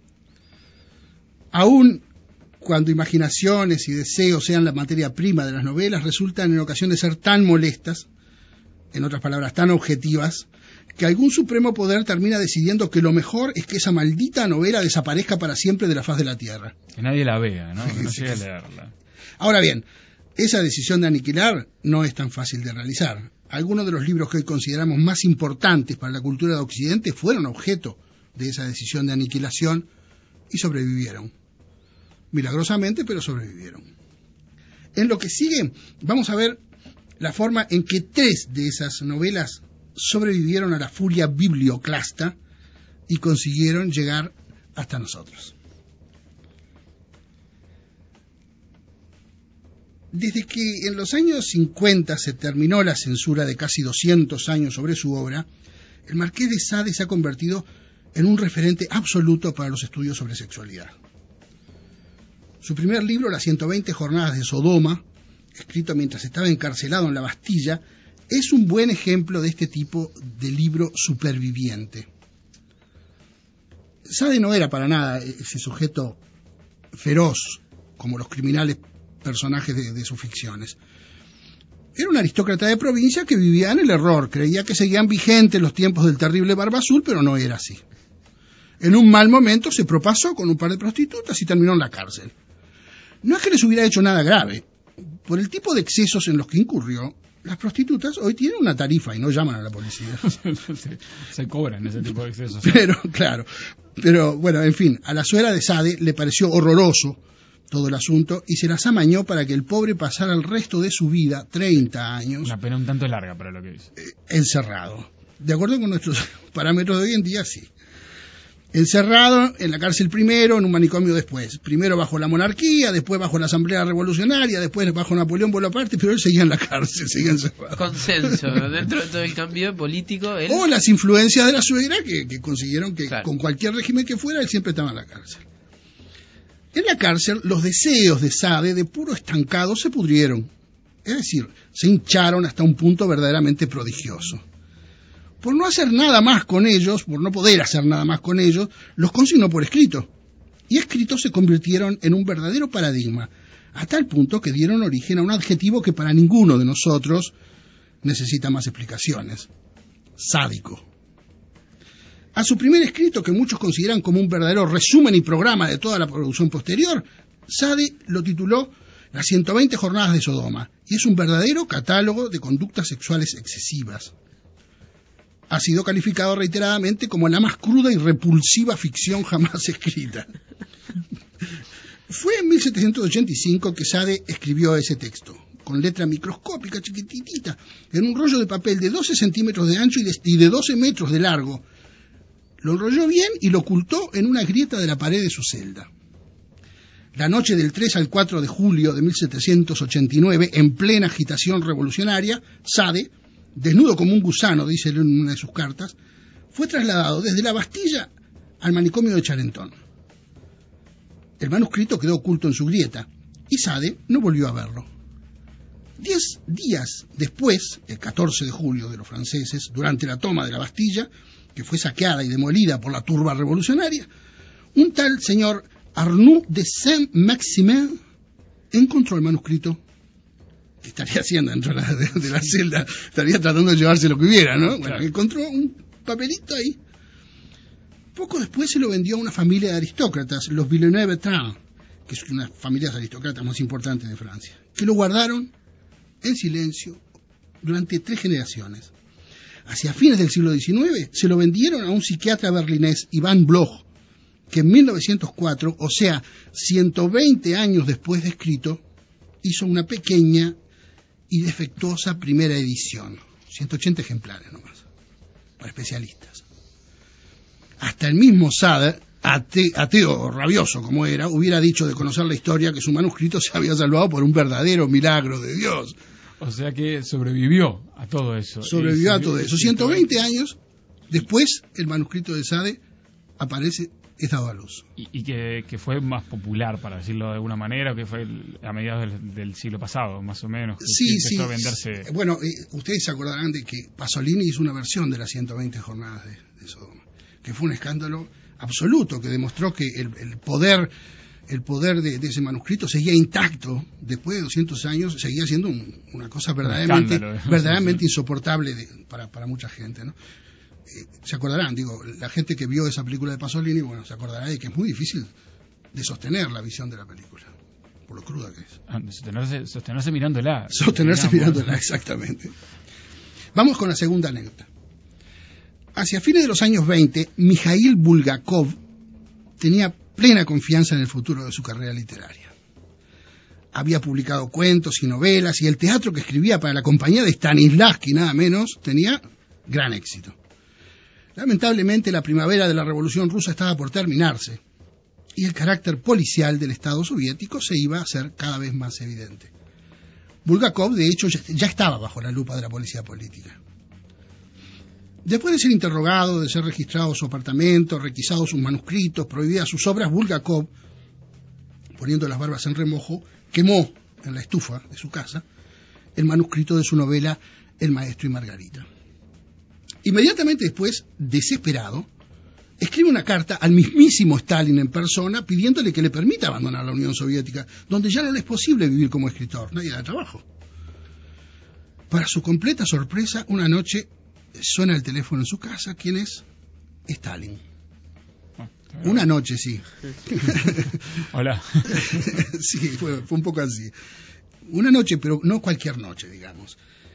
Speaker 3: Aún cuando imaginaciones y deseos sean la materia prima de las novelas, resultan en ocasiones ser tan molestas, en otras palabras, tan objetivas, que algún supremo poder termina decidiendo que lo mejor es que esa maldita novela desaparezca para siempre de la faz de la tierra.
Speaker 2: Que nadie la vea, ¿no? Que no llegue a leerla.
Speaker 3: Ahora bien, esa decisión de aniquilar no es tan fácil de realizar. Algunos de los libros que hoy consideramos más importantes para la cultura de Occidente fueron objeto de esa decisión de aniquilación y sobrevivieron. Milagrosamente, pero sobrevivieron. En lo que sigue, vamos a ver la forma en que tres de esas novelas sobrevivieron a la furia biblioclasta y consiguieron llegar hasta nosotros. Desde que en los años cincuenta se terminó la censura de casi doscientos años sobre su obra, el Marqués de Sade se ha convertido en un referente absoluto para los estudios sobre sexualidad. Su primer libro, Las ciento veinte jornadas de Sodoma, escrito mientras estaba encarcelado en la Bastilla, es un buen ejemplo de este tipo de libro superviviente. Sade no era para nada ese sujeto feroz como los criminales personajes de, de sus ficciones. Era un aristócrata de provincia que vivía en el error, creía que seguían vigentes los tiempos del terrible Barba Azul, pero no era así. En un mal momento se propasó con un par de prostitutas y terminó en la cárcel. No es que les hubiera hecho nada grave. Por el tipo de excesos en los que incurrió, las prostitutas hoy tienen una tarifa y no llaman a la policía.
Speaker 2: se, se cobran ese tipo de excesos.
Speaker 3: Pero, claro, pero bueno, en fin, a la suegra de Sade le pareció horroroso todo el asunto y se las amañó para que el pobre pasara el resto de su vida, treinta años...
Speaker 2: Una pena un tanto larga para lo que dice.
Speaker 3: Eh, encerrado. De acuerdo con nuestros parámetros de hoy en día, sí. Encerrado en la cárcel primero, en un manicomio después. Primero bajo la monarquía, después bajo la Asamblea Revolucionaria, después bajo Napoleón Bonaparte, pero él seguía en la cárcel, seguía encerrado.
Speaker 8: Consenso, dentro de todo el cambio político. Él...
Speaker 3: O las influencias de la suegra que, que consiguieron que
Speaker 8: claro.
Speaker 3: con cualquier régimen que fuera, él siempre estaba en la cárcel. En la cárcel, los deseos de Sade, de puro estancado, se pudrieron. Es decir, se hincharon hasta un punto verdaderamente prodigioso. Por no hacer nada más con ellos, por no poder hacer nada más con ellos, los consignó por escrito. Y escritos se convirtieron en un verdadero paradigma, a tal punto que dieron origen a un adjetivo que para ninguno de nosotros necesita más explicaciones: sádico. A su primer escrito, que muchos consideran como un verdadero resumen y programa de toda la producción posterior, Sade lo tituló Las ciento veinte jornadas de Sodoma, y es un verdadero catálogo de conductas sexuales excesivas. Ha sido calificado reiteradamente como la más cruda y repulsiva ficción jamás escrita. Fue en mil setecientos ochenta y cinco que Sade escribió ese texto, con letra microscópica, chiquititita, en un rollo de papel de doce centímetros de ancho y de, y de doce metros de largo. Lo enrolló bien y lo ocultó en una grieta de la pared de su celda. La noche del tres al cuatro de julio de mil setecientos ochenta y nueve, en plena agitación revolucionaria, Sade, desnudo como un gusano, dice en una de sus cartas, fue trasladado desde la Bastilla al manicomio de Charenton. El manuscrito quedó oculto en su grieta y Sade no volvió a verlo. Diez días después, el catorce de julio de los franceses, durante la toma de la Bastilla, que fue saqueada y demolida por la turba revolucionaria, un tal señor Arnoux de Saint-Maximin encontró el manuscrito. ¿Qué estaría haciendo dentro de la, de, de la celda? Estaría tratando de llevarse lo que hubiera, ¿no? Bueno, claro. Encontró un papelito ahí. Poco después se lo vendió a una familia de aristócratas, los Villeneuve-Tran, que es una de las familias aristócratas más importantes de Francia, que lo guardaron en silencio durante tres generaciones. Hacia fines del siglo diecinueve se lo vendieron a un psiquiatra berlinés, Iván Bloch, que en mil novecientos cuatro, o sea, ciento veinte años después de escrito, hizo una pequeña y defectuosa primera edición, ciento ochenta ejemplares nomás, para especialistas. Hasta el mismo Sade, ate, ateo rabioso como era, hubiera dicho de conocer la historia que su manuscrito se había salvado por un verdadero milagro de Dios.
Speaker 2: O sea que sobrevivió a todo eso.
Speaker 3: Sobrevivió a todo eso. ciento veinte años después, el manuscrito de Sade aparece, es dado a luz.
Speaker 2: Y, y que, que fue más popular, para decirlo de alguna manera, que fue el, a mediados del, del siglo pasado, más o menos. Que
Speaker 3: sí,
Speaker 2: empezó
Speaker 3: sí.
Speaker 2: a venderse.
Speaker 3: Bueno, eh, ustedes se acordarán de que Pasolini hizo una versión de las ciento veinte jornadas de, de Sodoma, que fue un escándalo absoluto, que demostró que el, el poder... el poder de, de ese manuscrito seguía intacto, después de doscientos años, seguía siendo un, una cosa verdaderamente, un verdaderamente insoportable de, para, para mucha gente, ¿no? Eh, se acordarán, digo, la gente que vio esa película de Pasolini, bueno, se acordará de que es muy difícil de sostener la visión de la película, por lo cruda que es.
Speaker 2: Ah, sostenerse, sostenerse mirándola.
Speaker 3: Sostenerse
Speaker 2: digamos.
Speaker 3: mirándola, exactamente. Vamos con la segunda anécdota. Hacia fines de los años veinte, Mikhail Bulgakov tenía plena confianza en el futuro de su carrera literaria. Había publicado cuentos y novelas, y el teatro que escribía para la compañía de Stanislavski, nada menos, tenía gran éxito. Lamentablemente, la primavera de la Revolución Rusa estaba por terminarse, y el carácter policial del Estado soviético se iba a hacer cada vez más evidente. Bulgakov, de hecho, ya estaba bajo la lupa de la policía política. Después de ser interrogado, de ser registrado su apartamento, requisados sus manuscritos, prohibidas sus obras, Bulgakov poniendo las barbas en remojo, quemó en la estufa de su casa el manuscrito de su novela El maestro y Margarita. Inmediatamente después, desesperado, escribe una carta al mismísimo Stalin en persona pidiéndole que le permita abandonar la Unión Soviética, donde ya no le es posible vivir como escritor, nadie da trabajo. Para su completa sorpresa, una noche suena el teléfono en su casa. ¿Quién es? Stalin. Una noche, sí.
Speaker 2: Hola.
Speaker 3: Sí, fue, fue un poco así. Una noche, pero no cualquier noche, digamos.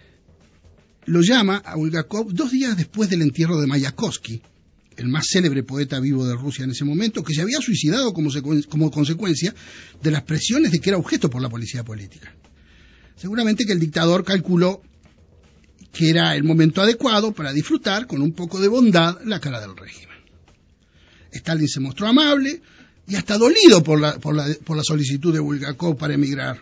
Speaker 3: Lo llama a Bulgakov dos días después del entierro de Mayakovsky, el más célebre poeta vivo de Rusia en ese momento, que se había suicidado como, secu- como consecuencia de las presiones de que era objeto por la policía política. Seguramente que el dictador calculó que era el momento adecuado para disfrutar con un poco de bondad la cara del régimen. Stalin se mostró amable y hasta dolido por la, por la, por la solicitud de Bulgakov para emigrar.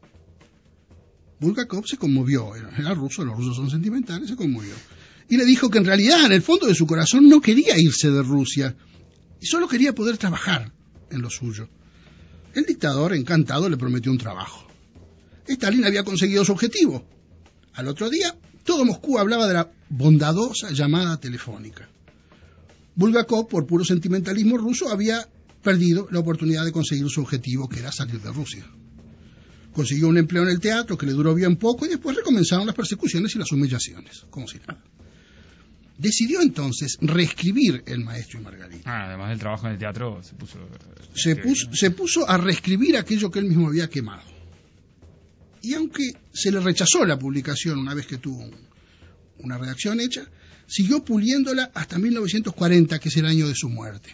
Speaker 3: Bulgakov se conmovió, era, era ruso, los rusos son sentimentales, se conmovió. Y le dijo que en realidad, en el fondo de su corazón, no quería irse de Rusia, y solo quería poder trabajar en lo suyo. El dictador, encantado, le prometió un trabajo. Stalin había conseguido su objetivo. Al otro día, todo Moscú hablaba de la bondadosa llamada telefónica. Bulgakov, por puro sentimentalismo ruso, había perdido la oportunidad de conseguir su objetivo, que era salir de Rusia. Consiguió un empleo en el teatro que le duró bien poco y después recomenzaron las persecuciones y las humillaciones, como si nada. Decidió entonces reescribir El maestro y Margarita.
Speaker 2: Ah, además del trabajo en el teatro, se puso...
Speaker 3: Se puso, se puso a reescribir aquello que él mismo había quemado. Y aunque se le rechazó la publicación una vez que tuvo una redacción hecha, siguió puliéndola hasta mil novecientos cuarenta, que es el año de su muerte.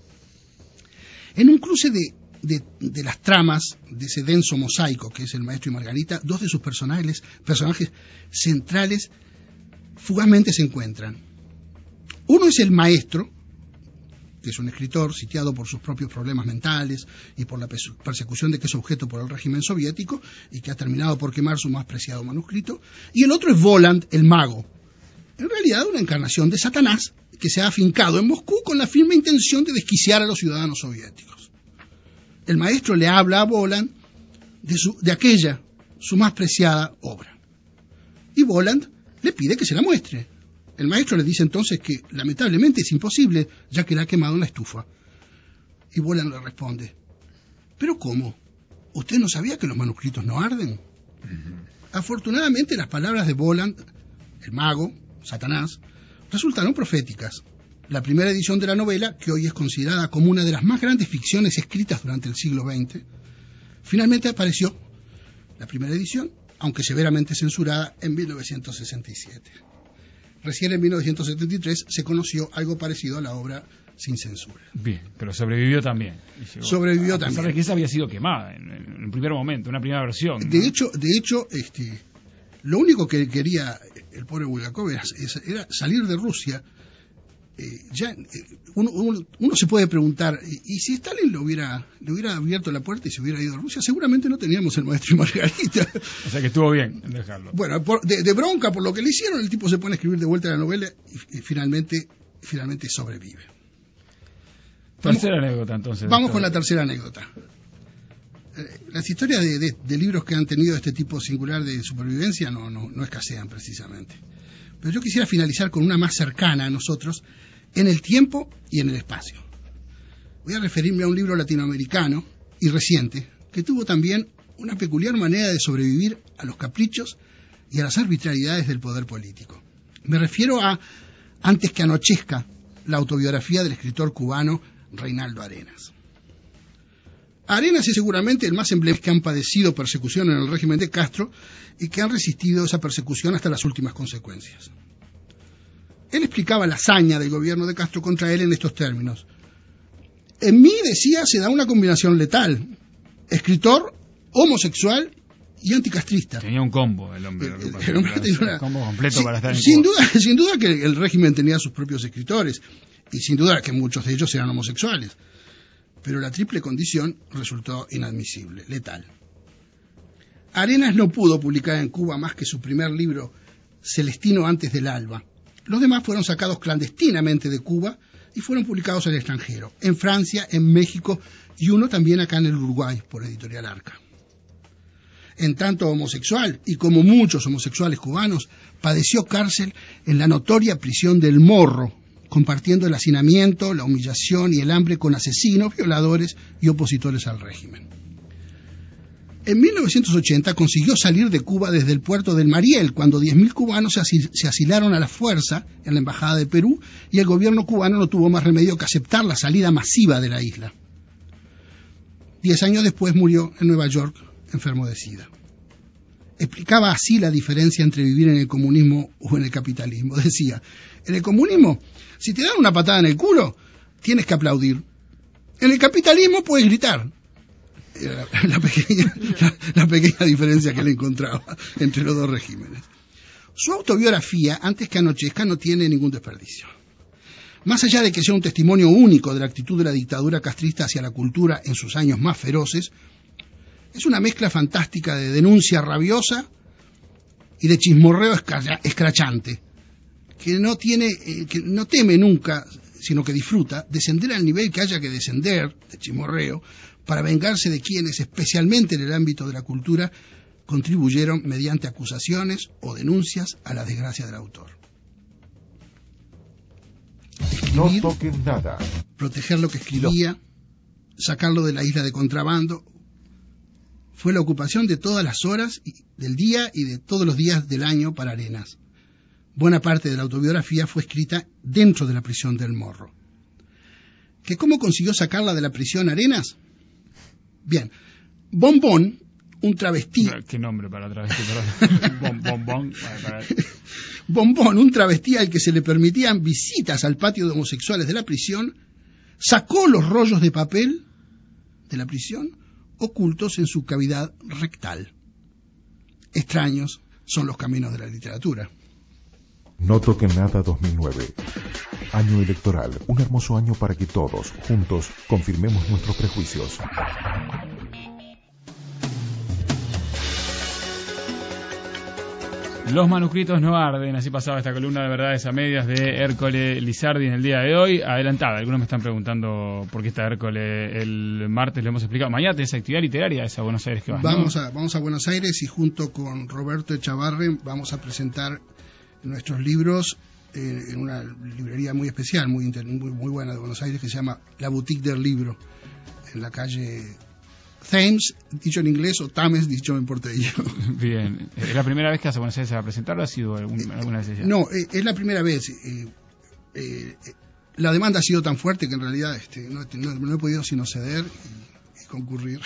Speaker 3: En un cruce de, de, de las tramas de ese denso mosaico que es El maestro y Margarita, dos de sus personajes, personajes centrales fugazmente se encuentran. Uno es el maestro, que es un escritor sitiado por sus propios problemas mentales y por la persecución de que es objeto por el régimen soviético y que ha terminado por quemar su más preciado manuscrito, y el otro es Voland, el mago, en realidad una encarnación de Satanás que se ha afincado en Moscú con la firme intención de desquiciar a los ciudadanos soviéticos. El maestro le habla a Voland de, su, de aquella, su más preciada obra, y Voland le pide que se la muestre. El maestro le dice entonces que lamentablemente es imposible, ya que la ha quemado en la estufa. Y Voland le responde: ¿pero cómo? ¿Usted no sabía que los manuscritos no arden? Uh-huh. Afortunadamente las palabras de Voland, el mago, Satanás, resultaron proféticas. La primera edición de la novela, que hoy es considerada como una de las más grandes ficciones escritas durante el siglo veinte, finalmente apareció, la primera edición, aunque severamente censurada, en mil novecientos sesenta y siete. Recién en mil novecientos setenta y tres se conoció algo parecido a la obra sin censura.
Speaker 2: Bien, pero sobrevivió también.
Speaker 3: Sobrevivió
Speaker 2: a pesar
Speaker 3: también.
Speaker 2: de que esa había sido quemada en, en un primer momento, una primera versión. ¿no?
Speaker 3: De hecho, de hecho, este, lo único que quería el pobre Bulgakov era, era salir de Rusia. Eh, ya eh, uno, uno, uno se puede preguntar, y, y si Stalin le hubiera, le hubiera abierto la puerta y se hubiera ido a Rusia, seguramente no teníamos El maestro y Margarita.
Speaker 2: O sea que estuvo bien en dejarlo.
Speaker 3: Bueno, por, de, de bronca por lo que le hicieron, el tipo se pone a escribir de vuelta la novela y, y finalmente, finalmente sobrevive.
Speaker 2: Tercera
Speaker 3: vamos,
Speaker 2: anécdota entonces.
Speaker 3: Vamos con la tercera anécdota. Eh, las historias de, de, de libros que han tenido este tipo singular de supervivencia no, no, no escasean precisamente. Pero yo quisiera finalizar con una más cercana a nosotros, en el tiempo y en el espacio. Voy a referirme a un libro latinoamericano y reciente, que tuvo también una peculiar manera de sobrevivir a los caprichos y a las arbitrariedades del poder político. Me refiero a Antes que anochezca, la autobiografía del escritor cubano Reinaldo Arenas. Arenas es seguramente el más emblemático que han padecido persecución en el régimen de Castro y que han resistido esa persecución hasta las últimas consecuencias. Él explicaba la hazaña del gobierno de Castro contra él en estos términos. En mí, decía, se da una combinación letal: escritor, homosexual y anticastrista.
Speaker 2: Tenía un combo el hombre.
Speaker 3: El, el, el hombre tenía una,
Speaker 2: un combo completo sí, para estar en
Speaker 3: sin
Speaker 2: Cuba.
Speaker 3: duda, sin duda que el régimen tenía sus propios escritores y sin duda que muchos de ellos eran homosexuales. Pero la triple condición resultó inadmisible, letal. Arenas no pudo publicar en Cuba más que su primer libro, Celestino antes del alba. Los demás fueron sacados clandestinamente de Cuba y fueron publicados al extranjero, en Francia, en México y uno también acá en el Uruguay, por Editorial Arca. En tanto homosexual, y como muchos homosexuales cubanos, padeció cárcel en la notoria prisión del Morro, compartiendo el hacinamiento, la humillación y el hambre con asesinos, violadores y opositores al régimen. En mil novecientos ochenta consiguió salir de Cuba desde el puerto del Mariel, cuando diez mil cubanos se, asil- se asilaron a la fuerza en la Embajada de Perú y el gobierno cubano no tuvo más remedio que aceptar la salida masiva de la isla. Diez años después murió en Nueva York, enfermo de SIDA. Explicaba así la diferencia entre vivir en el comunismo o en el capitalismo. Decía, en el comunismo, si te dan una patada en el culo, tienes que aplaudir. En el capitalismo puedes gritar. Era la, la, pequeña, la, la pequeña diferencia que le encontraba entre los dos regímenes. Su autobiografía, antes que anochezca, no tiene ningún desperdicio. Más allá de que sea un testimonio único de la actitud de la dictadura castrista hacia la cultura en sus años más feroces, es una mezcla fantástica de denuncia rabiosa y de chismorreo escrachante, que no tiene, eh, que no teme nunca, sino que disfruta descender al nivel que haya que descender de chismorreo para vengarse de quienes, especialmente en el ámbito de la cultura, contribuyeron mediante acusaciones o denuncias a la desgracia del autor. Escribir,
Speaker 1: no toquen nada.
Speaker 3: Proteger lo que escribía, sacarlo de la isla de contrabando, fue la ocupación de todas las horas del día y de todos los días del año para Arenas. Buena parte de la autobiografía fue escrita dentro de la prisión del Morro. ¿Que cómo consiguió sacarla de la prisión Arenas? Bien, Bombón, un travestí...
Speaker 2: ¿Qué nombre para travestí? Bom, bombón. Para...
Speaker 3: Bombón, un travestí al que se le permitían visitas al patio de homosexuales de la prisión, sacó los rollos de papel de la prisión ocultos en su cavidad rectal. Extraños son los caminos de la literatura.
Speaker 1: No toquen nada dos mil nueve. Año electoral, un hermoso año para que todos, juntos, confirmemos nuestros prejuicios.
Speaker 2: Los manuscritos no arden, así pasaba esta columna de verdades a medias de Hércole Lizardi en el día de hoy, adelantada. Algunos me están preguntando por qué está Hércole el martes, lo hemos explicado. Mañana tenés actividad literaria, es a Buenos Aires que vas, ¿no?
Speaker 3: Vamos a, vamos a Buenos Aires y junto con Roberto Echavarre vamos a presentar nuestros libros eh, en una librería muy especial, muy, inter, muy, muy buena de Buenos Aires, que se llama La Boutique del Libro, en la calle Thames, dicho en inglés, o Thames, dicho en porteño.
Speaker 2: Bien. ¿Es la primera vez que vas a Buenos Aires a presentarlo o ha sido algún, alguna vez ya?
Speaker 3: No, eh, es la primera vez. Eh, eh, la demanda ha sido tan fuerte que en realidad este, no, no, no he podido sino ceder y, y concurrir.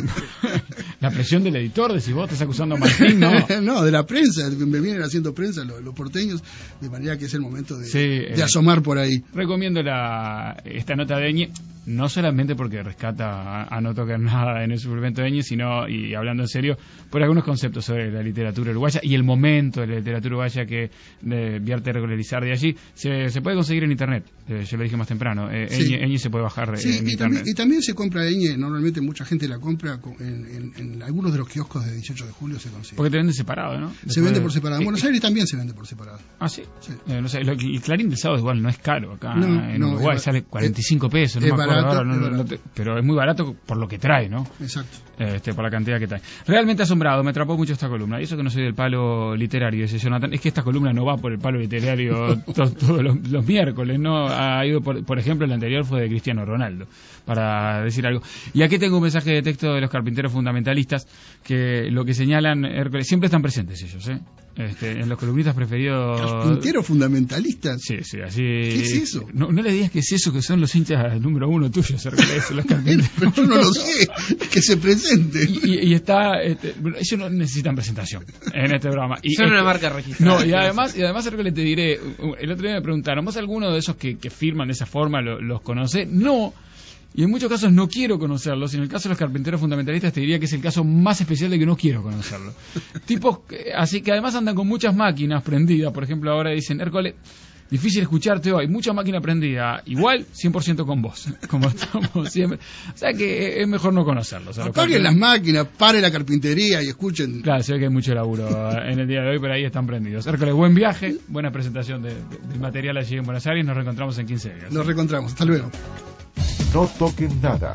Speaker 2: La presión del editor, decís vos, estás acusando a Martín, ¿no?
Speaker 3: No, de la prensa, me vienen haciendo prensa los, los porteños, de manera que es el momento de,
Speaker 2: sí,
Speaker 3: de
Speaker 2: eh,
Speaker 3: asomar por ahí.
Speaker 2: Recomiendo la, esta nota de Eñe, no solamente porque rescata a, a no tocar nada en el suplemento de Eñe, sino, y hablando en serio, por algunos conceptos sobre la literatura uruguaya y el momento de la literatura uruguaya que de, vierte Hércole Lizardi allí. Se, se puede conseguir en internet, eh, yo lo dije más temprano, eh,
Speaker 3: sí.
Speaker 2: Eñe, Eñe se puede bajar
Speaker 3: sí,
Speaker 2: en
Speaker 3: y
Speaker 2: internet.
Speaker 3: También, y también se compra Eñe, normalmente mucha gente la compra en, en, en algunos de los kioscos de dieciocho de julio se consigue.
Speaker 2: Porque te vende separado, ¿no? Después
Speaker 3: se vende por separado. En
Speaker 2: eh,
Speaker 3: Buenos Aires también se vende por separado.
Speaker 2: Ah, sí.
Speaker 3: sí.
Speaker 2: Eh, no sé, lo, el Clarín del sábado igual no es caro acá
Speaker 3: no,
Speaker 2: en
Speaker 3: no,
Speaker 2: Uruguay,
Speaker 3: es,
Speaker 2: sale cuarenta y cinco pesos, no
Speaker 3: es
Speaker 2: me acuerdo
Speaker 3: barato,
Speaker 2: ahora, no,
Speaker 3: es
Speaker 2: no, no te, pero es muy barato por lo que trae, ¿no?
Speaker 3: Exacto.
Speaker 2: Este, por la cantidad que trae. Realmente asombrado, me atrapó mucho esta columna. Y eso que no soy del palo literario, dice Jonathan, es que esta columna no va por el palo literario todos todo los, los miércoles, ¿no? Ha ido, por, por ejemplo, el anterior fue de Cristiano Ronaldo, para decir algo. Y aquí tengo un mensaje de texto de los carpinteros fundamentalistas, que lo que señalan, Hércules, siempre están presentes ellos, ¿eh? Este, en los columnistas preferidos.
Speaker 3: ¿Carpinteros fundamentalistas?
Speaker 2: Sí, sí, así.
Speaker 3: ¿Qué es eso?
Speaker 2: No, no le digas que es eso, que son los hinchas número uno tuyos, Hércules, los carpinteros.
Speaker 3: Pero yo no lo sé, que se presente.
Speaker 2: Y, y, y está, este, bueno, ellos no necesitan presentación en este programa. Y
Speaker 8: son
Speaker 2: este,
Speaker 8: una marca registrada.
Speaker 2: No, y además, y además, Hércules, te diré, el otro día me preguntaron, ¿vos alguno de esos que, que firman de esa forma lo, los conocés? No. Y en muchos casos no quiero conocerlos. En el caso de los carpinteros fundamentalistas te diría que es el caso más especial de que no quiero conocerlos. Tipos que, así que además andan con muchas máquinas prendidas. Por ejemplo, ahora dicen, Hércules, Difícil escucharte hoy, mucha máquina prendida, igual cien por ciento con vos, como estamos siempre. O sea que es mejor no conocerlos.
Speaker 3: Apaguen las máquinas, pare la carpintería y escuchen.
Speaker 2: Claro, se ve que hay mucho laburo en el día de hoy, pero ahí están prendidos. Hércules, buen viaje, buena presentación de, de, del material allí en Buenos Aires. Nos reencontramos en quince días.
Speaker 3: Nos reencontramos, hasta luego.
Speaker 1: No toquen nada.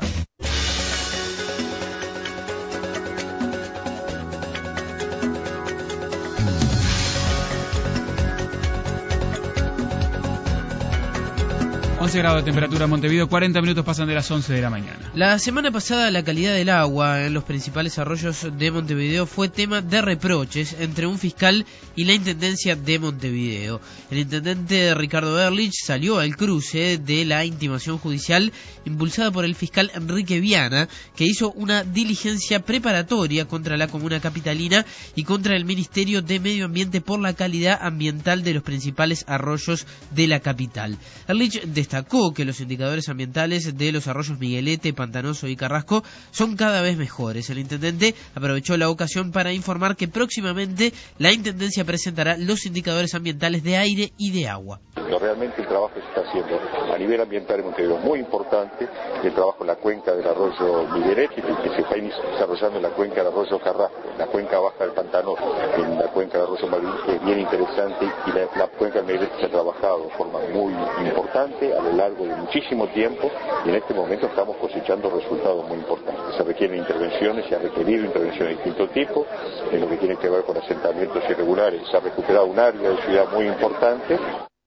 Speaker 2: once grados de temperatura en Montevideo, cuarenta minutos pasan de las once de la mañana.
Speaker 8: La semana pasada la calidad del agua en los principales arroyos de Montevideo fue tema de reproches entre un fiscal y la Intendencia de Montevideo. El intendente Ricardo Ehrlich salió al cruce de la intimación judicial impulsada por el fiscal Enrique Viana, que hizo una diligencia preparatoria contra la comuna capitalina y contra el Ministerio de Medio Ambiente por la calidad ambiental de los principales arroyos de la capital. Ehrlich destacó que los indicadores ambientales de los arroyos Miguelete, Pantanoso y Carrasco son cada vez mejores. El intendente aprovechó la ocasión para informar que próximamente la Intendencia presentará los indicadores ambientales de aire y de agua.
Speaker 5: Realmente el trabajo que se está haciendo a nivel ambiental en Montevideo es muy importante, el trabajo en la cuenca del arroyo Miguelete, que se está desarrollando en la cuenca del arroyo Carrasco, en la cuenca baja del Pantanoso, en la cuenca del arroyo Malvin, que es bien interesante, y la, la cuenca del Miguelete se ha trabajado de forma muy importante a lo largo de muchísimo tiempo, y en este momento estamos cosechando resultados muy importantes. Se requieren intervenciones, se ha requerido intervenciones de distinto tipo, en lo que tiene que ver con asentamientos irregulares, se ha recuperado un área de ciudad muy importante.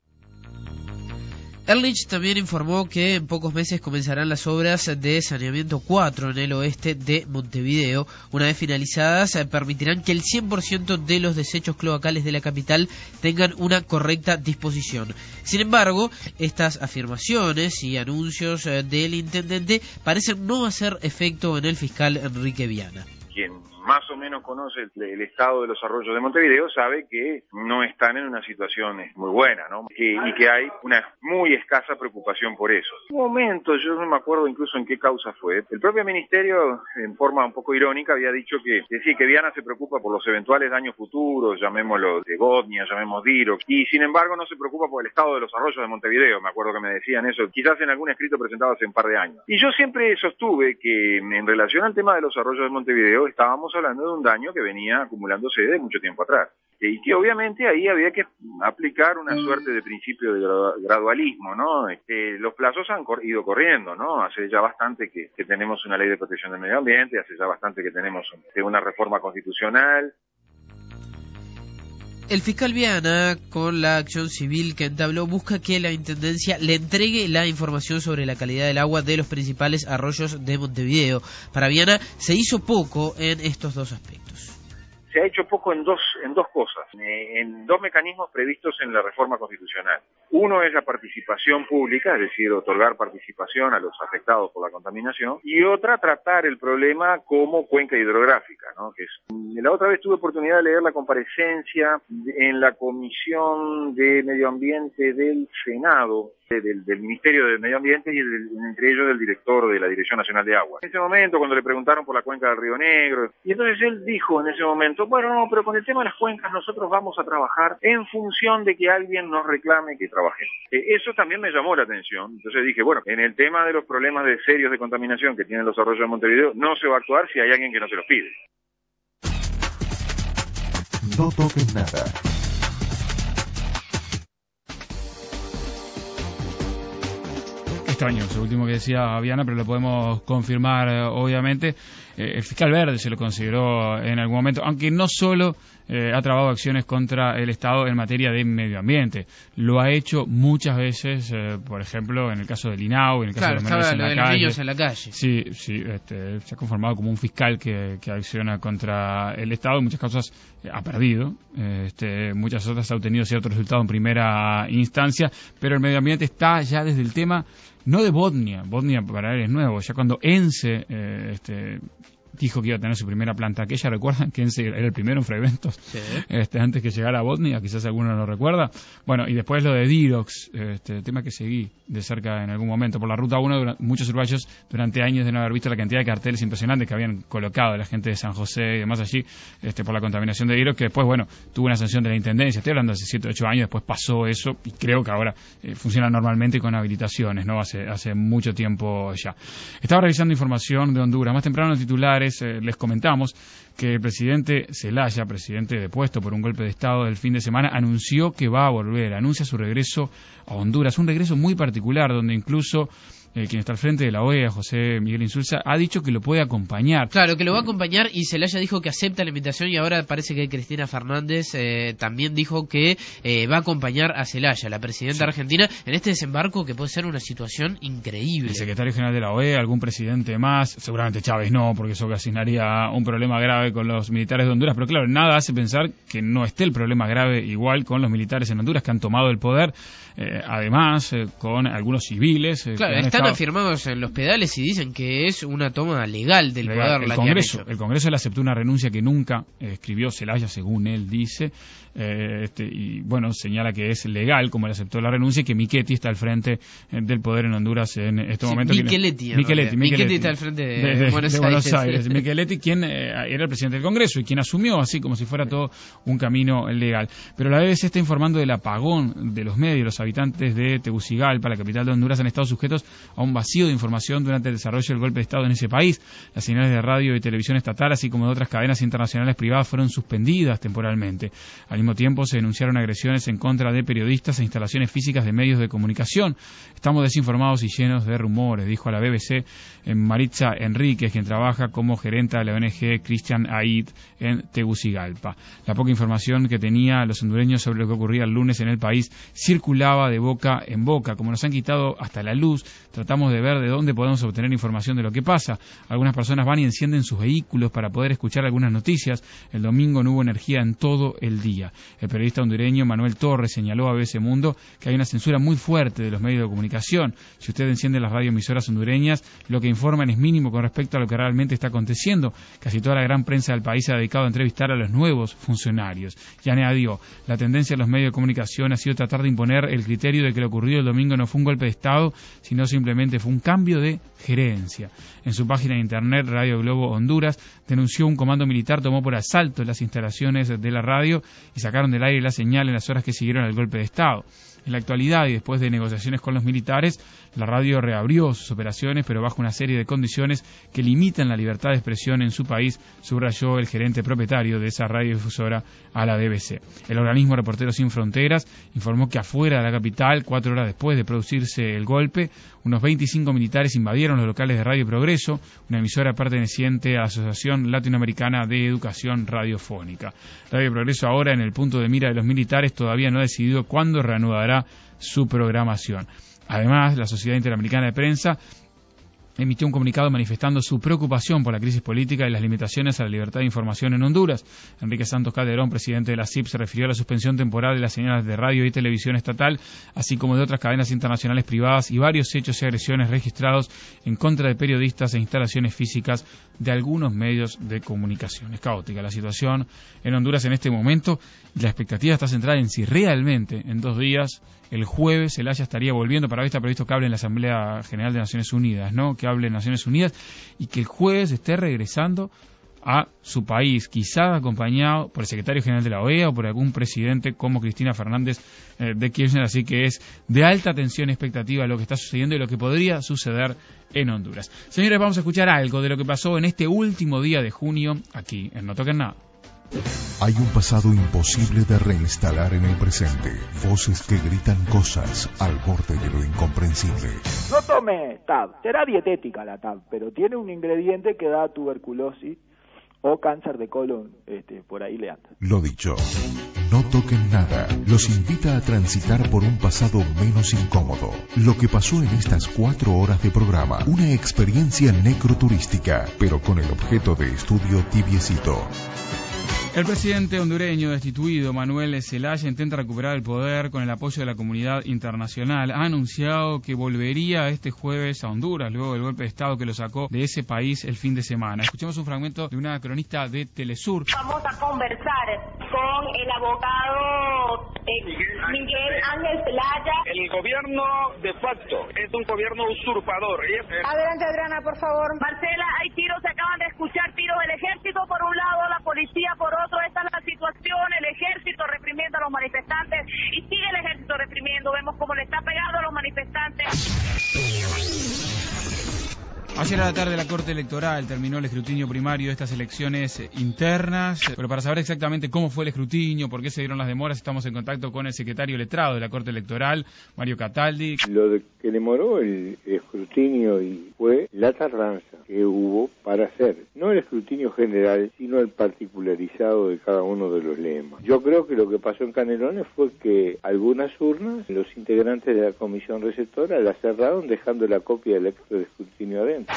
Speaker 8: Ehrlich también informó que en pocos meses comenzarán las obras de saneamiento cuatro en el oeste de Montevideo. Una vez finalizadas, permitirán que el cien por ciento de los desechos cloacales de la capital tengan una correcta disposición. Sin embargo, estas afirmaciones y anuncios del intendente parecen no hacer efecto en el fiscal Enrique Viana.
Speaker 7: Quien más o menos conoce el, el estado de los arroyos de Montevideo sabe que no están en una situación muy buena, ¿no? Que, y que hay una muy escasa preocupación por eso. En un momento, yo no me acuerdo incluso en qué causa fue, el propio ministerio, en forma un poco irónica, había dicho que, que sí, que Viana se preocupa por los eventuales daños futuros, llamémoslo de Bodnia, llamemos Diro, y sin embargo no se preocupa por el estado de los arroyos de Montevideo. Me acuerdo que me decían eso, quizás en algún escrito presentado hace un par de años. Y yo siempre sostuve que en relación al tema de los arroyos de Montevideo estábamos hablando de un daño que venía acumulándose de mucho tiempo atrás. Y que obviamente ahí había que aplicar una suerte de principio de gradualismo, ¿no? Este, los plazos han cor- ido corriendo, ¿no? Hace ya bastante que, que tenemos una ley de protección del medio ambiente, hace ya bastante que tenemos una reforma constitucional.
Speaker 8: El fiscal Viana, con la acción civil que entabló, busca que la Intendencia le entregue la información sobre la calidad del agua de los principales arroyos de Montevideo. Para Viana se hizo poco en estos dos aspectos.
Speaker 7: Se ha hecho poco en dos en dos cosas, en dos mecanismos previstos en la reforma constitucional. Uno es la participación pública, es decir, otorgar participación a los afectados por la contaminación, y otra, tratar el problema como cuenca hidrográfica, ¿no? Que es, la otra vez tuve oportunidad de leer la comparecencia en la Comisión de Medio Ambiente del Senado, Del, del Ministerio de Medio Ambiente y del, entre ellos del director de la Dirección Nacional de Agua. En ese momento, cuando le preguntaron por la cuenca del Río Negro, y entonces él dijo en ese momento, bueno, no, pero con el tema de las cuencas nosotros vamos a trabajar en función de que alguien nos reclame que trabajemos. Eh, eso también me llamó la atención. Entonces dije, bueno, en el tema de los problemas de serios de contaminación que tienen los arroyos de Montevideo, no se va a actuar si hay alguien que no se los pide.
Speaker 1: No toques nada.
Speaker 2: Extraño, eso último que decía Viana, pero lo podemos confirmar, eh, obviamente. Eh, el fiscal Verde se lo consideró en algún momento, aunque no solo eh, ha trabado acciones contra el Estado en materia de medio ambiente. Lo ha hecho muchas veces, eh, por ejemplo, en el caso del INAU, en el caso
Speaker 8: claro,
Speaker 2: de los menores en la
Speaker 8: de
Speaker 2: calle.
Speaker 8: Los niños en la calle.
Speaker 2: Sí, sí, este, se ha conformado como un fiscal que, que acciona contra el Estado. En muchas causas eh, ha perdido, eh, este, muchas otras ha obtenido cierto resultado en primera instancia, pero el medio ambiente está ya desde el tema, no de Bodnia, Bodnia para él es nuevo, ya cuando ENSE eh, este, dijo que iba a tener su primera planta aquella. ¿Recuerdan que era el primero en Freyventos? Sí. Este, antes que llegara a Botnia, quizás alguno lo recuerda. Bueno, y después lo de Dirox, este tema que seguí de cerca en algún momento. Por la Ruta uno, durante, muchos uruguayos durante años de no haber visto la cantidad de carteles impresionantes que habían colocado la gente de San José y demás allí, este, por la contaminación de Dirox, que después, bueno, tuvo una sanción de la Intendencia. Estoy hablando de hace siete o ocho años, después pasó eso, y creo que ahora eh, funciona normalmente con habilitaciones, ¿no? Hace, hace mucho tiempo ya. Estaba revisando información de Honduras. Más temprano en titulares eh, les comentamos que el presidente Zelaya, presidente depuesto por un golpe de Estado del fin de semana, anunció que va a volver, anuncia su regreso a Honduras, un regreso muy particular, donde incluso eh, quien está al frente de la O E A, José Miguel Insulza, ha dicho que lo puede acompañar.
Speaker 8: Claro, que lo va a acompañar, y Zelaya dijo que acepta la invitación, y ahora parece que Cristina Fernández eh, también dijo que eh, va a acompañar a Zelaya, la presidenta sí. argentina, en este desembarco que puede ser una situación increíble.
Speaker 2: El secretario general de la O E A, algún presidente más, seguramente Chávez no, porque eso ocasionaría un problema grave con los militares de Honduras, pero claro, nada hace pensar que no esté el problema grave igual con los militares en Honduras, que han tomado el poder, eh, además eh, con algunos civiles. Eh,
Speaker 8: claro, están estado... afirmados en los pedales y dicen que es una toma legal del legal. poder.
Speaker 2: El
Speaker 8: la
Speaker 2: Congreso, el Congreso le aceptó una renuncia que nunca eh, escribió Zelaya, según él dice, eh, este, y bueno, señala que es legal como le aceptó la renuncia, y que Michetti está al frente eh, del poder en Honduras en este sí, momento.
Speaker 8: Micheletti,
Speaker 2: Micheletti,
Speaker 8: Micheletti está al frente de,
Speaker 2: de, de,
Speaker 8: Buenos,
Speaker 2: de Buenos
Speaker 8: Aires.
Speaker 2: Aires. Micheletti, quien eh, era el presidente del Congreso y quien asumió así como si fuera todo un camino legal. Pero la B B C está informando del apagón de los medios. Los habitantes de Tegucigalpa, la capital de Honduras, han estado sujetos a un vacío de información durante el desarrollo del golpe de Estado en ese país. Las señales de radio y televisión estatal, así como de otras cadenas internacionales privadas, fueron suspendidas temporalmente. Al mismo tiempo, se denunciaron agresiones en contra de periodistas e instalaciones físicas de medios de comunicación. Estamos desinformados y llenos de rumores, dijo a la B B C en Maritza Enríquez, quien trabaja como gerenta de la O N G Christian Aid en Tegucigalpa. La poca información que tenía los hondureños sobre lo que ocurría el lunes en el país circulaba de boca en boca. Como nos han quitado hasta la luz, tratamos de ver de dónde podemos obtener información de lo que pasa. Algunas personas van y encienden sus vehículos para poder escuchar algunas noticias. El domingo no hubo energía en todo el día. El periodista hondureño Manuel Torres señaló a B B C Mundo que hay una censura muy fuerte de los medios de comunicación. Si usted enciende las radioemisoras hondureñas, lo que informan es mínimo con respecto a lo que realmente está aconteciendo. Casi toda la gran prensa del país se ha dedicado a entrevistar a los nuevos funcionarios. Y añadió, la tendencia de los medios de comunicación ha sido tratar de imponer el criterio de que lo ocurrido el domingo no fue un golpe de Estado, sino simplemente fue un cambio de gerencia. En su página de internet, Radio Globo Honduras denunció un comando militar tomó por asalto las instalaciones de la radio y sacaron del aire la señal en las horas que siguieron al golpe de Estado. En la actualidad, y después de negociaciones con los militares, la radio reabrió sus operaciones, pero bajo una serie de condiciones que limitan la libertad de expresión en su país, subrayó el gerente propietario de esa radiodifusora a la B B C. El organismo Reporteros Sin Fronteras informó que afuera de la capital, cuatro horas después de producirse el golpe, unos veinticinco militares invadieron los locales de Radio Progreso, una emisora perteneciente a la Asociación Latinoamericana de Educación Radiofónica. Radio Progreso, ahora en el punto de mira de los militares, todavía no ha decidido cuándo reanudará su programación. Además, la Sociedad Interamericana de Prensa emitió un comunicado manifestando su preocupación por la crisis política y las limitaciones a la libertad de información en Honduras. Enrique Santos Calderón, presidente de la C I P, se refirió a la suspensión temporal de las señales de radio y televisión estatal, así como de otras cadenas internacionales privadas, y varios hechos y agresiones registrados en contra de periodistas e instalaciones físicas de algunos medios de comunicación. Es caótica la situación en Honduras en este momento, y la expectativa está centrada en si realmente en dos días, el jueves, Zelaya estaría volviendo. Para hoy está previsto que hable en la Asamblea General de Naciones Unidas, ¿no? Que hable en Naciones Unidas, y que el jueves esté regresando a su país, quizá acompañado por el secretario general de la O E A o por algún presidente como Cristina Fernández eh, de Kirchner. Así que es de alta tensión y expectativa lo que está sucediendo y lo que podría suceder en Honduras. Señores, vamos a escuchar algo de lo que pasó en este último día de junio aquí en No Toquen Nada.
Speaker 1: Hay un pasado imposible de reinstalar en el presente. Voces que gritan cosas al borde de lo incomprensible.
Speaker 14: No tome T A B. Será dietética la T A B, pero tiene un ingrediente que da tuberculosis o cáncer de colon. Este, por ahí le anda.
Speaker 1: Lo dicho. No Toquen Nada los invita a transitar por un pasado menos incómodo. Lo que pasó en estas cuatro horas de programa. Una experiencia necroturística, pero con el objeto de estudio tibiecito.
Speaker 2: El presidente hondureño destituido, Manuel Zelaya, intenta recuperar el poder con el apoyo de la comunidad internacional. Ha anunciado que volvería este jueves a Honduras, luego del golpe de Estado que lo sacó de ese país el fin de semana. Escuchemos un fragmento de una cronista de Telesur.
Speaker 16: Vamos a conversar con el abogado eh, Miguel Ángel Zelaya.
Speaker 17: El gobierno de facto es un gobierno usurpador. Y es...
Speaker 16: Adelante, Adriana, por favor. Marcela, hay tiros, se acaban de escuchar tiros del ejército por un lado, la policía por otro. Esta es la situación, el ejército reprimiendo a los manifestantes y sigue el ejército reprimiendo. Vemos cómo le está pegando a los manifestantes.
Speaker 2: Ayer a la tarde la Corte Electoral terminó el escrutinio primario de estas elecciones internas, pero para saber exactamente cómo fue el escrutinio, por qué se dieron las demoras, estamos en contacto con el secretario letrado de la Corte Electoral, Mario Cataldi.
Speaker 15: Lo de que demoró el escrutinio y fue la tardanza que hubo para hacer, no el escrutinio general, sino el particularizado de cada uno de los lemas. Yo creo que lo que pasó en Canelones fue que algunas urnas, los integrantes de la comisión receptora las cerraron dejando la copia del acto de escrutinio adentro.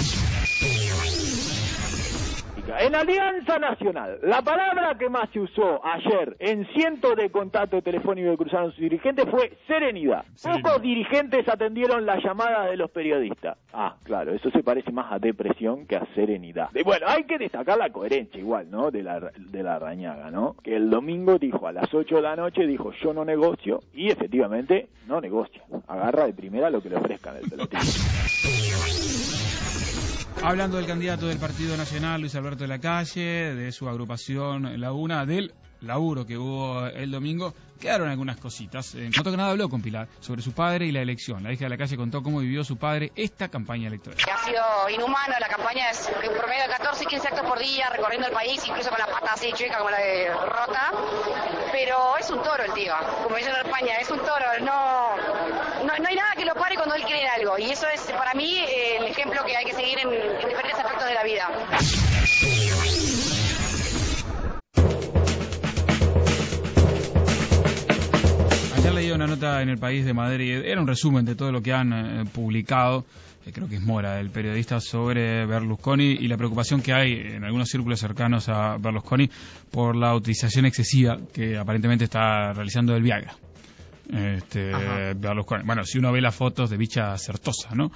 Speaker 14: En Alianza Nacional, la palabra que más se usó ayer en cientos de contactos telefónicos que cruzaron sus dirigentes fue serenidad. serenidad. Pocos dirigentes atendieron las llamadas de los periodistas. Ah, claro, eso se parece más a depresión que a serenidad. De, bueno, hay que destacar la coherencia igual, ¿no? De la, de la Rañaga, ¿no? Que el domingo dijo a las ocho de la noche, dijo yo no negocio, y efectivamente no negocia. Agarra de primera lo que le ofrezcan el pelotito.
Speaker 2: Hablando del candidato del Partido Nacional, Luis Alberto Lacalle, de su agrupación Laguna, del laburo que hubo el domingo, quedaron algunas cositas. En No Toca Nada habló con Pilar sobre su padre y la elección. La hija de Lacalle contó cómo vivió su padre esta campaña electoral.
Speaker 23: Ha sido inhumano, la campaña es un promedio de catorce, quince actos por día, recorriendo el país, incluso con la pata así chueca como la de Rota, pero es un toro el tío, como dicen en España, es un toro, no, no, no hay nada que lo pare cuando él quiere algo, y eso es para mí el ejemplo que hay que seguir en, en diferentes aspectos de la vida.
Speaker 2: Ayer leí una nota en El País de Madrid, era un resumen de todo lo que han eh, publicado, eh, creo que es Mora, el periodista, sobre Berlusconi y la preocupación que hay en algunos círculos cercanos a Berlusconi por la utilización excesiva que aparentemente está realizando del Viagra. Este, Berlusconi. Bueno, si uno ve las fotos de Bicha Certosa, ¿no?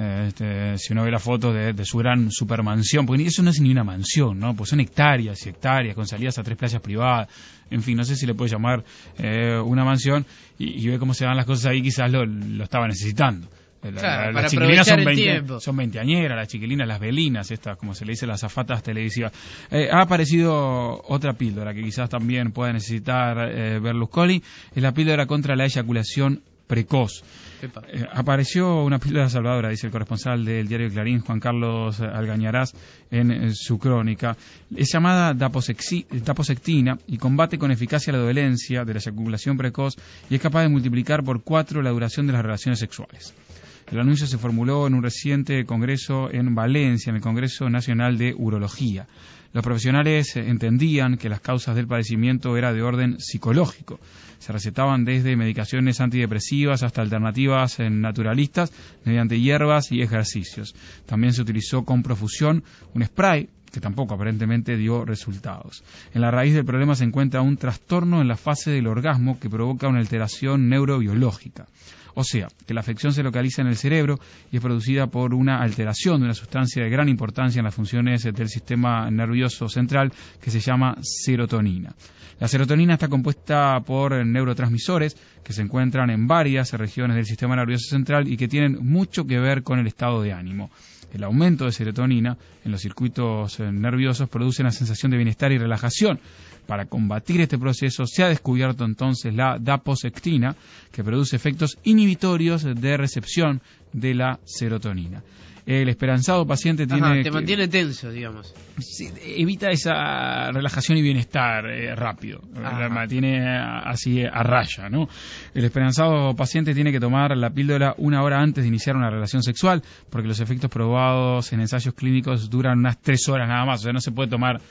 Speaker 2: Este, si uno ve las fotos de, de su gran supermansión, porque eso no es ni una mansión, ¿no? Pues son hectáreas y hectáreas con salidas a tres playas privadas, en fin, no sé si le puede llamar eh, una mansión, y, y ve cómo se dan las cosas ahí, quizás lo, lo estaba necesitando. La,
Speaker 8: claro,
Speaker 2: la,
Speaker 8: para
Speaker 2: las chiquilinas son,
Speaker 8: veinte,
Speaker 2: son veinteañeras, las chiquilinas, las velinas, estas, como se le dice, las azafatas televisivas. Eh, ha aparecido otra píldora que quizás también pueda necesitar eh, Berlusconi, es la píldora contra la eyaculación precoz. Eh, apareció una píldora salvadora, dice el corresponsal del diario Clarín, Juan Carlos Algañarás, en, en su crónica. Es llamada daposexi, daposectina y combate con eficacia la dolencia de la eyaculación precoz y es capaz de multiplicar por cuatro la duración de las relaciones sexuales. El anuncio se formuló en un reciente congreso en Valencia, en el Congreso Nacional de Urología. Los profesionales entendían que las causas del padecimiento eran de orden psicológico. Se recetaban desde medicaciones antidepresivas hasta alternativas naturalistas mediante hierbas y ejercicios. También se utilizó con profusión un spray que tampoco aparentemente dio resultados. En la raíz del problema se encuentra un trastorno en la fase del orgasmo que provoca una alteración neurobiológica. O sea, que la afección se localiza en el cerebro y es producida por una alteración de una sustancia de gran importancia en las funciones del sistema nervioso central que se llama serotonina. La serotonina está compuesta por neurotransmisores que se encuentran en varias regiones del sistema nervioso central y que tienen mucho que ver con el estado de ánimo. El aumento de serotonina en los circuitos nerviosos produce una sensación de bienestar y relajación. Para combatir este proceso se ha descubierto entonces la daposectina, que produce efectos inhibitorios de recepción de la serotonina. El esperanzado paciente tiene...
Speaker 8: Ajá, te
Speaker 2: que,
Speaker 8: mantiene tenso, digamos.
Speaker 2: Sí, evita esa relajación y bienestar eh, rápido. La mantiene así a raya, ¿no? El esperanzado paciente tiene que tomar la píldora una hora antes de iniciar una relación sexual, porque los efectos probados en ensayos clínicos duran unas tres horas nada más. O sea, no se puede tomar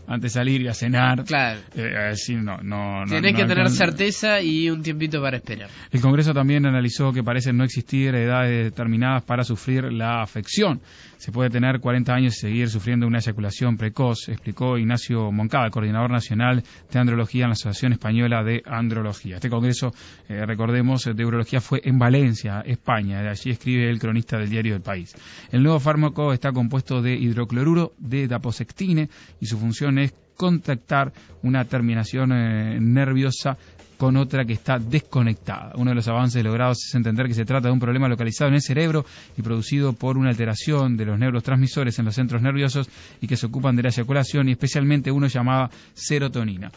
Speaker 2: antes de salir y a cenar.
Speaker 8: Claro.
Speaker 2: Eh, así no, no, no,
Speaker 8: Tenés
Speaker 2: no
Speaker 8: que tener
Speaker 2: alcanza.
Speaker 8: certeza y un tiempito para esperar.
Speaker 2: El Congreso también analizó que parecen no existir edades determinadas para sufrir la afección. Se puede tener cuarenta años y seguir sufriendo una eyaculación precoz, explicó Ignacio Moncada, coordinador nacional de andrología en la Asociación Española de Andrología. Este congreso, eh, recordemos, de urología fue en Valencia, España. De allí escribe el cronista del diario El País. El nuevo fármaco está compuesto de hidrocloruro de dapoxectine y su función es contactar una terminación eh, nerviosa con otra que está desconectada. Uno de los avances logrados es entender que se trata de un problema localizado en el cerebro y producido por una alteración de los neurotransmisores en los centros nerviosos y que se ocupan de la eyaculación y especialmente uno llamado serotonina.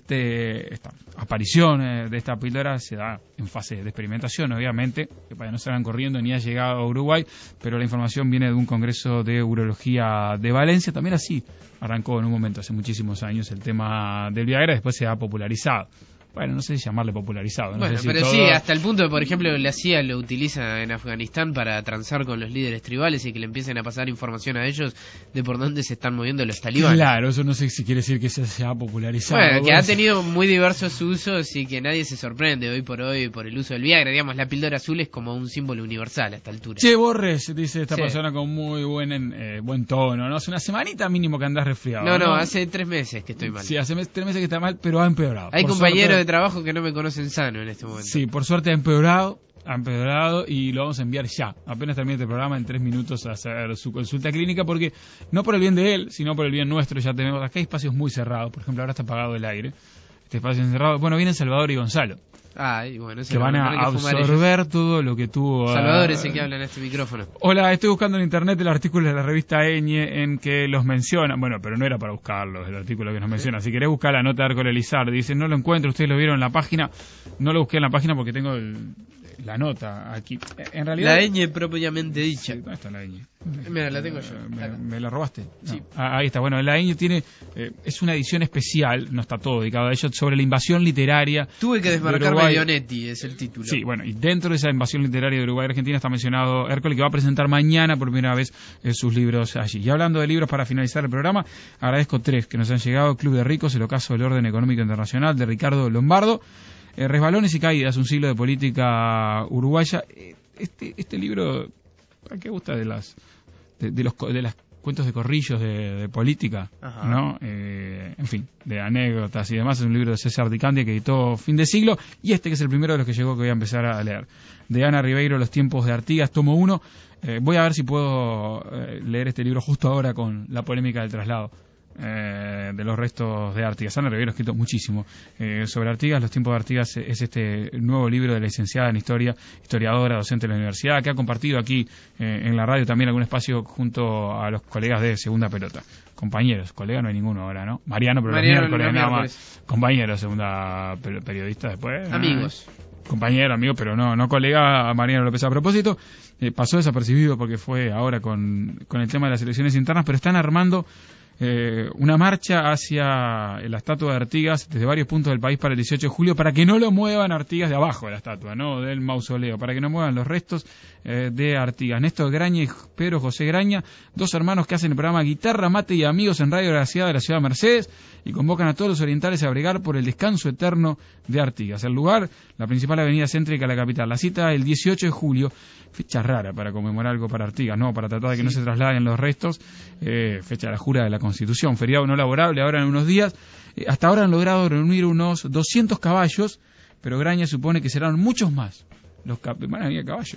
Speaker 2: Este, esta aparición eh, de esta píldora se da en fase de experimentación, obviamente, que para que no salgan corriendo ni ha llegado a Uruguay, pero la información viene de un congreso de urología de Valencia. También así arrancó en un momento, hace muchísimos años, el tema del Viagra, después se ha popularizado. Bueno, no sé si llamarle popularizado. No
Speaker 8: bueno,
Speaker 2: sé si
Speaker 8: pero
Speaker 2: todo...
Speaker 8: sí, hasta el punto de, por ejemplo, la C I A lo utiliza en Afganistán para transar con los líderes tribales y que le empiecen a pasar información a ellos de por dónde se están moviendo los talibanes.
Speaker 2: Claro, eso no sé si quiere decir que se, se ha popularizado.
Speaker 8: Bueno, que
Speaker 2: bueno,
Speaker 8: ha tenido muy diversos usos y que nadie se sorprende hoy por hoy por el uso del Viagra. Digamos, la píldora azul es como un símbolo universal a esta altura.
Speaker 2: Che, Borges, dice esta
Speaker 8: Sí.
Speaker 2: persona con muy buen eh, buen tono, ¿no? Hace una semanita mínimo que andás resfriado.
Speaker 8: No, no,
Speaker 2: ¿no?
Speaker 8: hace tres meses que estoy mal.
Speaker 2: Sí, hace mes- tres meses que está mal, pero ha empeorado.
Speaker 8: Hay
Speaker 2: Por
Speaker 8: compañeros
Speaker 2: suerte-
Speaker 8: de trabajo que no me conocen sano en este momento.
Speaker 2: Sí, por suerte ha empeorado, ha empeorado y lo vamos a enviar ya. Apenas termine este programa, en tres minutos a hacer su consulta clínica, porque no por el bien de él, sino por el bien nuestro. Ya tenemos, acá hay espacios muy cerrados, por ejemplo, ahora está apagado el aire. Este espacio encerrado. Bueno, vienen Salvador y Gonzalo,
Speaker 8: Ah, y bueno,
Speaker 2: que van a absorber todo lo que tuvo. eh,
Speaker 8: Salvador es el que habla en este micrófono.
Speaker 2: Hola, estoy buscando en internet el artículo de la revista Eñe en que los menciona. Bueno, pero no era para buscarlo, el artículo que nos menciona. Si querés buscar la nota de Arco Elizar, dice, no lo encuentro, ustedes lo vieron en la página. No lo busqué en la página porque tengo el- la nota aquí. En realidad...
Speaker 8: La ñ propiamente dicha.
Speaker 2: Sí, ¿dónde está la ñ?
Speaker 8: Mira, la tengo yo.
Speaker 2: ¿Me, me la robaste?
Speaker 8: Sí.
Speaker 2: No. Ah, ahí está. Bueno, la ñ tiene... eh, es una edición especial, no está todo dedicado a ello, sobre la invasión literaria.
Speaker 8: Tuve que
Speaker 2: de
Speaker 8: desmarcarme
Speaker 2: Uruguay.
Speaker 8: Bionetti, es el título.
Speaker 2: Sí, bueno, y dentro de esa invasión literaria de Uruguay y Argentina está mencionado Hércules, que va a presentar mañana por primera vez eh, sus libros allí. Y hablando de libros, para finalizar el programa, agradezco tres que nos han llegado: Club de Ricos, el ocaso del orden económico internacional, de Ricardo Lombardo, eh, Resbalones y caídas, un siglo de política uruguaya. Eh, Este, este libro, ¿para qué gusta de las de, de los co- de las cuentos de corrillos de, de política,
Speaker 8: Ajá.
Speaker 2: ¿no? Eh, en fin, de anécdotas y demás. Es un libro de César Dicandia que editó Fin de Siglo, y este que es el primero de los que llegó, que voy a empezar a leer, de Ana Ribeiro, Los tiempos de Artigas, tomo uno. Eh, voy a ver si puedo eh, leer este libro justo ahora con la polémica del traslado eh, de los restos de Artigas. Ana Ribeiro ha escrito muchísimo eh, sobre Artigas. Los tiempos de Artigas es este nuevo libro de la licenciada en Historia, historiadora, docente de la universidad, que ha compartido aquí eh, en la radio también algún espacio junto a los colegas de Segunda Pelota. Compañeros, colega no hay ninguno ahora, ¿no? Mariano, pero
Speaker 8: Mariano,
Speaker 2: los miércoles
Speaker 8: los
Speaker 2: nada
Speaker 8: miércoles.
Speaker 2: más. Compañero, segunda pe- periodista después. ¿no?
Speaker 8: Amigos.
Speaker 2: Compañero, amigo, pero no, no colega, a Mariano López. A propósito, eh, pasó desapercibido porque fue ahora con, con el tema de las elecciones internas, pero están armando eh, una marcha hacia la estatua de Artigas desde varios puntos del país para el dieciocho de julio, para que no lo muevan Artigas de abajo de la estatua, no del mausoleo, para que no muevan los restos eh, de Artigas. Néstor Graña y Pedro José Graña, dos hermanos que hacen el programa Guitarra, Mate y Amigos en Radio Graciada de la ciudad de Mercedes, y convocan a todos los orientales a bregar por el descanso eterno de Artigas. El lugar, la principal avenida céntrica de la capital. La cita el dieciocho de julio, fecha rara para conmemorar algo para Artigas, no, para tratar de que
Speaker 8: Sí.
Speaker 2: no se trasladen los restos, eh, fecha de la jura de la Constitución, feriado no laborable ahora en unos días. Eh, hasta ahora han logrado reunir unos doscientos caballos, pero Graña supone que serán muchos más. Los cap bueno, había caballos,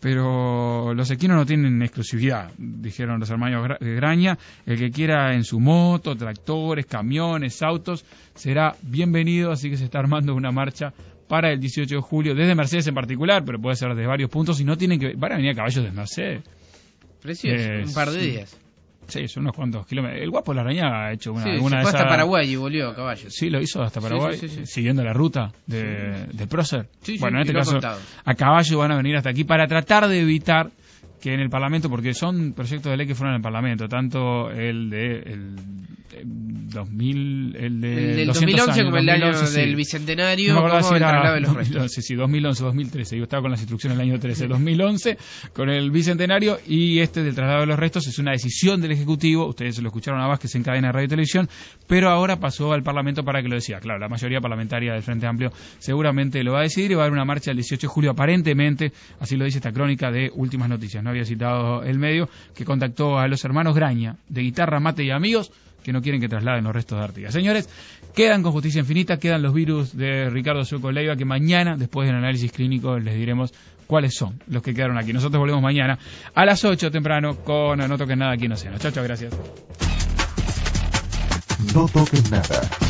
Speaker 2: pero los equinos no tienen exclusividad, dijeron los hermanos Gra- Graña. El que quiera en su moto, tractores, camiones, autos, será bienvenido, así que se está armando una marcha para el dieciocho de julio, desde Mercedes en particular, pero puede ser de varios puntos, y no tienen que... Van a venir a caballos desde Mercedes.
Speaker 8: Precioso,
Speaker 2: Eh,
Speaker 8: un par de
Speaker 2: sí.
Speaker 8: días.
Speaker 2: Sí, son unos cuantos kilómetros. El Guapo Larrañaga ha hecho una,
Speaker 8: Sí,
Speaker 2: alguna
Speaker 8: se fue
Speaker 2: de
Speaker 8: hasta
Speaker 2: esas...
Speaker 8: Paraguay y volvió a caballo.
Speaker 2: Sí, lo hizo hasta
Speaker 8: Sí,
Speaker 2: Paraguay,
Speaker 8: sí, sí, sí.
Speaker 2: siguiendo la ruta de, de Prócer.
Speaker 8: Sí, sí,
Speaker 2: bueno, en
Speaker 8: y
Speaker 2: este
Speaker 8: lo ha
Speaker 2: caso,
Speaker 8: contado.
Speaker 2: a caballo van a venir hasta aquí para tratar de evitar que en el Parlamento, porque son proyectos de ley que fueron en el Parlamento, tanto el de el, el dos mil, el de
Speaker 8: el del
Speaker 2: dos
Speaker 8: mil once
Speaker 2: años,
Speaker 8: como el año
Speaker 2: dos mil once,
Speaker 8: del
Speaker 2: sí.
Speaker 8: bicentenario,
Speaker 2: No me acordaba
Speaker 8: como
Speaker 2: si
Speaker 8: el
Speaker 2: era
Speaker 8: traslado de los
Speaker 2: dos mil once,
Speaker 8: restos.
Speaker 2: sí, dos mil once, dos mil trece, yo estaba con las instrucciones del año trece, dos mil once, con el bicentenario, y este del traslado de los restos es una decisión del Ejecutivo, ustedes se lo escucharon a Vázquez en cadena de radio y televisión, pero ahora pasó al Parlamento para que lo decía. Claro, la mayoría parlamentaria del Frente Amplio seguramente lo va a decidir y va a haber una marcha el dieciocho de julio, aparentemente, así lo dice esta crónica de Últimas Noticias, no había citado el medio, que contactó a los hermanos Graña, de Guitarra, Mate y Amigos, que no quieren que trasladen los restos de Artigas. Señores, quedan con Justicia Infinita, quedan los virus de Ricardo Sueco Leiva, que mañana, después del análisis clínico, les diremos cuáles son los que quedaron aquí. Nosotros volvemos mañana a las ocho temprano con No Toques Nada aquí en Océano. Chao, chao, gracias.
Speaker 1: No toques nada.